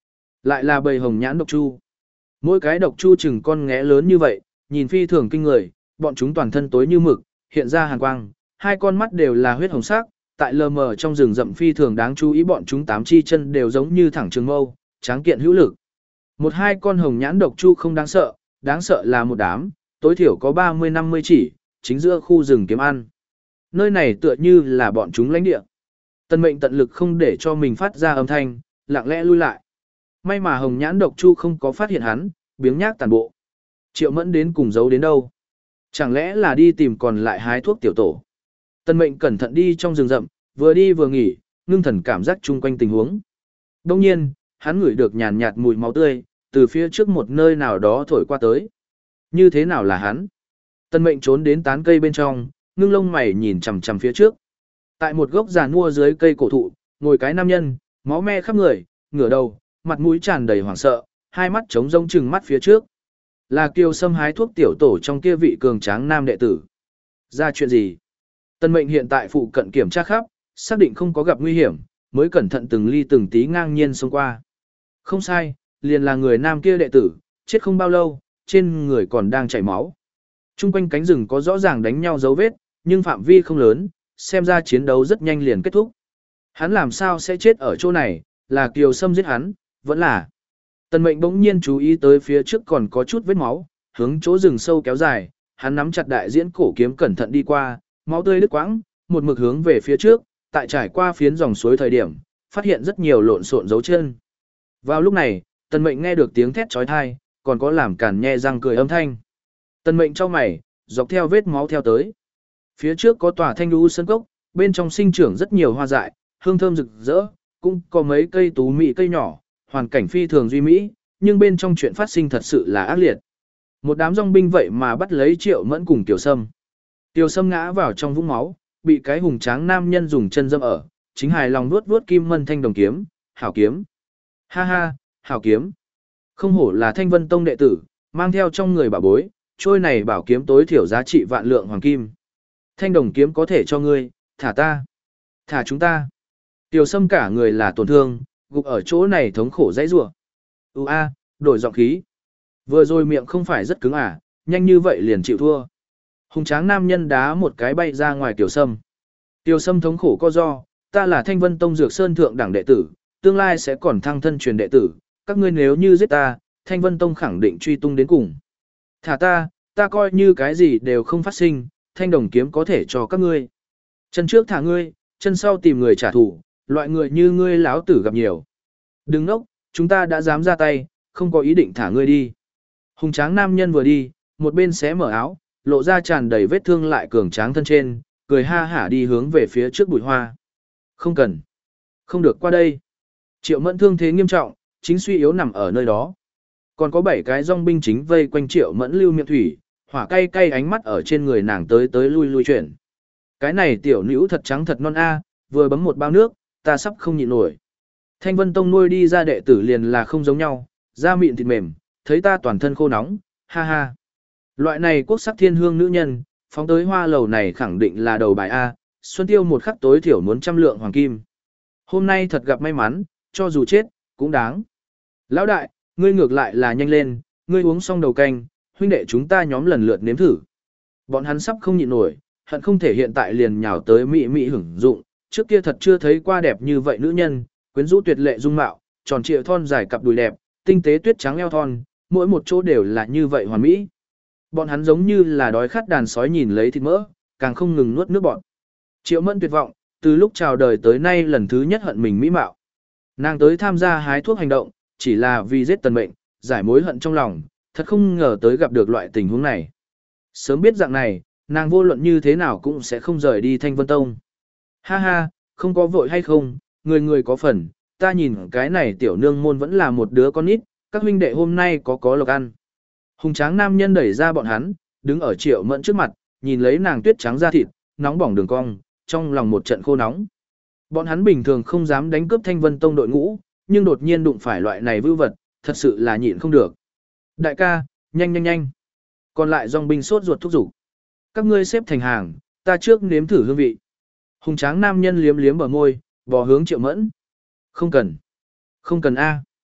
Lại là bầy hồng nhãn độc chu. Mỗi cái độc chu chừng con ngẽ lớn như vậy, nhìn phi thường kinh người, bọn chúng toàn thân tối như mực, hiện ra hàn quang, hai con mắt đều là huyết hồng sắc, tại lờ mờ trong rừng rậm phi thường đáng chú ý bọn chúng tám chi chân đều giống như thẳng trường mâu, tráng kiện hữu lực. Một hai con hồng nhãn độc chu không đáng sợ, đáng sợ là một đám, tối thiểu có ba mươi năm mươi chỉ, chính giữa khu rừng kiếm ăn. Nơi này tựa như là bọn chúng lãnh địa. Tân Mệnh tận lực không để cho mình phát ra âm thanh, lặng lẽ lui lại. May mà hồng nhãn độc chu không có phát hiện hắn, biếng nhác tàn bộ. Triệu Mẫn đến cùng giấu đến đâu? Chẳng lẽ là đi tìm còn lại hái thuốc tiểu tổ? Tân Mệnh cẩn thận đi trong rừng rậm, vừa đi vừa nghỉ, ngưng thần cảm giác chung quanh tình huống. Đông nhiên, hắn ngửi được nhàn nhạt mùi máu tươi, từ phía trước một nơi nào đó thổi qua tới. Như thế nào là hắn? Tân Mệnh trốn đến tán cây bên trong, ngưng lông mày nhìn chằm chằm phía trước. Tại một gốc giàn mua dưới cây cổ thụ, ngồi cái nam nhân, máu me khắp người, ngửa đầu, mặt mũi tràn đầy hoảng sợ, hai mắt trống rỗng trừng mắt phía trước. Là Kiều Sâm hái thuốc tiểu tổ trong kia vị cường tráng nam đệ tử. Ra chuyện gì? Tân Mệnh hiện tại phụ cận kiểm tra khắp, xác định không có gặp nguy hiểm, mới cẩn thận từng ly từng tí ngang nhiên xông qua. Không sai, liền là người nam kia đệ tử, chết không bao lâu, trên người còn đang chảy máu. Trung quanh cánh rừng có rõ ràng đánh nhau dấu vết, nhưng phạm vi không lớn, xem ra chiến đấu rất nhanh liền kết thúc. Hắn làm sao sẽ chết ở chỗ này, là Kiều Sâm giết hắn, vẫn là. Tần Mệnh bỗng nhiên chú ý tới phía trước còn có chút vết máu, hướng chỗ rừng sâu kéo dài, hắn nắm chặt đại diễn cổ kiếm cẩn thận đi qua, máu tươi đứt quãng, một mực hướng về phía trước, tại trải qua phiến dòng suối thời điểm, phát hiện rất nhiều lộn xộn dấu chân. Vào lúc này, Tần Mệnh nghe được tiếng thét chói tai, còn có làm cản nhe răng cười âm thanh. Tần Mệnh chau mày, dọc theo vết máu theo tới. Phía trước có tòa thanh lưu sơn cốc, bên trong sinh trưởng rất nhiều hoa dại, hương thơm rực rỡ, cũng có mấy cây tú mỹ cây nhỏ, hoàn cảnh phi thường duy mỹ, nhưng bên trong chuyện phát sinh thật sự là ác liệt. Một đám dòng binh vậy mà bắt lấy Triệu Mẫn cùng Kiều Sâm. Kiều Sâm ngã vào trong vũng máu, bị cái hùng tráng nam nhân dùng chân dâm ở, chính hài lòng vuốt vuốt kim mân thanh đồng kiếm, hảo kiếm. Ha ha, hảo kiếm. Không hổ là Thanh Vân Tông đệ tử, mang theo trong người bảo bối, trôi này bảo kiếm tối thiểu giá trị vạn lượng hoàng kim. Thanh đồng kiếm có thể cho ngươi, thả ta. Thả chúng ta. Kiều Sâm cả người là tổn thương, gục ở chỗ này thống khổ dãy rủa. U a, đổi giọng khí. Vừa rồi miệng không phải rất cứng à, nhanh như vậy liền chịu thua. Hùng tráng nam nhân đá một cái bay ra ngoài Kiều Sâm. Kiều Sâm thống khổ co do, ta là Thanh Vân Tông Dược Sơn thượng đẳng đệ tử, tương lai sẽ còn thăng thân truyền đệ tử, các ngươi nếu như giết ta, Thanh Vân Tông khẳng định truy tung đến cùng. Thả ta, ta coi như cái gì đều không phát sinh, thanh đồng kiếm có thể cho các ngươi. Chân trước thả ngươi, chân sau tìm người trả thù, loại người như ngươi láo tử gặp nhiều. Đừng nốc, chúng ta đã dám ra tay, không có ý định thả ngươi đi. Hùng tráng nam nhân vừa đi, một bên xé mở áo, lộ ra tràn đầy vết thương lại cường tráng thân trên, cười ha hả đi hướng về phía trước bụi hoa. Không cần. Không được qua đây. Triệu Mẫn thương thế nghiêm trọng, chính suy yếu nằm ở nơi đó. Còn có bảy cái dòng binh chính vây quanh Triệu Mẫn lưu miệng thủy, hỏa cay cay ánh mắt ở trên người nàng tới tới lui lui chuyển. Cái này tiểu nữ thật trắng thật non a, vừa bấm một bao nước, ta sắp không nhịn nổi. Thanh Vân Tông nuôi đi ra đệ tử liền là không giống nhau, da mịn thịt mềm, thấy ta toàn thân khô nóng, ha ha. Loại này quốc sắc thiên hương nữ nhân, phóng tới hoa lầu này khẳng định là đầu bài A, Xuân Tiêu một khắc tối thiểu muốn trăm lượng hoàng kim. Hôm nay thật gặp may mắn, cho dù chết, cũng đáng. Lão đại, ngươi ngược lại là nhanh lên, ngươi uống xong đầu canh, huynh đệ chúng ta nhóm lần lượt nếm thử. Bọn hắn sắp không nhịn nổi, hận không thể hiện tại liền nhào tới mị mị hưởng dụng, trước kia thật chưa thấy qua đẹp như vậy nữ nhân, quyến rũ tuyệt lệ dung mạo, tròn trịa thon dài cặp đùi đẹp, tinh tế tuyết trắng eo thon, mỗi một chỗ đều là như vậy hoàn mỹ. Bọn hắn giống như là đói khát đàn sói nhìn lấy thịt mỡ, càng không ngừng nuốt nước bọn. Triệu Mẫn tuyệt vọng, từ lúc chào đời tới nay lần thứ nhất hận mình mỹ mạo. Nàng tới tham gia hái thuốc hành động, chỉ là vì giết Tần Mệnh, giải mối hận trong lòng, thật không ngờ tới gặp được loại tình huống này. Sớm biết dạng này, nàng vô luận như thế nào cũng sẽ không rời đi Thanh Vân Tông. Ha ha, không có vội hay không, người người có phần, ta nhìn cái này tiểu nương môn vẫn là một đứa con nít, các huynh đệ hôm nay có có lộc ăn. Hùng tráng nam nhân đẩy ra bọn hắn, đứng ở Triệu Mẫn trước mặt, nhìn lấy nàng tuyết trắng da thịt, nóng bỏng đường cong, trong lòng một trận khô nóng. Bọn hắn bình thường không dám đánh cướp Thanh Vân Tông đội ngũ, nhưng đột nhiên đụng phải loại này vưu vật, thật sự là nhịn không được. Đại ca, nhanh nhanh nhanh. Còn lại dòng binh sốt ruột thúc giục. Các ngươi xếp thành hàng, ta trước nếm thử hương vị. Hùng tráng nam nhân liếm liếm bờ môi, bò hướng Triệu Mẫn. Không cần. Không cần A.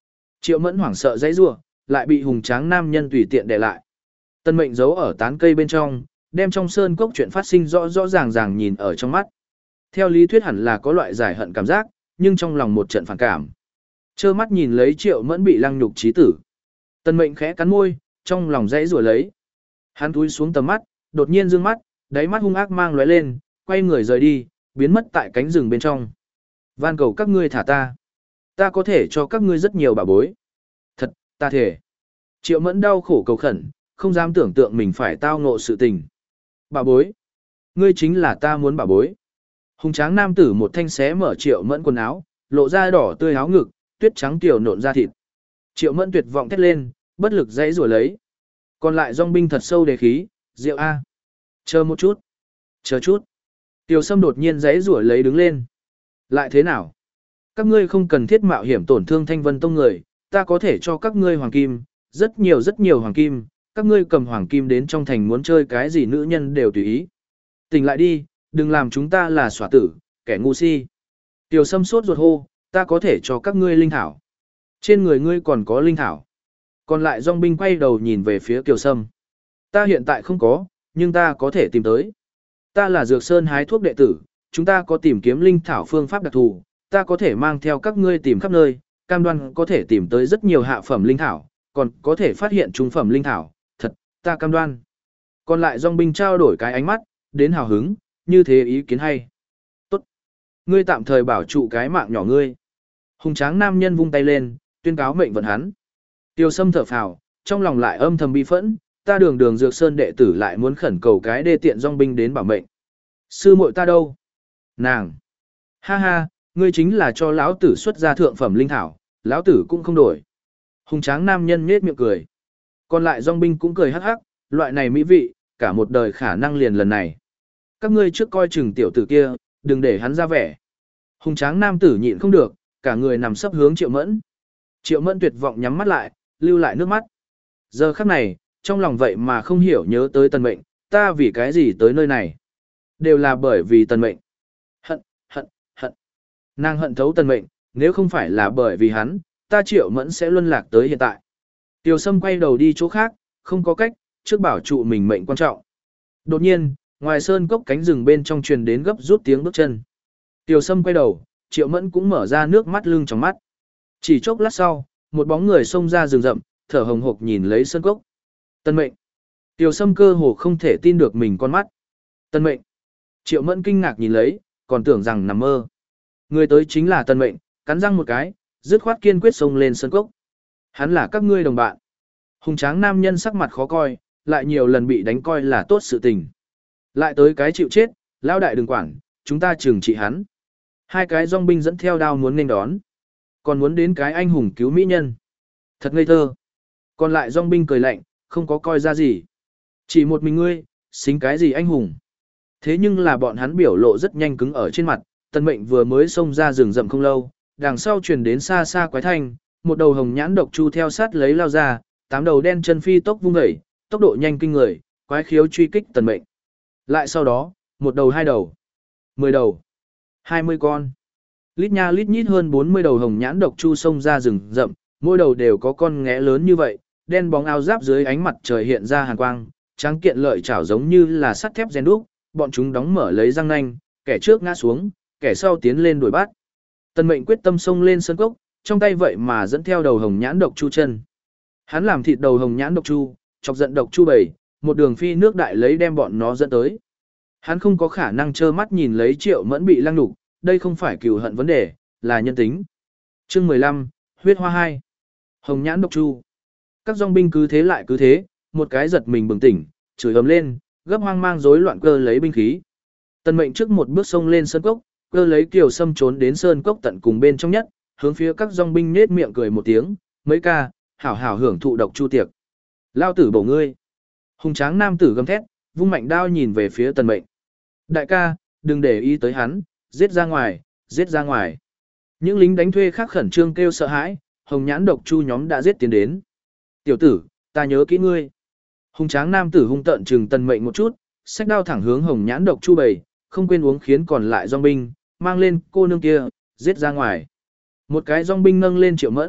Triệu Mẫn hoảng sợ dãy rủa, lại bị hùng tráng nam nhân tùy tiện để lại. Tân Mệnh giấu ở tán cây bên trong, đem trong sơn cốc chuyện phát sinh rõ rõ ràng ràng nhìn ở trong mắt. Theo lý thuyết hẳn là có loại giải hận cảm giác, nhưng trong lòng một trận phản cảm. Trơ mắt nhìn lấy Triệu Mẫn bị lăng nhục chí tử. Tân Mệnh khẽ cắn môi, trong lòng dãy rủa lấy. Hắn cúi xuống tầm mắt, đột nhiên dương mắt, đáy mắt hung ác mang lóe lên, quay người rời đi, biến mất tại cánh rừng bên trong. Van cầu các ngươi thả ta. Ta có thể cho các ngươi rất nhiều bảo bối. Thật, ta thể. Triệu Mẫn đau khổ cầu khẩn, không dám tưởng tượng mình phải tao ngộ sự tình. Bảo bối. Ngươi chính là ta muốn bảo bối. Hùng tráng nam tử một thanh xé mở Triệu Mẫn quần áo, lộ ra đỏ tươi áo ngực, tuyết trắng tiểu nộn ra thịt. Triệu Mẫn tuyệt vọng thét lên, bất lực dãy rủa lấy. Còn lại dòng binh thật sâu đề khí, Diệu A. Chờ một chút. Chờ chút. Tiểu Sâm đột nhiên dãy rủa lấy đứng lên. Lại thế nào? Các ngươi không cần thiết mạo hiểm tổn thương Thanh Vân Tông người, ta có thể cho các ngươi hoàng kim, rất nhiều rất nhiều hoàng kim, các ngươi cầm hoàng kim đến trong thành muốn chơi cái gì nữ nhân đều tùy ý. Tỉnh lại đi, đừng làm chúng ta là xỏa tử, kẻ ngu si. Tiểu Sâm sốt ruột hô, ta có thể cho các ngươi linh thảo. Trên người ngươi còn có linh thảo. Còn lại dòng binh quay đầu nhìn về phía Kiều Sâm. Ta hiện tại không có, nhưng ta có thể tìm tới. Ta là Dược Sơn hái thuốc đệ tử, chúng ta có tìm kiếm linh thảo phương pháp đặc thù, ta có thể mang theo các ngươi tìm khắp nơi, cam đoan có thể tìm tới rất nhiều hạ phẩm linh thảo, còn có thể phát hiện trung phẩm linh thảo, thật, ta cam đoan. Còn lại dòng binh trao đổi cái ánh mắt, đến hào hứng, như thế ý kiến hay. Tốt. Ngươi tạm thời bảo trụ cái mạng nhỏ ngươi. Hùng tráng nam nhân vung tay lên, tuyên cáo mệnh vận hắn. Tiêu Sâm thở phào, trong lòng lại âm thầm bi phẫn, ta đường đường Dược Sơn đệ tử lại muốn khẩn cầu cái đê tiện dòng binh đến bảo mệnh. Sư muội ta đâu? Nàng. Ha ha, ngươi chính là cho lão tử xuất ra thượng phẩm linh thảo, lão tử cũng không đổi. Hùng tráng nam nhân nhếch miệng cười. Còn lại dòng binh cũng cười hắc hắc, loại này mỹ vị, cả một đời khả năng liền lần này. Các ngươi trước coi chừng tiểu tử kia, đừng để hắn ra vẻ. Hùng tráng nam tử nhịn không được, cả người nằm sấp hướng Triệu Mẫn. Triệu Mẫn tuyệt vọng nhắm mắt lại, lưu lại nước mắt. Giờ khắc này, trong lòng vậy mà không hiểu nhớ tới Tần Mệnh, ta vì cái gì tới nơi này. Đều là bởi vì Tần Mệnh. Hận, hận, hận. Nàng hận thấu Tần Mệnh, nếu không phải là bởi vì hắn, ta Triệu Mẫn sẽ luân lạc tới hiện tại. Tiểu Sâm quay đầu đi chỗ khác, không có cách, trước bảo trụ mình mệnh quan trọng. Đột nhiên, ngoài sơn cốc cánh rừng bên trong truyền đến gấp rút tiếng bước chân. Tiểu Sâm quay đầu, Triệu Mẫn cũng mở ra nước mắt lưng trong mắt. Chỉ chốc lát sau, một bóng người xông ra rừng rậm, thở hồng hộc nhìn lấy sơn cốc. Tân Mệnh. Tiểu Sâm cơ hồ không thể tin được mình con mắt. Tân Mệnh. Triệu Mẫn kinh ngạc nhìn lấy, còn tưởng rằng nằm mơ. Người tới chính là Tân Mệnh, cắn răng một cái, dứt khoát kiên quyết xông lên sơn cốc. Hắn là các ngươi đồng bạn. Hùng tráng nam nhân sắc mặt khó coi, lại nhiều lần bị đánh coi là tốt sự tình. Lại tới cái chịu chết, lao đại đừng quản, chúng ta trừng trị hắn. Hai cái dòng binh dẫn theo đao muốn nên đón. Còn muốn đến cái anh hùng cứu mỹ nhân. Thật ngây thơ. Còn lại dòng binh cười lạnh, không có coi ra gì. Chỉ một mình ngươi, xính cái gì anh hùng. Thế nhưng là bọn hắn biểu lộ rất nhanh cứng ở trên mặt, Tân Mệnh vừa mới xông ra rừng rậm không lâu, đằng sau truyền đến xa xa quái thanh, một đầu hồng nhãn độc chu theo sát lấy lao ra, tám đầu đen chân phi tốc vung dậy, tốc độ nhanh kinh người, quái khiếu truy kích Tần Mệnh. Lại sau đó, một đầu hai đầu, mười đầu, hai mươi con. Lít nha lít nhít hơn bốn mươi đầu hồng nhãn độc chu xông ra rừng rậm, mỗi đầu đều có con ngẽ lớn như vậy, đen bóng áo giáp dưới ánh mặt trời hiện ra hàn quang, trắng kiện lợi chảo giống như là sắt thép rèn đúc, bọn chúng đóng mở lấy răng nanh, kẻ trước ngã xuống, kẻ sau tiến lên đuổi bắt. Tần Mệnh quyết tâm xông lên sân cốc, trong tay vậy mà dẫn theo đầu hồng nhãn độc chu chân. Hắn làm thịt đầu hồng nhãn độc chu, chọc giận độc chu bầy, một đường phi nước đại lấy đem bọn nó dẫn tới. Hắn không có khả năng trơ mắt nhìn lấy Triệu Mẫn bị lăng nhục, đây không phải cừu hận vấn đề, là nhân tính. Chương mười lăm, huyết hoa hai. Hồng nhãn độc chu. Các dòng binh cứ thế lại cứ thế, một cái giật mình bừng tỉnh, chửi ầm lên, gấp hoang mang rối loạn cơ lấy binh khí. Tần Mệnh trước một bước xông lên sơn cốc, cơ lấy Kiều Sâm trốn đến sơn cốc tận cùng bên trong nhất, hướng phía các dòng binh nết miệng cười một tiếng, mấy ca, hảo hảo hưởng thụ độc chu tiệc. Lao tử bổ ngươi. Hùng tráng nam tử gầm thét, vung mạnh đao nhìn về phía Tần Mệnh. Đại ca, đừng để ý tới hắn, giết ra ngoài, giết ra ngoài. Những lính đánh thuê khác khẩn trương kêu sợ hãi, hồng nhãn độc chu nhóm đã giết tiến đến. Tiểu tử, ta nhớ kỹ ngươi. Hùng tráng nam tử hung tợn trừng Tần Mệnh một chút, xách đao thẳng hướng hồng nhãn độc chu bầy, không quên uống khiến còn lại dòng binh, mang lên cô nương kia, giết ra ngoài. Một cái dòng binh nâng lên Triệu Mẫn,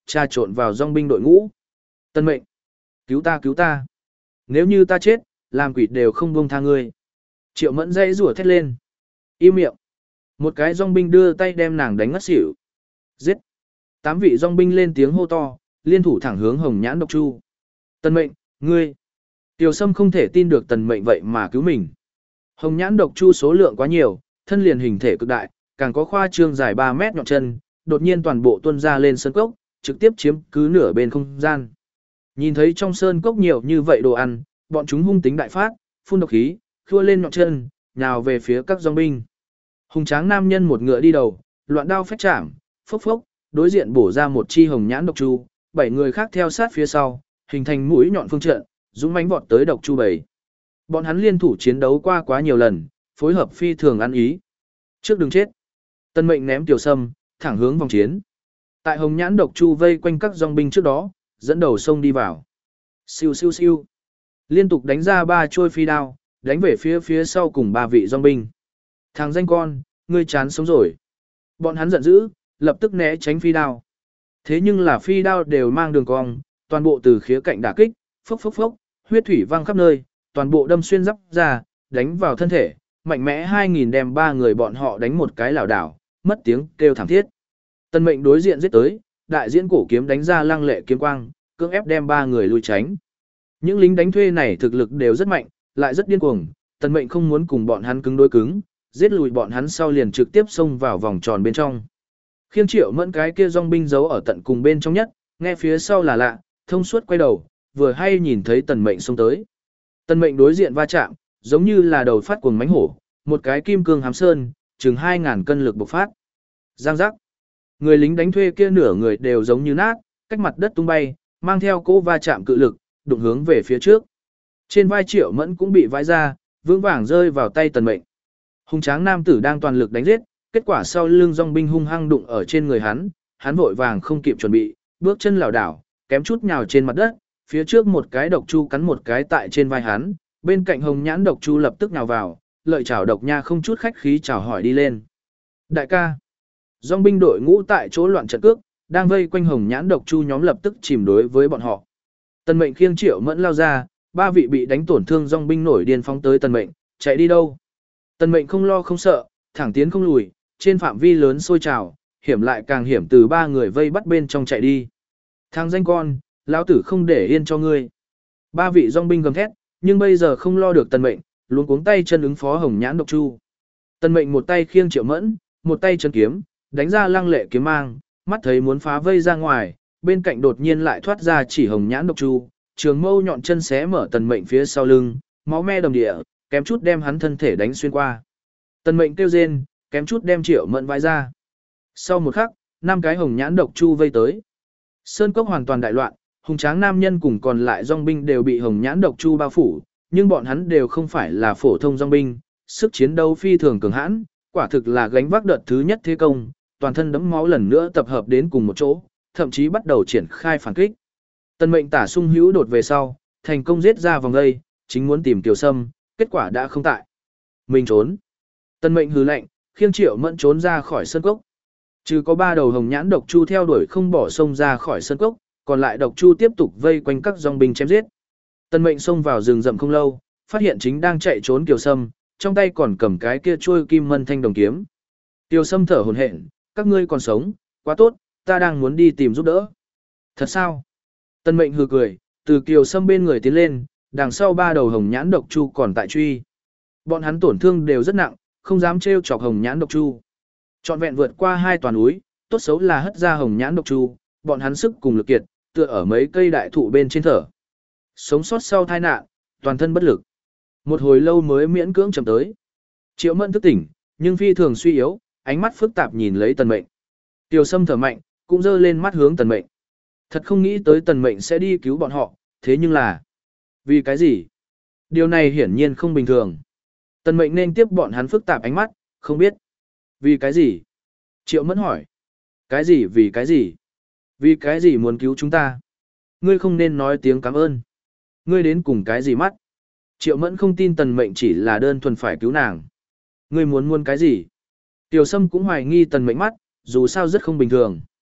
trà trộn vào dòng binh đội ngũ. Tân mệnh, cứu ta cứu ta. Nếu như ta chết, làm quỷ đều không buông tha ngươi. Triệu Mẫn dây rủa thét lên. Im miệng. Một cái dòng binh đưa tay đem nàng đánh ngất xỉu. Giết. Tám vị dòng binh lên tiếng hô to, liên thủ thẳng hướng Hồng Nhãn Độc Chu. Tân mệnh, ngươi. Tiểu Sâm không thể tin được tần mệnh vậy mà cứu mình. Hồng Nhãn Độc Chu số lượng quá nhiều, thân liền hình thể cực đại, càng có khoa trương dài ba mét nhọn chân, đột nhiên toàn bộ tuôn ra lên sơn cốc, trực tiếp chiếm cứ nửa bên không gian. Nhìn thấy trong sơn cốc nhiều như vậy đồ ăn, bọn chúng hung tính đại phát, phun độc khí, khua lên nhọn chân, nhào về phía các dòng binh. Hùng tráng nam nhân một ngựa đi đầu, loạn đao phách chạm, phốc phốc, đối diện bổ ra một chi Hồng Nhãn Độc Chu, bảy người khác theo sát phía sau, hình thành mũi nhọn phương trận, dũng mãnh vọt tới Độc Chu bảy. Bọn hắn liên thủ chiến đấu qua quá nhiều lần, phối hợp phi thường ăn ý. Trước đừng chết. Tân mệnh ném Tiểu Sâm, thẳng hướng vòng chiến. Tại Hồng Nhãn Độc Chu vây quanh các dòng binh trước đó, dẫn đầu sông đi vào. Siêu siêu siêu. Liên tục đánh ra ba trôi phi đao, đánh về phía phía sau cùng ba vị dòng binh. Thằng danh con, ngươi chán sống rồi. Bọn hắn giận dữ, lập tức né tránh phi đao. Thế nhưng là phi đao đều mang đường cong, toàn bộ từ khía cạnh đả kích, phốc phốc phốc, huyết thủy văng khắp nơi, toàn bộ đâm xuyên giáp ra, đánh vào thân thể, mạnh mẽ hai nghìn đem ba người bọn họ đánh một cái lảo đảo, mất tiếng kêu thảm thiết. Tân mệnh đối diện giết tới, đại diễn cổ kiếm đánh ra lăng lệ kiếm quang, cưỡng ép đem ba người lui tránh. Những lính đánh thuê này thực lực đều rất mạnh, lại rất điên cuồng, Tần mệnh không muốn cùng bọn hắn cứng đối cứng, giết lùi bọn hắn sau liền trực tiếp xông vào vòng tròn bên trong. Khiêng Triệu Mẫn cái kia dòng binh giấu ở tận cùng bên trong nhất, nghe phía sau là lạ, thông suốt quay đầu, vừa hay nhìn thấy Tần mệnh xông tới. Tần mệnh đối diện va chạm, giống như là đầu phát cuồng mánh hổ, một cái kim cương hám sơn, chừng hai ngàn cân lực bộc phát. Giang giác. Người lính đánh thuê kia nửa người đều giống như nát, cách mặt đất tung bay, mang theo cỗ va chạm cự lực, đụng hướng về phía trước. Trên vai Triệu Mẫn cũng bị vãi ra, vững vàng rơi vào tay Tần mệnh. Hùng tráng nam tử đang toàn lực đánh giết, kết quả sau lưng dòng binh hung hăng đụng ở trên người hắn, hắn vội vàng không kịp chuẩn bị, bước chân lảo đảo, kém chút nhào trên mặt đất, phía trước một cái độc chu cắn một cái tại trên vai hắn, bên cạnh Hồng Nhãn Độc Chu lập tức nhào vào, lợi chảo độc nha không chút khách khí chào hỏi đi lên. Đại ca, dòng binh đội ngũ tại chỗ loạn trận cước, đang vây quanh Hồng Nhãn Độc Chu nhóm lập tức chìm đối với bọn họ. Tần mệnh khiêng Triệu Mẫn lao ra, ba vị bị đánh tổn thương dòng binh nổi điên phóng tới Tần mệnh, chạy đi đâu? Tần mệnh không lo không sợ, thẳng tiến không lùi, trên phạm vi lớn sôi trào, hiểm lại càng hiểm từ ba người vây bắt bên trong chạy đi. Thằng danh con, lão tử không để yên cho ngươi. Ba vị dòng binh gầm thét, nhưng bây giờ không lo được Tần mệnh, luống cuống tay chân ứng phó Hồng Nhãn Độc Chu. Tần mệnh một tay khiêng Triệu Mẫn, một tay chân kiếm, đánh ra lăng lệ kiếm mang, mắt thấy muốn phá vây ra ngoài, bên cạnh đột nhiên lại thoát ra chỉ Hồng Nhãn Độc Chu, trường mâu nhọn chân xé mở Tần mệnh phía sau lưng, máu me đầm địa, kém chút đem hắn thân thể đánh xuyên qua. Tần mệnh kêu rên, kém chút đem Triệu Mẫn vãi ra. Sau một khắc, năm cái Hồng Nhãn Độc Chu vây tới. Sơn cốc hoàn toàn đại loạn, hùng tráng nam nhân cùng còn lại dòng binh đều bị Hồng Nhãn Độc Chu bao phủ, nhưng bọn hắn đều không phải là phổ thông dòng binh, sức chiến đấu phi thường cường hãn, quả thực là gánh vác đợt thứ nhất thế công, toàn thân đẫm máu lần nữa tập hợp đến cùng một chỗ, thậm chí bắt đầu triển khai phản kích. Tần mệnh tả sung hữu đột về sau, thành công giết ra vòng đây, chính muốn tìm Tiểu Sâm, kết quả đã không tại. Mình trốn. Tần mệnh hừ lạnh, khiêng Triệu Mẫn trốn ra khỏi sơn cốc. Trừ có ba đầu Hồng Nhãn Độc Chu theo đuổi không bỏ sông ra khỏi sơn cốc, còn lại Độc Chu tiếp tục vây quanh các dòng binh chém giết. Tần mệnh xông vào rừng rậm không lâu, phát hiện chính đang chạy trốn Kiều Sâm, trong tay còn cầm cái kia chuôi kim mân thanh đồng kiếm. Kiều Sâm thở hổn hển, các ngươi còn sống, quá tốt, ta đang muốn đi tìm giúp đỡ. Thật sao? Tần mệnh hừ cười, từ Kiều Sâm bên người tiến lên, đằng sau ba đầu Hồng Nhãn Độc Chu còn tại truy. Bọn hắn tổn thương đều rất nặng, không dám trêu chọc Hồng Nhãn Độc Chu. Trọn vẹn vượt qua hai toàn núi, tốt xấu là hất ra Hồng Nhãn Độc Chu, bọn hắn sức cùng lực kiệt, tựa ở mấy cây đại thụ bên trên thở. Sống sót sau tai nạn, toàn thân bất lực. Một hồi lâu mới miễn cưỡng chậm tới. Triệu Mẫn thức tỉnh, nhưng phi thường suy yếu, ánh mắt phức tạp nhìn lấy Tần mệnh. Tiểu Sâm thở mạnh, cũng giơ lên mắt hướng Tần mệnh. Thật không nghĩ tới Tần mệnh sẽ đi cứu bọn họ, thế nhưng là... Vì cái gì? Điều này hiển nhiên không bình thường. Tần mệnh nên tiếp bọn hắn phức tạp ánh mắt, không biết. Vì cái gì? Triệu Mẫn hỏi. Cái gì vì cái gì? Vì cái gì muốn cứu chúng ta? Ngươi không nên nói tiếng cảm ơn. Ngươi đến cùng cái gì mắt? Triệu Mẫn không tin Tần mệnh chỉ là đơn thuần phải cứu nàng. Ngươi muốn muốn cái gì? Tiểu Sâm cũng hoài nghi Tần mệnh mắt, dù sao rất không bình thường.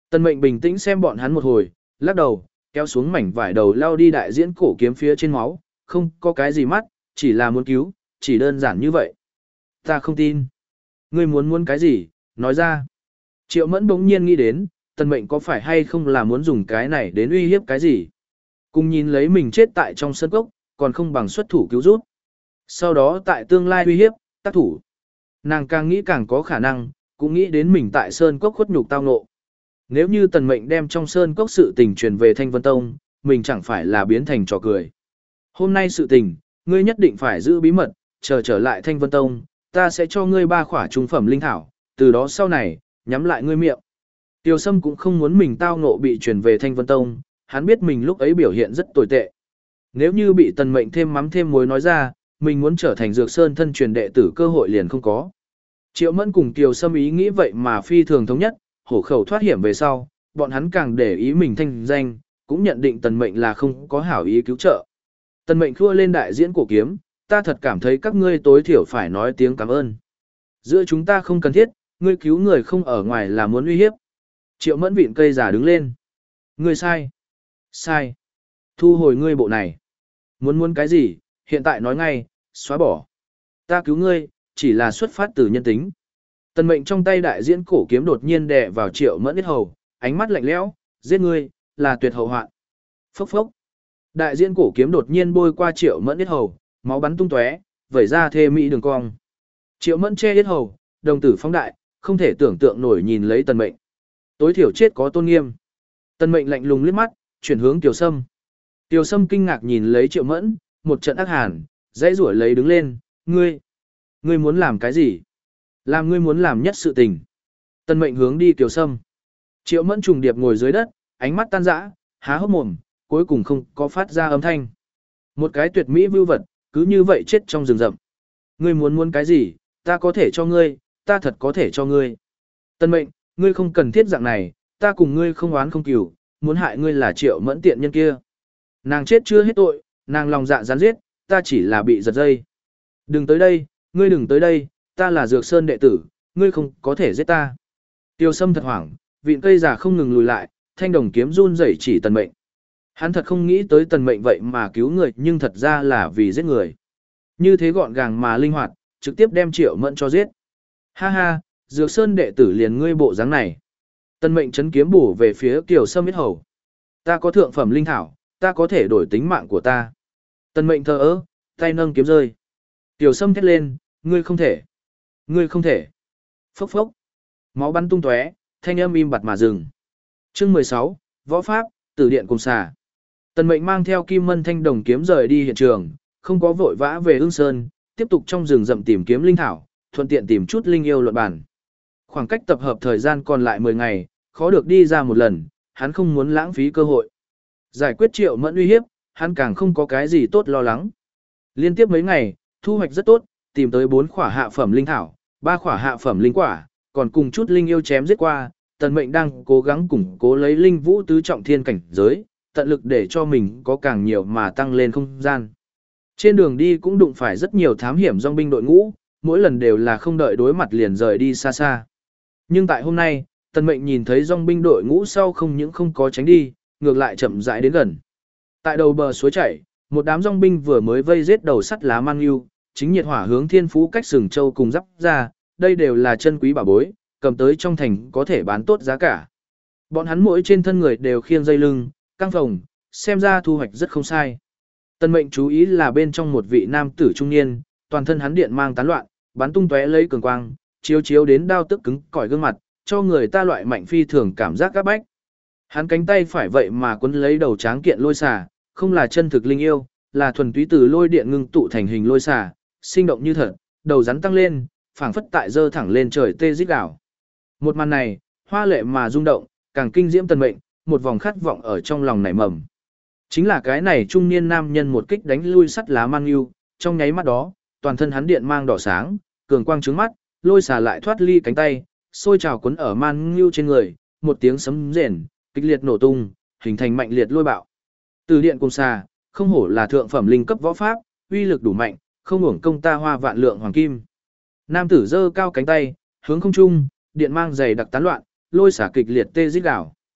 Tần Mệnh bình tĩnh xem bọn hắn một hồi, lắc đầu, kéo xuống mảnh vải đầu lao đi đại diễn cổ kiếm phía trên máu, không có cái gì mắt, chỉ là muốn cứu, chỉ đơn giản như vậy. Ta không tin. Ngươi muốn muốn cái gì, nói ra. Triệu Mẫn bỗng nhiên nghĩ đến, Tần Mệnh có phải hay không là muốn dùng cái này đến uy hiếp cái gì. Cùng nhìn lấy mình chết tại trong sân cốc, còn không bằng xuất thủ cứu giúp. Sau đó tại tương lai uy hiếp, tác thủ. Nàng càng nghĩ càng có khả năng, cũng nghĩ đến mình tại sơn cốc khuất nhục tao ngộ. Nếu như Tần Mệnh đem trong sơn cốc sự tình truyền về Thanh Vân Tông, mình chẳng phải là biến thành trò cười. Hôm nay sự tình, ngươi nhất định phải giữ bí mật, chờ trở lại Thanh Vân Tông, ta sẽ cho ngươi ba khỏa trung phẩm linh thảo, từ đó sau này, nhắm lại ngươi miệng. Tiêu Sâm cũng không muốn mình tao ngộ bị truyền về Thanh Vân Tông, hắn biết mình lúc ấy biểu hiện rất tồi tệ. Nếu như bị Tần Mệnh thêm mắm thêm muối nói ra, mình muốn trở thành Dược Sơn thân truyền đệ tử cơ hội liền không có. Triệu Mẫn cùng Tiêu Sâm ý nghĩ vậy mà phi thường thống nhất, hổ khẩu thoát hiểm về sau, bọn hắn càng để ý mình thanh danh, cũng nhận định Tần Mệnh là không có hảo ý cứu trợ. Tần Mệnh khua lên đại diễn cổ kiếm, ta thật cảm thấy các ngươi tối thiểu phải nói tiếng cảm ơn. Giữa chúng ta không cần thiết, ngươi cứu người không ở ngoài là muốn uy hiếp. Triệu Mẫn vịn cây giả đứng lên. Ngươi sai. Sai. Thu hồi ngươi bộ này. Muốn muốn cái gì, hiện tại nói ngay, xóa bỏ. Ta cứu ngươi, chỉ là xuất phát từ nhân tính. Tần Mệnh trong tay đại diễn cổ kiếm đột nhiên đè vào Triệu Mẫn yết hầu, ánh mắt lạnh lẽo, giết ngươi, là tuyệt hậu hoạn. Phốc phốc. Đại diễn cổ kiếm đột nhiên bôi qua Triệu Mẫn yết hầu, máu bắn tung tóe, vẩy ra thê mỹ đường cong. Triệu Mẫn che yết hầu, đồng tử phóng đại, không thể tưởng tượng nổi nhìn lấy Tần Mệnh. Tối thiểu chết có tôn nghiêm. Tần Mệnh lạnh lùng liếc mắt, chuyển hướng Kiều Sâm. Kiều Sâm kinh ngạc nhìn lấy Triệu Mẫn, một trận ác hàn, dãy rủa lấy đứng lên, ngươi, ngươi muốn làm cái gì? Làm ngươi muốn làm nhất sự tình. Tần Mệnh hướng đi Kiều Sâm. Triệu Mẫn trùng điệp ngồi dưới đất, ánh mắt tan rã, há hốc mồm, cuối cùng không có phát ra âm thanh. Một cái tuyệt mỹ vưu vật, cứ như vậy chết trong rừng rậm. Ngươi muốn muốn cái gì, ta có thể cho ngươi, ta thật có thể cho ngươi. Tần Mệnh, ngươi không cần thiết dạng này, ta cùng ngươi không oán không cừu, muốn hại ngươi là Triệu Mẫn tiện nhân kia. Nàng chết chưa hết tội, nàng lòng dạ rắn giết, ta chỉ là bị giật dây. Đừng tới đây, ngươi đừng tới đây, ta là Dược Sơn đệ tử, ngươi không có thể giết ta. Tiêu Sâm thật hoảng, vịn cây già không ngừng lùi lại, thanh đồng kiếm run rẩy chỉ Tần Mệnh. Hắn thật không nghĩ tới Tần Mệnh vậy mà cứu người, nhưng thật ra là vì giết người. Như thế gọn gàng mà linh hoạt, trực tiếp đem Triệu Mẫn cho giết. Ha ha, Dược Sơn đệ tử liền ngươi bộ dáng này. Tần Mệnh chấn kiếm bổ về phía Kiều Sâm yết hầu. Ta có thượng phẩm linh thảo, ta có thể đổi tính mạng của ta. Tần Mệnh thờ ơ, tay nâng kiếm rơi. Kiều Sâm thét lên, ngươi không thể. Ngươi không thể. Phốc phốc. Máu bắn tung tóe, thanh âm im bặt mà dừng. Chương mười sáu, Võ Pháp, Tử Điện cùng xà. Tần Mệnh mang theo Kim Mân thanh đồng kiếm rời đi hiện trường, không có vội vã về Ưng Sơn, tiếp tục trong rừng rậm tìm kiếm linh thảo, thuận tiện tìm chút linh yêu luận bản. Khoảng cách tập hợp thời gian còn lại mười ngày, khó được đi ra một lần, hắn không muốn lãng phí cơ hội. Giải quyết Triệu Mẫn uy hiếp, hắn càng không có cái gì tốt lo lắng. Liên tiếp mấy ngày, thu hoạch rất tốt, tìm tới bốn khỏa hạ phẩm linh thảo, ba khỏa hạ phẩm linh quả, còn cùng chút linh yêu chém giết qua, Tần Mệnh đang cố gắng củng cố lấy linh vũ tứ trọng thiên cảnh giới, tận lực để cho mình có càng nhiều mà tăng lên không gian. Trên đường đi cũng đụng phải rất nhiều thám hiểm dòng binh đội ngũ, mỗi lần đều là không đợi đối mặt liền rời đi xa xa. Nhưng tại hôm nay, Tần Mệnh nhìn thấy dòng binh đội ngũ sau không những không có tránh đi, ngược lại chậm rãi đến gần. Tại đầu bờ suối chảy, một đám dòng binh vừa mới vây giết đầu sắt lá mang yêu, chính nhiệt hỏa hướng Thiên Phú cách sừng châu cùng dắp ra, đây đều là chân quý bảo bối, cầm tới trong thành có thể bán tốt giá cả. Bọn hắn mỗi trên thân người đều khiêng dây lưng, căng phồng, xem ra thu hoạch rất không sai. Tần Mệnh chú ý là bên trong một vị nam tử trung niên, toàn thân hắn điện mang tán loạn, bắn tung tóe lấy cường quang, chiếu chiếu đến đao tức cứng cỏi gương mặt, cho người ta loại mạnh phi thường cảm giác các bách. Hắn cánh tay phải vậy mà quấn lấy đầu tráng kiện lôi xà, không là chân thực linh yêu, là thuần túy từ lôi điện ngưng tụ thành hình lôi xà, sinh động như thật, đầu rắn tăng lên, phảng phất tại dơ thẳng lên trời tê rít gào. Một màn này, hoa lệ mà rung động, càng kinh diễm Tần Mệnh, một vòng khát vọng ở trong lòng nảy mầm. Chính là cái này trung niên nam nhân một kích đánh lui sắt lá mang yêu, trong nháy mắt đó, toàn thân hắn điện mang đỏ sáng, cường quang trướng mắt, lôi xà lại thoát ly cánh tay, sôi trào cuốn ở man ngưu trên người, một tiếng sấm rền, kịch liệt nổ tung, hình thành mạnh liệt lôi bạo. Từ điện cùng xà, không hổ là thượng phẩm linh cấp võ pháp, uy lực đủ mạnh, không hưởng công ta hoa vạn lượng hoàng kim. Nam tử giơ cao cánh tay, hướng không trung, điện mang dày đặc tán loạn, lôi xả kịch liệt tê rít gào.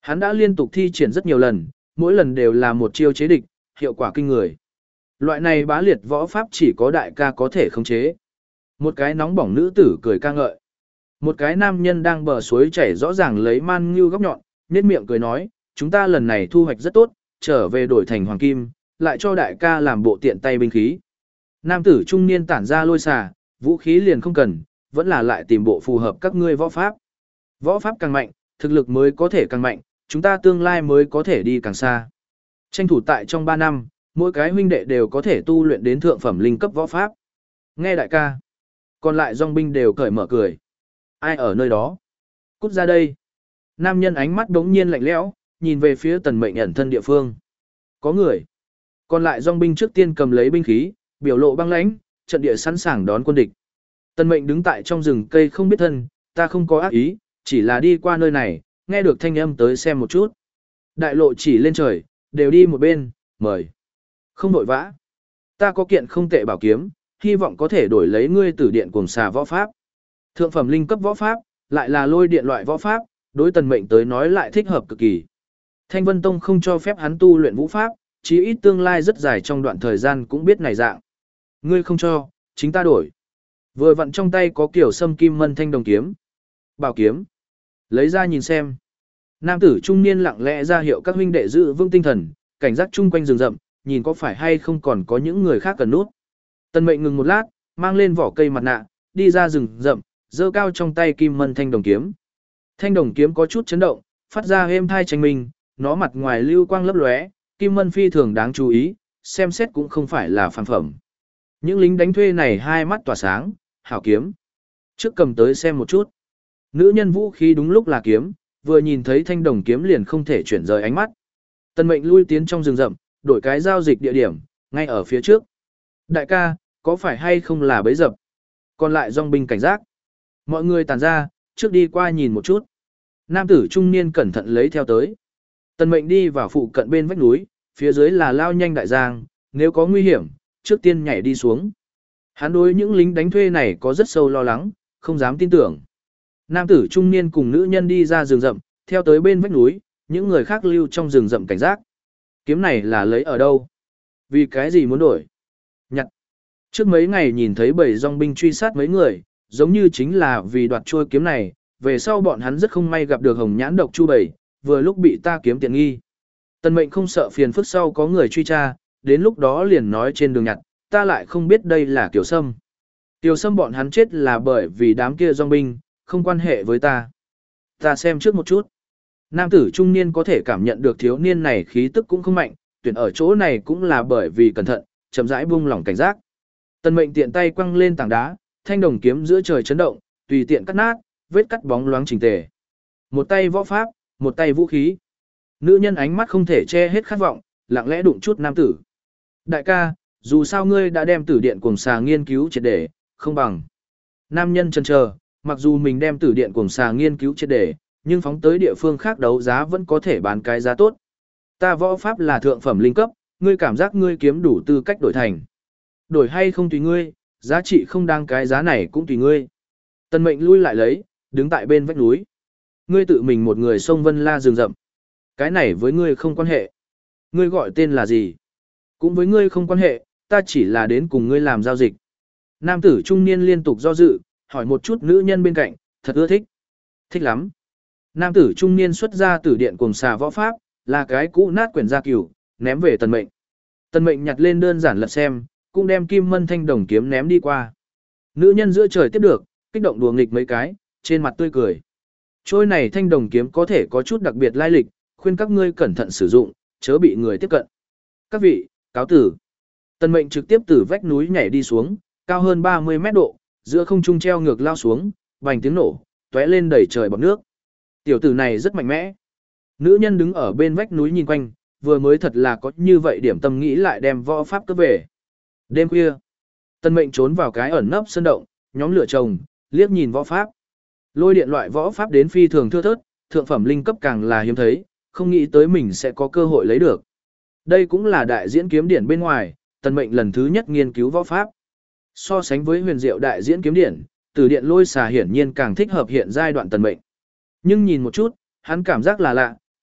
Hắn đã liên tục thi triển rất nhiều lần, mỗi lần đều là một chiêu chế địch, hiệu quả kinh người. Loại này bá liệt võ pháp chỉ có đại ca có thể khống chế. Một cái nóng bỏng nữ tử cười ca ngợi. Một cái nam nhân đang bờ suối chảy rõ ràng lấy man ngưu góc nhọn, nhếch miệng cười nói, chúng ta lần này thu hoạch rất tốt, trở về đổi thành hoàng kim, lại cho đại ca làm bộ tiện tay binh khí. Nam tử trung niên tản ra lôi xà, vũ khí liền không cần, vẫn là lại tìm bộ phù hợp các ngươi võ pháp. Võ pháp càng mạnh, thực lực mới có thể càng mạnh, chúng ta tương lai mới có thể đi càng xa. Tranh thủ tại trong ba năm, mỗi cái huynh đệ đều có thể tu luyện đến thượng phẩm linh cấp võ pháp. Nghe đại ca. Còn lại dòng binh đều cởi mở cười. Ai ở nơi đó? Cút ra đây. Nam nhân ánh mắt đống nhiên lạnh lẽo, nhìn về phía tần mệnh ẩn thân địa phương. Có người. Còn lại dòng binh trước tiên cầm lấy binh khí, biểu lộ băng lãnh, trận địa sẵn sàng đón quân địch. Tần mệnh đứng tại trong rừng cây không biết thân, ta không có ác ý, chỉ là đi qua nơi này, nghe được thanh âm tới xem một chút. Đại lộ chỉ lên trời, đều đi một bên, mời. Không vội vã. Ta có kiện không tệ bảo kiếm, hy vọng có thể đổi lấy ngươi tử điện cuồng xà võ pháp. Thượng phẩm linh cấp võ pháp, lại là lôi điện loại võ pháp, đối tần mệnh tới nói lại thích hợp cực kỳ. Thanh Vân Tông không cho phép hắn tu luyện vũ pháp, chí ít tương lai rất dài trong đoạn thời gian cũng biết này dạng. Ngươi không cho, chính ta đổi. Vừa vặn trong tay có kiểu sâm kim mân thanh đồng kiếm. Bảo kiếm. Lấy ra nhìn xem. Nam tử trung niên lặng lẽ ra hiệu các huynh đệ giữ vững tinh thần, cảnh giác chung quanh rừng rậm, nhìn có phải hay không còn có những người khác cần nút. Tần mệnh ngừng một lát, mang lên vỏ cây mặt nạ, đi ra rừng rậm, giơ cao trong tay kim mân thanh đồng kiếm. Thanh đồng kiếm có chút chấn động, phát ra êm thai tranh minh, nó mặt ngoài lưu quang lấp lóe, kim mân phi thường đáng chú ý, xem xét cũng không phải là phàm phẩm. Những lính đánh thuê này hai mắt tỏa sáng, hảo kiếm. Trước cầm tới xem một chút. Nữ nhân vũ khí đúng lúc là kiếm, vừa nhìn thấy thanh đồng kiếm liền không thể chuyển rời ánh mắt. Tần mệnh lui tiến trong rừng rậm, đổi cái giao dịch địa điểm, ngay ở phía trước. Đại ca, có phải hay không là bấy dập? Còn lại dòng binh cảnh giác. Mọi người tàn ra, trước đi qua nhìn một chút. Nam tử trung niên cẩn thận lấy theo tới. Tần mệnh đi vào phụ cận bên vách núi, phía dưới là lao nhanh đại giang, nếu có nguy hiểm, trước tiên nhảy đi xuống. Hắn đối những lính đánh thuê này có rất sâu lo lắng, không dám tin tưởng. Nam tử trung niên cùng nữ nhân đi ra rừng rậm, theo tới bên vách núi, những người khác lưu trong rừng rậm cảnh giác. Kiếm này là lấy ở đâu? Vì cái gì muốn đổi? Nhặt. Trước mấy ngày nhìn thấy bầy dòng binh truy sát mấy người, giống như chính là vì đoạt trôi kiếm này, về sau bọn hắn rất không may gặp được hồng nhãn độc chu bầy, vừa lúc bị ta kiếm tiện nghi. Tần mệnh không sợ phiền phức sau có người truy tra, đến lúc đó liền nói trên đường nhặt, ta lại không biết đây là Kiều Sâm. Kiều Sâm bọn hắn chết là bởi vì đám kia dòng binh, không quan hệ với ta. Ta xem trước một chút. Nam tử trung niên có thể cảm nhận được thiếu niên này khí tức cũng không mạnh, tuyển ở chỗ này cũng là bởi vì cẩn thận, chậm rãi buông lỏng cảnh giác. Tần mệnh tiện tay quăng lên tảng đá, thanh đồng kiếm giữa trời chấn động, tùy tiện cắt nát, vết cắt bóng loáng chỉnh tề. Một tay võ pháp, một tay vũ khí. Nữ nhân ánh mắt không thể che hết khát vọng, lặng lẽ đụng chút nam tử. Đại ca, dù sao ngươi đã đem tử điện cuồng xà nghiên cứu triệt để, không bằng. Nam nhân chần chờ, mặc dù mình đem tử điện cuồng xà nghiên cứu triệt để, nhưng phóng tới địa phương khác đấu giá vẫn có thể bán cái giá tốt. Ta võ pháp là thượng phẩm linh cấp, ngươi cảm giác ngươi kiếm đủ tư cách đổi thành. Đổi hay không tùy ngươi, giá trị không đáng cái giá này cũng tùy ngươi. Tần mệnh lui lại lấy, đứng tại bên vách núi. Ngươi tự mình một người sông Vân La rừng rậm. Cái này với ngươi không quan hệ. Ngươi gọi tên là gì? Cũng với ngươi không quan hệ, ta chỉ là đến cùng ngươi làm giao dịch. Nam tử trung niên liên tục do dự, hỏi một chút nữ nhân bên cạnh, thật ưa thích. Thích lắm. Nam tử trung niên xuất ra tử điện cuồng xà võ pháp, là cái cũ nát quyển gia cửu, ném về tần mệnh. Tần mệnh nhặt lên đơn giản lật xem, cũng đem kim mân thanh đồng kiếm ném đi qua. Nữ nhân giữa trời tiếp được, kích động đùa nghịch mấy cái, trên mặt tươi cười. Trôi này thanh đồng kiếm có thể có chút đặc biệt lai lịch, khuyên các ngươi cẩn thận sử dụng, chớ bị người tiếp cận. Các vị, cáo tử. Tần mệnh trực tiếp từ vách núi nhảy đi xuống, cao hơn ba mươi mét độ, giữa không trung treo ngược lao xuống, bành tiếng nổ, tóe lên đầy trời bọt nước. Tiểu tử này rất mạnh mẽ. Nữ nhân đứng ở bên vách núi nhìn quanh, vừa mới thật là có như vậy điểm tâm nghĩ lại đem võ pháp cướp về. Đêm khuya, Tần mệnh trốn vào cái ẩn nấp sơn động, nhóm lửa trồng, liếc nhìn võ pháp. Lôi điện loại võ pháp đến phi thường thưa thớt, thượng phẩm linh cấp càng là hiếm thấy, không nghĩ tới mình sẽ có cơ hội lấy được. Đây cũng là đại diễn kiếm điển bên ngoài, Tần mệnh lần thứ nhất nghiên cứu võ pháp. So sánh với huyền diệu đại diễn kiếm điển, từ điện lôi xà hiển nhiên càng thích hợp hiện giai đoạn Tần mệnh. Nhưng nhìn một chút, hắn cảm giác là lạ,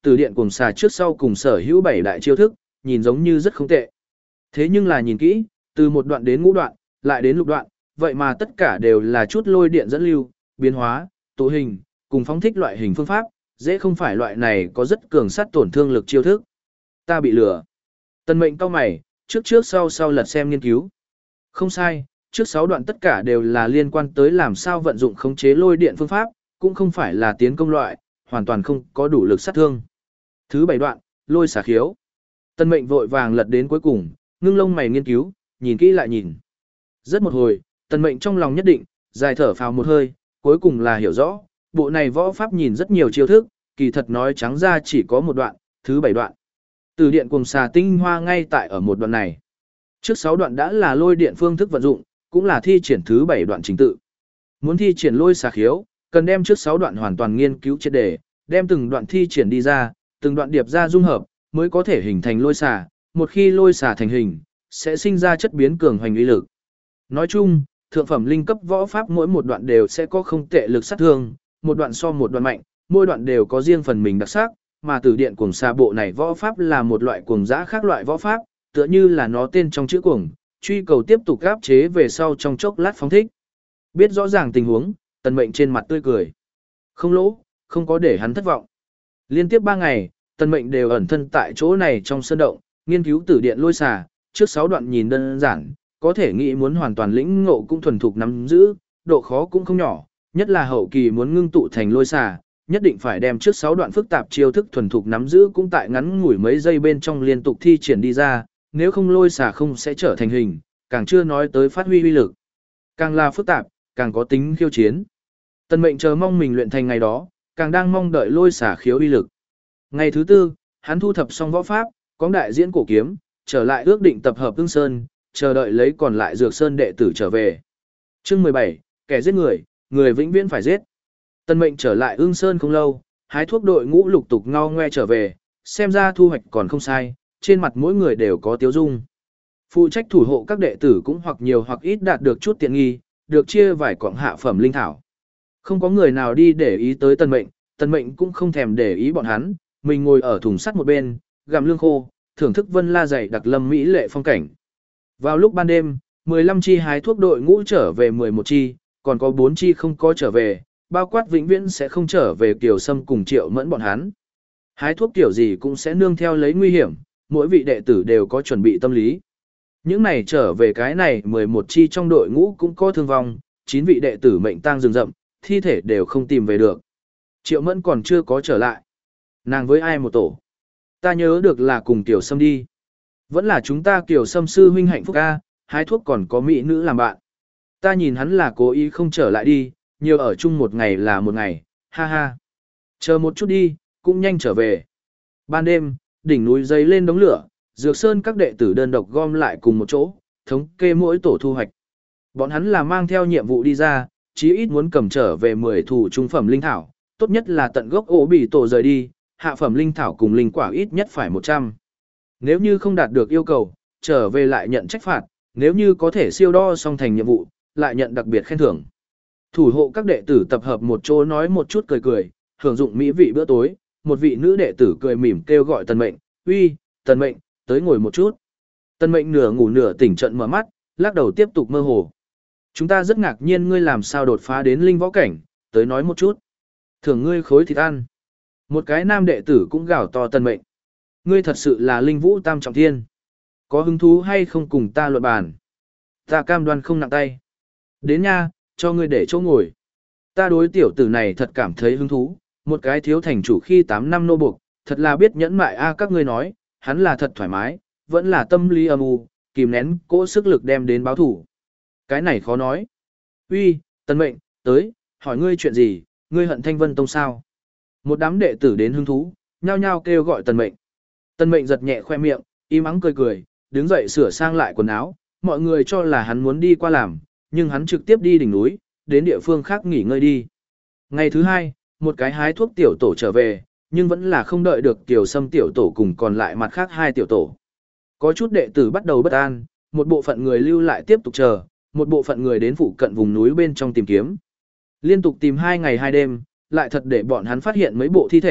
Từ điện cùng xà trước sau cùng sở hữu bảy đại chiêu thức, nhìn giống như rất không tệ. Thế nhưng là nhìn kỹ, từ một đoạn đến ngũ đoạn, lại đến lục đoạn, vậy mà tất cả đều là chút lôi điện dẫn lưu, biến hóa, tụ hình, cùng phóng thích loại hình phương pháp, dễ không phải loại này có rất cường sát tổn thương lực chiêu thức. Ta bị lừa. Tần Mệnh cau mày, trước trước sau sau lật xem nghiên cứu. Không sai, trước sáu đoạn tất cả đều là liên quan tới làm sao vận dụng khống chế lôi điện phương pháp, cũng không phải là tiến công loại, hoàn toàn không có đủ lực sát thương. Thứ bảy đoạn, lôi xả khiếu. Tần Mệnh vội vàng lật đến cuối cùng, ngưng lông mày nghiên cứu, nhìn kỹ lại nhìn. Rất một hồi, Tần Mệnh trong lòng nhất định, dài thở phào một hơi, cuối cùng là hiểu rõ, bộ này võ pháp nhìn rất nhiều chiêu thức, kỳ thật nói trắng ra chỉ có một đoạn, thứ bảy đoạn. Từ điện cùng xà tinh hoa ngay tại ở một đoạn này. Trước sáu đoạn đã là lôi điện phương thức vận dụng, cũng là thi triển thứ bảy đoạn trình tự. Muốn thi triển lôi xà khiếu, cần đem trước sáu đoạn hoàn toàn nghiên cứu triệt đề, đem từng đoạn thi triển đi ra, từng đoạn điệp ra dung hợp, mới có thể hình thành lôi xà, một khi lôi xà thành hình, sẽ sinh ra chất biến cường hoành uy lực. Nói chung, thượng phẩm linh cấp võ pháp mỗi một đoạn đều sẽ có không tệ lực sát thương, một đoạn so một đoạn mạnh, mỗi đoạn đều có riêng phần mình đặc sắc, mà Tử điện cuồng xà bộ này võ pháp là một loại cuồng dã khác loại võ pháp, tựa như là nó tên trong chữ cuồng, truy cầu tiếp tục áp chế về sau trong chốc lát phóng thích. Biết rõ ràng tình huống, Tần Mệnh trên mặt tươi cười. Không lỗ, không có để hắn thất vọng. Liên tiếp ba ngày, Tần Mệnh đều ẩn thân tại chỗ này trong sơn động, nghiên cứu Tử điện lôi xà, trước sáu đoạn nhìn đơn giản, có thể nghĩ muốn hoàn toàn lĩnh ngộ cũng thuần thục nắm giữ, độ khó cũng không nhỏ, nhất là hậu kỳ muốn ngưng tụ thành lôi xà, nhất định phải đem trước sáu đoạn phức tạp chiêu thức thuần thục nắm giữ cũng tại ngắn ngủi mấy giây bên trong liên tục thi triển đi ra, nếu không lôi xà không sẽ trở thành hình, càng chưa nói tới phát huy uy lực. Càng là phức tạp, càng có tính khiêu chiến. Tần Mệnh chờ mong mình luyện thành ngày đó, càng đang mong đợi lôi xà khiếu uy lực. Ngày thứ tư, hắn thu thập xong võ pháp, có đại diễn cổ kiếm, trở lại ước định tập hợp Ưng Sơn, chờ đợi lấy còn lại Dược Sơn đệ tử trở về. Chương mười bảy, kẻ giết người, người vĩnh viễn phải giết. Tần Mệnh trở lại Ưng Sơn không lâu, hái thuốc đội ngũ lục tục ngao ngoe trở về, xem ra thu hoạch còn không sai, trên mặt mỗi người đều có tiêu dung. Phụ trách thủ hộ các đệ tử cũng hoặc nhiều hoặc ít đạt được chút tiện nghi, được chia vài quặng hạ phẩm linh thảo. Không có người nào đi để ý tới Tần Mệnh, Tần Mệnh cũng không thèm để ý bọn hắn, mình ngồi ở thùng sắt một bên, gặm lương khô, thưởng thức vân la dày đặc lâm mỹ lệ phong cảnh. Vào lúc ban đêm, mười lăm chi hái thuốc đội ngũ trở về mười một chi, còn có bốn chi không có trở về, bao quát vĩnh viễn sẽ không trở về Kiều Sâm cùng Triệu Mẫn bọn hắn. Hái thuốc kiểu gì cũng sẽ nương theo lấy nguy hiểm, mỗi vị đệ tử đều có chuẩn bị tâm lý. Những này trở về cái này mười một chi trong đội ngũ cũng có thương vong, chín vị đệ tử mệnh tang rừng rậm, thi thể đều không tìm về được. Triệu Mẫn còn chưa có trở lại. Nàng với ai một tổ? Ta nhớ được là cùng Kiều Sâm đi. Vẫn là chúng ta Kiều Sâm sư huynh hạnh phúc a, hái thuốc còn có mỹ nữ làm bạn. Ta nhìn hắn là cố ý không trở lại đi, nhiều ở chung một ngày là một ngày, ha ha. Chờ một chút đi, cũng nhanh trở về. Ban đêm, đỉnh núi dấy lên đống lửa, Dược Sơn các đệ tử đơn độc gom lại cùng một chỗ, thống kê mỗi tổ thu hoạch. Bọn hắn là mang theo nhiệm vụ đi ra, chí ít muốn cầm trở về mười thủ trung phẩm linh thảo, tốt nhất là tận gốc ổ bị tổ rời đi, hạ phẩm linh thảo cùng linh quả ít nhất phải một trăm. Nếu như không đạt được yêu cầu, trở về lại nhận trách phạt, nếu như có thể siêu đo xong thành nhiệm vụ, lại nhận đặc biệt khen thưởng. Thủ hộ các đệ tử tập hợp một chỗ nói một chút cười cười, hưởng dụng mỹ vị bữa tối, một vị nữ đệ tử cười mỉm kêu gọi Tần Mệnh, "Uy, Tần Mệnh, tới ngồi một chút." Tần Mệnh nửa ngủ nửa tỉnh trận mở mắt, lắc đầu tiếp tục mơ hồ. "Chúng ta rất ngạc nhiên ngươi làm sao đột phá đến linh võ cảnh, tới nói một chút. Thưởng ngươi khối thịt ăn." Một cái nam đệ tử cũng gào to Tần Mệnh, "Ngươi thật sự là linh vũ tam trọng thiên. Có hứng thú hay không cùng ta luận bàn? Ta cam đoan không nặng tay. Đến nha, cho ngươi để chỗ ngồi." Ta đối tiểu tử này thật cảm thấy hứng thú, một cái thiếu thành chủ khi tám năm nô buộc, thật là biết nhẫn mại a các ngươi nói, hắn là thật thoải mái, vẫn là tâm lý âm u, kìm nén cỗ sức lực đem đến báo thủ. Cái này khó nói. "Uy, Tần Mệnh, tới, hỏi ngươi chuyện gì, ngươi hận Thanh Vân Tông sao?" Một đám đệ tử đến hứng thú, nhao nhao kêu gọi Tần Mệnh. Tần Mệnh giật nhẹ khoe miệng, im ắng cười cười, đứng dậy sửa sang lại quần áo, mọi người cho là hắn muốn đi qua làm, nhưng hắn trực tiếp đi đỉnh núi, đến địa phương khác nghỉ ngơi đi. Ngày thứ hai, một cái hái thuốc tiểu tổ trở về, nhưng vẫn là không đợi được Tiểu Sâm tiểu tổ cùng còn lại mặt khác hai tiểu tổ. Có chút đệ tử bắt đầu bất an, một bộ phận người lưu lại tiếp tục chờ, một bộ phận người đến phụ cận vùng núi bên trong tìm kiếm. Liên tục tìm hai ngày hai đêm, lại thật để bọn hắn phát hiện mấy bộ thi thể,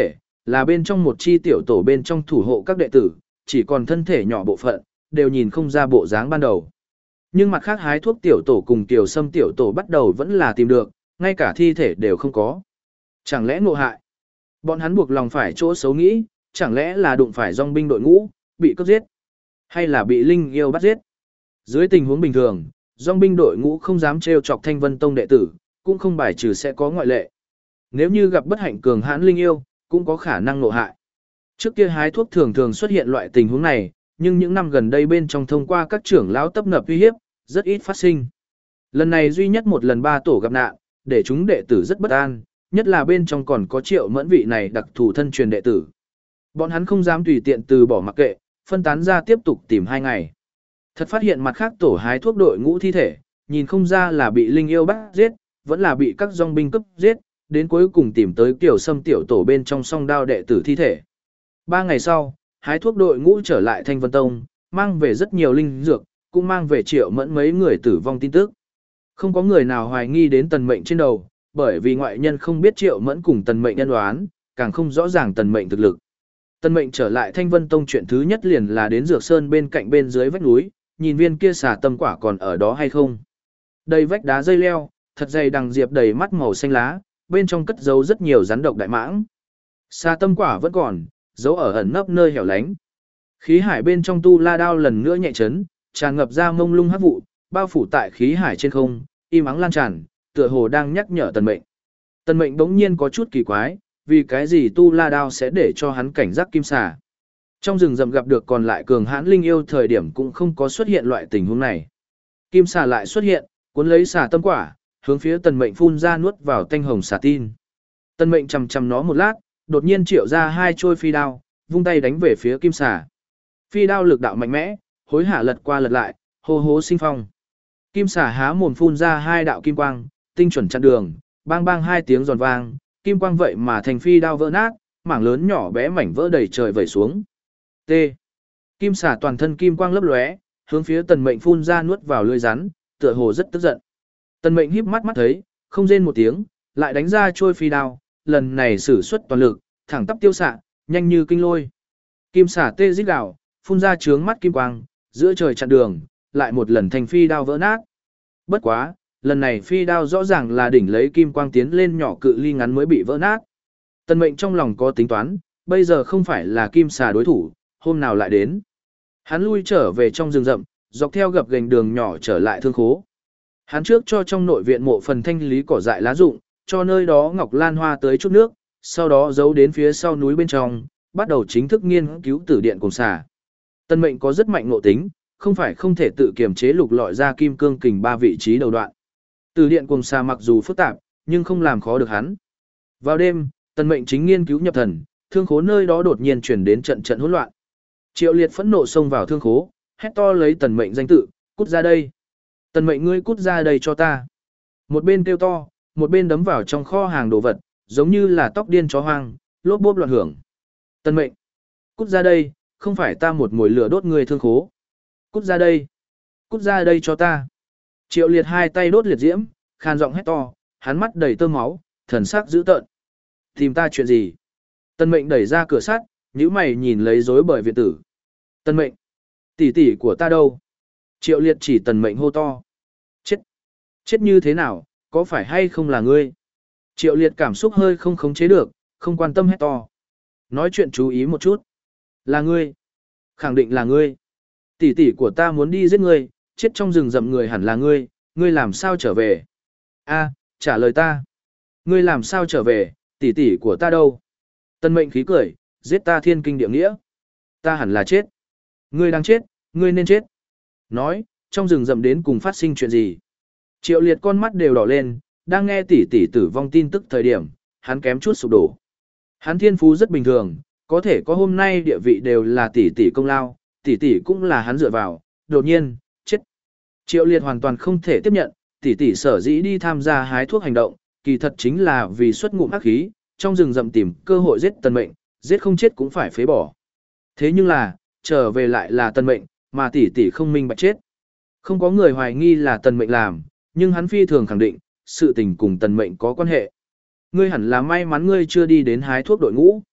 là bên trong một chi tiểu tổ bên trong thủ hộ các đệ tử, chỉ còn thân thể nhỏ bộ phận, đều nhìn không ra bộ dáng ban đầu. Nhưng mặt khác hái thuốc tiểu tổ cùng tiểu sâm tiểu tổ bắt đầu vẫn là tìm được, ngay cả thi thể đều không có. Chẳng lẽ ngộ hại? Bọn hắn buộc lòng phải chỗ xấu nghĩ, chẳng lẽ là đụng phải dòng binh đội ngũ, bị cướp giết? Hay là bị linh yêu bắt giết? Dưới tình huống bình thường, dòng binh đội ngũ không dám trêu chọc Thanh Vân Tông đệ tử, cũng không bài trừ sẽ có ngoại lệ. Nếu như gặp bất hạnh cường hãn linh yêu, cũng có khả năng ngộ hại. Trước kia hái thuốc thường thường xuất hiện loại tình huống này, nhưng những năm gần đây bên trong thông qua các trưởng lão tấp nập uy hiếp, rất ít phát sinh. Lần này duy nhất một lần ba tổ gặp nạn, để chúng đệ tử rất bất an, nhất là bên trong còn có Triệu Mẫn vị này đặc thù thân truyền đệ tử. Bọn hắn không dám tùy tiện từ bỏ mặc kệ, phân tán ra tiếp tục tìm hai ngày. Thật phát hiện mặt khác tổ hái thuốc đội ngũ thi thể, nhìn không ra là bị linh yêu bắt giết, vẫn là bị các dòng binh cướp giết, đến cuối cùng tìm tới Tiểu Sâm tiểu tổ bên trong song đao đệ tử thi thể. Ba ngày sau, hái thuốc đội ngũ trở lại Thanh Vân Tông, mang về rất nhiều linh dược, cũng mang về Triệu Mẫn mấy người tử vong tin tức. Không có người nào hoài nghi đến tần mệnh trên đầu, bởi vì ngoại nhân không biết Triệu Mẫn cùng tần mệnh nhân đoán, càng không rõ ràng tần mệnh thực lực. Tần mệnh trở lại Thanh Vân Tông chuyện thứ nhất liền là đến Dược Sơn bên cạnh bên dưới vách núi, nhìn viên kia xà tâm quả còn ở đó hay không. Đầy vách đá dây leo, thật dày đằng diệp đầy mắt màu xanh lá, bên trong cất giấu rất nhiều rắn độc đại mãng. Xà tâm quả vẫn còn, giấu ở ẩn nấp nơi hẻo lánh. Khí hải bên trong tu la đao lần nữa nhẹ chấn, tràn ngập ra mông lung hắc vụ, bao phủ tại khí hải trên không, im ắng lan tràn, tựa hồ đang nhắc nhở tần mệnh. Tần mệnh bỗng nhiên có chút kỳ quái, vì cái gì tu la đao sẽ để cho hắn cảnh giác kim xà. Trong rừng rậm gặp được còn lại cường hãn linh yêu thời điểm cũng không có xuất hiện loại tình huống này. Kim xà lại xuất hiện, cuốn lấy xà tâm quả, hướng phía tần mệnh phun ra nuốt vào tanh hồng xà tin. Tần mệnh chầm chầm nó một lát, đột nhiên triệu ra hai trôi phi đao, vung tay đánh về phía kim xà. Phi đao lực đạo mạnh mẽ, hối hả lật qua lật lại, hô hố sinh phong. Kim xà há mồm phun ra hai đạo kim quang, tinh chuẩn chặn đường, bang bang hai tiếng giòn vang, kim quang vậy mà thành phi đao vỡ nát, mảng lớn nhỏ bé mảnh vỡ đầy trời vẩy xuống. T. Kim xà toàn thân kim quang lấp lóe, hướng phía tần mệnh phun ra nuốt vào lưỡi rắn, tựa hồ rất tức giận. Tần mệnh híp mắt mắt thấy, không rên một tiếng, lại đánh ra trôi phi đao, lần này sử xuất toàn lực, thẳng tắp tiêu xạ, nhanh như kinh lôi. Kim xà tê rít gào, phun ra trướng mắt kim quang, giữa trời chặn đường, lại một lần thành phi đao vỡ nát. Bất quá, lần này phi đao rõ ràng là đỉnh lấy kim quang tiến lên nhỏ cự ly ngắn mới bị vỡ nát. Tần mệnh trong lòng có tính toán, bây giờ không phải là kim xà đối thủ, hôm nào lại đến. Hắn lui trở về trong rừng rậm, dọc theo gập ghềnh đường nhỏ trở lại thương khố. Hắn trước cho trong nội viện mộ phần thanh lý cỏ dại lá rụng, cho nơi đó ngọc lan hoa tới chút nước, sau đó giấu đến phía sau núi bên trong, bắt đầu chính thức nghiên cứu tử điện cùng xà. Tần mệnh có rất mạnh ngộ tính, không phải không thể tự kiềm chế lục lọi ra kim cương kình ba vị trí đầu đoạn. Tử điện cùng xà mặc dù phức tạp, nhưng không làm khó được hắn. Vào đêm, tần mệnh chính nghiên cứu nhập thần, thương khố nơi đó đột nhiên chuyển đến trận trận hỗn loạn. Triệu Liệt phẫn nộ xông vào thương khố, hét to lấy tần mệnh danh tự, cút ra đây. Tần mệnh ngươi cút ra đây cho ta. Một bên kêu to, một bên đấm vào trong kho hàng đồ vật, giống như là tóc điên chó hoang, lốp bốp loạn hưởng. Tần mệnh, cút ra đây, không phải ta một mồi lửa đốt người thương khố. Cút ra đây, cút ra đây cho ta. Triệu Liệt hai tay đốt liệt diễm, khan giọng hét to, hắn mắt đầy tơ máu, thần sắc dữ tợn. Tìm ta chuyện gì? Tần mệnh đẩy ra cửa sắt, nhíu mày nhìn lấy rối bời viện tử. Tần mệnh, tỷ tỷ của ta đâu? Triệu Liệt chỉ tần mệnh hô to. Chết! Chết như thế nào, có phải hay không là ngươi? Triệu Liệt cảm xúc hơi không khống chế được, không quan tâm hét to. Nói chuyện chú ý một chút. Là ngươi. Khẳng định là ngươi. Tỷ tỷ của ta muốn đi giết ngươi, chết trong rừng rậm người hẳn là ngươi, ngươi làm sao trở về? A, trả lời ta. Ngươi làm sao trở về, tỷ tỷ của ta đâu? Tần mệnh khí cười, giết ta thiên kinh địa nghĩa. Ta hẳn là chết. Ngươi đang chết, ngươi nên chết. Nói, trong rừng rậm đến cùng phát sinh chuyện gì? Triệu Liệt con mắt đều đỏ lên, đang nghe tỷ tỷ tử vong tin tức thời điểm, hắn kém chút sụp đổ. Hắn thiên phú rất bình thường, có thể có hôm nay địa vị đều là tỷ tỷ công lao, tỷ tỷ cũng là hắn dựa vào, đột nhiên, chết. Triệu Liệt hoàn toàn không thể tiếp nhận, tỷ tỷ sở dĩ đi tham gia hái thuốc hành động, kỳ thật chính là vì xuất ngụm hắc khí, trong rừng rậm tìm cơ hội giết tần mệnh, giết không chết cũng phải phế bỏ. Thế nhưng là, trở về lại là tần mệnh, mà tỷ tỷ không minh bạch chết. Không có người hoài nghi là tần mệnh làm, nhưng hắn phi thường khẳng định, sự tình cùng tần mệnh có quan hệ. Ngươi hẳn là may mắn ngươi chưa đi đến hái thuốc đội ngũ.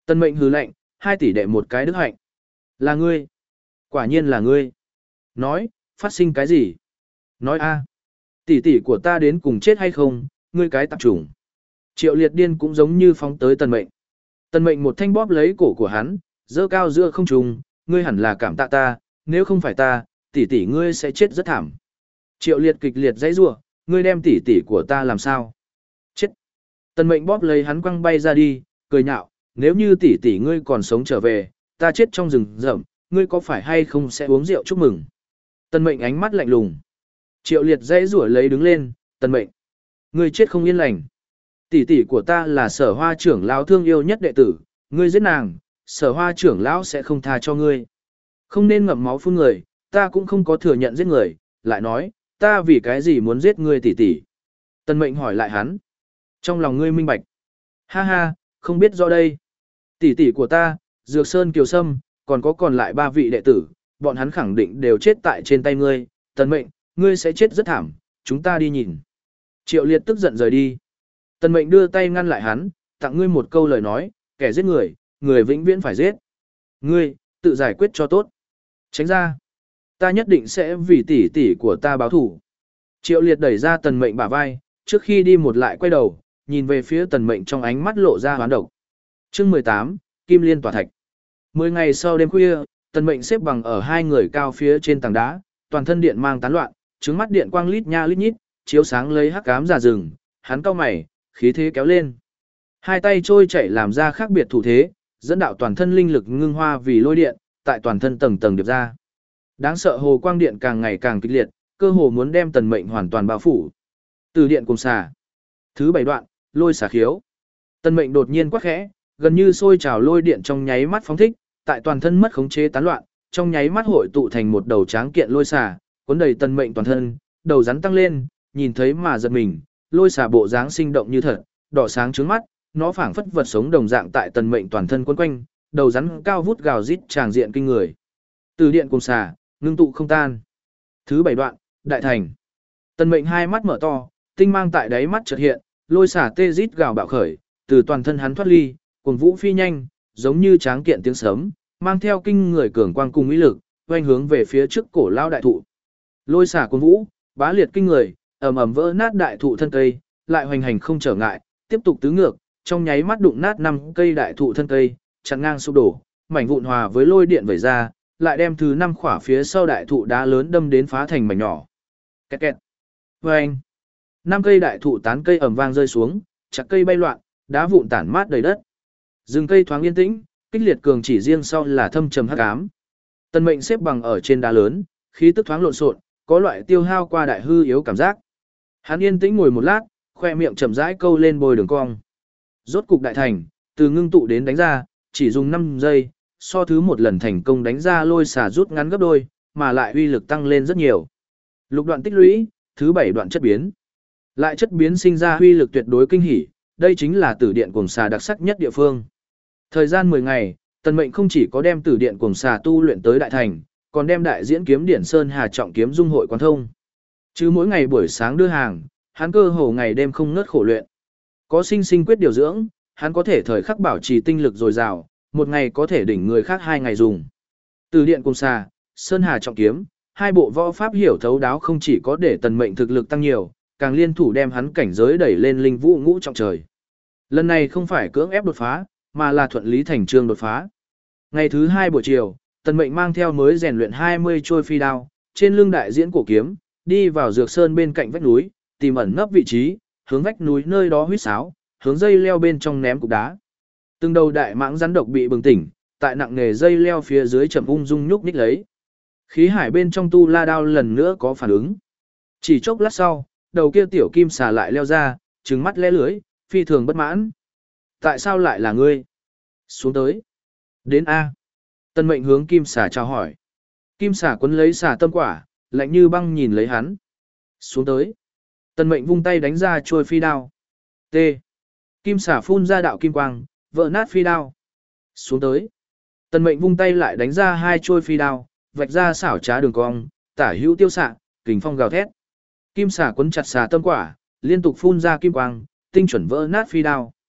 Tần Mệnh hừ lạnh, hai tỷ đệ một cái đức hạnh. Là ngươi. Quả nhiên là ngươi. Nói, phát sinh cái gì? Nói a, tỷ tỷ của ta đến cùng chết hay không, ngươi cái tạp chủng. Triệu liệt điên cũng giống như phóng tới Tần Mệnh. Tần Mệnh một thanh bóp lấy cổ của hắn, dơ cao giữa không trung, ngươi hẳn là cảm tạ ta, nếu không phải ta, tỷ tỷ ngươi sẽ chết rất thảm. Triệu liệt kịch liệt dãy rủa, ngươi đem tỷ tỷ của ta làm sao? Chết. Tần Mệnh bóp lấy hắn quăng bay ra đi, cười nhạo, nếu như tỷ tỷ ngươi còn sống trở về, ta chết trong rừng rậm, ngươi có phải hay không sẽ uống rượu chúc mừng? Tần Mệnh ánh mắt lạnh lùng. Triệu liệt dãy rủa lấy đứng lên, Tần Mệnh, ngươi chết không yên lành. Tỷ tỷ của ta là Sở Hoa trưởng lão thương yêu nhất đệ tử, ngươi giết nàng, Sở Hoa trưởng lão sẽ không tha cho ngươi. Không nên ngậm máu phun người, ta cũng không có thừa nhận giết người, lại nói, ta vì cái gì muốn giết ngươi tỷ tỷ? Tần Mệnh hỏi lại hắn. Trong lòng ngươi minh bạch. Ha ha, không biết rõ đây. Tỷ tỷ của ta, Dược Sơn Kiều Sâm, còn có còn lại ba vị đệ tử, bọn hắn khẳng định đều chết tại trên tay ngươi. Tần Mệnh, ngươi sẽ chết rất thảm, chúng ta đi nhìn. Triệu liệt tức giận rời đi. Tần Mệnh đưa tay ngăn lại hắn, tặng ngươi một câu lời nói, kẻ giết người, người vĩnh viễn phải giết. Ngươi, tự giải quyết cho tốt. Tránh ra. Ta nhất định sẽ vì tỷ tỷ của ta báo thủ. Triệu liệt đẩy ra Tần Mệnh bả vai, trước khi đi một lại quay đầu, nhìn về phía Tần Mệnh trong ánh mắt lộ ra hoán độc. Chương mười tám, Kim Liên tỏa thạch. Mười ngày sau đêm khuya, Tần Mệnh xếp bằng ở hai người cao phía trên tảng đá, toàn thân điện mang tán loạn, trứng mắt điện quang lít nha lít nhít, chiếu sáng lấy hắc ám giả rừng, hắn cau mày, khí thế kéo lên. Hai tay trôi chảy làm ra khác biệt thủ thế, dẫn đạo toàn thân linh lực ngưng hoa vì lôi điện, tại toàn thân tầng tầng điệp ra. Đáng sợ hồ quang điện càng ngày càng kịch liệt, cơ hồ muốn đem Tần Mệnh hoàn toàn bao phủ. Từ điện cùng xà. Thứ bảy đoạn, lôi xà khiếu. Tần Mệnh đột nhiên quát khẽ, gần như sôi trào lôi điện trong nháy mắt phóng thích, tại toàn thân mất khống chế tán loạn, trong nháy mắt hội tụ thành một đầu tráng kiện lôi xà, cuốn đầy Tần Mệnh toàn thân, đầu rắn tăng lên, nhìn thấy mà giật mình, lôi xà bộ dáng sinh động như thật, đỏ sáng trướng mắt, nó phảng phất vật sống đồng dạng tại Tần Mệnh toàn thân quấn quanh, đầu rắn cao vút gào rít tràng diện kinh người. Từ điện cùng xà, ngưng tụ không tan. Thứ bảy đoạn, đại thành. Tần Mệnh hai mắt mở to, tinh mang tại đáy mắt chợt hiện, lôi xà tê rít gào bạo khởi, từ toàn thân hắn thoát ly, cuồng vũ phi nhanh, giống như tráng kiện tiếng sấm, mang theo kinh người cường quang cùng uy lực, oanh hướng về phía trước cổ lao đại thụ. Lôi xà cuồng vũ, bá liệt kinh người, ầm ầm vỡ nát đại thụ thân cây, lại hoành hành không trở ngại, tiếp tục tứ ngược, trong nháy mắt đụng nát năm cây đại thụ thân cây, chặn ngang sụp đổ, mảnh vụn hòa với lôi điện vẩy ra, lại đem thứ năm khỏa phía sau đại thụ đá lớn đâm đến phá thành mảnh nhỏ. Kẹt kẹt. Vâng. Năm cây đại thụ tán cây ầm vang rơi xuống, chặt cây bay loạn, đá vụn tản mát đầy đất. Rừng cây thoáng yên tĩnh, kích liệt cường chỉ riêng sau là thâm trầm hắc ám. Tần Mệnh xếp bằng ở trên đá lớn, khí tức thoáng lộn xộn, có loại tiêu hao qua đại hư yếu cảm giác. Hắn yên tĩnh ngồi một lát, khoe miệng chậm rãi câu lên bôi đường cong. Rốt cục đại thành, từ ngưng tụ đến đánh ra, chỉ dùng năm giây, so thứ một lần thành công đánh ra lôi xà rút ngắn gấp đôi, mà lại uy lực tăng lên rất nhiều. Lục đoạn tích lũy, thứ bảy đoạn chất biến. Lại chất biến sinh ra uy lực tuyệt đối kinh hỉ, đây chính là tử điện cuồng xà đặc sắc nhất địa phương. Thời gian mười ngày, Tần Mệnh không chỉ có đem tử điện cuồng xà tu luyện tới đại thành, còn đem đại diễn kiếm điển sơn hà trọng kiếm dung hội quán thông. Chứ mỗi ngày buổi sáng đưa hàng, hắn cơ hồ ngày đêm không ngớt khổ luyện. Có sinh sinh quyết điều dưỡng, hắn có thể thời khắc bảo trì tinh lực dồi dào, một ngày có thể đỉnh người khác hai ngày dùng. Từ điện cùng xà, sơn hà trọng kiếm, hai bộ võ pháp hiểu thấu đáo không chỉ có để Tần Mệnh thực lực tăng nhiều, càng liên thủ đem hắn cảnh giới đẩy lên linh vũ ngũ trọng trời. Lần này không phải cưỡng ép đột phá, mà là thuận lý thành chương đột phá. Ngày thứ hai buổi chiều, Tần Mệnh mang theo mới rèn luyện hai mươi trôi phi đao, trên lưng đại diễn cổ kiếm, đi vào dược sơn bên cạnh vách núi, tìm ẩn nấp vị trí, hướng vách núi nơi đó huýt sáo, hướng dây leo bên trong ném cục đá. Từng đầu đại mãng rắn độc bị bừng tỉnh, tại nặng nghề dây leo phía dưới chậm ung dung nhúc nhích lấy. Khí hải bên trong tu la đao lần nữa có phản ứng. Chỉ chốc lát sau, đầu kia tiểu kim xà lại leo ra, trừng mắt lẽ lưới, phi thường bất mãn. Tại sao lại là ngươi? Xuống tới. Đến A. Tần Mệnh hướng kim xà chào hỏi. Kim xà quấn lấy xà tâm quả, lạnh như băng nhìn lấy hắn. Xuống tới. Tần Mệnh vung tay đánh ra trôi phi đao. T. Kim xà phun ra đạo kim quang, vỡ nát phi đao. Xuống tới. Tần Mệnh vung tay lại đánh ra hai trôi phi đao, vạch ra xảo trá đường cong, tả hữu tiêu xạ, kình phong gào thét. Kim xà quấn chặt xà tâm quả, liên tục phun ra kim quang, tinh chuẩn vỡ nát phi đao.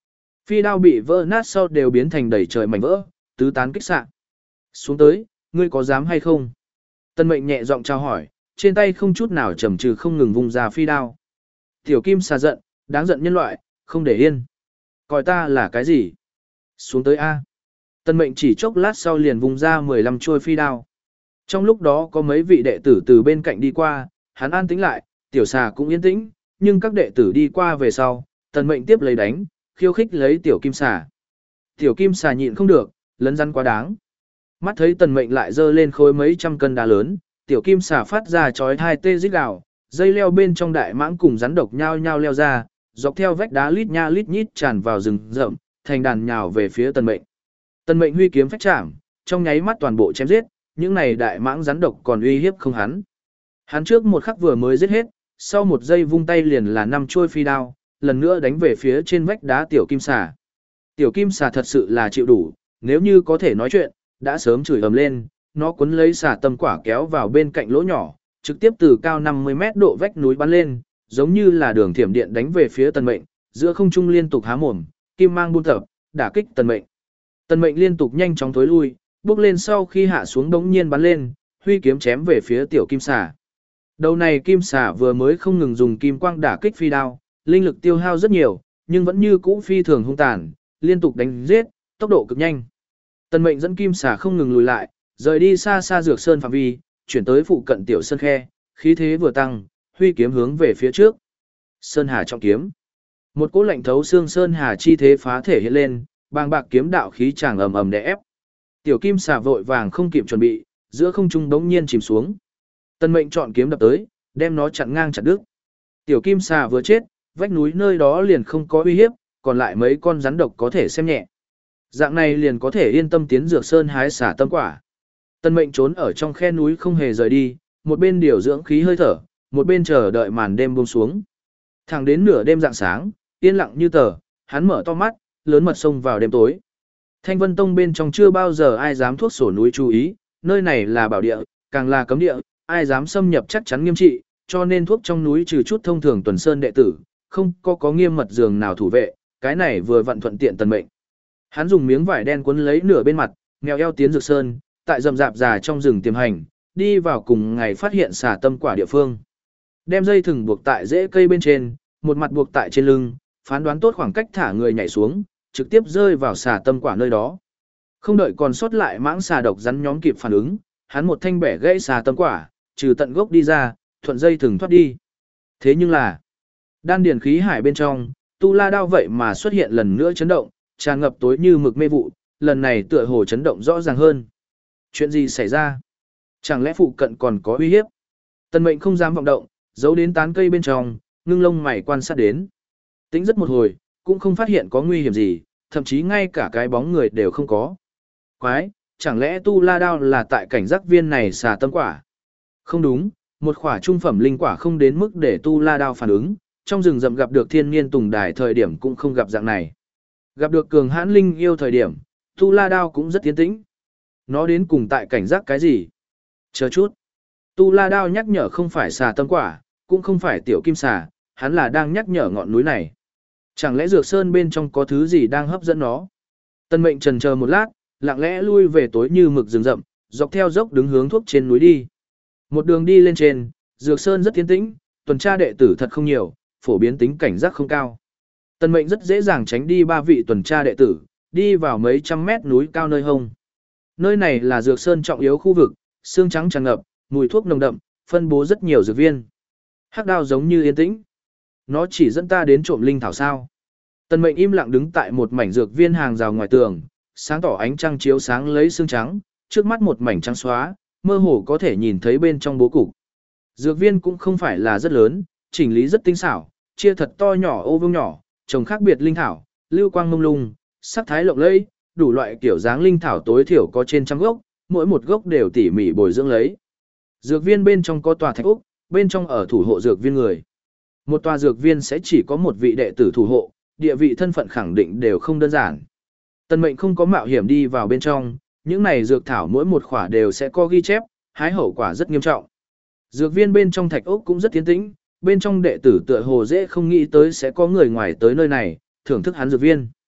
Phi đao bị vỡ nát sau đều biến thành đầy trời mảnh vỡ, tứ tán kích xạ. Xuống tới, ngươi có dám hay không? Tân mệnh nhẹ giọng trao hỏi, trên tay không chút nào chầm chừ không ngừng vung ra phi đao. Tiểu kim xà giận, đáng giận nhân loại, không để yên. Coi ta là cái gì? Xuống tới A. Tân mệnh chỉ chốc lát sau liền vung ra mười lăm chuôi phi đao. Trong lúc đó có mấy vị đệ tử từ bên cạnh đi qua, hắn an tĩnh lại, tiểu xà cũng yên tĩnh, nhưng các đệ tử đi qua về sau, tần mệnh tiếp lấy đánh, khiêu khích lấy tiểu kim xà. Tiểu kim xà nhịn không được, lấn rắn quá đáng. Mắt thấy tần mệnh lại dơ lên khối mấy trăm cân đá lớn, tiểu kim xà phát ra chói hai tê rít gào, dây leo bên trong đại mãng cùng rắn độc nhao nhao leo ra, dọc theo vách đá lít nha lít nhít tràn vào rừng rậm, thành đàn nhào về phía tần mệnh. Tần mệnh huy kiếm phách chạm, trong nháy mắt toàn bộ chém giết, những này đại mãng rắn độc còn uy hiếp không hắn. Hắn trước một khắc vừa mới giết hết, sau một giây vung tay liền là năm chuôi phi đao, lần nữa đánh về phía trên vách đá tiểu kim xà. Tiểu kim xà thật sự là chịu đủ, nếu như có thể nói chuyện, đã sớm chửi ầm lên, nó cuốn lấy xà tâm quả kéo vào bên cạnh lỗ nhỏ, trực tiếp từ cao năm mươi mét độ vách núi bắn lên, giống như là đường thiểm điện đánh về phía tần mệnh, giữa không trung liên tục há mồm, kim mang buôn tập, đả kích tần mệnh. Tần mệnh liên tục nhanh chóng thối lui, bước lên sau khi hạ xuống đống nhiên bắn lên, huy kiếm chém về phía tiểu kim xà. Đầu này kim xà vừa mới không ngừng dùng kim quang đả kích phi đao, linh lực tiêu hao rất nhiều, nhưng vẫn như cũ phi thường hung tàn, liên tục đánh giết, tốc độ cực nhanh. Tần mệnh dẫn kim xà không ngừng lùi lại, rời đi xa xa dược sơn phạm vi, chuyển tới phụ cận tiểu sơn khe, khí thế vừa tăng, huy kiếm hướng về phía trước. Sơn hà trọng kiếm. Một cỗ lạnh thấu xương sơn hà chi thế phá thể hiện lên, bàng bạc kiếm đạo khí chàng ầm ầm đè ép. Tiểu kim xà vội vàng không kịp chuẩn bị, giữa không trung đống nhiên chìm xuống. Tần mệnh chọn kiếm đập tới, đem nó chặn ngang chặt đứt. Tiểu kim xà vừa chết, vách núi nơi đó liền không có uy hiếp, còn lại mấy con rắn độc có thể xem nhẹ. Dạng này liền có thể yên tâm tiến dược sơn hái xả tâm quả. Tần mệnh trốn ở trong khe núi không hề rời đi, một bên điều dưỡng khí hơi thở, một bên chờ đợi màn đêm buông xuống. Thẳng đến nửa đêm rạng sáng, yên lặng như tờ, hắn mở to mắt, lớn mật xông vào đêm tối. Thanh Vân Tông bên trong chưa bao giờ ai dám thuốc sổ núi chú ý, nơi này là bảo địa, càng là cấm địa, ai dám xâm nhập chắc chắn nghiêm trị, cho nên thuốc trong núi trừ chút thông thường tuần sơn đệ tử, không có có nghiêm mật giường nào thủ vệ, cái này vừa vặn thuận tiện tần mệnh. Hắn dùng miếng vải đen cuốn lấy nửa bên mặt, nghèo eo tiến dược sơn, tại rậm rạp già trong rừng tiềm hành, đi vào cùng ngày phát hiện xà tâm quả địa phương. Đem dây thừng buộc tại rễ cây bên trên, một mặt buộc tại trên lưng, phán đoán tốt khoảng cách thả người nhảy xuống, trực tiếp rơi vào xà tâm quả nơi đó. Không đợi còn sót lại mãng xà độc rắn nhóm kịp phản ứng, hắn một thanh bẻ gãy xà tâm quả, trừ tận gốc đi ra, thuận dây thừng thoát đi. Thế nhưng là, đan điền khí hải bên trong, tu la đao vậy mà xuất hiện lần nữa chấn động, tràn ngập tối như mực mê vụ, lần này tựa hồ chấn động rõ ràng hơn. Chuyện gì xảy ra? Chẳng lẽ phụ cận còn có uy hiếp? Tần mệnh không dám vọng động, giấu đến tán cây bên trong, ngưng lông mày quan sát đến. Tính rất một hồi, cũng không phát hiện có nguy hiểm gì, thậm chí ngay cả cái bóng người đều không có. Quái, chẳng lẽ tu la đao là tại cảnh giác viên này xà tâm quả? Không đúng, một khỏa trung phẩm linh quả không đến mức để tu la đao phản ứng, trong rừng rậm gặp được thiên niên tùng đài thời điểm cũng không gặp dạng này. Gặp được cường hãn linh yêu thời điểm, tu la đao cũng rất tiến tĩnh. Nó đến cùng tại cảnh giác cái gì? Chờ chút. Tu la đao nhắc nhở không phải xà tâm quả, cũng không phải tiểu kim xà, hắn là đang nhắc nhở ngọn núi này. Chẳng lẽ dược sơn bên trong có thứ gì đang hấp dẫn nó? Tân mệnh trần chờ một lát, lặng lẽ lui về tối như mực rừng rậm, dọc theo dốc đứng hướng thuốc trên núi đi. Một đường đi lên trên, dược sơn rất tiến tĩnh, tuần tra đệ tử thật không nhiều, phổ biến tính cảnh giác không cao. Tân mệnh rất dễ dàng tránh đi ba vị tuần tra đệ tử, đi vào mấy trăm mét núi cao nơi hông. Nơi này là dược sơn trọng yếu khu vực, xương trắng tràn ngập, mùi thuốc nồng đậm, phân bố rất nhiều dược viên. Hắc đao giống như yên tĩnh. Nó chỉ dẫn ta đến trộm linh thảo sao? Tần mệnh im lặng đứng tại một mảnh dược viên hàng rào ngoài tường, sáng tỏ ánh trăng chiếu sáng lấy xương trắng, trước mắt một mảnh trắng xóa, mơ hồ có thể nhìn thấy bên trong bố cục. Dược viên cũng không phải là rất lớn, chỉnh lý rất tinh xảo, chia thật to nhỏ ô vuông nhỏ, trồng khác biệt linh thảo, lưu quang mông lung, sắc thái lộng lẫy, đủ loại kiểu dáng linh thảo tối thiểu có trên trăm gốc, mỗi một gốc đều tỉ mỉ bồi dưỡng lấy. Dược viên bên trong có tòa thạch úc, bên trong ở thủ hộ dược viên người. Một tòa dược viên sẽ chỉ có một vị đệ tử thủ hộ, địa vị thân phận khẳng định đều không đơn giản. Tần mệnh không có mạo hiểm đi vào bên trong, những này dược thảo mỗi một khỏa đều sẽ có ghi chép, hái hậu quả rất nghiêm trọng. Dược viên bên trong thạch ốc cũng rất tiến tĩnh, bên trong đệ tử tựa hồ dễ không nghĩ tới sẽ có người ngoài tới nơi này, thưởng thức hắn dược viên.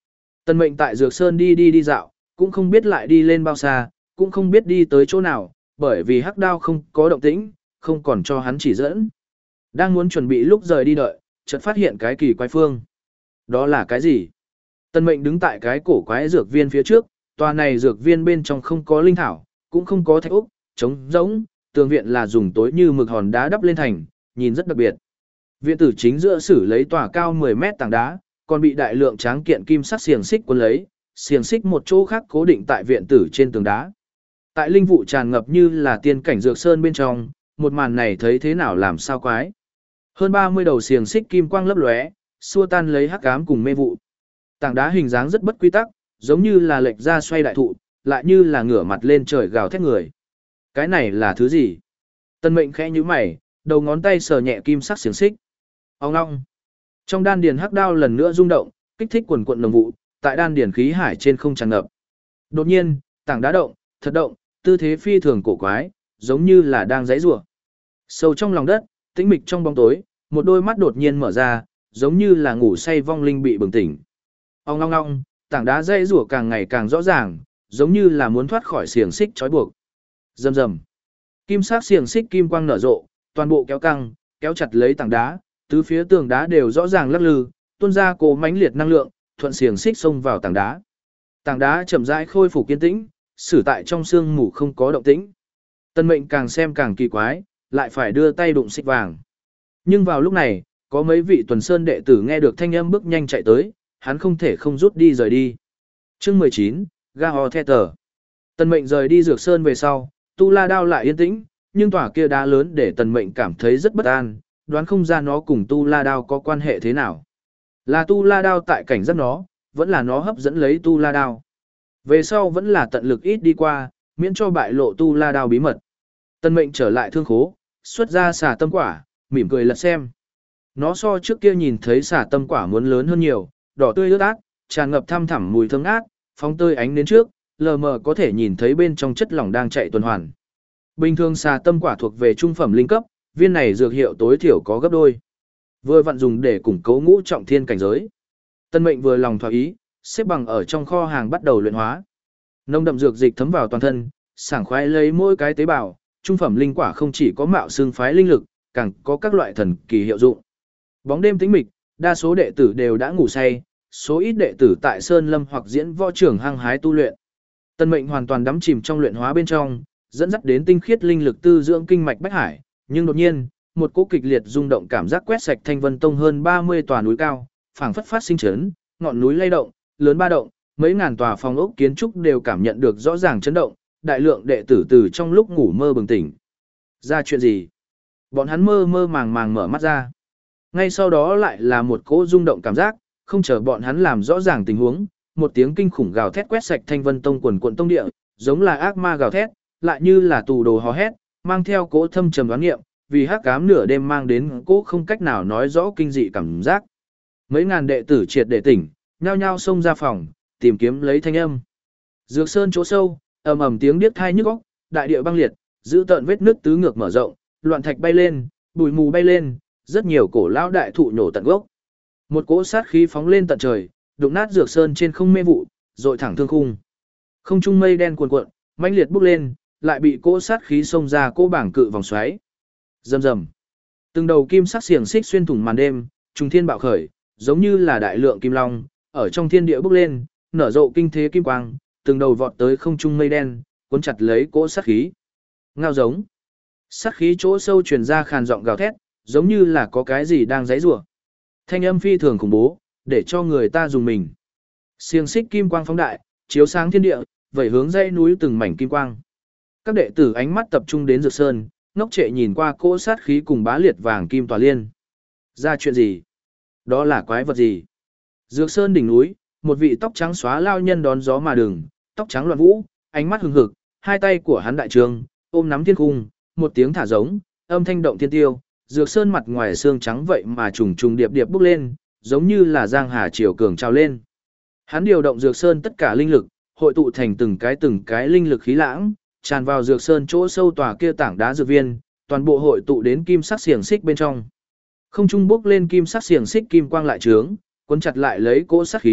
Tần Mệnh tại Dược Sơn đi đi đi dạo, cũng không biết lại đi lên bao xa, cũng không biết đi tới chỗ nào, bởi vì hắc đao không có động tĩnh, không còn cho hắn chỉ dẫn. Đang muốn chuẩn bị lúc rời đi đợi, chợt phát hiện cái kỳ quái phương. Đó là cái gì? Tần Mệnh đứng tại cái cổ quái dược viên phía trước, tòa này dược viên bên trong không có linh thảo, cũng không có thạch ốc, trống rỗng, tường viện là dùng tối như mực hòn đá đắp lên thành, nhìn rất đặc biệt. Viện tử chính giữa xử lấy tòa cao mười mét tảng đá, còn bị đại lượng tráng kiện kim sắc xiềng xích cuốn lấy, xiềng xích một chỗ khác cố định tại viện tử trên tường đá. Tại linh vụ tràn ngập như là tiên cảnh dược sơn bên trong, một màn này thấy thế nào làm sao quái. Hơn ba mươi đầu xiềng xích kim quang lấp lóe, xua tan lấy hắc ám cùng mê vụ. Tảng đá hình dáng rất bất quy tắc, giống như là lệch ra xoay đại thụ, lại như là ngửa mặt lên trời gào thét người. Cái này là thứ gì? Tân Mệnh khẽ nhíu mày, đầu ngón tay sờ nhẹ kim sắc xiềng xích. Ong ong. Trong đan điền hắc đao lần nữa rung động, kích thích quần quần đồng vụ, tại đan điền khí hải trên không tràn ngập. Đột nhiên, tảng đá động, thật động, tư thế phi thường cổ quái, giống như là đang giãy giụa. Sâu trong lòng đất, tĩnh mịch trong bóng tối, một đôi mắt đột nhiên mở ra, giống như là ngủ say vong linh bị bừng tỉnh. Ong ong ong, tảng đá giãy giụa càng ngày càng rõ ràng, giống như là muốn thoát khỏi xiềng xích trói buộc. Rầm rầm. Kim sắc xiềng xích kim quang nở rộ, toàn bộ kéo căng, kéo chặt lấy tảng đá, tứ phía tường đá đều rõ ràng lắc lư, tuôn ra cỗ mãnh liệt năng lượng, thuận xiềng xích xông vào tảng đá. Tảng đá chậm rãi khôi phục kiên tĩnh, xử tại trong sương mù không có động tĩnh. Tân Mệnh càng xem càng kỳ quái, lại phải đưa tay đụng xích vàng. Nhưng vào lúc này, có mấy vị tuần sơn đệ tử nghe được thanh âm bước nhanh chạy tới, hắn không thể không rút đi rời đi. Chương mười chín, Ga Ho The Tờ. Tân Mệnh rời đi dược sơn về sau, Tu La Đao lại yên tĩnh, nhưng tòa kia đá lớn để Tần Mệnh cảm thấy rất bất an, đoán không ra nó cùng Tu La Đao có quan hệ thế nào. Là Tu La Đao tại cảnh giác nó, vẫn là nó hấp dẫn lấy Tu La Đao. Về sau vẫn là tận lực ít đi qua, miễn cho bại lộ Tu La Đao bí mật. Tần Mệnh trở lại thương khố, xuất ra xà tâm quả, mỉm cười lật xem. Nó so trước kia nhìn thấy xà tâm quả muốn lớn hơn nhiều, đỏ tươi ướt át, tràn ngập thăm thẳm mùi thơm ngát, phóng tươi ánh đến trước, lờ mờ có thể nhìn thấy bên trong chất lỏng đang chạy tuần hoàn. Bình thường xà tâm quả thuộc về trung phẩm linh cấp, viên này dược hiệu tối thiểu có gấp đôi. Vừa vặn dùng để củng cố ngũ trọng thiên cảnh giới. Tân Mệnh vừa lòng thỏa ý, xếp bằng ở trong kho hàng bắt đầu luyện hóa. Nồng đậm dược dịch thấm vào toàn thân, sảng khoái lấy mỗi cái tế bào, trung phẩm linh quả không chỉ có mạo xương phái linh lực, càng có các loại thần kỳ hiệu dụng. Bóng đêm tĩnh mịch, đa số đệ tử đều đã ngủ say, số ít đệ tử tại Sơn Lâm hoặc diễn võ trường hăng hái tu luyện. Tân Mệnh hoàn toàn đắm chìm trong luyện hóa bên trong, dẫn dắt đến tinh khiết linh lực tư dưỡng kinh mạch bách hải, nhưng đột nhiên, một cỗ kịch liệt rung động cảm giác quét sạch Thanh Vân Tông hơn ba mươi tòa núi cao, phảng phất phát sinh chấn, ngọn núi lay động, lớn ba động, mấy ngàn tòa phòng ốc kiến trúc đều cảm nhận được rõ ràng chấn động, đại lượng đệ tử từ trong lúc ngủ mơ bừng tỉnh. Ra chuyện gì? Bọn hắn mơ mơ màng màng mở mắt ra. Ngay sau đó lại là một cỗ rung động cảm giác, không chờ bọn hắn làm rõ ràng tình huống, một tiếng kinh khủng gào thét quét sạch Thanh Vân Tông quần quần tông địa, giống là ác ma gào thét, lại như là tù đồ hò hét, mang theo cỗ thâm trầm đoán nghiệm, vì hắc ám nửa đêm mang đến cỗ không cách nào nói rõ kinh dị cảm giác. Mấy ngàn đệ tử triệt để tỉnh, nhao nhao xông ra phòng, tìm kiếm lấy thanh âm. Dược sơn chỗ sâu, ầm ầm tiếng điếc tai nhức óc, đại địa băng liệt, giữ tợn vết nứt tứ ngược mở rộng, loạn thạch bay lên, bụi mù bay lên, rất nhiều cổ lão đại thụ nổ tận gốc. Một cỗ sát khí phóng lên tận trời, đụng nát dược sơn trên không mê vụ, dội thẳng thương khung. Không trung mây đen cuồn cuộn, mãnh liệt bốc lên, lại bị cỗ sát khí xông ra cỗ bảng cự vòng xoáy. Rầm rầm. Từng đầu kim sắc xiềng xích xuyên thủng màn đêm, trùng thiên bạo khởi, giống như là đại lượng kim long, ở trong thiên địa bốc lên, nở rộ kinh thế kim quang, từng đầu vọt tới không trung mây đen, cuốn chặt lấy cỗ sát khí. Ngao giống. Sát khí chỗ sâu truyền ra khàn giọng gào thét, giống như là có cái gì đang giãy giụa. Thanh âm phi thường khủng bố, để cho người ta dùng mình. Xiềng xích kim quang phóng đại, chiếu sáng thiên địa, vẩy hướng dãy núi từng mảnh kim quang. Các đệ tử ánh mắt tập trung đến Dược Sơn, ngốc trệ nhìn qua cỗ sát khí cùng bá liệt vàng kim tỏa liên. Ra chuyện gì? Đó là quái vật gì? Dược Sơn đỉnh núi, một vị tóc trắng xóa lao nhân đón gió mà đường, tóc trắng loạn vũ, ánh mắt hừng hực, hai tay của hắn đại trường, ôm nắm thiên cung, một tiếng thả giống, âm thanh động thiên tiêu, Dược Sơn mặt ngoài xương trắng vậy mà trùng trùng điệp điệp bốc lên, giống như là giang hà triều cường trào lên. Hắn điều động Dược Sơn tất cả linh lực, hội tụ thành từng cái từng cái linh lực khí lãng, tràn vào Dược Sơn chỗ sâu tòa kia tảng đá dược viên, toàn bộ hội tụ đến kim sắc xiềng xích bên trong. Không trung bốc lên kim sắc xiềng xích kim quang lại trướng, cuốn chặt lại lấy cỗ sát khí,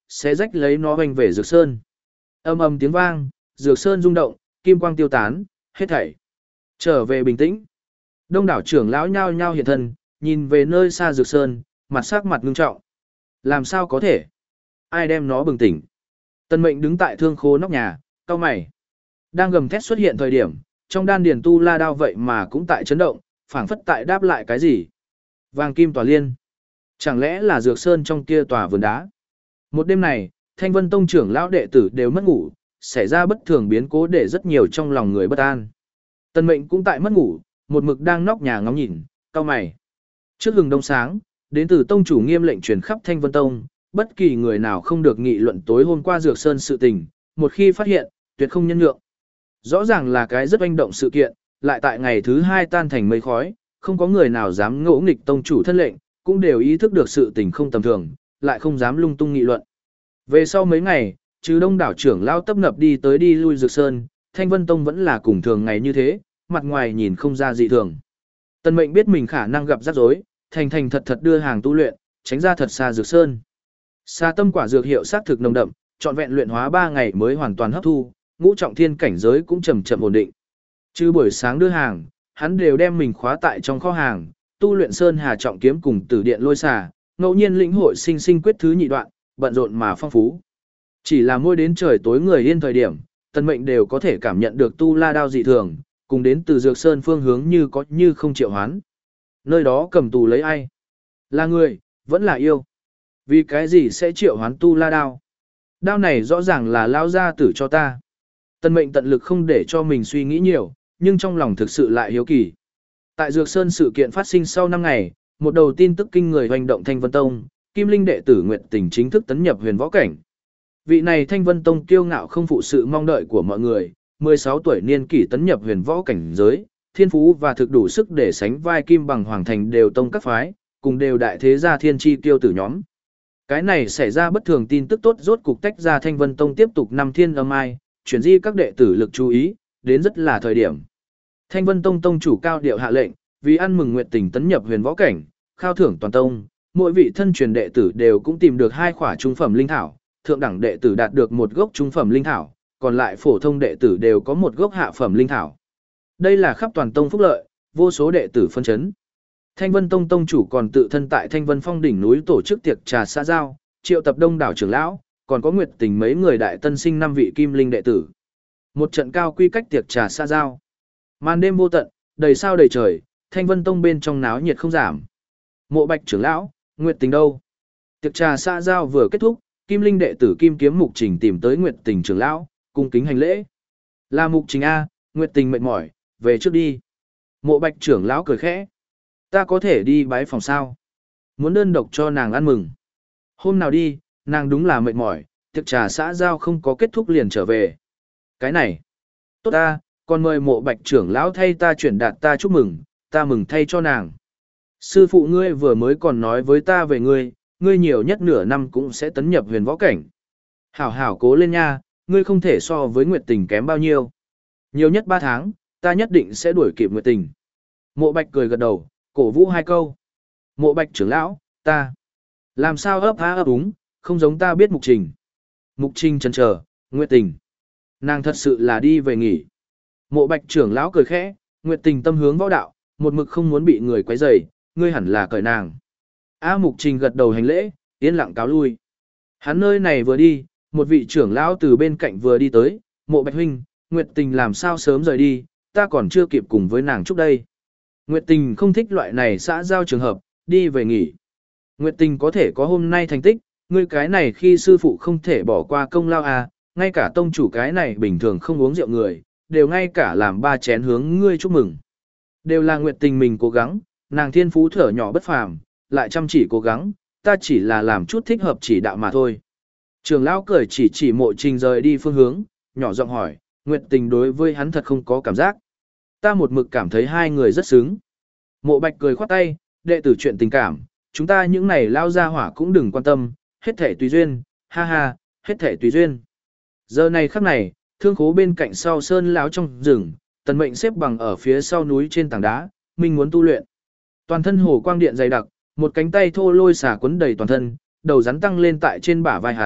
sẽ rách lấy nó hoành về Dược Sơn. Âm ầm tiếng vang, Dược Sơn rung động, kim quang tiêu tán, hết thảy trở về bình tĩnh. Đông đảo trưởng lão nhao nhao hiện thân, nhìn về nơi xa Dược Sơn, mặt sắc mặt ngưng trọng. Làm sao có thể? Ai đem nó bừng tỉnh? Tần Mệnh đứng tại thương khố nóc nhà, cau mày. Đang gầm thét xuất hiện thời điểm, trong đan điền tu la đao vậy mà cũng tại chấn động, phảng phất tại đáp lại cái gì? Vàng kim tòa liên. Chẳng lẽ là Dược Sơn trong kia tòa vườn đá? Một đêm này, Thanh Vân Tông trưởng lão đệ tử đều mất ngủ, xảy ra bất thường biến cố để rất nhiều trong lòng người bất an. Tần Mệnh cũng tại mất ngủ, một mực đang nóc nhà ngóng nhìn, cau mày. Trước hừng đông sáng, đến từ tông chủ nghiêm lệnh truyền khắp Thanh Vân Tông, bất kỳ người nào không được nghị luận tối hôm qua Dược Sơn sự tình, một khi phát hiện, tuyệt không nhân nhượng. Rõ ràng là cái rất oanh động sự kiện, lại tại ngày thứ hai tan thành mây khói, không có người nào dám ngỗ nghịch tông chủ thân lệnh, cũng đều ý thức được sự tình không tầm thường, lại không dám lung tung nghị luận. Về sau mấy ngày, trừ đông đảo trưởng lao tấp nập đi tới đi lui Dược Sơn, Thanh Vân Tông vẫn là cùng thường ngày như thế, mặt ngoài nhìn không ra dị thường. Tần Mệnh biết mình khả năng gặp rắc rối, thành thành thật thật đưa hàng tu luyện, tránh ra thật xa Dược Sơn. Sa tâm quả dược hiệu sát thực nồng đậm, trọn vẹn luyện hóa ba ngày mới hoàn toàn hấp thu, ngũ trọng thiên cảnh giới cũng chậm chậm ổn định. Trừ buổi sáng đưa hàng, hắn đều đem mình khóa tại trong kho hàng, tu luyện Sơn Hà trọng kiếm cùng Tử Điện Lôi Xà, ngẫu nhiên lĩnh hội sinh sinh quyết thứ nhị đoạn, bận rộn mà phong phú. Chỉ là mỗi đến trời tối người yên thời điểm, Tần Mệnh đều có thể cảm nhận được tu la đao dị thường, cùng đến từ Dược Sơn phương hướng như có như không triệu hoán. Nơi đó cầm tù lấy ai? Là người, vẫn là yêu. Vì cái gì sẽ triệu hoán tu la đao? Đao này rõ ràng là lao ra tử cho ta. Tần Mệnh tận lực không để cho mình suy nghĩ nhiều, nhưng trong lòng thực sự lại hiếu kỳ. Tại Dược Sơn sự kiện phát sinh sau năm ngày, một đầu tin tức kinh người hoành động Thanh Vân Tông, Kim Linh đệ tử Nguyệt Tình chính thức tấn nhập huyền võ cảnh. Vị này Thanh Vân Tông kiêu ngạo không phụ sự mong đợi của mọi người, mười sáu tuổi niên kỷ tấn nhập huyền võ cảnh giới, thiên phú và thực đủ sức để sánh vai Kim Bằng Hoàng Thành đều tông các phái, cùng đều đại thế gia thiên chi tiêu tử nhóm. Cái này xảy ra bất thường tin tức tốt rốt cục tách ra Thanh Vân Tông tiếp tục năm thiên âm ai, chuyển di các đệ tử lực chú ý, đến rất là thời điểm. Thanh Vân Tông tông chủ cao điệu hạ lệnh, vì ăn mừng Nguyệt Tình tấn nhập huyền võ cảnh, khao thưởng toàn tông, mỗi vị thân truyền đệ tử đều cũng tìm được hai khỏa trung phẩm linh thảo, thượng đẳng đệ tử đạt được một gốc trung phẩm linh thảo, còn lại phổ thông đệ tử đều có một gốc hạ phẩm linh thảo. Đây là khắp toàn tông phúc lợi, vô số đệ tử phân chấn. Thanh Vân Tông tông chủ còn tự thân tại Thanh Vân Phong đỉnh núi tổ chức tiệc trà xã giao, triệu tập đông đảo trưởng lão, còn có Nguyệt Tình mấy người đại tân sinh năm vị kim linh đệ tử. Một trận cao quy cách tiệc trà xã giao. Màn đêm vô tận, đầy sao đầy trời, Thanh Vân Tông bên trong náo nhiệt không giảm. Mộ Bạch trưởng lão, Nguyệt Tình đâu? Tiệc trà xã giao vừa kết thúc, Kim Linh đệ tử Kim Kiếm Mục Trình tìm tới Nguyệt Tình trưởng lão, cung kính hành lễ. Là Mục Trình a, Nguyệt Tình mệt mỏi, về trước đi. Mộ Bạch trưởng lão cười khẽ. Ta có thể đi bái phòng sao? Muốn đơn độc cho nàng ăn mừng. Hôm nào đi, nàng đúng là mệt mỏi, tiệc trà xã giao không có kết thúc liền trở về. Cái này, tốt ta, còn mời Mộ Bạch trưởng lão thay ta chuyển đạt ta chúc mừng, ta mừng thay cho nàng. Sư phụ ngươi vừa mới còn nói với ta về ngươi, ngươi nhiều nhất nửa năm cũng sẽ tấn nhập huyền võ cảnh. Hảo hảo cố lên nha, ngươi không thể so với Nguyệt Tình kém bao nhiêu. Nhiều nhất ba tháng, ta nhất định sẽ đuổi kịp Nguyệt Tình. Mộ Bạch cười gật đầu, cổ vũ hai câu. Mộ Bạch trưởng lão, ta làm sao ấp há ấp úng, không giống ta biết Mục Trình. Mục Trình chần chờ, Nguyệt Tình, nàng thật sự là đi về nghỉ. Mộ Bạch trưởng lão cười khẽ, Nguyệt Tình tâm hướng võ đạo, một mực không muốn bị người quấy rầy, ngươi hẳn là cởi nàng. A Mục Trình gật đầu hành lễ, yên lặng cáo lui. Hắn nơi này vừa đi, một vị trưởng lão từ bên cạnh vừa đi tới, Mộ Bạch huynh, Nguyệt Tình làm sao sớm rời đi, ta còn chưa kịp cùng với nàng chúc đây. Nguyệt Tình không thích loại này xã giao trường hợp, đi về nghỉ. Nguyệt Tình có thể có hôm nay thành tích, ngươi cái này khi sư phụ không thể bỏ qua công lao à, ngay cả tông chủ cái này bình thường không uống rượu người, đều ngay cả làm ba chén hướng ngươi chúc mừng. Đều là Nguyệt Tình mình cố gắng, nàng thiên phú thở nhỏ bất phàm, lại chăm chỉ cố gắng, ta chỉ là làm chút thích hợp chỉ đạo mà thôi. Trường lão cười chỉ chỉ Mộ Trình rời đi phương hướng, nhỏ giọng hỏi, Nguyệt Tình đối với hắn thật không có cảm giác. Ta một mực cảm thấy hai người rất xứng. Mộ Bạch cười khoát tay, đệ tử chuyện tình cảm, chúng ta những này lao ra hỏa cũng đừng quan tâm, hết thể tùy duyên, ha ha, hết thể tùy duyên. Giờ này khắc này, thương khố bên cạnh sau sơn lão trong rừng, Tần Mệnh xếp bằng ở phía sau núi trên tảng đá, mình muốn tu luyện. Toàn thân hồ quang điện dày đặc, một cánh tay thô lôi xả quấn đầy toàn thân, đầu rắn tăng lên tại trên bả vai hắn,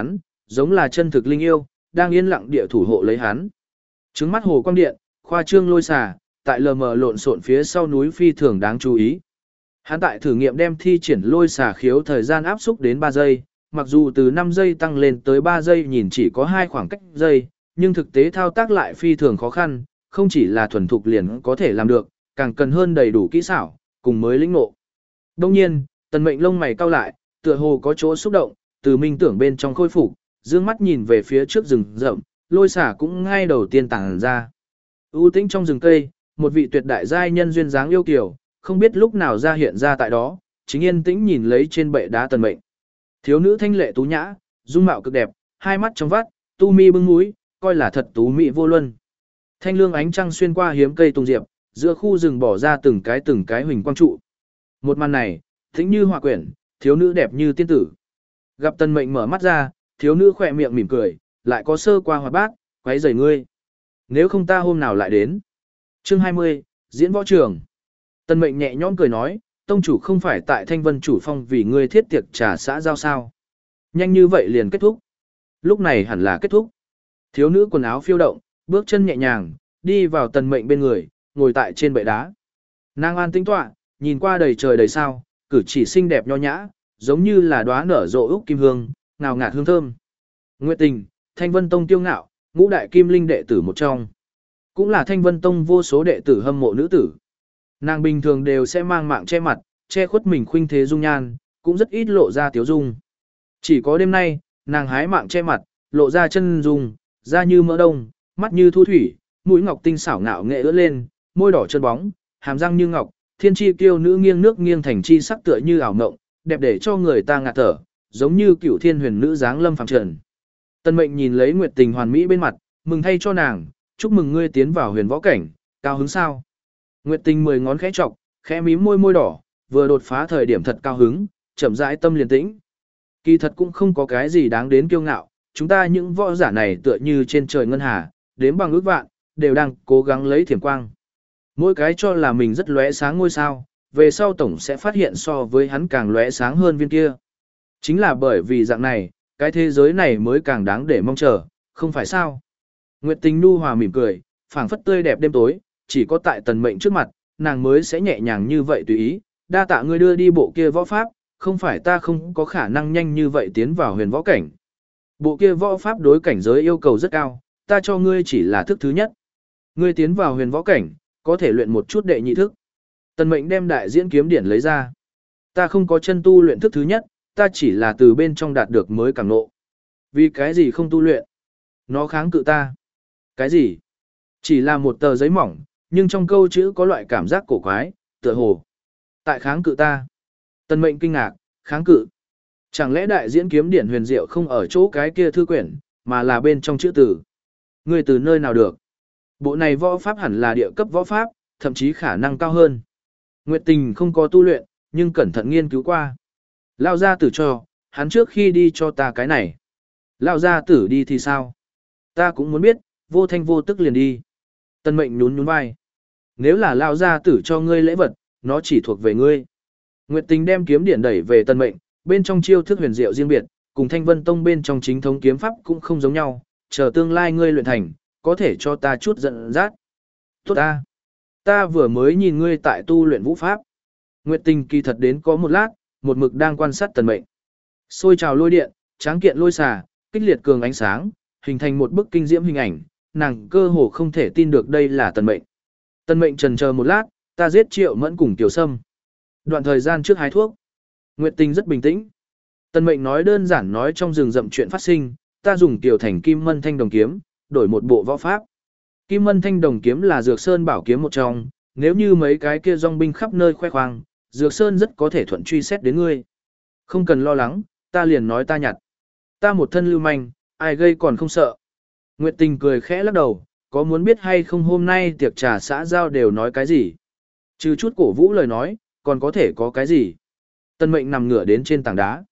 giống là chân thực linh yêu, đang yên lặng địa thủ hộ lấy hắn. Trứng mắt hồ quang điện, khoa trương lôi xà, tại lờ mờ lộn xộn phía sau núi phi thường đáng chú ý. Hắn tại thử nghiệm đem thi triển lôi xà khiếu thời gian áp xúc đến ba giây, mặc dù từ năm giây tăng lên tới ba giây nhìn chỉ có hai khoảng cách giây, nhưng thực tế thao tác lại phi thường khó khăn, không chỉ là thuần thục liền có thể làm được, càng cần hơn đầy đủ kỹ xảo, cùng mới lĩnh ngộ. Đông nhiên, Tần Mệnh lông mày cau lại, tựa hồ có chỗ xúc động, từ minh tưởng bên trong khôi phục, dương mắt nhìn về phía trước rừng rậm, lôi xả cũng ngay đầu tiên tàng ra. U tĩnh trong rừng cây, một vị tuyệt đại giai nhân duyên dáng yêu kiều, không biết lúc nào ra hiện ra tại đó, chính yên tĩnh nhìn lấy trên bệ đá Tần Mệnh. Thiếu nữ thanh lệ tú nhã, dung mạo cực đẹp, hai mắt trong vắt, tu mi bưng mũi, coi là thật tú mỹ vô luân. Thanh lương ánh trăng xuyên qua hiếm cây tùng diệp, giữa khu rừng bỏ ra từng cái từng cái huỳnh quang trụ. Một màn này, thính như họa quyển, thiếu nữ đẹp như tiên tử. Gặp Tần Mệnh mở mắt ra, thiếu nữ khỏe miệng mỉm cười, lại có sơ qua hoạt bát, quấy rầy ngươi. Nếu không ta hôm nào lại đến. Chương hai mươi, diễn võ trường. Tần Mệnh nhẹ nhõm cười nói, tông chủ không phải tại Thanh Vân chủ phong vì ngươi thiết tiệc trà xã giao sao? Nhanh như vậy liền kết thúc. Lúc này hẳn là kết thúc. Thiếu nữ quần áo phiêu động, bước chân nhẹ nhàng, đi vào Tần Mệnh bên người, ngồi tại trên bệ đá. Nàng an tĩnh tọa, nhìn qua đầy trời đầy sao, cử chỉ xinh đẹp nho nhã, giống như là đóa nở rộ úc kim hương, ngào ngạt hương thơm. Nguyệt Tình, Thanh Vân Tông tiêu ngạo, ngũ đại kim linh đệ tử một trong. Cũng là Thanh Vân Tông vô số đệ tử hâm mộ nữ tử. Nàng bình thường đều sẽ mang mạng che mặt, che khuất mình khuynh thế dung nhan, cũng rất ít lộ ra tiếu dung. Chỉ có đêm nay, nàng hái mạng che mặt, lộ ra chân dung, da như mỡ đông, mắt như thu thủy, mũi ngọc tinh xảo ngạo nghệ ưỡn lên, môi đỏ chân bóng, hàm răng như ngọc, thiên chi kiêu nữ nghiêng nước nghiêng thành chi sắc tựa như ảo mộng, đẹp để cho người ta ngạt thở, giống như cửu thiên huyền nữ dáng lâm phàm trần. Tần Mệnh nhìn lấy Nguyệt Tình hoàn mỹ bên mặt, mừng thay cho nàng, chúc mừng ngươi tiến vào huyền võ cảnh, cao hứng sao? Nguyệt Tình mười ngón khẽ chọc, khẽ mím môi môi đỏ, vừa đột phá thời điểm thật cao hứng, chậm rãi tâm liền tĩnh. Kỳ thật cũng không có cái gì đáng đến kiêu ngạo, chúng ta những võ giả này tựa như trên trời ngân hà, đếm bằng ước vạn, đều đang cố gắng lấy thiểm quang. Mỗi cái cho là mình rất lóe sáng ngôi sao, về sau tổng sẽ phát hiện so với hắn càng lóe sáng hơn viên kia. Chính là bởi vì dạng này, cái thế giới này mới càng đáng để mong chờ, không phải sao? Nguyệt Tình nu hòa mỉm cười, phảng phất tươi đẹp đêm tối, chỉ có tại Tần Mệnh trước mặt, nàng mới sẽ nhẹ nhàng như vậy tùy ý, đa tạ ngươi đưa đi bộ kia võ pháp, không phải ta không có khả năng nhanh như vậy tiến vào huyền võ cảnh. Bộ kia võ pháp đối cảnh giới yêu cầu rất cao, ta cho ngươi chỉ là thức thứ nhất. Ngươi tiến vào huyền võ cảnh, có thể luyện một chút đệ nhị thức. Tần Mệnh đem đại diễn kiếm điển lấy ra. Ta không có chân tu luyện thức thứ nhất, ta chỉ là từ bên trong đạt được mới cảm nộ. Vì cái gì không tu luyện? Nó kháng cự ta. Cái gì? Chỉ là một tờ giấy mỏng, nhưng trong câu chữ có loại cảm giác cổ quái, tựa hồ. Tại kháng cự ta. Tần Mệnh kinh ngạc, kháng cự. Chẳng lẽ đại diễn kiếm điển huyền diệu không ở chỗ cái kia thư quyển, mà là bên trong chữ từ? Ngươi từ nơi nào được? Bộ này võ pháp hẳn là địa cấp võ pháp, thậm chí khả năng cao hơn. Nguyệt Tình không có tu luyện, nhưng cẩn thận nghiên cứu qua. Lao gia tử cho, hắn trước khi đi cho ta cái này. Lao gia tử đi thì sao? Ta cũng muốn biết, vô thanh vô tức liền đi. Tần Mệnh nhún nhún vai. Nếu là Lao gia tử cho ngươi lễ vật, nó chỉ thuộc về ngươi. Nguyệt Tình đem kiếm điển đẩy về Tần Mệnh, bên trong chiêu thức huyền diệu riêng biệt, cùng Thanh Vân Tông bên trong chính thống kiếm pháp cũng không giống nhau, chờ tương lai ngươi luyện thành, có thể cho ta chút giận dắt. Tốt ta. Ta vừa mới nhìn ngươi tại tu luyện vũ pháp. Nguyệt Tình kỳ thật đến có một lát, một mực đang quan sát Tần Mệnh. Xôi trào lôi điện, tráng kiện lôi xà, kích liệt cường ánh sáng, hình thành một bức kinh diễm hình ảnh, nàng cơ hồ không thể tin được đây là Tần Mệnh. Tần Mệnh chần chờ một lát, ta giết Triệu Mẫn cùng Tiểu Sâm. Đoạn thời gian trước hái thuốc. Nguyệt Tình rất bình tĩnh. Tần Mệnh nói đơn giản nói trong rừng rậm chuyện phát sinh, ta dùng Tiểu Thành Kim Mân Thanh Đồng kiếm, đổi một bộ võ pháp. Kim Mân Thanh Đồng kiếm là Dược Sơn bảo kiếm một trong, nếu như mấy cái kia dòng binh khắp nơi khoe khoang, Dược Sơn rất có thể thuận truy xét đến ngươi. Không cần lo lắng, ta liền nói ta nhặt. Ta một thân lưu manh, ai gây còn không sợ. Nguyệt Tình cười khẽ lắc đầu, có muốn biết hay không hôm nay tiệc trà xã giao đều nói cái gì? Trừ chút cổ vũ lời nói, còn có thể có cái gì? Tần Mệnh nằm ngửa đến trên tảng đá.